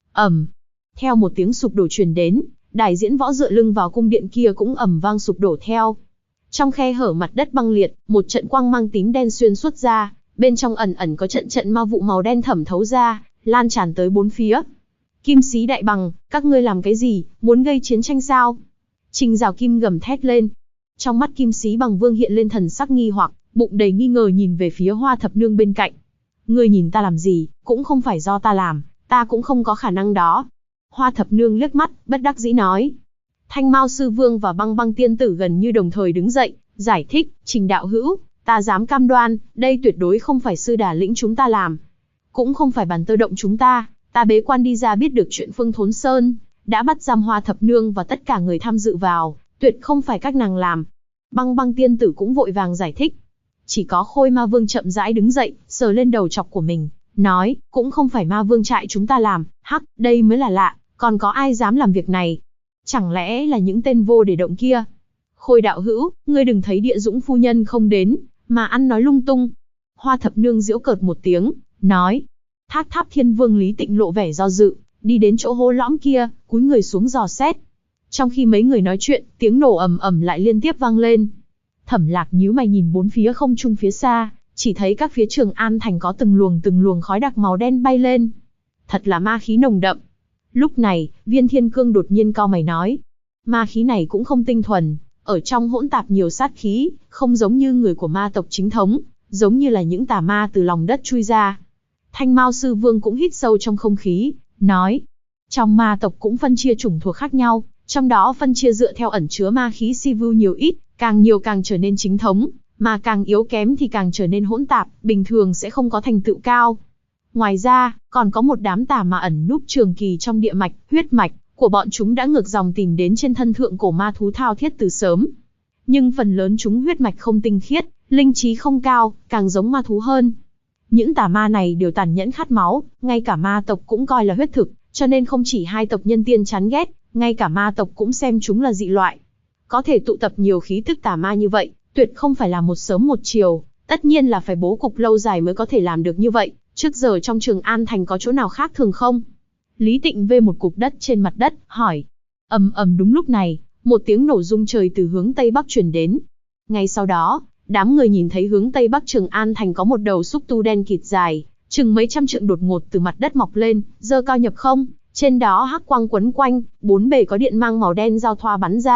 Theo một tiếng sụp đổ truyền đến, đài diễn võ dựa lưng vào cung điện kia cũng ầm vang sụp đổ theo. Trong khe hở mặt đất băng liệt, một trận quang mang tím đen xuyên suốt ra, bên trong ẩn ẩn có trận ma vụ màu đen thẩm thấu ra, lan tràn tới bốn phía. Kim Sĩ Đại Bằng, các ngươi làm cái gì, muốn gây chiến tranh sao? Trình Giảo Kim gầm thét lên. Trong mắt Kim Sĩ Bằng Vương hiện lên thần sắc nghi hoặc, bụng đầy nghi ngờ nhìn về phía Hoa Thập Nương bên cạnh. Ngươi nhìn ta làm gì, cũng không phải do ta làm, ta cũng không có khả năng đó. Hoa Thập Nương liếc mắt, bất đắc dĩ nói. Thanh Mao Sư Vương và Băng Băng Tiên Tử gần như đồng thời đứng dậy, giải thích, Trình đạo hữu, ta dám cam đoan, đây tuyệt đối không phải sư đà lĩnh chúng ta làm. Cũng không phải Bàn Tơ Động chúng ta bế quan đi ra biết được chuyện Phương Thốn Sơn đã bắt giam Hoa Thập Nương và tất cả người tham dự vào, tuyệt không phải các nàng làm. Băng Băng Tiên Tử cũng vội vàng giải thích. Chỉ có Khôi Ma Vương chậm rãi đứng dậy, sờ lên đầu chọc của mình, nói, cũng không phải Ma Vương trại chúng ta làm, hắc, đây mới là lạ, còn có ai dám làm việc này? Chẳng lẽ là những tên vô để động kia? Khôi đạo hữu, ngươi đừng thấy Địa Dũng phu nhân không đến, mà ăn nói lung tung. Hoa Thập Nương giễu cợt một tiếng, nói. Thác Tháp Thiên Vương Lý Tịnh lộ vẻ do dự, đi đến chỗ hố lõm kia, cúi người xuống dò xét. Trong khi mấy người nói chuyện, tiếng nổ ầm ầm lại liên tiếp vang lên. Thẩm Lạc nhíu mày nhìn bốn phía không trung phía xa, chỉ thấy các phía Trường An thành có từng luồng khói đặc màu đen bay lên. Thật là ma khí nồng đậm. Lúc này, Viên Thiên Cương đột nhiên cau mày nói. Ma khí này cũng không tinh thuần, ở trong hỗn tạp nhiều sát khí, không giống như người của ma tộc chính thống, giống như là những tà ma từ lòng đất chui ra. Thanh Mao Sư Vương cũng hít sâu trong không khí, nói. Trong ma tộc cũng phân chia chủng thuộc khác nhau, trong đó phân chia dựa theo ẩn chứa ma khí si vu nhiều ít, càng nhiều càng trở nên chính thống, mà càng yếu kém thì càng trở nên hỗn tạp, bình thường sẽ không có thành tựu cao. Ngoài ra, còn có một đám tà ma ẩn núp trường kỳ trong địa mạch, huyết mạch của bọn chúng đã ngược dòng tìm đến trên thân thượng cổ ma thú thao thiết từ sớm. Nhưng phần lớn chúng huyết mạch không tinh khiết, linh trí không cao, càng giống ma thú hơn. Những tà ma này đều tàn nhẫn khát máu, ngay cả ma tộc cũng coi là huyết thực, cho nên không chỉ hai tộc nhân tiên chán ghét, ngay cả ma tộc cũng xem chúng là dị loại. Có thể tụ tập nhiều khí tức tà ma như vậy, tuyệt không phải là một sớm một chiều, tất nhiên là phải bố cục lâu dài mới có thể làm được như vậy. Trước giờ trong Trường An thành có chỗ nào khác thường không? Lý Tịnh vê một cục đất trên mặt đất, hỏi. Đúng lúc này, một tiếng nổ rung trời từ hướng tây bắc truyền đến. Ngay sau đó, đám người nhìn thấy hướng tây bắc Trường An thành có một đầu xúc tu đen kịt dài, chừng mấy trăm trượng đột ngột từ mặt đất mọc lên, giơ cao nhập không, trên đó hắc quang quấn quanh, bốn bề có điện mang màu đen giao thoa bắn ra,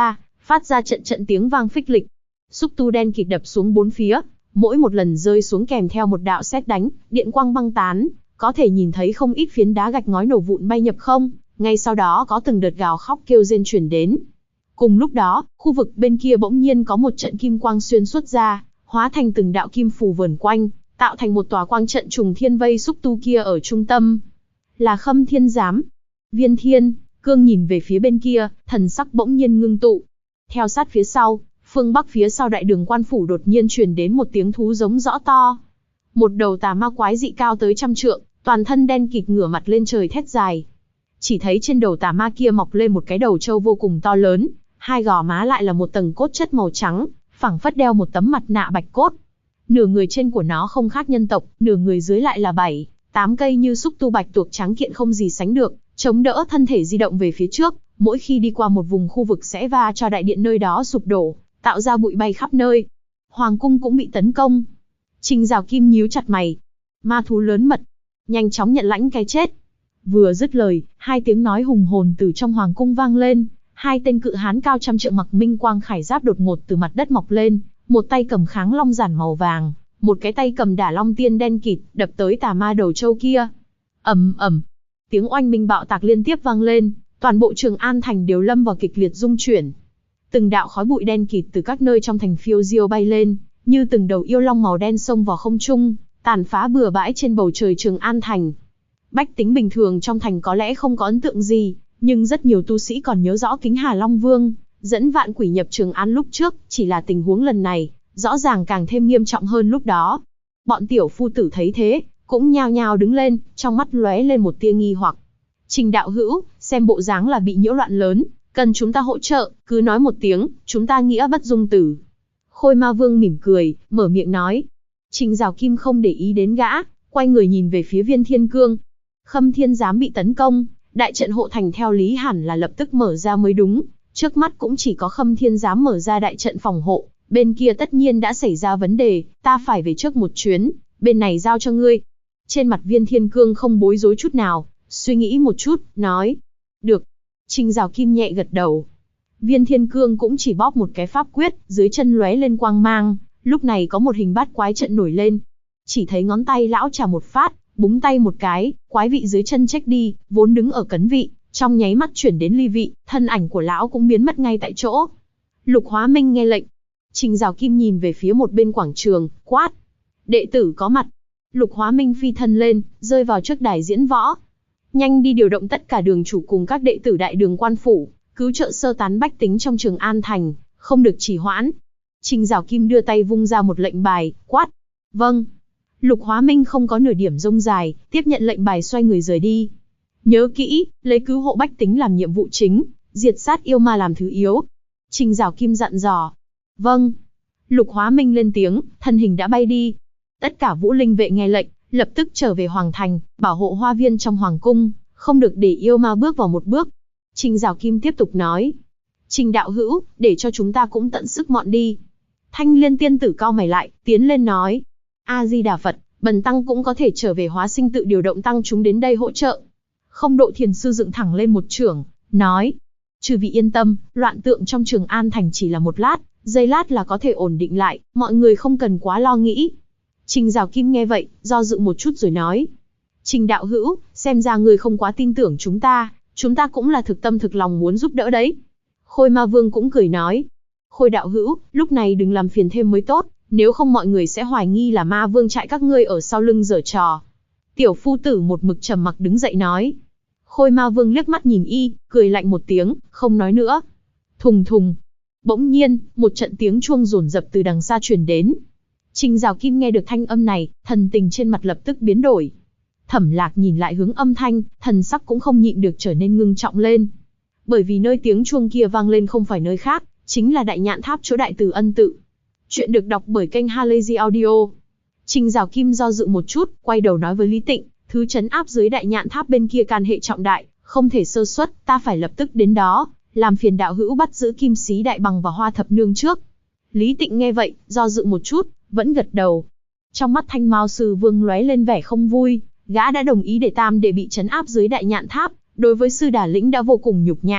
phát ra trận trận tiếng vang phích lịch. Xúc tu đen kịt đập xuống bốn phía, mỗi một lần rơi xuống kèm theo một đạo sét đánh, điện quang băng tán, có thể nhìn thấy không ít phiến đá gạch ngói nổ vụn bay nhập không, ngay sau đó có từng đợt gào khóc kêu rên truyền đến. Cùng lúc đó, khu vực bên kia bỗng nhiên có một trận kim quang xuyên suốt ra, hóa thành từng đạo kim phù vờn quanh, tạo thành một tòa quang trận trùng thiên vây xúc tu kia ở trung tâm. Là Khâm Thiên Giám. Viên Thiên Cương nhìn về phía bên kia, thần sắc bỗng nhiên ngưng tụ. Theo sát phía sau, phương bắc phía sau đại đường quan phủ đột nhiên truyền đến một tiếng thú giống rõ to. Một đầu tà ma quái dị cao tới 100 trượng, toàn thân đen kịt ngửa mặt lên trời thét dài. Chỉ thấy trên đầu tà ma kia mọc lên một cái đầu trâu vô cùng to lớn, hai gò má lại là một tầng cốt chất màu trắng, phảng phất đeo một tấm mặt nạ bạch cốt. Nửa người trên của nó không khác nhân tộc, nửa người dưới lại là 7-8 cây như xúc tu bạch tuộc trắng kiện không gì sánh được, chống đỡ thân thể di động về phía trước, mỗi khi đi qua một vùng khu vực sẽ va cho đại điện nơi đó sụp đổ, tạo ra bụi bay khắp nơi. Hoàng cung cũng bị tấn công. Trình Giảo Kim nhíu chặt mày. Ma thú lớn mật, nhanh chóng nhận lãnh cái chết. Vừa dứt lời, hai tiếng nói hùng hồn từ trong hoàng cung vang lên. Hai tên cự hán cao 100 trượng mặc minh quang khải giáp đột ngột từ mặt đất mọc lên, một tay cầm kháng long giản màu vàng, một cái tay cầm đả long tiên đen kịt, đập tới tà ma đầu trâu kia. Ầm ầm, tiếng oanh minh bạo tạc liên tiếp vang lên, toàn bộ Trường An thành đều lâm vào kịch liệt rung chuyển. Từng đạo khói bụi đen kịt từ các nơi trong thành phiêu diêu bay lên, như từng đầu yêu long màu đen xông vào không trung, tàn phá bừa bãi trên bầu trời Trường An thành. Bách tính bình thường trong thành có lẽ không có ấn tượng gì, nhưng rất nhiều tu sĩ còn nhớ rõ Kính Hà Long Vương dẫn vạn quỷ nhập Trường An lúc trước, chỉ là tình huống lần này, rõ ràng càng thêm nghiêm trọng hơn lúc đó. Bọn tiểu phu tử thấy thế, cũng nhao nhao đứng lên, trong mắt lóe lên một tia nghi hoặc. Trình đạo hữu, xem bộ dáng là bị nhiễu loạn lớn, cần chúng ta hỗ trợ, cứ nói một tiếng, chúng ta nghĩa bất dung tử. Khôi Ma Vương mỉm cười, mở miệng nói. Trình Giảo Kim không để ý đến gã, quay người nhìn về phía Viên Thiên Cương. Khâm Thiên Giám bị tấn công, đại trận hộ thành theo lý hẳn là lập tức mở ra mới đúng, trước mắt cũng chỉ có Khâm Thiên Giám mở ra đại trận phòng hộ, bên kia tất nhiên đã xảy ra vấn đề, ta phải về trước một chuyến, bên này giao cho ngươi. Trên mặt Viên Thiên Cương không bối rối chút nào, suy nghĩ một chút, nói. Được. Trình Giảo Kim nhẹ gật đầu. Viên Thiên Cương cũng chỉ bóp một cái pháp quyết, dưới chân lóe lên quang mang, lúc này có một hình bát quái trận nổi lên. Chỉ thấy ngón tay lão chà một phát, búng tay một cái, quái vị dưới chân chếch đi, vốn đứng ở cấn vị, trong nháy mắt chuyển đến ly vị, thân ảnh của lão cũng biến mất ngay tại chỗ. Lục Hóa Minh nghe lệnh. Trình Giảo Kim nhìn về phía một bên quảng trường, quát. Đệ tử có mặt. Lục Hóa Minh phi thân lên, rơi vào trước đài diễn võ. Nhanh đi điều động tất cả đường chủ cùng các đệ tử đại đường quan phủ, cứu trợ sơ tán bách tính trong Trường An thành, không được trì hoãn. Trình Giảo Kim đưa tay vung ra một lệnh bài, quát. Vâng. Lục Hóa Minh không có nửa điểm rông dài, tiếp nhận lệnh bài xoay người rời đi. Nhớ kỹ, lấy cứu hộ bách tính làm nhiệm vụ chính, diệt sát yêu ma làm thứ yếu. Trình Giảo Kim dặn dò. Vâng. Lục Hóa Minh lên tiếng, thân hình đã bay đi. Tất cả vũ linh vệ nghe lệnh, lập tức trở về hoàng thành, bảo hộ hoa viên trong hoàng cung, không được để yêu ma bước vào một bước. Trình Giảo Kim tiếp tục nói. Trình đạo hữu, để cho chúng ta cũng tận sức mọn đi. Thanh Liên tiên tử cau mày lại, tiến lên nói. A-di-đà Phật, bần tăng cũng có thể trở về hóa sinh tự điều động tăng chúng đến đây hỗ trợ. Không Độ Thiền sư dựng thẳng lên một chưởng, nói. Chư vị yên tâm, loạn tượng trong Trường An thành chỉ là một lát, giây lát là có thể ổn định lại, mọi người không cần quá lo nghĩ. Trình Giảo Kim nghe vậy, do dự một chút rồi nói. Trình đạo hữu, xem ra người không quá tin tưởng chúng ta cũng là thực tâm thực lòng muốn giúp đỡ đấy. Khôi Ma Vương cũng cười nói. Khôi đạo hữu, lúc này đừng làm phiền thêm mới tốt, nếu không mọi người sẽ hoài nghi là Ma Vương trại các ngươi ở sau lưng giở trò. Tiểu phu tử một mực trầm mặc đứng dậy nói. Khôi Ma Vương liếc mắt nhìn y, cười lạnh một tiếng, không nói nữa. Thùng thùng. Bỗng nhiên, một trận tiếng chuông rồn rập từ đằng xa truyền đến. Trình Giảo Kim nghe được thanh âm này, thần tình trên mặt lập tức biến đổi. Thẩm Lạc nhìn lại hướng âm thanh, thần sắc cũng không nhịn được trở nên ngưng trọng lên. Bởi vì nơi tiếng chuông kia vang lên không phải nơi khác, chính là Đại Nhạn Tháp chỗ Đại Từ Ân tự. Chuyện được đọc bởi kênh Halazy Audio. Trình Giảo Kim do dự một chút, quay đầu nói với Lý Tịnh, thứ trấn áp dưới Đại Nhạn Tháp bên kia can hệ trọng đại, không thể sơ suất, ta phải lập tức đến đó, làm phiền đạo hữu bắt giữ Kim Sĩ Đại Bằng và Hoa Thập Nương trước. Lý Tịnh nghe vậy, do dự một chút, vẫn gật đầu. Trong mắt Thanh Mao Sư Vương lóe lên vẻ không vui, gã đã đồng ý để tam đệ bị trấn áp dưới Đại Nhạn Tháp, đối với sư đà lĩnh đã vô cùng nhục nhã,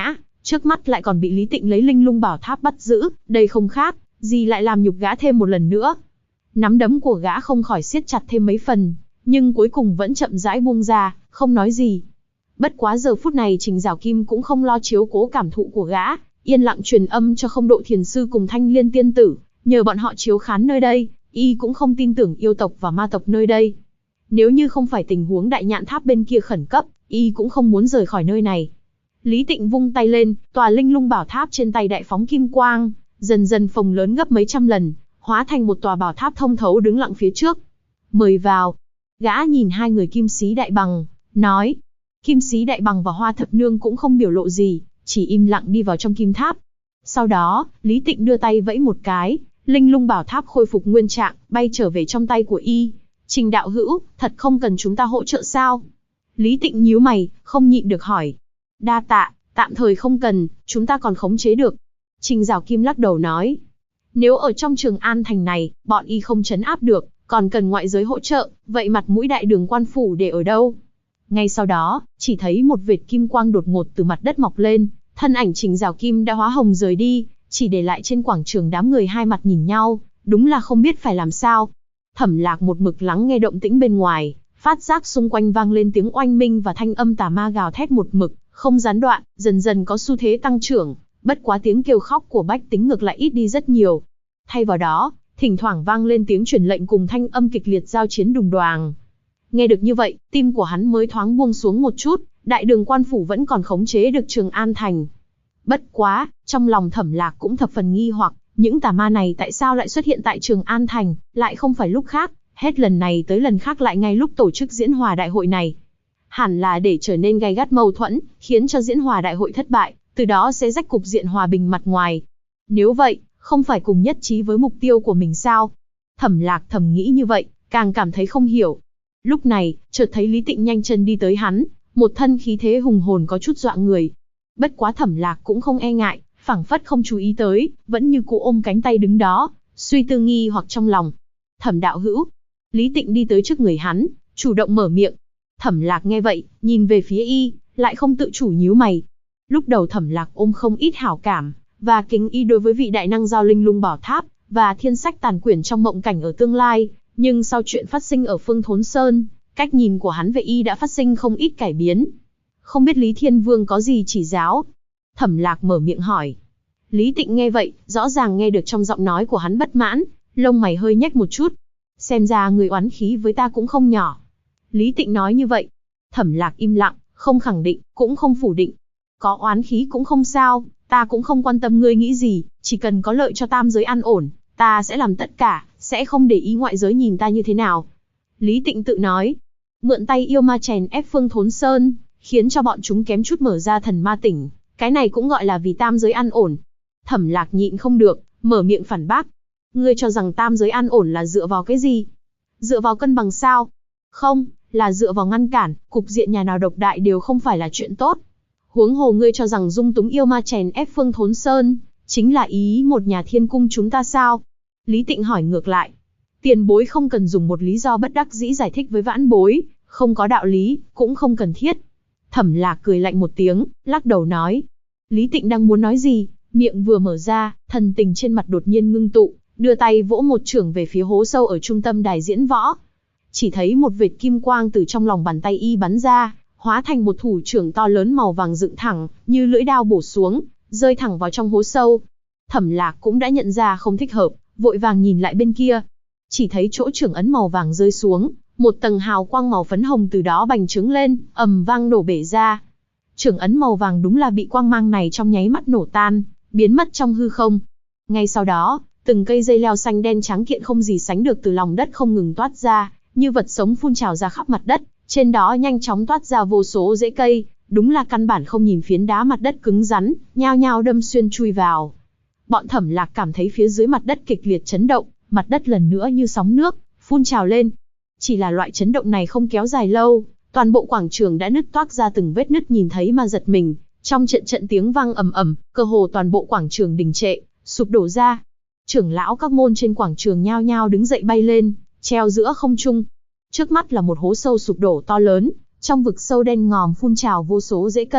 Trước mắt lại còn bị Lý Tịnh lấy Linh Lung Bảo Tháp bắt giữ, đây không khác gì lại làm nhục gã thêm một lần nữa. Nắm đấm của gã không khỏi siết chặt thêm mấy phần, nhưng cuối cùng vẫn chậm rãi buông ra, không nói gì. Bất quá giờ phút này Trình Giảo Kim cũng không lo chiếu cố cảm thụ của gã, yên lặng truyền âm cho Không Độ Thiền Sư cùng Thanh Liên Tiên Tử, nhờ bọn họ chiếu khán nơi đây, y cũng không tin tưởng yêu tộc và ma tộc nơi đây. Nếu như không phải tình huống Đại Nhạn Tháp bên kia khẩn cấp, y cũng không muốn rời khỏi nơi này. Lý Tịnh vung tay lên, tòa Linh Lung Bảo Tháp trên tay đại phóng kim quang, dần dần phồng lớn gấp mấy trăm lần, hóa thành một tòa bảo tháp thông thấu đứng lặng phía trước. Mời vào. Gã nhìn hai người Kim Sĩ Đại Bằng, nói. Kim Sĩ Đại Bằng và Hoa Thập Nương cũng không biểu lộ gì, chỉ im lặng đi vào trong kim tháp. Sau đó, Lý Tịnh đưa tay vẫy một cái, Linh Lung Bảo Tháp khôi phục nguyên trạng, bay trở về trong tay của y. Trình đạo hữu, thật không cần chúng ta hỗ trợ sao? Lý Tịnh nhíu mày, không nhịn được hỏi. Đa tạ, tạm thời không cần, chúng ta còn khống chế được. Trình Giảo Kim lắc đầu nói. Nếu ở trong Trường An thành này, bọn y không trấn áp được, còn cần ngoại giới hỗ trợ, vậy mặt mũi Đại Đường quan phủ để ở đâu? Ngay sau đó, chỉ thấy một vệt kim quang đột ngột từ mặt đất mọc lên, thân ảnh Trình Giảo Kim đã hóa hồng rời đi, chỉ để lại trên quảng trường đám người hai mặt nhìn nhau, đúng là không biết phải làm sao. Thẩm Lạc một mực lắng nghe động tĩnh bên ngoài, phát giác xung quanh vang lên tiếng oanh minh và thanh âm tà ma gào thét một mực, không gián đoạn, dần dần có xu thế tăng trưởng, bất quá tiếng kêu khóc của bách tính ngược lại ít đi rất nhiều. Thay vào đó, thỉnh thoảng vang lên tiếng truyền lệnh cùng thanh âm kịch liệt giao chiến đùng đoàng. Nghe được như vậy, tim của hắn mới thoáng buông xuống một chút, Đại Đường quan phủ vẫn còn khống chế được Trường An thành. Bất quá, trong lòng Thẩm Lạc cũng thập phần nghi hoặc, những tà ma này tại sao lại xuất hiện tại Trường An thành, lại không phải lúc khác, hết lần này tới lần khác lại ngay lúc tổ chức diễn hòa đại hội này. Hẳn là để trở nên gay gắt mâu thuẫn, khiến cho diễn hòa đại hội thất bại, từ đó sẽ rách cục diện hòa bình mặt ngoài. Nếu vậy, không phải cùng nhất trí với mục tiêu của mình sao? Thẩm Lạc thầm nghĩ như vậy, càng cảm thấy không hiểu. Lúc này, chợt thấy Lý Tịnh nhanh chân đi tới hắn, một thân khí thế hùng hồn có chút dọa người. Bất quá Thẩm Lạc cũng không e ngại, phảng phất không chú ý tới, vẫn như cũ ôm cánh tay đứng đó, suy tư nghi hoặc trong lòng. Thẩm đạo hữu. Lý Tịnh đi tới trước người hắn, chủ động mở miệng. Thẩm Lạc nghe vậy, nhìn về phía y, lại không tự chủ nhíu mày. Lúc đầu Thẩm Lạc ôm không ít hảo cảm, và kính y đối với vị đại năng giao Linh Lung Bảo Tháp, và thiên sách tàn quyển trong mộng cảnh ở tương lai, nhưng sau chuyện phát sinh ở Phương Thốn Sơn, cách nhìn của hắn về y đã phát sinh không ít cải biến. Không biết Lý Thiên Vương có gì chỉ giáo? Thẩm Lạc mở miệng hỏi. Lý Tịnh nghe vậy, rõ ràng nghe được trong giọng nói của hắn bất mãn, lông mày hơi nhếch một chút. Xem ra người oán khí với ta cũng không nhỏ. Lý Tịnh nói như vậy. Thẩm Lạc im lặng, không khẳng định, cũng không phủ định. Có oán khí cũng không sao, ta cũng không quan tâm ngươi nghĩ gì, chỉ cần có lợi cho tam giới an ổn, ta sẽ làm tất cả, sẽ không để ý ngoại giới nhìn ta như thế nào. Lý Tịnh tự nói. Mượn tay yêu ma chèn ép Phương Thốn Sơn, khiến cho bọn chúng kém chút mở ra thần ma tỉnh, cái này cũng gọi là vì tam giới an ổn. Thẩm Lạc nhịn không được, mở miệng phản bác. Ngươi cho rằng tam giới an ổn là dựa vào cái gì? Dựa vào cân bằng sao? Không, là dựa vào ngăn cản, cục diện nhà nào độc đại đều không phải là chuyện tốt. Huống hồ ngươi cho rằng dung túng yêu ma chèn ép Phương Thốn Sơn, chính là ý một nhà thiên cung chúng ta sao? Lý Tịnh hỏi ngược lại. Tiền bối không cần dùng một lý do bất đắc dĩ giải thích với vãn bối, không có đạo lý, cũng không cần thiết. Thẩm Lạc cười lạnh một tiếng, lắc đầu nói. Lý Tịnh đang muốn nói gì, miệng vừa mở ra, thần tình trên mặt đột nhiên ngưng tụ, đưa tay vỗ một chưởng về phía hố sâu ở trung tâm đài diễn võ. Chỉ thấy một vệt kim quang từ trong lòng bàn tay y bắn ra, hóa thành một thủ chưởng to lớn màu vàng dựng thẳng, như lưỡi đao bổ xuống, rơi thẳng vào trong hố sâu. Thẩm Lạc cũng đã nhận ra không thích hợp, vội vàng nhìn lại bên kia. Chỉ thấy chỗ chưởng ấn màu vàng rơi xuống, một tầng hào quang màu phấn hồng từ đó bành trướng lên, ầm vang nổ bể ra. Chưởng ấn màu vàng đúng là bị quang mang này trong nháy mắt nổ tan, biến mất trong hư không. Ngay sau đó, từng cây dây leo xanh đen trắng kiện không gì sánh được từ lòng đất không ngừng toát ra, như vật sống phun trào ra khắp mặt đất, trên đó nhanh chóng toát ra vô số rễ cây, đúng là căn bản không nhìn phiến đá mặt đất cứng rắn, nhao nhao đâm xuyên chui vào. Bọn Thẩm Lạc cảm thấy phía dưới mặt đất kịch liệt chấn động, mặt đất lần nữa như sóng nước, phun trào lên. Chỉ là loại chấn động này không kéo dài lâu, toàn bộ quảng trường đã nứt toác ra từng vết nứt nhìn thấy mà giật mình, trong trận tiếng vang ầm ầm, cơ hồ toàn bộ quảng trường đình trệ, sụp đổ ra. Trưởng lão các môn trên quảng trường nhao nhao đứng dậy bay lên, treo giữa không trung. Trước mắt là một hố sâu sụp đổ to lớn, trong vực sâu đen ngòm phun trào vô số rễ cây,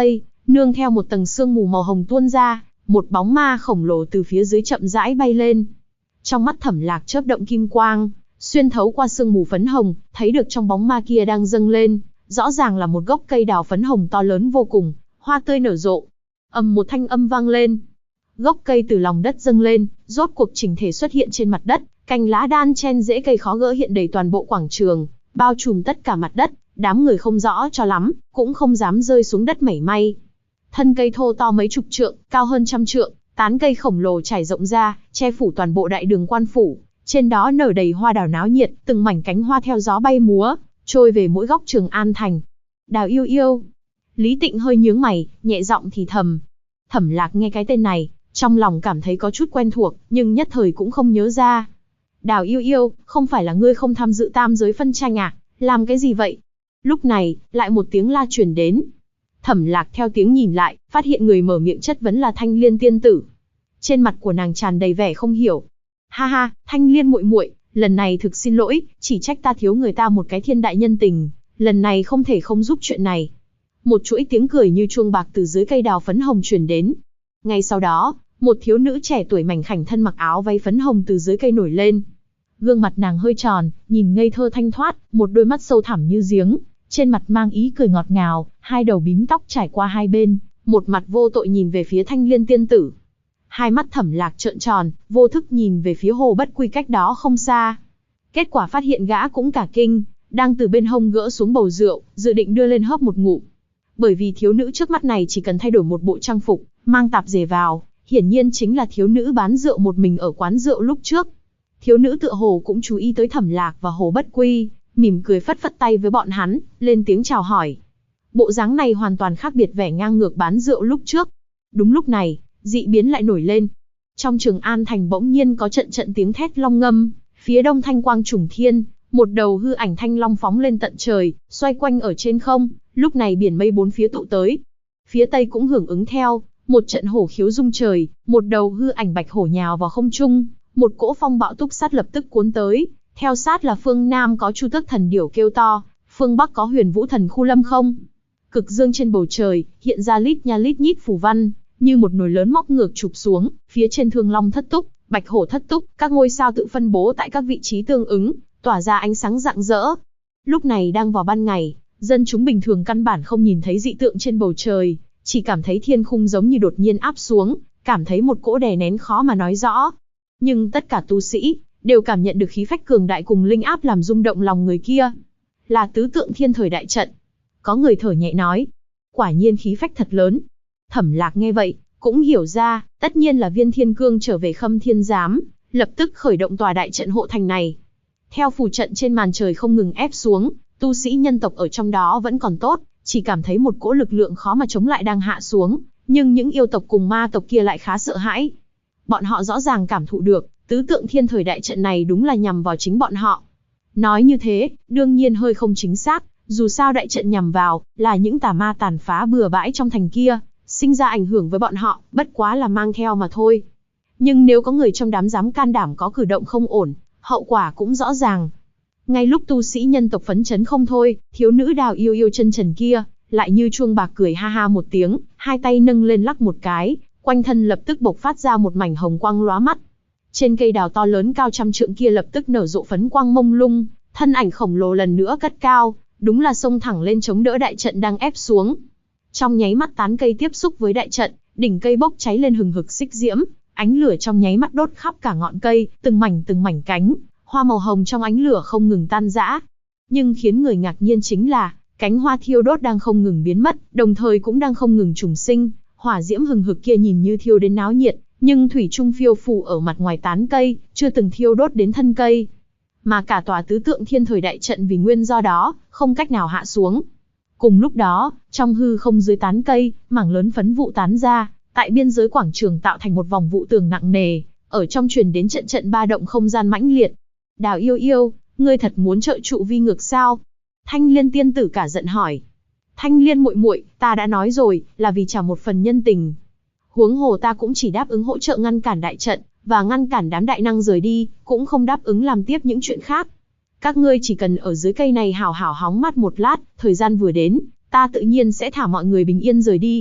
Nương theo một tầng sương mù màu hồng tuôn ra, một bóng ma khổng lồ từ phía dưới chậm rãi bay lên. Trong mắt Thẩm Lạc chớp động kim quang, xuyên thấu qua sương mù phấn hồng, thấy được trong bóng ma kia đang dâng lên, rõ ràng là một gốc cây đào phấn hồng to lớn vô cùng, hoa tươi nở rộ. Một thanh âm vang lên. Gốc cây từ lòng đất dâng lên, rốt cuộc chỉnh thể xuất hiện trên mặt đất, cành lá đan chen rễ cây khó gỡ hiện đầy toàn bộ quảng trường, bao trùm tất cả mặt đất, đám người không rõ cho lắm, cũng không dám rơi xuống đất mảy may. Thân cây thô to mấy chục trượng, cao hơn trăm trượng, tán cây khổng lồ trải rộng ra, che phủ toàn bộ đại đường quan phủ, trên đó nở đầy hoa đào náo nhiệt, từng mảnh cánh hoa theo gió bay múa, trôi về mỗi góc Trường An thành. Đào yêu yêu. Lý Tịnh hơi nhướng mày, nhẹ giọng thì thầm. Thẩm Lạc nghe cái tên này, trong lòng cảm thấy có chút quen thuộc, nhưng nhất thời cũng không nhớ ra. Đào yêu yêu, không phải là ngươi không tham dự tam giới phân tranh à? Làm cái gì vậy? Lúc này, lại một tiếng la truyền đến. Thẩm Lạc theo tiếng nhìn lại, phát hiện người mở miệng chất vấn là Thanh Liên tiên tử. Trên mặt của nàng tràn đầy vẻ không hiểu. Ha ha, Thanh Liên muội muội, lần này thực xin lỗi, chỉ trách ta thiếu người ta một cái thiên đại nhân tình, lần này không thể không giúp chuyện này. Một chuỗi tiếng cười như chuông bạc từ dưới cây đào phấn hồng truyền đến. Ngay sau đó, một thiếu nữ trẻ tuổi mảnh khảnh thân mặc áo váy phấn hồng từ dưới cây nổi lên. Gương mặt nàng hơi tròn, nhìn ngây thơ thanh thoát, một đôi mắt sâu thẳm như giếng, trên mặt mang ý cười ngọt ngào, hai đầu bím tóc trải qua hai bên, một mặt vô tội nhìn về phía Thanh Liên tiên tử. Hai mắt Thẩm Lạc trợn tròn, vô thức nhìn về phía Hồ Bất Quy cách đó không xa. Kết quả phát hiện gã cũng cả kinh, đang từ bên hông gỡ xuống bầu rượu, dự định đưa lên hớp một ngụm. Bởi vì thiếu nữ trước mắt này chỉ cần thay đổi một bộ trang phục, mang tạp dề vào, hiển nhiên chính là thiếu nữ bán rượu một mình ở quán rượu lúc trước. Thiếu nữ tựa hồ cũng chú ý tới Thẩm Lạc và Hồ Bất Quy, mỉm cười phất phất tay với bọn hắn, lên tiếng chào hỏi. Bộ dáng này hoàn toàn khác biệt vẻ ngang ngược bán rượu lúc trước. Đúng lúc này, dị biến lại nổi lên. Trong Trường An thành bỗng nhiên có trận trận tiếng thét long ngâm, phía đông thanh quang trùng thiên, một đầu hư ảnh thanh long phóng lên tận trời, xoay quanh ở trên không, lúc này biển mây bốn phía tụ tới. Phía tây cũng hưởng ứng theo, một trận hổ khiếu rung trời, một đầu hư ảnh bạch hổ nhào vào không trung, một cỗ phong bạo túc sát lập tức cuốn tới, theo sát là phương Nam có Chu Tước thần điểu kêu to, phương Bắc có Huyền Vũ thần khu lâm không. Cực dương trên bầu trời, hiện ra lít nha lít nhít phù văn, như một nồi lớn móc ngược chụp xuống, phía trên Thương Long thất túc, Bạch Hổ thất túc, các ngôi sao tự phân bố tại các vị trí tương ứng, tỏa ra ánh sáng rạng rỡ. Lúc này đang vào ban ngày, dân chúng bình thường căn bản không nhìn thấy dị tượng trên bầu trời, chỉ cảm thấy thiên khung giống như đột nhiên áp xuống, cảm thấy một cỗ đè nén khó mà nói rõ. Nhưng tất cả tu sĩ đều cảm nhận được khí phách cường đại cùng linh áp làm rung động lòng người kia. Là tứ tượng thiên thời đại trận. Có người thở nhẹ nói. Quả nhiên khí phách thật lớn. Thẩm Lạc nghe vậy, cũng hiểu ra, tất nhiên là Viên Thiên Cương trở về Khâm Thiên Giám, lập tức khởi động tòa đại trận hộ thành này. Theo phù trận trên màn trời không ngừng ép xuống, tu sĩ nhân tộc ở trong đó vẫn còn tốt, chỉ cảm thấy một cỗ lực lượng khó mà chống lại đang hạ xuống, nhưng những yêu tộc cùng ma tộc kia lại khá sợ hãi. Bọn họ rõ ràng cảm thụ được, tứ tượng thiên thời đại trận này đúng là nhằm vào chính bọn họ. Nói như thế, đương nhiên hơi không chính xác, dù sao đại trận nhằm vào, là những tà ma tàn phá bừa bãi trong thành kia, sinh ra ảnh hưởng với bọn họ, bất quá là mang theo mà thôi. Nhưng nếu có người trong đám dám can đảm có cử động không ổn, hậu quả cũng rõ ràng. Ngay lúc tu sĩ nhân tộc phấn chấn không thôi, thiếu nữ Đào yêu yêu chân trần kia, lại như chuông bạc cười ha ha một tiếng, hai tay nâng lên lắc một cái, quanh thân lập tức bộc phát ra một mảnh hồng quang lóa mắt. Trên cây đào to lớn cao trăm trượng kia lập tức nở rộ phấn quang mông lung, thân ảnh khổng lồ lần nữa cất cao, đúng là xông thẳng lên chống đỡ đại trận đang ép xuống. Trong nháy mắt tán cây tiếp xúc với đại trận, đỉnh cây bốc cháy lên hừng hực xích diễm, ánh lửa trong nháy mắt đốt khắp cả ngọn cây, từng mảnh cánh, hoa màu hồng trong ánh lửa không ngừng tan rã. Nhưng khiến người ngạc nhiên chính là, cánh hoa thiêu đốt đang không ngừng biến mất, đồng thời cũng đang không ngừng trùng sinh, hỏa diễm hừng hực kia nhìn như thiêu đến náo nhiệt, nhưng thủy chung phiêu phù ở mặt ngoài tán cây, chưa từng thiêu đốt đến thân cây. Mà cả tòa tứ tượng thiên thời đại trận vì nguyên do đó, không cách nào hạ xuống. Cùng lúc đó, trong hư không dưới tán cây, mảng lớn phấn vụ tán ra, tại biên giới quảng trường tạo thành một vòng vụ tường nặng nề, ở trong truyền đến trận trận ba động không gian mãnh liệt. Đào yêu yêu, ngươi thật muốn trợ trụ vi ngược sao? Thanh Liên tiên tử cả giận hỏi. Thanh Liên muội muội, ta đã nói rồi, là vì trả một phần nhân tình. Huống hồ ta cũng chỉ đáp ứng hỗ trợ ngăn cản đại trận, và ngăn cản đám đại năng rời đi, cũng không đáp ứng làm tiếp những chuyện khác. Các ngươi chỉ cần ở dưới cây này hảo hảo hóng mát một lát, thời gian vừa đến, ta tự nhiên sẽ thả mọi người bình yên rời đi.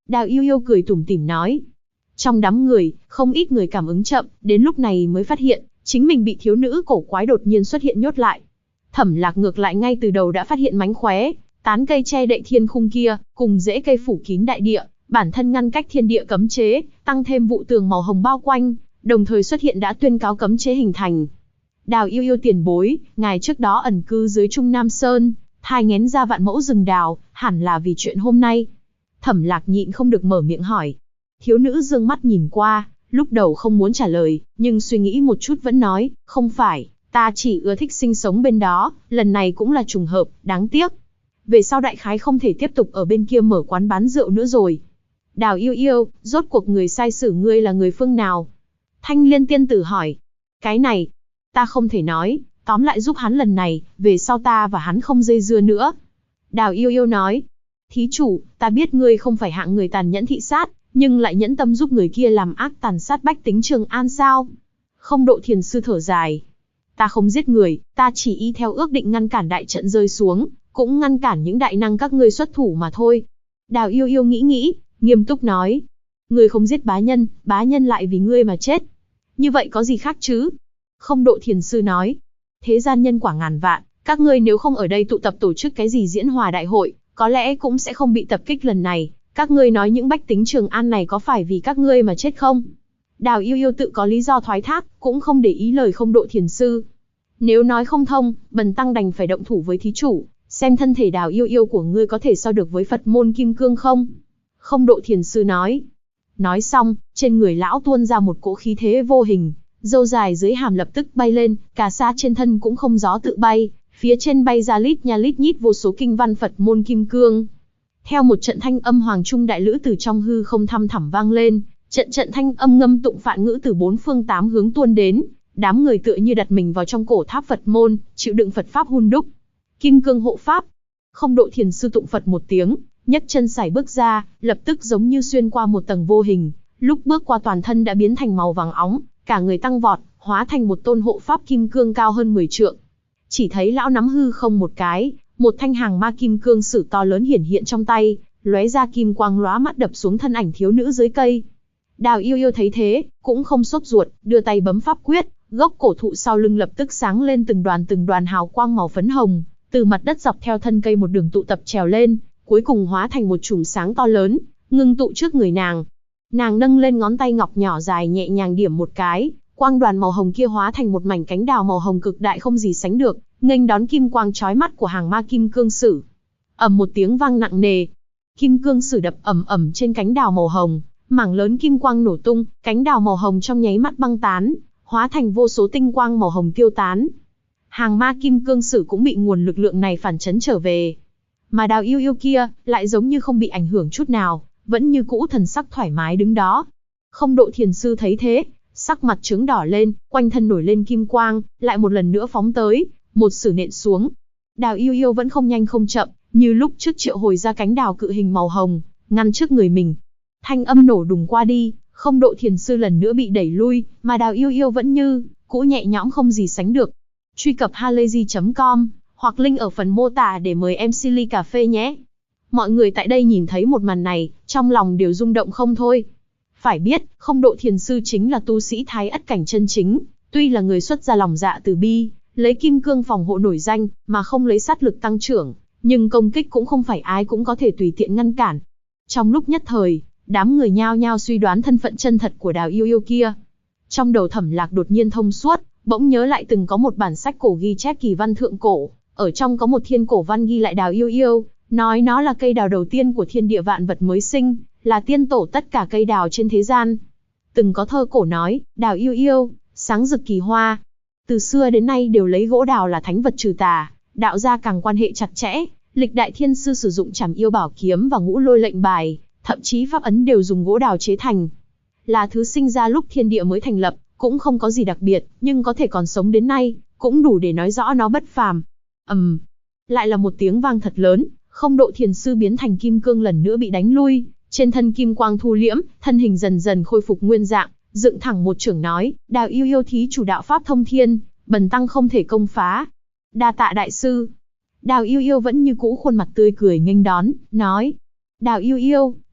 Đào Yêu Yêu cười tủm tỉm nói. Trong đám người, không ít người cảm ứng chậm, đến lúc này mới phát hiện, chính mình bị thiếu nữ cổ quái đột nhiên xuất hiện nhốt lại. Thẩm Lạc ngược lại ngay từ đầu đã phát hiện mánh khóe, tán cây che đậy thiên khung kia, cùng rễ cây phủ kín đại địa, bản thân ngăn cách thiên địa cấm chế, tăng thêm vụ tường màu hồng bao quanh, đồng thời xuất hiện đã tuyên cáo cấm chế hình thành. Đào Yêu Yêu tiền bối, ngài trước đó ẩn cư dưới Trung Nam Sơn, thai nghén ra vạn mẫu rừng đào, hẳn là vì chuyện hôm nay. Thẩm Lạc nhịn không được mở miệng hỏi. Thiếu nữ dương mắt nhìn qua, lúc đầu không muốn trả lời, nhưng suy nghĩ một chút vẫn nói, không phải, ta chỉ ưa thích sinh sống bên đó, lần này cũng là trùng hợp, đáng tiếc. Về sau đại khái không thể tiếp tục ở bên kia mở quán bán rượu nữa rồi. Đào Yêu Yêu, rốt cuộc người sai xử ngươi là người phương nào? Thanh Liên tiên tử hỏi. Cái này, ta không thể nói, tóm lại giúp hắn lần này, về sau ta và hắn không dây dưa nữa. Đào Yêu Yêu nói. Thí chủ, ta biết ngươi không phải hạng người tàn nhẫn thị sát, nhưng lại nhẫn tâm giúp người kia làm ác tàn sát bách tính Trường An sao? Không Độ thiền sư thở dài. Ta không giết người, ta chỉ y theo ước định ngăn cản đại trận rơi xuống, cũng ngăn cản những đại năng các ngươi xuất thủ mà thôi. Đào Yêu Yêu nghĩ, nghiêm túc nói. Ngươi không giết bá nhân lại vì ngươi mà chết. Như vậy có gì khác chứ? Không Độ thiền sư nói. Thế gian nhân quả ngàn vạn, các ngươi nếu không ở đây tụ tập tổ chức cái gì diễn hòa đại hội, có lẽ cũng sẽ không bị tập kích lần này. Các ngươi nói những bách tính Trường An này có phải vì các ngươi mà chết không? Đào Yêu Yêu tự có lý do thoái thác, cũng không để ý lời Không Độ thiền sư. Nếu nói không thông, bần tăng đành phải động thủ với thí chủ, xem thân thể Đào Yêu Yêu của ngươi có thể so được với Phật môn kim cương không? Không Độ thiền sư nói. Nói xong, trên người lão tuôn ra một cỗ khí thế vô hình, râu dài dưới hàm lập tức bay lên, cà sa trên thân cũng không gió tự bay, phía trên bay ra lít nha lít nhít vô số kinh văn Phật môn kim cương. Theo một trận thanh âm hoàng trung đại lữ từ trong hư không thăm thẳm vang lên, trận thanh âm ngâm tụng phạn ngữ từ bốn phương tám hướng tuôn đến, đám người tựa như đặt mình vào trong cổ tháp Phật môn, chịu đựng Phật pháp hun đúc. Kim cương hộ pháp. Không Độ thiền sư tụng Phật một tiếng, nhấc chân sải bước ra, lập tức giống như xuyên qua một tầng vô hình, lúc bước qua toàn thân đã biến thành màu vàng óng, cả người tăng vọt, hóa thành một tôn hộ pháp kim cương cao hơn 10 trượng. Chỉ thấy lão nắm hư không một cái, một thanh hàng ma kim cương sử to lớn hiển hiện trong tay, lóe ra kim quang lóa mắt đập xuống thân ảnh thiếu nữ dưới cây. Đào Yêu Yêu thấy thế, cũng không sốt ruột, đưa tay bấm pháp quyết, gốc cổ thụ sau lưng lập tức sáng lên từng đoàn hào quang màu phấn hồng, từ mặt đất dọc theo thân cây một đường tụ tập trèo lên, cuối cùng hóa thành một chùm sáng to lớn, ngưng tụ trước người nàng. Nàng nâng lên ngón tay ngọc nhỏ dài nhẹ nhàng điểm một cái, quang đoàn màu hồng kia hóa thành một mảnh cánh đào màu hồng cực đại không gì sánh được, nghênh đón kim quang chói mắt của hàng ma kim cương sử. Ầm một tiếng vang nặng nề, kim cương sử đập ầm ầm trên cánh đào màu hồng, mảng lớn kim quang nổ tung, cánh đào màu hồng trong nháy mắt băng tán, hóa thành vô số tinh quang màu hồng tiêu tán. Hàng ma kim cương sử cũng bị nguồn lực lượng này phản chấn trở về. Mà Đào Yêu Yêu kia, lại giống như không bị ảnh hưởng chút nào, vẫn như cũ thần sắc thoải mái đứng đó. Không Độ thiền sư thấy thế, sắc mặt chướng đỏ lên, quanh thân nổi lên kim quang, lại một lần nữa phóng tới, một sử nện xuống. Đào Yêu Yêu vẫn không nhanh không chậm, như lúc trước triệu hồi ra cánh đào cự hình màu hồng, ngăn trước người mình. Thanh âm nổ đùng qua đi, Không Độ thiền sư lần nữa bị đẩy lui, mà Đào Yêu Yêu vẫn như cũ nhẹ nhõm không gì sánh được. Truy cập halayzi.com hoặc link ở phần mô tả để mời MC ly cà phê nhé. Mọi người tại đây nhìn thấy một màn này, trong lòng đều rung động không thôi. Phải biết, Không Độ thiền sư chính là tu sĩ Thái Ất cảnh chân chính, tuy là người xuất ra lòng dạ từ bi, lấy kim cương phòng hộ nổi danh, mà không lấy sát lực tăng trưởng, nhưng công kích cũng không phải ai cũng có thể tùy tiện ngăn cản. Trong lúc nhất thời, đám người nhao nhao suy đoán thân phận chân thật của Đào Yêu Yêu kia. Trong đầu Thẩm Lạc đột nhiên thông suốt, bỗng nhớ lại từng có một bản sách cổ ghi chép kỳ văn thượng cổ, ở trong có một thiên cổ văn ghi lại Đào Yêu Yêu, nói nó là cây đào đầu tiên của thiên địa vạn vật mới sinh, là tiên tổ tất cả cây đào trên thế gian. Từng có thơ cổ nói, Đào Yêu Yêu, sáng rực kỳ hoa. Từ xưa đến nay đều lấy gỗ đào là thánh vật trừ tà, đạo gia càng quan hệ chặt chẽ, lịch đại thiên sư sử dụng Trảm Yêu Bảo Kiếm và Ngũ Lôi Lệnh Bài, thậm chí pháp ấn đều dùng gỗ đào chế thành. Là thứ sinh ra lúc thiên địa mới thành lập, cũng không có gì đặc biệt, nhưng có thể còn sống đến nay, cũng đủ để nói rõ nó bất phàm. Lại là một tiếng vang thật lớn, Không Độ thiền sư biến thành kim cương lần nữa bị đánh lui, trên thân kim quang thu liễm, thân hình dần dần khôi phục nguyên dạng, dựng thẳng một chưởng nói, Đào Yêu Yêu thí chủ đạo pháp thông thiên, bần tăng không thể công phá. Đa tạ đại sư. Đào Yêu Yêu vẫn như cũ khuôn mặt tươi cười nghênh đón, nói, Đào Yêu Yêu,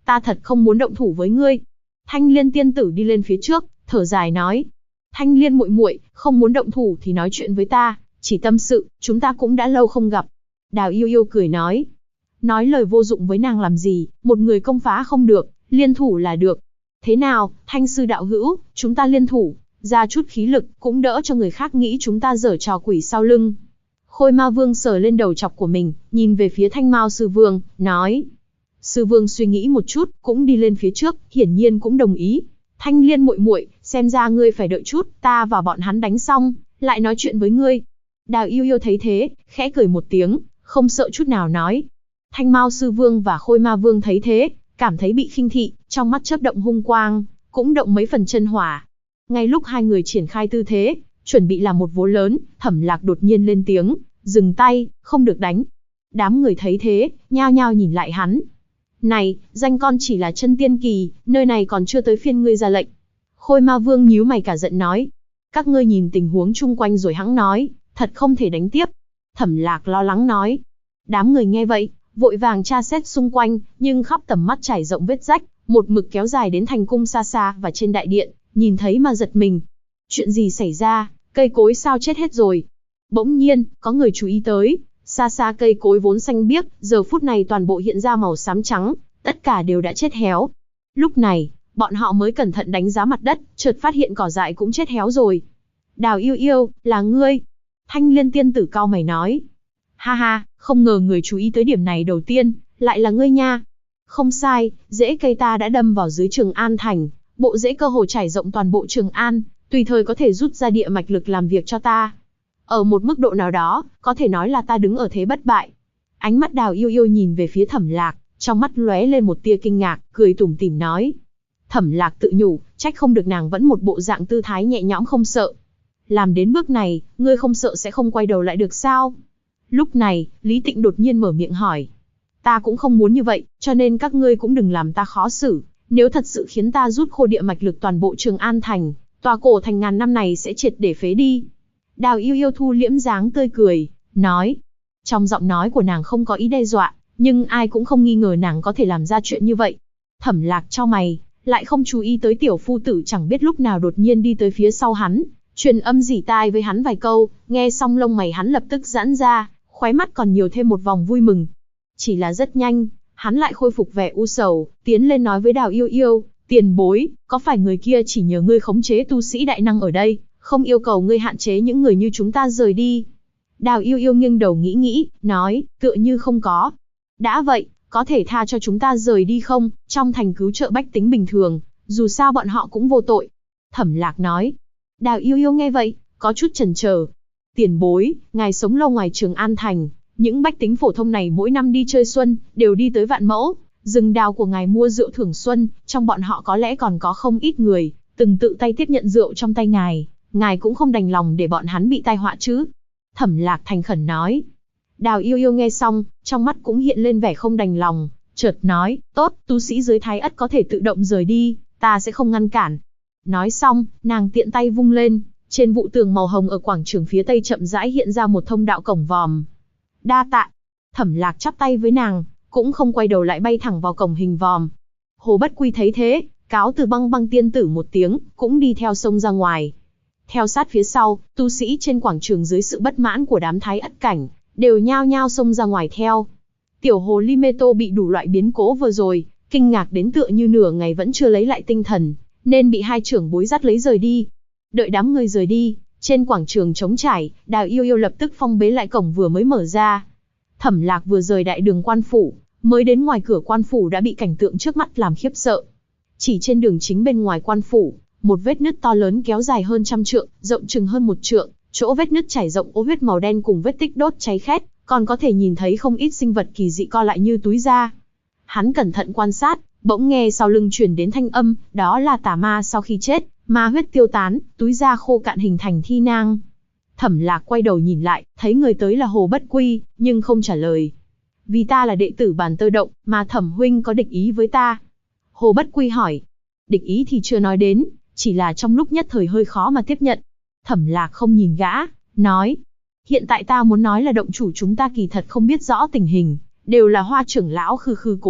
ta thật không muốn động thủ với ngươi. Thanh Liên tiên tử đi lên phía trước, thở dài nói. Thanh Liên muội muội, không muốn động thủ thì nói chuyện với ta, chỉ tâm sự, chúng ta cũng đã lâu không gặp. Đào Yêu Yêu cười nói. Nói lời vô dụng với nàng làm gì, một người công phá không được, liên thủ là được. Thế nào, Thanh sư đạo hữu, chúng ta liên thủ, ra chút khí lực, cũng đỡ cho người khác nghĩ chúng ta giở trò quỷ sau lưng. Khôi Ma Vương sờ lên đầu chọc của mình, nhìn về phía Thanh Mao sư vương, nói. Sư vương suy nghĩ một chút, cũng đi lên phía trước, hiển nhiên cũng đồng ý. Thanh Liên muội muội, xem ra ngươi phải đợi chút, ta và bọn hắn đánh xong, lại nói chuyện với ngươi. Đào Yêu Yêu thấy thế, khẽ cười một tiếng, không sợ chút nào nói. Thanh Mao sư vương và Khôi Ma Vương thấy thế, cảm thấy bị khinh thị, trong mắt chớp động hung quang, cũng động mấy phần chân hỏa. Ngay lúc hai người triển khai tư thế, chuẩn bị làm một vố lớn, Thẩm Lạc đột nhiên lên tiếng, dừng tay, không được đánh. Đám người thấy thế, nhao nhao nhìn lại hắn. Này, danh con chỉ là chân tiên kỳ, nơi này còn chưa tới phiên ngươi ra lệnh. Khôi Ma Vương nhíu mày cả giận nói. Các ngươi nhìn tình huống chung quanh rồi hẵng nói, thật không thể đánh tiếp. Thẩm Lạc lo lắng nói. Đám người nghe vậy, vội vàng tra xét xung quanh, nhưng khắp tầm mắt trải rộng vết rách, một mực kéo dài đến thành cung xa xa và trên đại điện, nhìn thấy mà giật mình. Chuyện gì xảy ra, cây cối sao chết hết rồi? Bỗng nhiên, có người chú ý tới, xa xa cây cối vốn xanh biếc, giờ phút này toàn bộ hiện ra màu xám trắng, tất cả đều đã chết héo. Lúc này, bọn họ mới cẩn thận đánh giá mặt đất, chợt phát hiện cỏ dại cũng chết héo rồi. Đào Yêu Yêu, là ngươi? Thanh Liên tiên tử cau mày nói. Ha ha, không ngờ người chú ý tới điểm này đầu tiên, lại là ngươi nha. Không sai, rễ cây ta đã đâm vào dưới Trường An Thành, bộ rễ cơ hồ trải rộng toàn bộ Trường An, tùy thời có thể rút ra địa mạch lực làm việc cho ta. Ở một mức độ nào đó, có thể nói là ta đứng ở thế bất bại. Ánh mắt Đào Yêu Yêu nhìn về phía Thẩm Lạc, trong mắt lóe lên một tia kinh ngạc, cười tủm tỉm nói. Thẩm Lạc tự nhủ, trách không được nàng vẫn một bộ dạng tư thái nhẹ nhõm không sợ. Làm đến bước này, ngươi không sợ sẽ không quay đầu lại được sao? Lúc này, Lý Tịnh đột nhiên mở miệng hỏi. Ta cũng không muốn như vậy, cho nên các ngươi cũng đừng làm ta khó xử. Nếu thật sự khiến ta rút khô địa mạch lực toàn bộ Trường An Thành, tòa cổ thành ngàn năm này sẽ triệt để phế đi. Đào Yêu Yêu thu liễm dáng tươi cười, nói. Trong giọng nói của nàng không có ý đe dọa, nhưng ai cũng không nghi ngờ nàng có thể làm ra chuyện như vậy. Thẩm Lạc chau mày, lại không chú ý tới tiểu phu tử chẳng biết lúc nào đột nhiên đi tới phía sau hắn, truyền âm rỉ tai với hắn vài câu, nghe xong lông mày hắn lập tức giãn ra, khóe mắt còn nhiều thêm một vòng vui mừng. Chỉ là rất nhanh, hắn lại khôi phục vẻ u sầu, tiến lên nói với Đào Yêu Yêu, tiền bối, có phải người kia chỉ nhờ ngươi khống chế tu sĩ đại năng ở đây, không yêu cầu ngươi hạn chế những người như chúng ta rời đi? Đào Yêu Yêu nghiêng đầu nghĩ nghĩ, nói, tựa như không có. Đã vậy, có thể tha cho chúng ta rời đi không, trong thành cứu trợ bách tính bình thường, dù sao bọn họ cũng vô tội. Thẩm Lạc nói. Đào Yêu Yêu nghe vậy, có chút chần chờ. Tiền bối, ngài sống lâu ngoài Trường An Thành, những bách tính phổ thông này mỗi năm đi chơi xuân, đều đi tới Vạn Mẫu, rừng đào của ngài mua rượu thưởng xuân, trong bọn họ có lẽ còn có không ít người, từng tự tay tiếp nhận rượu trong tay ngài cũng không đành lòng để bọn hắn bị tai họa chứ. Thẩm Lạc thành khẩn nói. Đào Yêu Yêu nghe xong, trong mắt cũng hiện lên vẻ không đành lòng, chợt nói, tốt, tu sĩ dưới Thái Ất có thể tự động rời đi, ta sẽ không ngăn cản. Nói xong, nàng tiện tay vung lên, trên vụ tường màu hồng ở quảng trường phía tây chậm rãi hiện ra một thông đạo cổng vòm. Đa tạ. Thẩm Lạc chắp tay với nàng, cũng không quay đầu lại bay thẳng vào cổng hình vòm. Hồ Bất Quy thấy thế, cáo từ Băng Băng tiên tử một tiếng, cũng đi theo sông ra ngoài. Theo sát phía sau, tu sĩ trên quảng trường dưới sự bất mãn của đám Thái Ất cảnh, đều nhao nhao xông ra ngoài theo. Tiểu hồ ly Mê Tô bị đủ loại biến cố vừa rồi, kinh ngạc đến tựa như nửa ngày vẫn chưa lấy lại tinh thần, nên bị hai trưởng bối dắt lấy rời đi. Đợi đám người rời đi, trên quảng trường trống trải, Đào Yêu Yêu lập tức phong bế lại cổng vừa mới mở ra. Thẩm Lạc vừa rời đại đường quan phủ, mới đến ngoài cửa quan phủ đã bị cảnh tượng trước mắt làm khiếp sợ. Chỉ trên đường chính bên ngoài quan phủ, một vết nứt to lớn kéo dài hơn 100 trượng, rộng chừng hơn 1 trượng, chỗ vết nứt chảy rộng ô huyết màu đen cùng vết tích đốt cháy khét, còn có thể nhìn thấy không ít sinh vật kỳ dị co lại như túi da. Hắn cẩn thận quan sát, bỗng nghe sau lưng truyền đến thanh âm, đó là tà ma sau khi chết, ma huyết tiêu tán, túi da khô cạn hình thành thi nang. Thẩm Lạc quay đầu nhìn lại, thấy người tới là Hồ Bất Quy, nhưng không trả lời. Vì ta là đệ tử Bàn Tơ Động, mà Thẩm huynh có địch ý với ta. Hồ Bất Quy hỏi. Địch ý thì chưa nói đến, chỉ là trong lúc nhất thời hơi khó mà tiếp nhận. Thẩm Lạc không nhìn gã, nói. Hiện tại ta muốn nói là động chủ chúng ta kỳ thật không biết rõ tình hình, đều là Hoa trưởng lão khư khư cố chấp,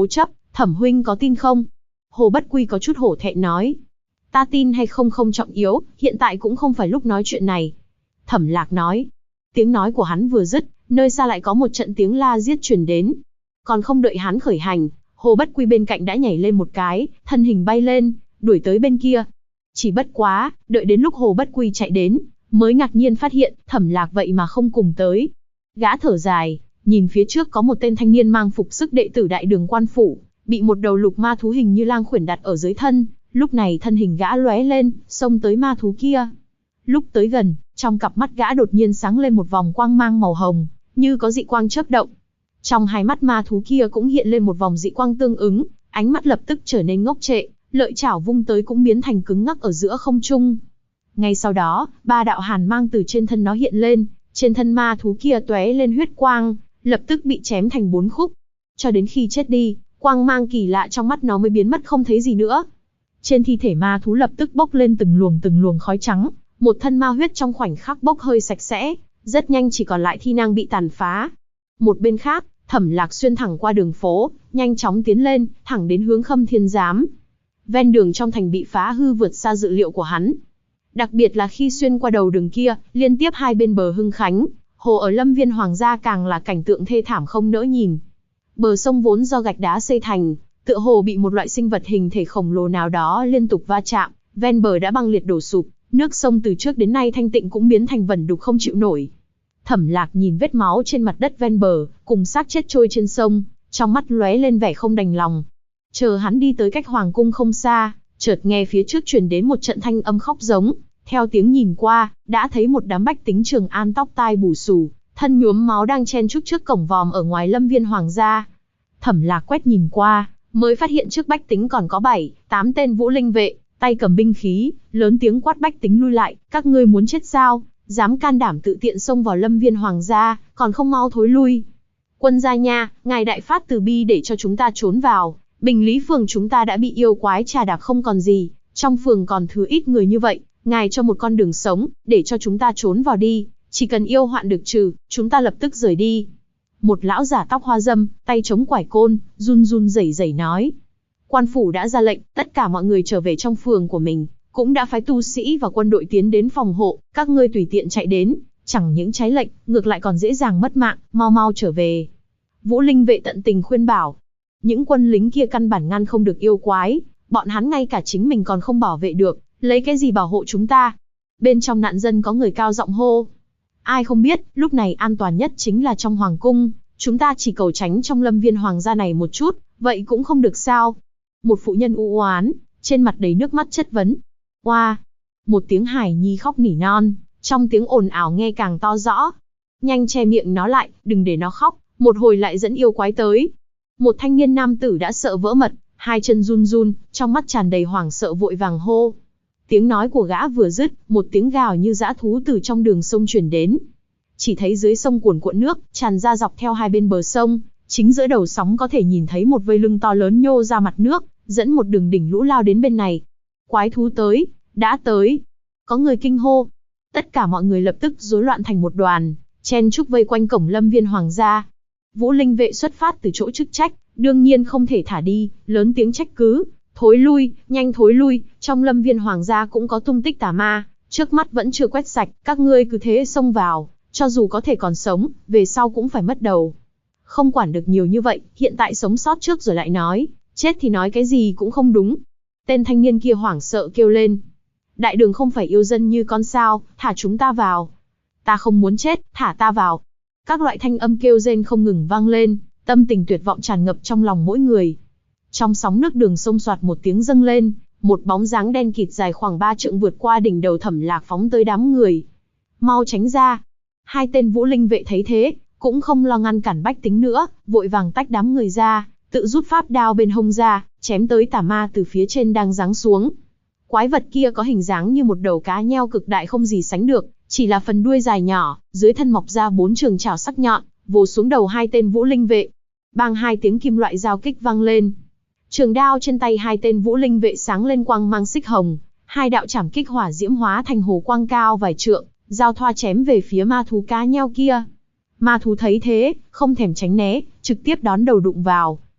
Thẩm huynh có tin không? Hồ Bất Quy có chút hổ thẹn nói. Ta tin hay không không trọng yếu, hiện tại cũng không phải lúc nói chuyện này. Thẩm Lạc nói. Tiếng nói của hắn vừa dứt, nơi xa lại có một trận tiếng la giết truyền đến. Còn không đợi hắn khởi hành, Hồ Bất Quy bên cạnh đã nhảy lên một cái, thân hình bay lên, đuổi tới bên kia. Chỉ bất quá, đợi đến lúc Hồ Bất Quy chạy đến, mới ngạc nhiên phát hiện, Thẩm Lạc vậy mà không cùng tới. Gã thở dài, nhìn phía trước có một tên thanh niên mang phục sức đệ tử Đại Đường Quan phủ, bị một đầu lục ma thú hình như lang khuyển đặt ở dưới thân, lúc này thân hình gã lóe lên, xông tới ma thú kia. Lúc tới gần, trong cặp mắt gã đột nhiên sáng lên một vòng quang mang màu hồng, như có dị quang chớp động. Trong hai mắt ma thú kia cũng hiện lên một vòng dị quang tương ứng, ánh mắt lập tức trở nên ngốc trệ, lợi chảo vung tới cũng biến thành cứng ngắc ở giữa không trung. Ngay sau đó, ba đạo hàn mang từ trên thân nó hiện lên, trên thân ma thú kia tóe lên huyết quang, lập tức bị chém thành 4 khúc. Cho đến khi chết đi, quang mang kỳ lạ trong mắt nó mới biến mất không thấy gì nữa. Trên thi thể ma thú lập tức bốc lên từng luồng khói trắng, một thân ma huyết trong khoảnh khắc bốc hơi sạch sẽ, rất nhanh chỉ còn lại thi năng bị tàn phá. Một bên khác, Thẩm Lạc xuyên thẳng qua đường phố, nhanh chóng tiến lên, thẳng đến hướng Khâm Thiên Giám. Ven đường trong thành bị phá hư vượt xa dự liệu của hắn. Đặc biệt là khi xuyên qua đầu đường kia, liên tiếp hai bên bờ Hưng Khánh, hồ ở Lâm Viên Hoàng gia càng là cảnh tượng thê thảm không nỡ nhìn. Bờ sông vốn do gạch đá xây thành, tựa hồ bị một loại sinh vật hình thể khổng lồ nào đó liên tục va chạm, ven bờ đã băng liệt đổ sụp, nước sông từ trước đến nay thanh tịnh cũng biến thành vẩn đục không chịu nổi. Thẩm Lạc nhìn vết máu trên mặt đất ven bờ, cùng xác chết trôi trên sông, trong mắt lóe lên vẻ không đành lòng. Chờ hắn đi tới cách hoàng cung không xa, chợt nghe phía trước truyền đến một trận thanh âm khóc giống, theo tiếng nhìn qua, đã thấy một đám bách tính Trường An tóc tai bù xù, thân nhuốm máu đang chen chúc trước cổng vòm ở ngoài Lâm Viên Hoàng gia. Thẩm Lạc quét nhìn qua, mới phát hiện trước bách tính còn có 7-8 tên vũ linh vệ, tay cầm binh khí, lớn tiếng quát bách tính lui lại, các ngươi muốn chết sao, dám can đảm tự tiện xông vào Lâm Viên Hoàng gia, còn không mau thối lui. Quân gia nha, ngài đại phát từ bi để cho chúng ta trốn vào, Bình Lý phường chúng ta đã bị yêu quái trà đạp không còn gì, trong phường còn thứ ít người như vậy, ngài cho một con đường sống, để cho chúng ta trốn vào đi, chỉ cần yêu hoạn được trừ, chúng ta lập tức rời đi. Một lão giả tóc hoa râm, tay chống quải côn, run run rẩy rẩy nói. Quan phủ đã ra lệnh, tất cả mọi người trở về trong phường của mình, cũng đã phái tu sĩ và quân đội tiến đến phòng hộ, các ngươi tùy tiện chạy đến, chẳng những trái lệnh, ngược lại còn dễ dàng mất mạng, mau mau trở về. Vũ linh vệ tận tình khuyên bảo. Những quân lính kia căn bản ngăn không được yêu quái, bọn hắn ngay cả chính mình còn không bảo vệ được, lấy cái gì bảo hộ chúng ta? Bên trong nạn dân có người cao giọng hô. Ai không biết, lúc này an toàn nhất chính là trong hoàng cung, chúng ta chỉ cầu tránh trong Lâm Viên Hoàng gia này một chút, vậy cũng không được sao? Một phụ nhân u oán, trên mặt đầy nước mắt chất vấn. Oa! Một tiếng hài nhi khóc nỉ non, trong tiếng ồn ào nghe càng to rõ. Nhanh che miệng nó lại, đừng để nó khóc, một hồi lại dẫn yêu quái tới. Một thanh niên nam tử đã sợ vỡ mật, hai chân run run, trong mắt tràn đầy hoảng sợ vội vàng hô. Tiếng nói của gã vừa dứt, một tiếng gào như dã thú từ trong đường sông truyền đến. Chỉ thấy dưới sông cuồn cuộn nước, tràn ra dọc theo hai bên bờ sông, chính giữa đầu sóng có thể nhìn thấy một vây lưng to lớn nhô ra mặt nước, dẫn một đường đỉnh lũ lao đến bên này. Quái thú tới, đã tới. Có người kinh hô. Tất cả mọi người lập tức rối loạn thành một đoàn, chen chúc vây quanh cổng Lâm Viên Hoàng gia. Vũ linh vệ xuất phát từ chỗ chức trách, đương nhiên không thể thả đi, lớn tiếng trách cứ. Thối lui, nhanh thối lui, trong Lâm Viên Hoàng gia cũng có tung tích tà ma, trước mắt vẫn chưa quét sạch, các ngươi cứ thế xông vào, cho dù có thể còn sống, về sau cũng phải mất đầu. Không quản được nhiều như vậy, hiện tại sống sót trước rồi lại nói, chết thì nói cái gì cũng không đúng. Tên thanh niên kia hoảng sợ kêu lên. Đại đường không phải yêu dân như con sao, thả chúng ta vào. Ta không muốn chết, thả ta vào. Các loại thanh âm kêu rên không ngừng vang lên, tâm tình tuyệt vọng tràn ngập trong lòng mỗi người. Trong sóng nước đường sông xoạt một tiếng dâng lên, một bóng dáng đen kịt dài khoảng 3 trượng vượt qua đỉnh đầu Thẩm Lạc phóng tới đám người. Mau tránh ra. Hai tên vũ linh vệ thấy thế, cũng không lo ngăn cản bách tính nữa, vội vàng tách đám người ra, tự rút pháp đao bên hông ra, chém tới tà ma từ phía trên đang giáng xuống. Quái vật kia có hình dáng như một đầu cá nheo cực đại không gì sánh được, chỉ là phần đuôi dài nhỏ, dưới thân mọc ra 4 trường chảo sắc nhọn, vồ xuống đầu hai tên vũ linh vệ. Bang hai tiếng kim loại giao kích vang lên. Trường đao trên tay hai tên vũ linh vệ sáng lên quang mang xích hồng, hai đạo chảm kích hỏa diễm hóa thành hồ quang cao vài trượng, giao thoa chém về phía ma thú cá nheo kia. Ma thú thấy thế, không thèm tránh né, trực tiếp đón đầu đụng vào.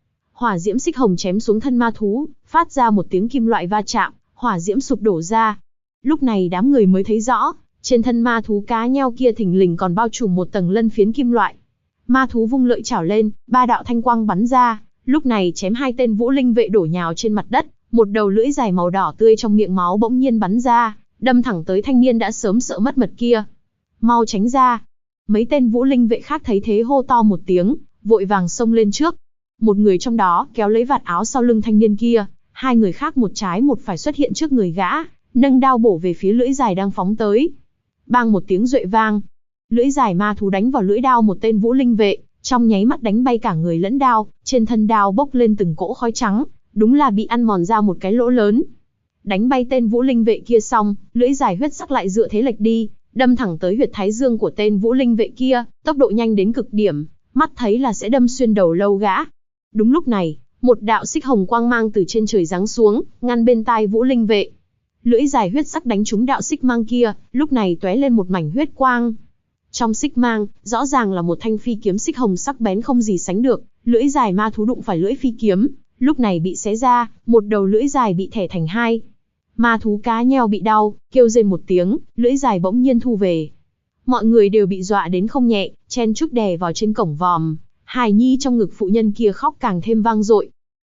Hỏa diễm xích hồng chém xuống thân ma thú, phát ra một tiếng kim loại va chạm, hỏa diễm sụp đổ ra. Lúc này đám người mới thấy rõ, trên thân ma thú cá nheo kia thình lình còn bao trùm một tầng lân phiến kim loại. Ma thú vung lợi chảo lên, 3 đạo thanh quang bắn ra, lúc này chém 2 tên vũ linh vệ đổ nhào trên mặt đất, một đầu lưỡi dài màu đỏ tươi trong miệng máu bỗng nhiên bắn ra, đâm thẳng tới thanh niên đã sớm sợ mất mật kia. Mau tránh ra! Mấy tên vũ linh vệ khác thấy thế hô to một tiếng, vội vàng xông lên trước. Một người trong đó kéo lấy vạt áo sau lưng thanh niên kia, 2 người khác một trái một phải xuất hiện trước người gã, nâng đao bổ về phía lưỡi dài đang phóng tới. Bang một tiếng duệ vang, lưỡi dài ma thú đánh vào lưỡi đao một tên vũ linh vệ, trong nháy mắt đánh bay cả người lẫn đao, trên thân đao bốc lên từng cỗ khói trắng, đúng là bị ăn mòn ra một cái lỗ lớn. Đánh bay tên vũ linh vệ kia xong, lưỡi dài huyết sắc lại dựa thế lệch đi, đâm thẳng tới huyệt thái dương của tên vũ linh vệ kia, tốc độ nhanh đến cực điểm, mắt thấy là sẽ đâm xuyên đầu lâu gã. Đúng lúc này, một đạo xích hồng quang mang từ trên trời giáng xuống, ngăn bên tai vũ linh vệ. Lưỡi dài huyết sắc đánh trúng đạo xích mang kia, lúc này tóe lên một mảnh huyết quang. Trong xích mang, rõ ràng là một thanh phi kiếm xích hồng sắc bén không gì sánh được, lưỡi dài ma thú đụng phải lưỡi phi kiếm, lúc này bị xé ra, một đầu lưỡi dài bị thẻ thành 2. Ma thú cá nheo bị đau, kêu rên một tiếng, lưỡi dài bỗng nhiên thu về. Mọi người đều bị dọa đến không nhẹ, chen chúc đè vào trên cổng vòm. Hài nhi trong ngực phụ nhân kia khóc càng thêm vang dội.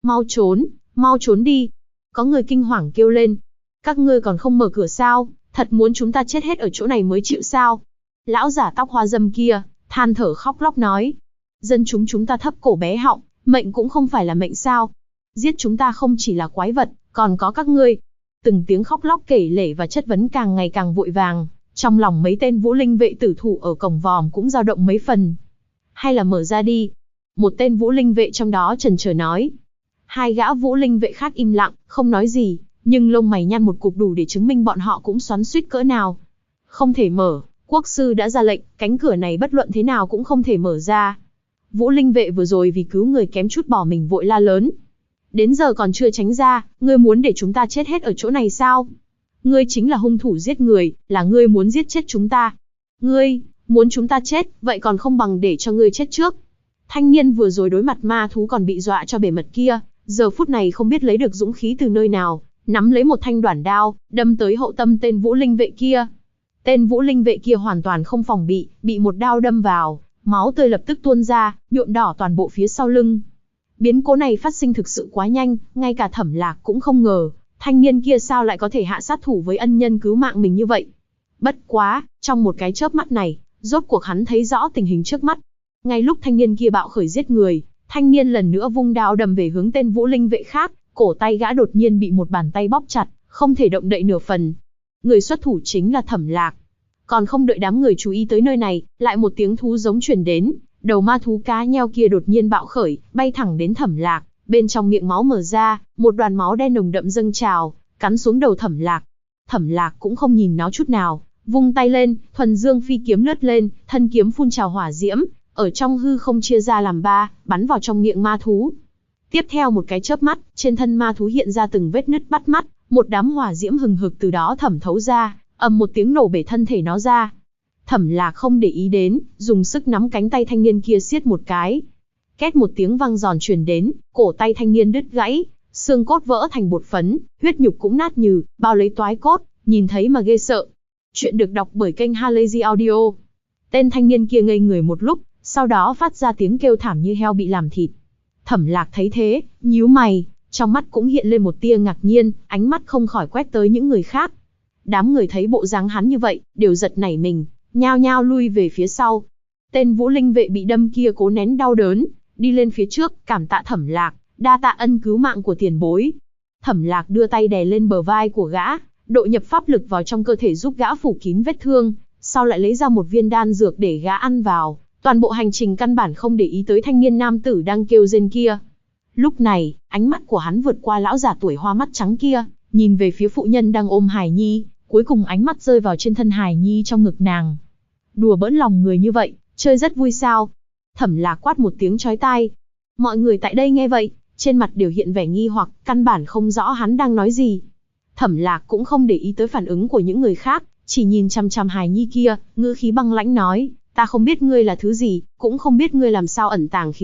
Mau trốn đi! Có người kinh hoàng kêu lên. Các ngươi còn không mở cửa sao? Thật muốn chúng ta chết hết ở chỗ này mới chịu sao? Lão giả tóc hoa dâm kia, than thở khóc lóc nói. Dân chúng ta thấp cổ bé họng, mệnh cũng không phải là mệnh sao? Giết chúng ta không chỉ là quái vật, còn có các ngươi. Từng tiếng khóc lóc kể lể và chất vấn càng ngày càng vội vàng, trong lòng mấy tên vũ linh vệ tử thủ ở cổng vòm cũng dao động mấy phần. Hay là mở ra đi? Một tên vũ linh vệ trong đó chần chờ nói. 2 gã vũ linh vệ khác im lặng, không nói gì, nhưng lông mày nhăn một cục đủ để chứng minh bọn họ cũng xoắn xuýt cỡ nào. Không thể mở, quốc sư đã ra lệnh, cánh cửa này bất luận thế nào cũng không thể mở ra. Vũ linh vệ vừa rồi vì cứu người kém chút bỏ mình vội la lớn. Đến giờ còn chưa tránh ra, ngươi muốn để chúng ta chết hết ở chỗ này sao? Ngươi chính là hung thủ giết người, là ngươi muốn giết chết chúng ta. Ngươi, muốn chúng ta chết, vậy còn không bằng để cho ngươi chết trước. Thanh niên vừa rồi đối mặt ma thú còn bị dọa cho bể mật kia, giờ phút này không biết lấy được dũng khí từ nơi nào, nắm lấy một thanh đoản đao, đâm tới hậu tâm tên vũ linh vệ kia. Tên vũ linh vệ kia hoàn toàn không phòng bị một đao đâm vào, máu tươi lập tức tuôn ra, nhuộm đỏ toàn bộ phía sau lưng. Biến cố này phát sinh thực sự quá nhanh, ngay cả Thẩm Lạc cũng không ngờ, thanh niên kia sao lại có thể hạ sát thủ với ân nhân cứu mạng mình như vậy. Bất quá, trong một cái chớp mắt này, rốt cuộc hắn thấy rõ tình hình trước mắt. Ngay lúc thanh niên kia bạo khởi giết người, thanh niên lần nữa vung đao đâm về hướng tên vũ linh vệ khác, cổ tay gã đột nhiên bị một bàn tay bóp chặt, không thể động đậy nửa phần. Người xuất thủ chính là Thẩm Lạc. Còn không đợi đám người chú ý tới nơi này, lại một tiếng thú giống truyền đến, đầu ma thú cá nheo kia đột nhiên bạo khởi, bay thẳng đến Thẩm Lạc, bên trong miệng máu mở ra, một đoàn máu đen nồng đậm dâng trào, cắn xuống đầu Thẩm Lạc. Thẩm Lạc cũng không nhìn nó chút nào, vung tay lên, thuần dương phi kiếm lướt lên, thân kiếm phun trào hỏa diễm, ở trong hư không chia ra làm 3, bắn vào trong miệng ma thú. Tiếp theo một cái chớp mắt, trên thân ma thú hiện ra từng vết nứt bắt mắt, một đám hỏa diễm hừng hực từ đó thẩm thấu ra, ầm một tiếng nổ bể thân thể nó ra. Thẩm Lạc không để ý đến, dùng sức nắm cánh tay thanh niên kia siết một cái. Két một tiếng vang giòn truyền đến, cổ tay thanh niên đứt gãy, xương cốt vỡ thành bột phấn, huyết nhục cũng nát nhừ, bao lấy toái cốt, nhìn thấy mà ghê sợ. Chuyện được đọc bởi kênh Halazy Audio. Tên thanh niên kia ngây người một lúc, sau đó phát ra tiếng kêu thảm như heo bị làm thịt. Thẩm Lạc thấy thế, nhíu mày, trong mắt cũng hiện lên một tia ngạc nhiên, ánh mắt không khỏi quét tới những người khác. Đám người thấy bộ dáng hắn như vậy, đều giật nảy mình, nhao nhao lui về phía sau. Tên vũ linh vệ bị đâm kia cố nén đau đớn, đi lên phía trước, cảm tạ Thẩm Lạc, đa tạ ân cứu mạng của tiền bối. Thẩm Lạc đưa tay đè lên bờ vai của gã, độ nhập pháp lực vào trong cơ thể giúp gã phủ kín vết thương, sau lại lấy ra một viên đan dược để gã ăn vào. Toàn bộ hành trình căn bản không để ý tới thanh niên nam tử đang kêu rên kia. Lúc này, ánh mắt của hắn vượt qua lão giả tuổi hoa mắt trắng kia, nhìn về phía phụ nhân đang ôm hài nhi, cuối cùng ánh mắt rơi vào trên thân hài nhi trong ngực nàng. Đùa bỡn lòng người như vậy, chơi rất vui sao? Thẩm Lạc quát một tiếng chói tai. Mọi người tại đây nghe vậy, trên mặt đều hiện vẻ nghi hoặc, căn bản không rõ hắn đang nói gì. Thẩm Lạc cũng không để ý tới phản ứng của những người khác, chỉ nhìn chằm chằm hài nhi kia, ngữ khí băng lãnh nói. Ta không biết ngươi là thứ gì, cũng không biết ngươi làm sao ẩn tàng khí tức,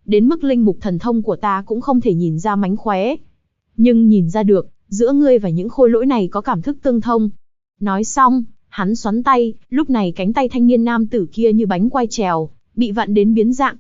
đến mức linh mục thần thông của ta cũng không thể nhìn ra mánh khóe. Nhưng nhìn ra được, giữa ngươi và những khôi lỗi này có cảm thức tương thông. Nói xong, hắn xoắn tay, lúc này cánh tay thanh niên nam tử kia như bánh quai trèo, bị vặn đến biến dạng.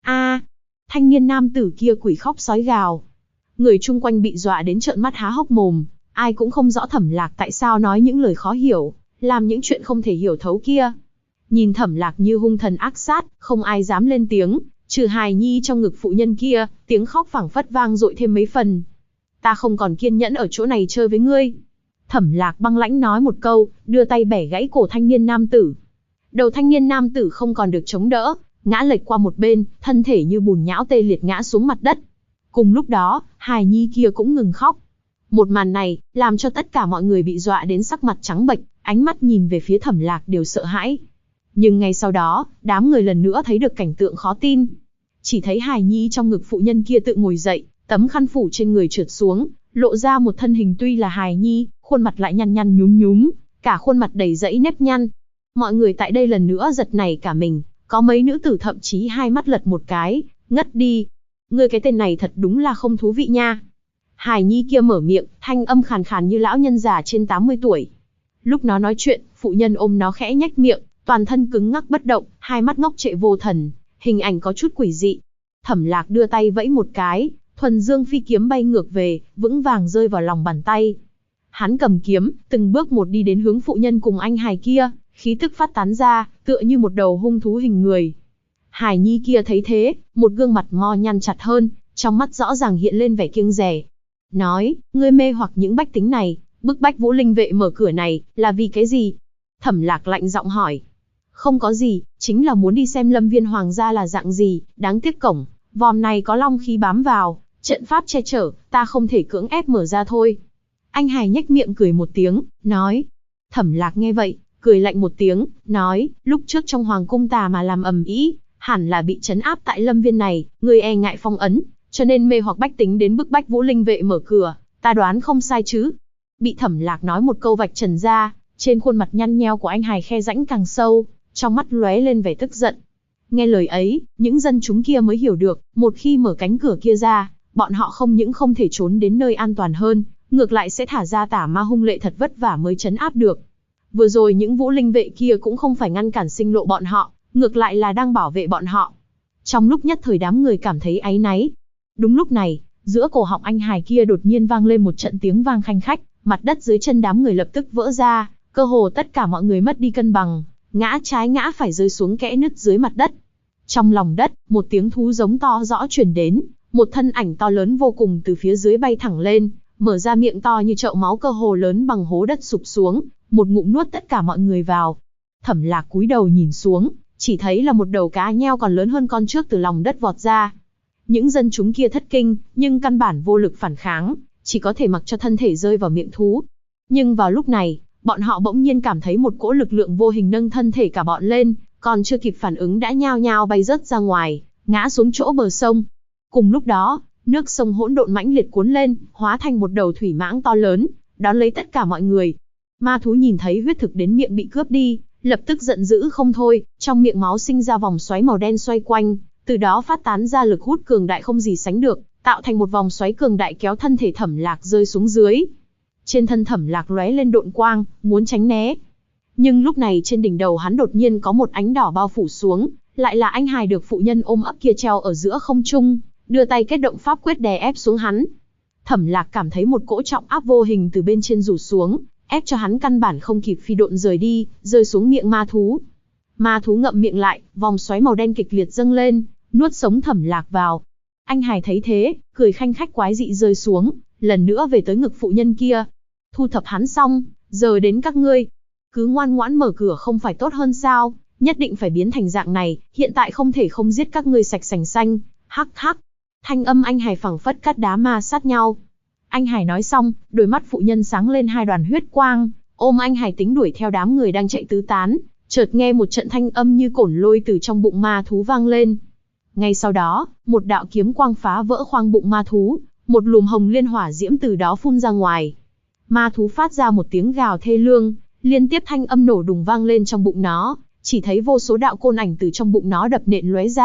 Thanh niên nam tử kia quỷ khóc sói gào. Người chung quanh bị dọa đến trợn mắt há hốc mồm, ai cũng không rõ Thẩm Lạc tại sao nói những lời khó hiểu, làm những chuyện không thể hiểu thấu kia. Nhìn Thẩm Lạc như hung thần ác sát, không ai dám lên tiếng, trừ hài nhi trong ngực phụ nhân kia, tiếng khóc phảng phất vang dội thêm mấy phần. Ta không còn kiên nhẫn ở chỗ này chơi với ngươi. Thẩm Lạc băng lãnh nói một câu, đưa tay bẻ gãy cổ thanh niên nam tử. Đầu thanh niên nam tử không còn được chống đỡ, ngã lệch qua một bên, thân thể như bùn nhão tê liệt ngã xuống mặt đất. Cùng lúc đó, hài nhi kia cũng ngừng khóc. Một màn này, làm cho tất cả mọi người bị dọa đến sắc mặt trắng bệch, ánh mắt nhìn về phía Thẩm Lạc đều sợ hãi. Nhưng ngay sau đó, đám người lần nữa thấy được cảnh tượng khó tin. Chỉ thấy hài nhi trong ngực phụ nhân kia tự ngồi dậy, tấm khăn phủ trên người trượt xuống, lộ ra một thân hình tuy là hài nhi, khuôn mặt lại nhăn nhăn nhúm nhúm, cả khuôn mặt đầy rẫy nếp nhăn. Mọi người tại đây lần nữa giật nảy cả mình, có mấy nữ tử thậm chí hai mắt lật một cái, ngất đi. Ngươi cái tên này thật đúng là không thú vị nha. Hài nhi kia mở miệng, thanh âm khàn khàn như lão nhân già trên 80 tuổi. Lúc nó nói chuyện, phụ nhân ôm nó khẽ nhếch miệng, toàn thân cứng ngắc bất động, hai mắt ngốc trệ vô thần, hình ảnh có chút quỷ dị. Thẩm Lạc đưa tay vẫy một cái, thuần dương phi kiếm bay ngược về, vững vàng rơi vào lòng bàn tay. Hắn cầm kiếm, từng bước một đi đến hướng phụ nhân cùng anh hài kia, khí tức phát tán ra, tựa như một đầu hung thú hình người. Hài nhi kia thấy thế, một gương mặt mo nhăn chặt hơn, trong mắt rõ ràng hiện lên vẻ kiêng dè. Nói, ngươi mê hoặc những bách tính này, bức bách Vũ Linh vệ mở cửa này, là vì cái gì? Thẩm Lạc lạnh giọng hỏi. Không có gì, chính là muốn đi xem Lâm Viên Hoàng gia là dạng gì, đáng tiếc cổng vòm này có long khí bám vào, trận pháp che chở, ta không thể cưỡng ép mở ra thôi. Anh hài nhếch miệng cười một tiếng, nói. Thẩm Lạc nghe vậy, cười lạnh một tiếng, nói, lúc trước trong hoàng cung ta mà làm ầm ĩ, hẳn là bị trấn áp tại Lâm Viên này, ngươi e ngại phong ấn, cho nên mê hoặc bách tính đến bức bách Vũ Linh vệ mở cửa, ta đoán không sai chứ? Bị Thẩm Lạc nói một câu vạch trần ra, trên khuôn mặt nhăn nheo của anh hài khe rãnh càng sâu, trong mắt lóe lên vẻ tức giận. Nghe lời ấy, những dân chúng kia mới hiểu được, một khi mở cánh cửa kia ra, bọn họ không những không thể trốn đến nơi an toàn hơn, ngược lại sẽ thả ra tả ma hung lệ thật vất vả mới trấn áp được. Vừa rồi những Vũ Linh vệ kia cũng không phải ngăn cản sinh lộ bọn họ, ngược lại là đang bảo vệ bọn họ. Trong lúc nhất thời đám người cảm thấy áy náy. Đúng lúc này, giữa cổ họng anh hài kia đột nhiên vang lên một trận tiếng vang khanh khách, mặt đất dưới chân đám người lập tức vỡ ra, cơ hồ tất cả mọi người mất đi cân bằng, ngã trái ngã phải rơi xuống kẽ nứt dưới mặt đất. Trong lòng đất, một tiếng thú giống to rõ truyền đến, một thân ảnh to lớn vô cùng từ phía dưới bay thẳng lên, mở ra miệng to như chậu máu cơ hồ lớn bằng hố đất sụp xuống, một ngụm nuốt tất cả mọi người vào. Thẩm Lạc cúi đầu nhìn xuống, chỉ thấy là một đầu cá nheo còn lớn hơn con trước từ lòng đất vọt ra. Những dân chúng kia thất kinh, nhưng căn bản vô lực phản kháng, chỉ có thể mặc cho thân thể rơi vào miệng thú. Nhưng vào lúc này, bọn họ bỗng nhiên cảm thấy một cỗ lực lượng vô hình nâng thân thể cả bọn lên, còn chưa kịp phản ứng đã nhao nhao bay rớt ra ngoài, ngã xuống chỗ bờ sông. Cùng lúc đó, nước sông hỗn độn mãnh liệt cuốn lên, hóa thành một đầu thủy mãng to lớn, đón lấy tất cả mọi người. Ma thú nhìn thấy huyết thực đến miệng bị cướp đi, lập tức giận dữ không thôi, trong miệng máu sinh ra vòng xoáy màu đen xoay quanh, từ đó phát tán ra lực hút cường đại không gì sánh được, tạo thành một vòng xoáy cường đại kéo thân thể Thẩm Lạc rơi xuống dưới. Trên thân Thẩm Lạc lóe lên độn quang, muốn tránh né. Nhưng lúc này trên đỉnh đầu hắn đột nhiên có một ánh đỏ bao phủ xuống, lại là anh hài được phụ nhân ôm ấp kia treo ở giữa không trung, đưa tay kết động pháp quyết đè ép xuống hắn. Thẩm Lạc cảm thấy một cỗ trọng áp vô hình từ bên trên rủ xuống, ép cho hắn căn bản không kịp phi độn rời đi, rơi xuống miệng ma thú. Ma thú ngậm miệng lại, vòng xoáy màu đen kịch liệt dâng lên, nuốt sống Thẩm Lạc vào. Anh hài thấy thế, cười khanh khách quái dị rơi xuống, lần nữa về tới ngực phụ nhân kia. Thu thập hắn xong, giờ đến các ngươi. Cứ ngoan ngoãn mở cửa không phải tốt hơn sao, nhất định phải biến thành dạng này, hiện tại không thể không giết các ngươi sạch sành xanh, hắc hắc. Thanh âm anh hài phảng phất cắt đá ma sát nhau. Anh hài nói xong, đôi mắt phụ nhân sáng lên hai đoàn huyết quang, ôm anh hài tính đuổi theo đám người đang chạy tứ tán, chợt nghe một trận thanh âm như cổn lôi từ trong bụng ma thú vang lên. Ngay sau đó, một đạo kiếm quang phá vỡ khoang bụng ma thú, một lùm hồng liên hỏa diễm từ đó phun ra ngoài. Ma thú phát ra một tiếng gào thê lương, liên tiếp thanh âm nổ đùng vang lên trong bụng nó, chỉ thấy vô số đạo côn ảnh từ trong bụng nó đập nện lóe ra,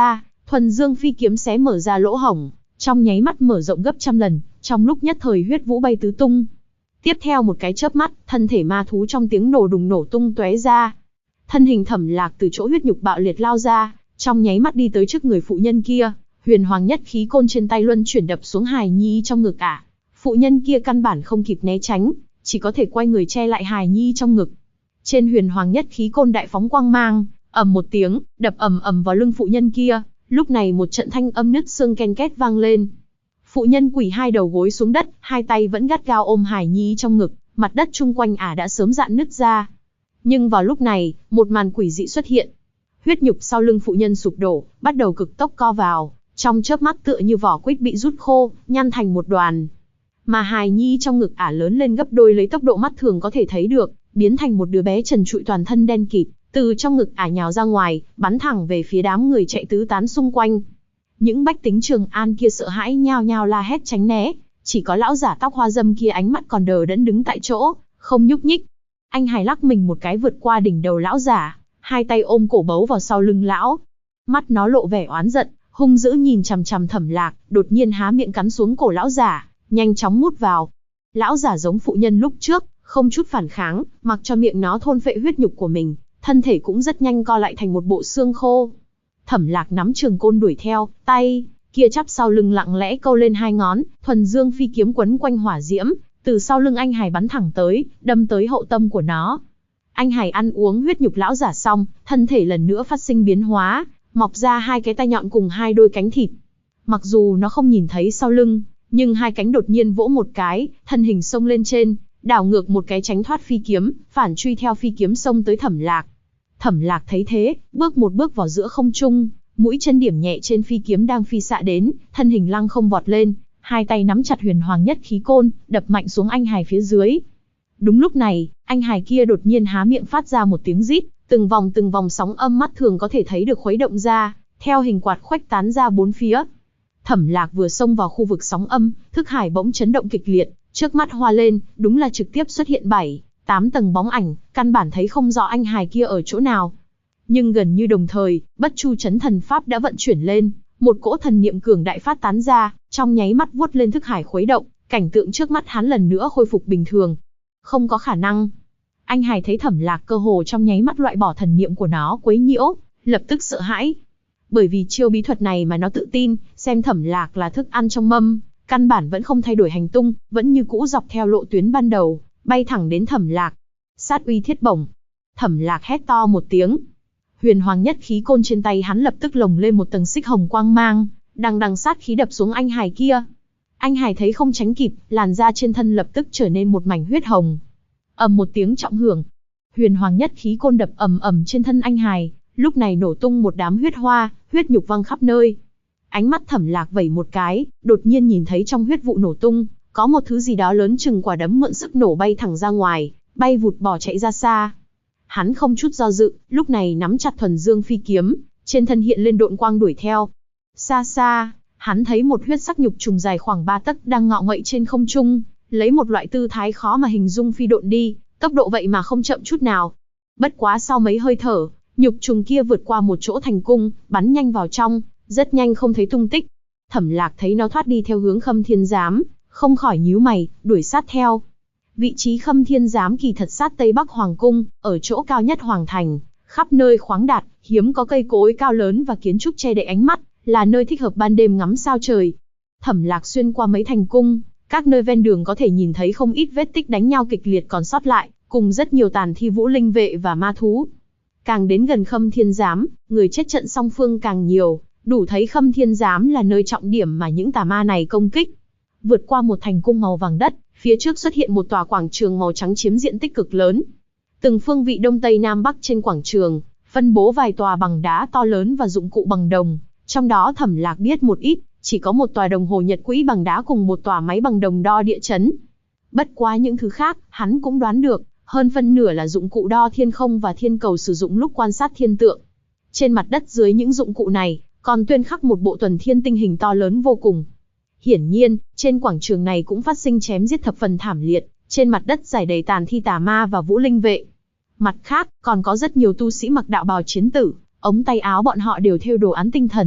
Thuần Dương phi kiếm xé mở ra lỗ hổng, trong nháy mắt mở rộng gấp trăm lần, trong lúc nhất thời huyết vũ bay tứ tung. Tiếp theo một cái chớp mắt, thân thể ma thú trong tiếng nổ đùng nổ tung tóe ra. Thân hình Thẩm Lạc từ chỗ huyết nhục bạo liệt lao ra, trong nháy mắt đi tới trước người phụ nhân kia, huyền hoàng nhất khí côn trên tay luân chuyển đập xuống hài nhi trong ngực ả. Phụ nhân kia căn bản không kịp né tránh, chỉ có thể quay người che lại hài nhi trong ngực. Trên huyền hoàng nhất khí côn đại phóng quang mang, ầm một tiếng, đập ầm ầm vào lưng phụ nhân kia, lúc này một trận thanh âm nứt xương ken két vang lên. Phụ nhân quỳ hai đầu gối xuống đất, hai tay vẫn gắt gao ôm hài nhi trong ngực, mặt đất chung quanh ả đã sớm rạn nứt ra. Nhưng vào lúc này, một màn quỷ dị xuất hiện. Huyết nhục sau lưng phụ nhân sụp đổ, bắt đầu cực tốc co vào, trong chớp mắt tựa như vỏ quýt bị rút khô, nhăn thành một đoàn. Mà hài nhi trong ngực ả lớn lên gấp đôi lấy tốc độ mắt thường có thể thấy được, biến thành một đứa bé trần trụi toàn thân đen kịt, từ trong ngực ả nhào ra ngoài, bắn thẳng về phía đám người chạy tứ tán xung quanh. Những bách tính Trường An kia sợ hãi nhao nhao la hét tránh né, chỉ có lão giả tóc hoa dâm kia ánh mắt còn đờ đẫn đứng tại chỗ, không nhúc nhích. Anh hài lắc mình một cái vượt qua đỉnh đầu lão giả, hai tay ôm cổ bấu vào sau lưng lão. Mắt nó lộ vẻ oán giận, hung dữ nhìn chằm chằm Thẩm Lạc, đột nhiên há miệng cắn xuống cổ lão giả, nhanh chóng mút vào. Lão giả giống phụ nhân lúc trước, không chút phản kháng, mặc cho miệng nó thôn phệ huyết nhục của mình, thân thể cũng rất nhanh co lại thành một bộ xương khô. Thẩm Lạc nắm trường côn đuổi theo, tay kia chắp sau lưng lặng lẽ câu lên hai ngón, thuần dương phi kiếm quấn quanh hỏa diễm, từ sau lưng anh hài bắn thẳng tới, đâm tới hậu tâm của nó. Anh hài ăn uống huyết nhục lão giả xong, thân thể lần nữa phát sinh biến hóa, mọc ra hai cái tai nhọn cùng hai đôi cánh thịt. Mặc dù nó không nhìn thấy sau lưng, nhưng hai cánh đột nhiên vỗ một cái, thân hình xông lên trên, đảo ngược một cái tránh thoát phi kiếm, phản truy theo phi kiếm xông tới Thẩm Lạc. Thẩm Lạc thấy thế, bước một bước vào giữa không trung, mũi chân điểm nhẹ trên phi kiếm đang phi xạ đến, thân hình lăng không vọt lên, hai tay nắm chặt huyền hoàng nhất khí côn, đập mạnh xuống anh hài phía dưới. Đúng lúc này, anh hài kia đột nhiên há miệng phát ra một tiếng rít, từng vòng sóng âm mắt thường có thể thấy được khuấy động ra, theo hình quạt khuếch tán ra bốn phía. Thẩm Lạc vừa xông vào khu vực sóng âm, thức hải bỗng chấn động kịch liệt, trước mắt hoa lên, đúng là trực tiếp xuất hiện 7-8 tầng bóng ảnh, căn bản thấy không rõ anh hài kia ở chỗ nào. Nhưng gần như đồng thời, Bất Chu Chấn Thần Pháp đã vận chuyển lên, một cỗ thần niệm cường đại phát tán ra, trong nháy mắt vuốt lên thức hải khuấy động, cảnh tượng trước mắt hắn lần nữa khôi phục bình thường. Không có khả năng. Anh hài thấy Thẩm Lạc cơ hồ trong nháy mắt loại bỏ thần niệm của nó quấy nhiễu, lập tức sợ hãi. Bởi vì chiêu bí thuật này mà nó tự tin, xem Thẩm Lạc là thức ăn trong mâm, căn bản vẫn không thay đổi hành tung, vẫn như cũ dọc theo lộ tuyến ban đầu, bay thẳng đến Thẩm Lạc. Sát uy thiết bổng. Thẩm Lạc hét to một tiếng. Huyền hoàng nhất khí côn trên tay hắn lập tức lồng lên một tầng xích hồng quang mang, đằng sát khí đập xuống anh hài kia. Anh hài thấy không tránh kịp, làn da trên thân lập tức trở nên một mảnh huyết hồng. Ầm một tiếng trọng hưởng, huyền hoàng nhất khí côn đập ầm ầm trên thân anh hài, lúc này nổ tung một đám huyết hoa, huyết nhục văng khắp nơi. Ánh mắt Thẩm Lạc vẩy một cái, đột nhiên nhìn thấy trong huyết vụ nổ tung, có một thứ gì đó lớn chừng quả đấm mượn sức nổ bay thẳng ra ngoài, bay vụt bỏ chạy ra xa. Hắn không chút do dự, lúc này nắm chặt thuần dương phi kiếm, trên thân hiện lên độn quang đuổi theo. Xa xa, hắn thấy một huyết sắc nhục trùng dài khoảng 3 tấc đang ngọ nguậy trên không trung, lấy một loại tư thái khó mà hình dung phi độn đi, tốc độ vậy mà không chậm chút nào. Bất quá sau mấy hơi thở, nhục trùng kia vượt qua một chỗ thành cung, bắn nhanh vào trong, rất nhanh không thấy tung tích. Thẩm Lạc thấy nó thoát đi theo hướng Khâm Thiên Giám, không khỏi nhíu mày, đuổi sát theo. Vị trí Khâm Thiên Giám kỳ thật sát Tây Bắc Hoàng Cung, ở chỗ cao nhất Hoàng Thành, khắp nơi khoáng đạt, hiếm có cây cối cao lớn và kiến trúc che đậy ánh mắt, là nơi thích hợp ban đêm ngắm sao trời. Thẩm Lạc xuyên qua mấy thành cung, các nơi ven đường có thể nhìn thấy không ít vết tích đánh nhau kịch liệt còn sót lại, cùng rất nhiều tàn thi vũ linh vệ và ma thú. Càng đến gần Khâm Thiên Giám, người chết trận song phương càng nhiều, đủ thấy Khâm Thiên Giám là nơi trọng điểm mà những tà ma này công kích. Vượt qua một thành cung màu vàng đất, phía trước xuất hiện một tòa quảng trường màu trắng chiếm diện tích cực lớn. Từng phương vị đông tây nam bắc trên quảng trường, phân bố vài tòa bằng đá to lớn và dụng cụ bằng đồng, trong đó Thẩm Lạc biết một ít, chỉ có một tòa đồng hồ nhật quỹ bằng đá cùng một tòa máy bằng đồng đo địa chấn. Bất quá những thứ khác, hắn cũng đoán được, hơn phân nửa là dụng cụ đo thiên không và thiên cầu sử dụng lúc quan sát thiên tượng. Trên mặt đất dưới những dụng cụ này, còn tuyên khắc một bộ tuần thiên tinh hình to lớn vô cùng. Hiển nhiên, trên quảng trường này cũng phát sinh chém giết thập phần thảm liệt, trên mặt đất rải đầy tàn thi tà ma và vũ linh vệ. Mặt khác, còn có rất nhiều tu sĩ mặc đạo bào chiến tử, ống tay áo bọn họ đều thêu đồ án tinh thần,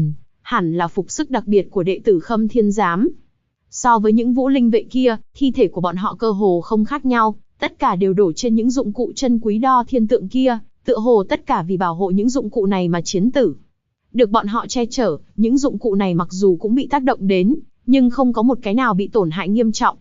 hẳn là phục sức đặc biệt của đệ tử Khâm Thiên Giám. So với những vũ linh vệ kia, thi thể của bọn họ cơ hồ không khác nhau, tất cả đều đổ trên những dụng cụ chân quý đo thiên tượng kia, tựa hồ tất cả vì bảo hộ những dụng cụ này mà chiến tử. Được bọn họ che chở, những dụng cụ này mặc dù cũng bị tác động đến, nhưng không có một cái nào bị tổn hại nghiêm trọng.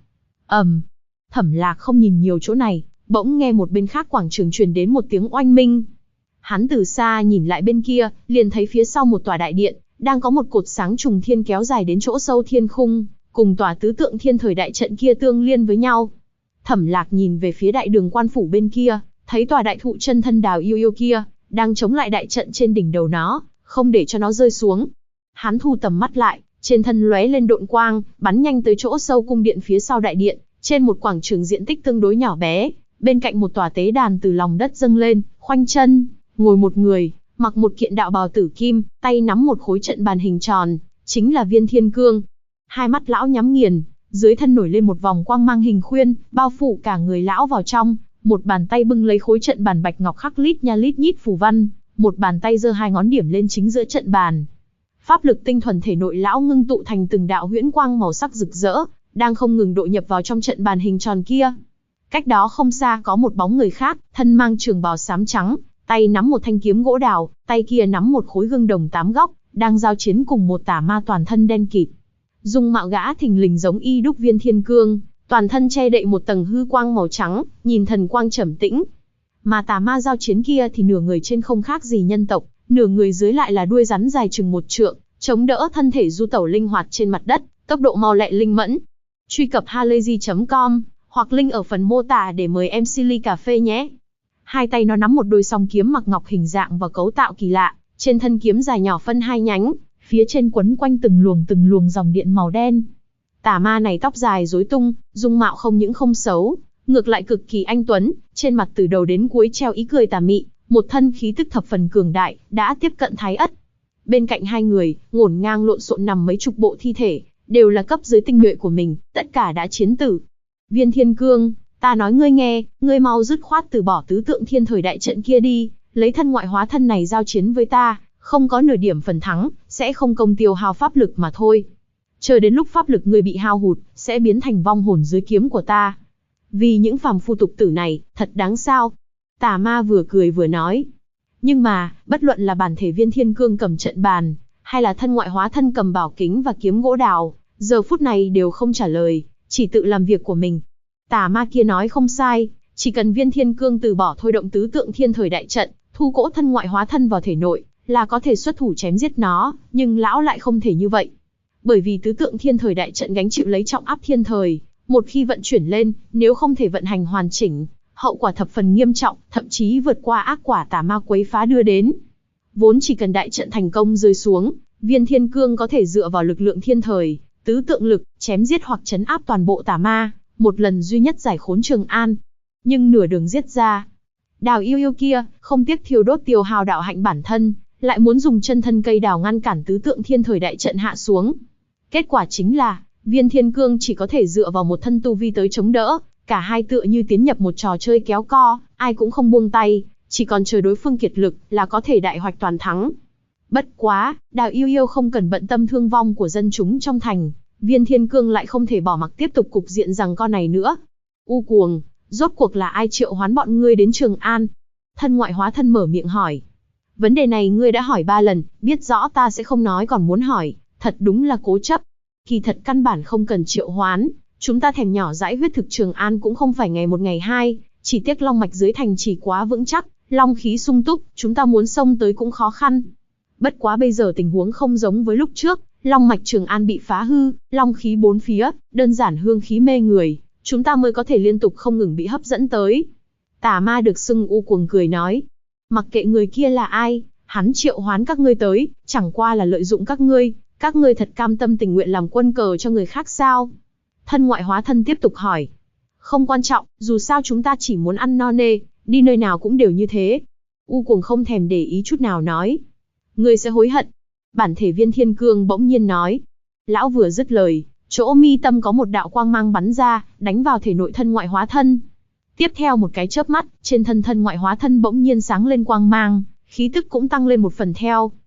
Thẩm Lạc không nhìn nhiều chỗ này, bỗng nghe một bên khác quảng trường truyền đến một tiếng oanh minh. Hắn từ xa nhìn lại bên kia, liền thấy phía sau một tòa đại điện, đang có một cột sáng trùng thiên kéo dài đến chỗ sâu thiên khung, cùng tòa tứ tượng thiên thời đại trận kia tương liên với nhau. Thẩm Lạc nhìn về phía đại đường quan phủ bên kia, thấy tòa đại thụ chân thân Đào Yêu Yêu kia, đang chống lại đại trận trên đỉnh đầu nó, không để cho nó rơi xuống. Hắn thu tầm mắt lại, trên thân lóe lên độn quang, bắn nhanh tới chỗ sâu cung điện phía sau đại điện, trên một quảng trường diện tích tương đối nhỏ bé, bên cạnh một tòa tế đàn từ lòng đất dâng lên, khoanh chân, ngồi một người, mặc một kiện đạo bào tử kim, tay nắm một khối trận bàn hình tròn, chính là Viên Thiên Cương. Hai mắt lão nhắm nghiền, dưới thân nổi lên một vòng quang mang hình khuyên, bao phủ cả người lão vào trong, một bàn tay bưng lấy khối trận bàn bạch ngọc khắc lít nha lít nhít phù văn, một bàn tay giơ hai ngón điểm lên chính giữa trận bàn. Pháp lực tinh thuần thể nội lão ngưng tụ thành từng đạo huyễn quang màu sắc rực rỡ, đang không ngừng độ nhập vào trong trận bàn hình tròn kia. Cách đó không xa có một bóng người khác, thân mang trường bào xám trắng, tay nắm một thanh kiếm gỗ đào, tay kia nắm một khối gương đồng 8 góc, đang giao chiến cùng một tà ma toàn thân đen kịt. Dung mạo gã thình lình giống y đúc Viên Thiên Cương, toàn thân che đậy một tầng hư quang màu trắng, nhìn thần quang trầm tĩnh. Mà tà ma giao chiến kia thì nửa người trên không khác gì nhân tộc, nửa người dưới lại là đuôi rắn dài chừng 1 trượng, chống đỡ thân thể du tẩu linh hoạt trên mặt đất, tốc độ mau lẹ linh mẫn. Truy cập halayzi.com hoặc link ở phần mô tả để mời em Silly Cà Phê nhé. Hai tay nó nắm một đôi song kiếm mặc ngọc hình dạng và cấu tạo kỳ lạ, trên thân kiếm dài nhỏ phân hai nhánh, phía trên quấn quanh từng luồng dòng điện màu đen. Tà ma này tóc dài rối tung, dung mạo không những không xấu, ngược lại cực kỳ anh tuấn, trên mặt từ đầu đến cuối treo ý cười tà mị, một thân khí tức thập phần cường đại, đã tiếp cận Thái Ất. Bên cạnh hai người, ngổn ngang lộn xộn nằm mấy chục bộ thi thể, đều là cấp dưới tinh nhuệ của mình, tất cả đã chiến tử. Viên Thiên Cương, ta nói ngươi nghe, ngươi mau dứt khoát từ bỏ tứ tượng thiên thời đại trận kia đi, lấy thân ngoại hóa thân này giao chiến với ta, không có nửa điểm phần thắng, sẽ không công tiêu hao pháp lực mà thôi. Chờ đến lúc pháp lực ngươi bị hao hụt, sẽ biến thành vong hồn dưới kiếm của ta. Vì những phàm phu tục tử này, thật đáng sao? Tà ma vừa cười vừa nói. Nhưng mà, bất luận là bản thể Viên Thiên Cương cầm trận bàn, hay là thân ngoại hóa thân cầm bảo kính và kiếm gỗ đào, giờ phút này đều không trả lời, chỉ tự làm việc của mình. Tà ma kia nói không sai, chỉ cần Viên Thiên Cương từ bỏ thôi động tứ tượng thiên thời đại trận, thu cỗ thân ngoại hóa thân vào thể nội, là có thể xuất thủ chém giết nó, nhưng lão lại không thể như vậy. Bởi vì tứ tượng thiên thời đại trận gánh chịu lấy trọng áp thiên thời, một khi vận chuyển lên, nếu không thể vận hành hoàn chỉnh, hậu quả thập phần nghiêm trọng, thậm chí vượt qua ác quả tà ma quấy phá đưa đến. Vốn chỉ cần đại trận thành công rơi xuống, Viên Thiên Cương có thể dựa vào lực lượng thiên thời, tứ tượng lực, chém giết hoặc trấn áp toàn bộ tà ma, một lần duy nhất giải khốn Trường An. Nhưng nửa đường giết ra, Đào Yêu Yêu kia, không tiếc thiêu đốt tiêu hao đạo hạnh bản thân, lại muốn dùng chân thân cây đào ngăn cản tứ tượng thiên thời đại trận hạ xuống. Kết quả chính là, Viên Thiên Cương chỉ có thể dựa vào một thân tu vi tới chống đỡ, cả hai tựa như tiến nhập một trò chơi kéo co, ai cũng không buông tay, chỉ còn chờ đối phương kiệt lực là có thể đại hoạch toàn thắng. Bất quá, Đào Yêu Yêu không cần bận tâm thương vong của dân chúng trong thành, Viên Thiên Cương lại không thể bỏ mặc tiếp tục cục diện rằng con này nữa. U Cuồng, rốt cuộc là ai triệu hoán bọn ngươi đến Trường An? Thân ngoại hóa thân mở miệng hỏi. Vấn đề này ngươi đã hỏi 3 lần, biết rõ ta sẽ không nói còn muốn hỏi, thật đúng là cố chấp. Kỳ thật căn bản không cần triệu hoán, chúng ta thèm nhỏ dãi huyết thực Trường An cũng không phải ngày một ngày hai, chỉ tiếc long mạch dưới thành chỉ quá vững chắc, long khí sung túc, chúng ta muốn xông tới cũng khó khăn. Bất quá bây giờ tình huống không giống với lúc trước, long mạch Trường An bị phá hư, long khí bốn phía, đơn giản hương khí mê người, chúng ta mới có thể liên tục không ngừng bị hấp dẫn tới. Tà ma được xưng U Cuồng cười nói, mặc kệ người kia là ai, hắn triệu hoán các ngươi tới, chẳng qua là lợi dụng các ngươi thật cam tâm tình nguyện làm quân cờ cho người khác sao? Thân ngoại hóa thân tiếp tục hỏi. Không quan trọng, dù sao chúng ta chỉ muốn ăn no nê, đi nơi nào cũng đều như thế. U Cuồng không thèm để ý chút nào nói. Ngươi sẽ hối hận. Bản thể Viên Thiên Cương bỗng nhiên nói. Lão vừa dứt lời, chỗ mi tâm có một đạo quang mang bắn ra, đánh vào thể nội thân ngoại hóa thân. Tiếp theo một cái chớp mắt, trên thân ngoại hóa thân bỗng nhiên sáng lên quang mang, khí tức cũng tăng lên một phần theo.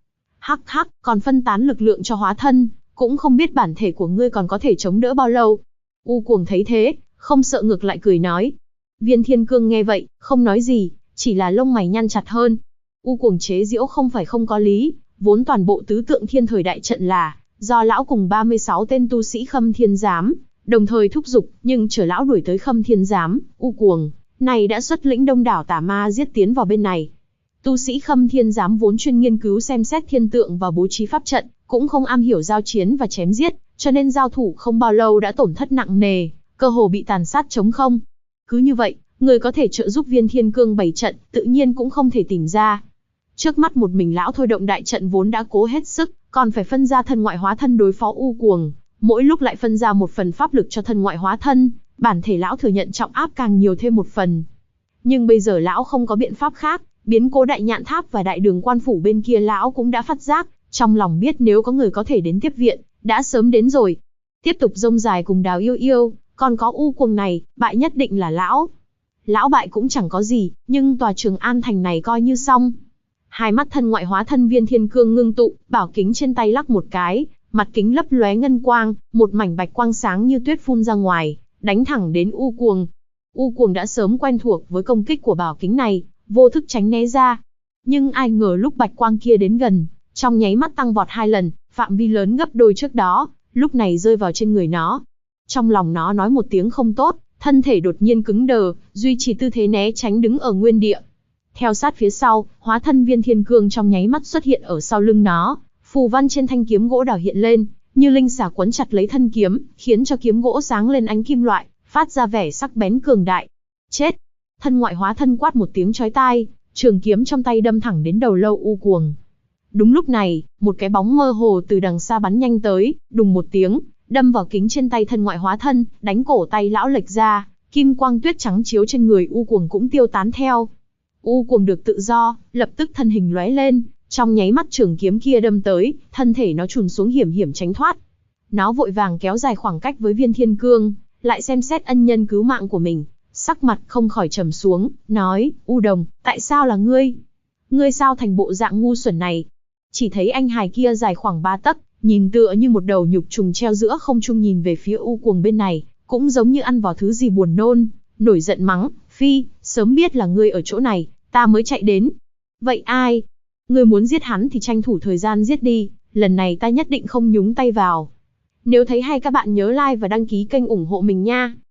Hắc hắc, còn phân tán lực lượng cho hóa thân, cũng không biết bản thể của ngươi còn có thể chống đỡ bao lâu. U Cuồng thấy thế, không sợ ngược lại cười nói. Viên Thiên Cương nghe vậy, không nói gì, chỉ là lông mày nhăn chặt hơn. U Cuồng chế giễu không phải không có lý, vốn toàn bộ tứ tượng thiên thời đại trận là do lão cùng 36 tên tu sĩ Khâm Thiên Giám đồng thời thúc giục, nhưng chờ lão đuổi tới Khâm Thiên Giám, U Cuồng này đã xuất lĩnh đông đảo tà ma giết tiến vào bên này. Tu sĩ Khâm Thiên Giám vốn chuyên nghiên cứu xem xét thiên tượng và bố trí pháp trận, cũng không am hiểu giao chiến và chém giết, cho nên giao thủ không bao lâu đã tổn thất nặng nề, cơ hồ bị tàn sát trống không. Cứ như vậy, người có thể trợ giúp Viên Thiên Cương bày trận, tự nhiên cũng không thể tìm ra. Trước mắt một mình lão thôi động đại trận vốn đã cố hết sức, còn phải phân ra thân ngoại hóa thân đối phó U Cuồng, mỗi lúc lại phân ra một phần pháp lực cho thân ngoại hóa thân, bản thể lão thừa nhận trọng áp càng nhiều thêm một phần. Nhưng bây giờ lão không có biện pháp khác, biến cố Đại Nhạn Tháp và Đại Đường Quan phủ bên kia lão cũng đã phát giác, trong lòng biết nếu có người có thể đến tiếp viện, đã sớm đến rồi. Tiếp tục rông dài cùng Đào Yêu Yêu, còn có U Cuồng này, bại nhất định là lão. Lão bại cũng chẳng có gì, nhưng tòa Trường An thành này coi như xong. Hai mắt thân ngoại hóa thân Viên Thiên Cương ngưng tụ, bảo kính trên tay lắc một cái, mặt kính lấp lóe ngân quang, một mảnh bạch quang sáng như tuyết phun ra ngoài, đánh thẳng đến U Cuồng. U Cuồng đã sớm quen thuộc với công kích của bảo kính này, vô thức tránh né ra. Nhưng ai ngờ lúc bạch quang kia đến gần, trong nháy mắt tăng vọt 2 lần, phạm vi lớn gấp đôi trước đó, lúc này rơi vào trên người nó. Trong lòng nó nói một tiếng không tốt, thân thể đột nhiên cứng đờ, duy trì tư thế né tránh đứng ở nguyên địa. Theo sát phía sau, hóa thân Viên Thiên Cương trong nháy mắt xuất hiện ở sau lưng nó, phù văn trên thanh kiếm gỗ đào hiện lên, như linh xà quấn chặt lấy thân kiếm, khiến cho kiếm gỗ sáng lên ánh kim loại, phát ra vẻ sắc bén cường đại. Chết! Thân ngoại hóa thân quát một tiếng chói tai, trường kiếm trong tay đâm thẳng đến đầu lâu U Cuồng. Đúng lúc này, một cái bóng mơ hồ từ đằng xa bắn nhanh tới, đùng một tiếng, đâm vào kính trên tay thân ngoại hóa thân, đánh cổ tay lão lệch ra, kim quang tuyết trắng chiếu trên người U Cuồng cũng tiêu tán theo. U Cuồng được tự do, lập tức thân hình lóe lên, trong nháy mắt trường kiếm kia đâm tới, thân thể nó chùn xuống hiểm hiểm tránh thoát. Nó vội vàng kéo dài khoảng cách với Viên Thiên Cương, lại xem xét ân nhân cứu mạng của mình, sắc mặt không khỏi trầm xuống, nói, U Đồng, tại sao là ngươi? Ngươi sao thành bộ dạng ngu xuẩn này? Chỉ thấy anh hài kia dài khoảng 3 tấc, nhìn tựa như một đầu nhục trùng treo giữa không trung nhìn về phía U Cuồng bên này, cũng giống như ăn vào thứ gì buồn nôn, nổi giận mắng, phi, sớm biết là ngươi ở chỗ này, ta mới chạy đến. Vậy ai? Ngươi muốn giết hắn thì tranh thủ thời gian giết đi, lần này ta nhất định không nhúng tay vào. Nếu thấy hay các bạn nhớ like và đăng ký kênh ủng hộ mình nha.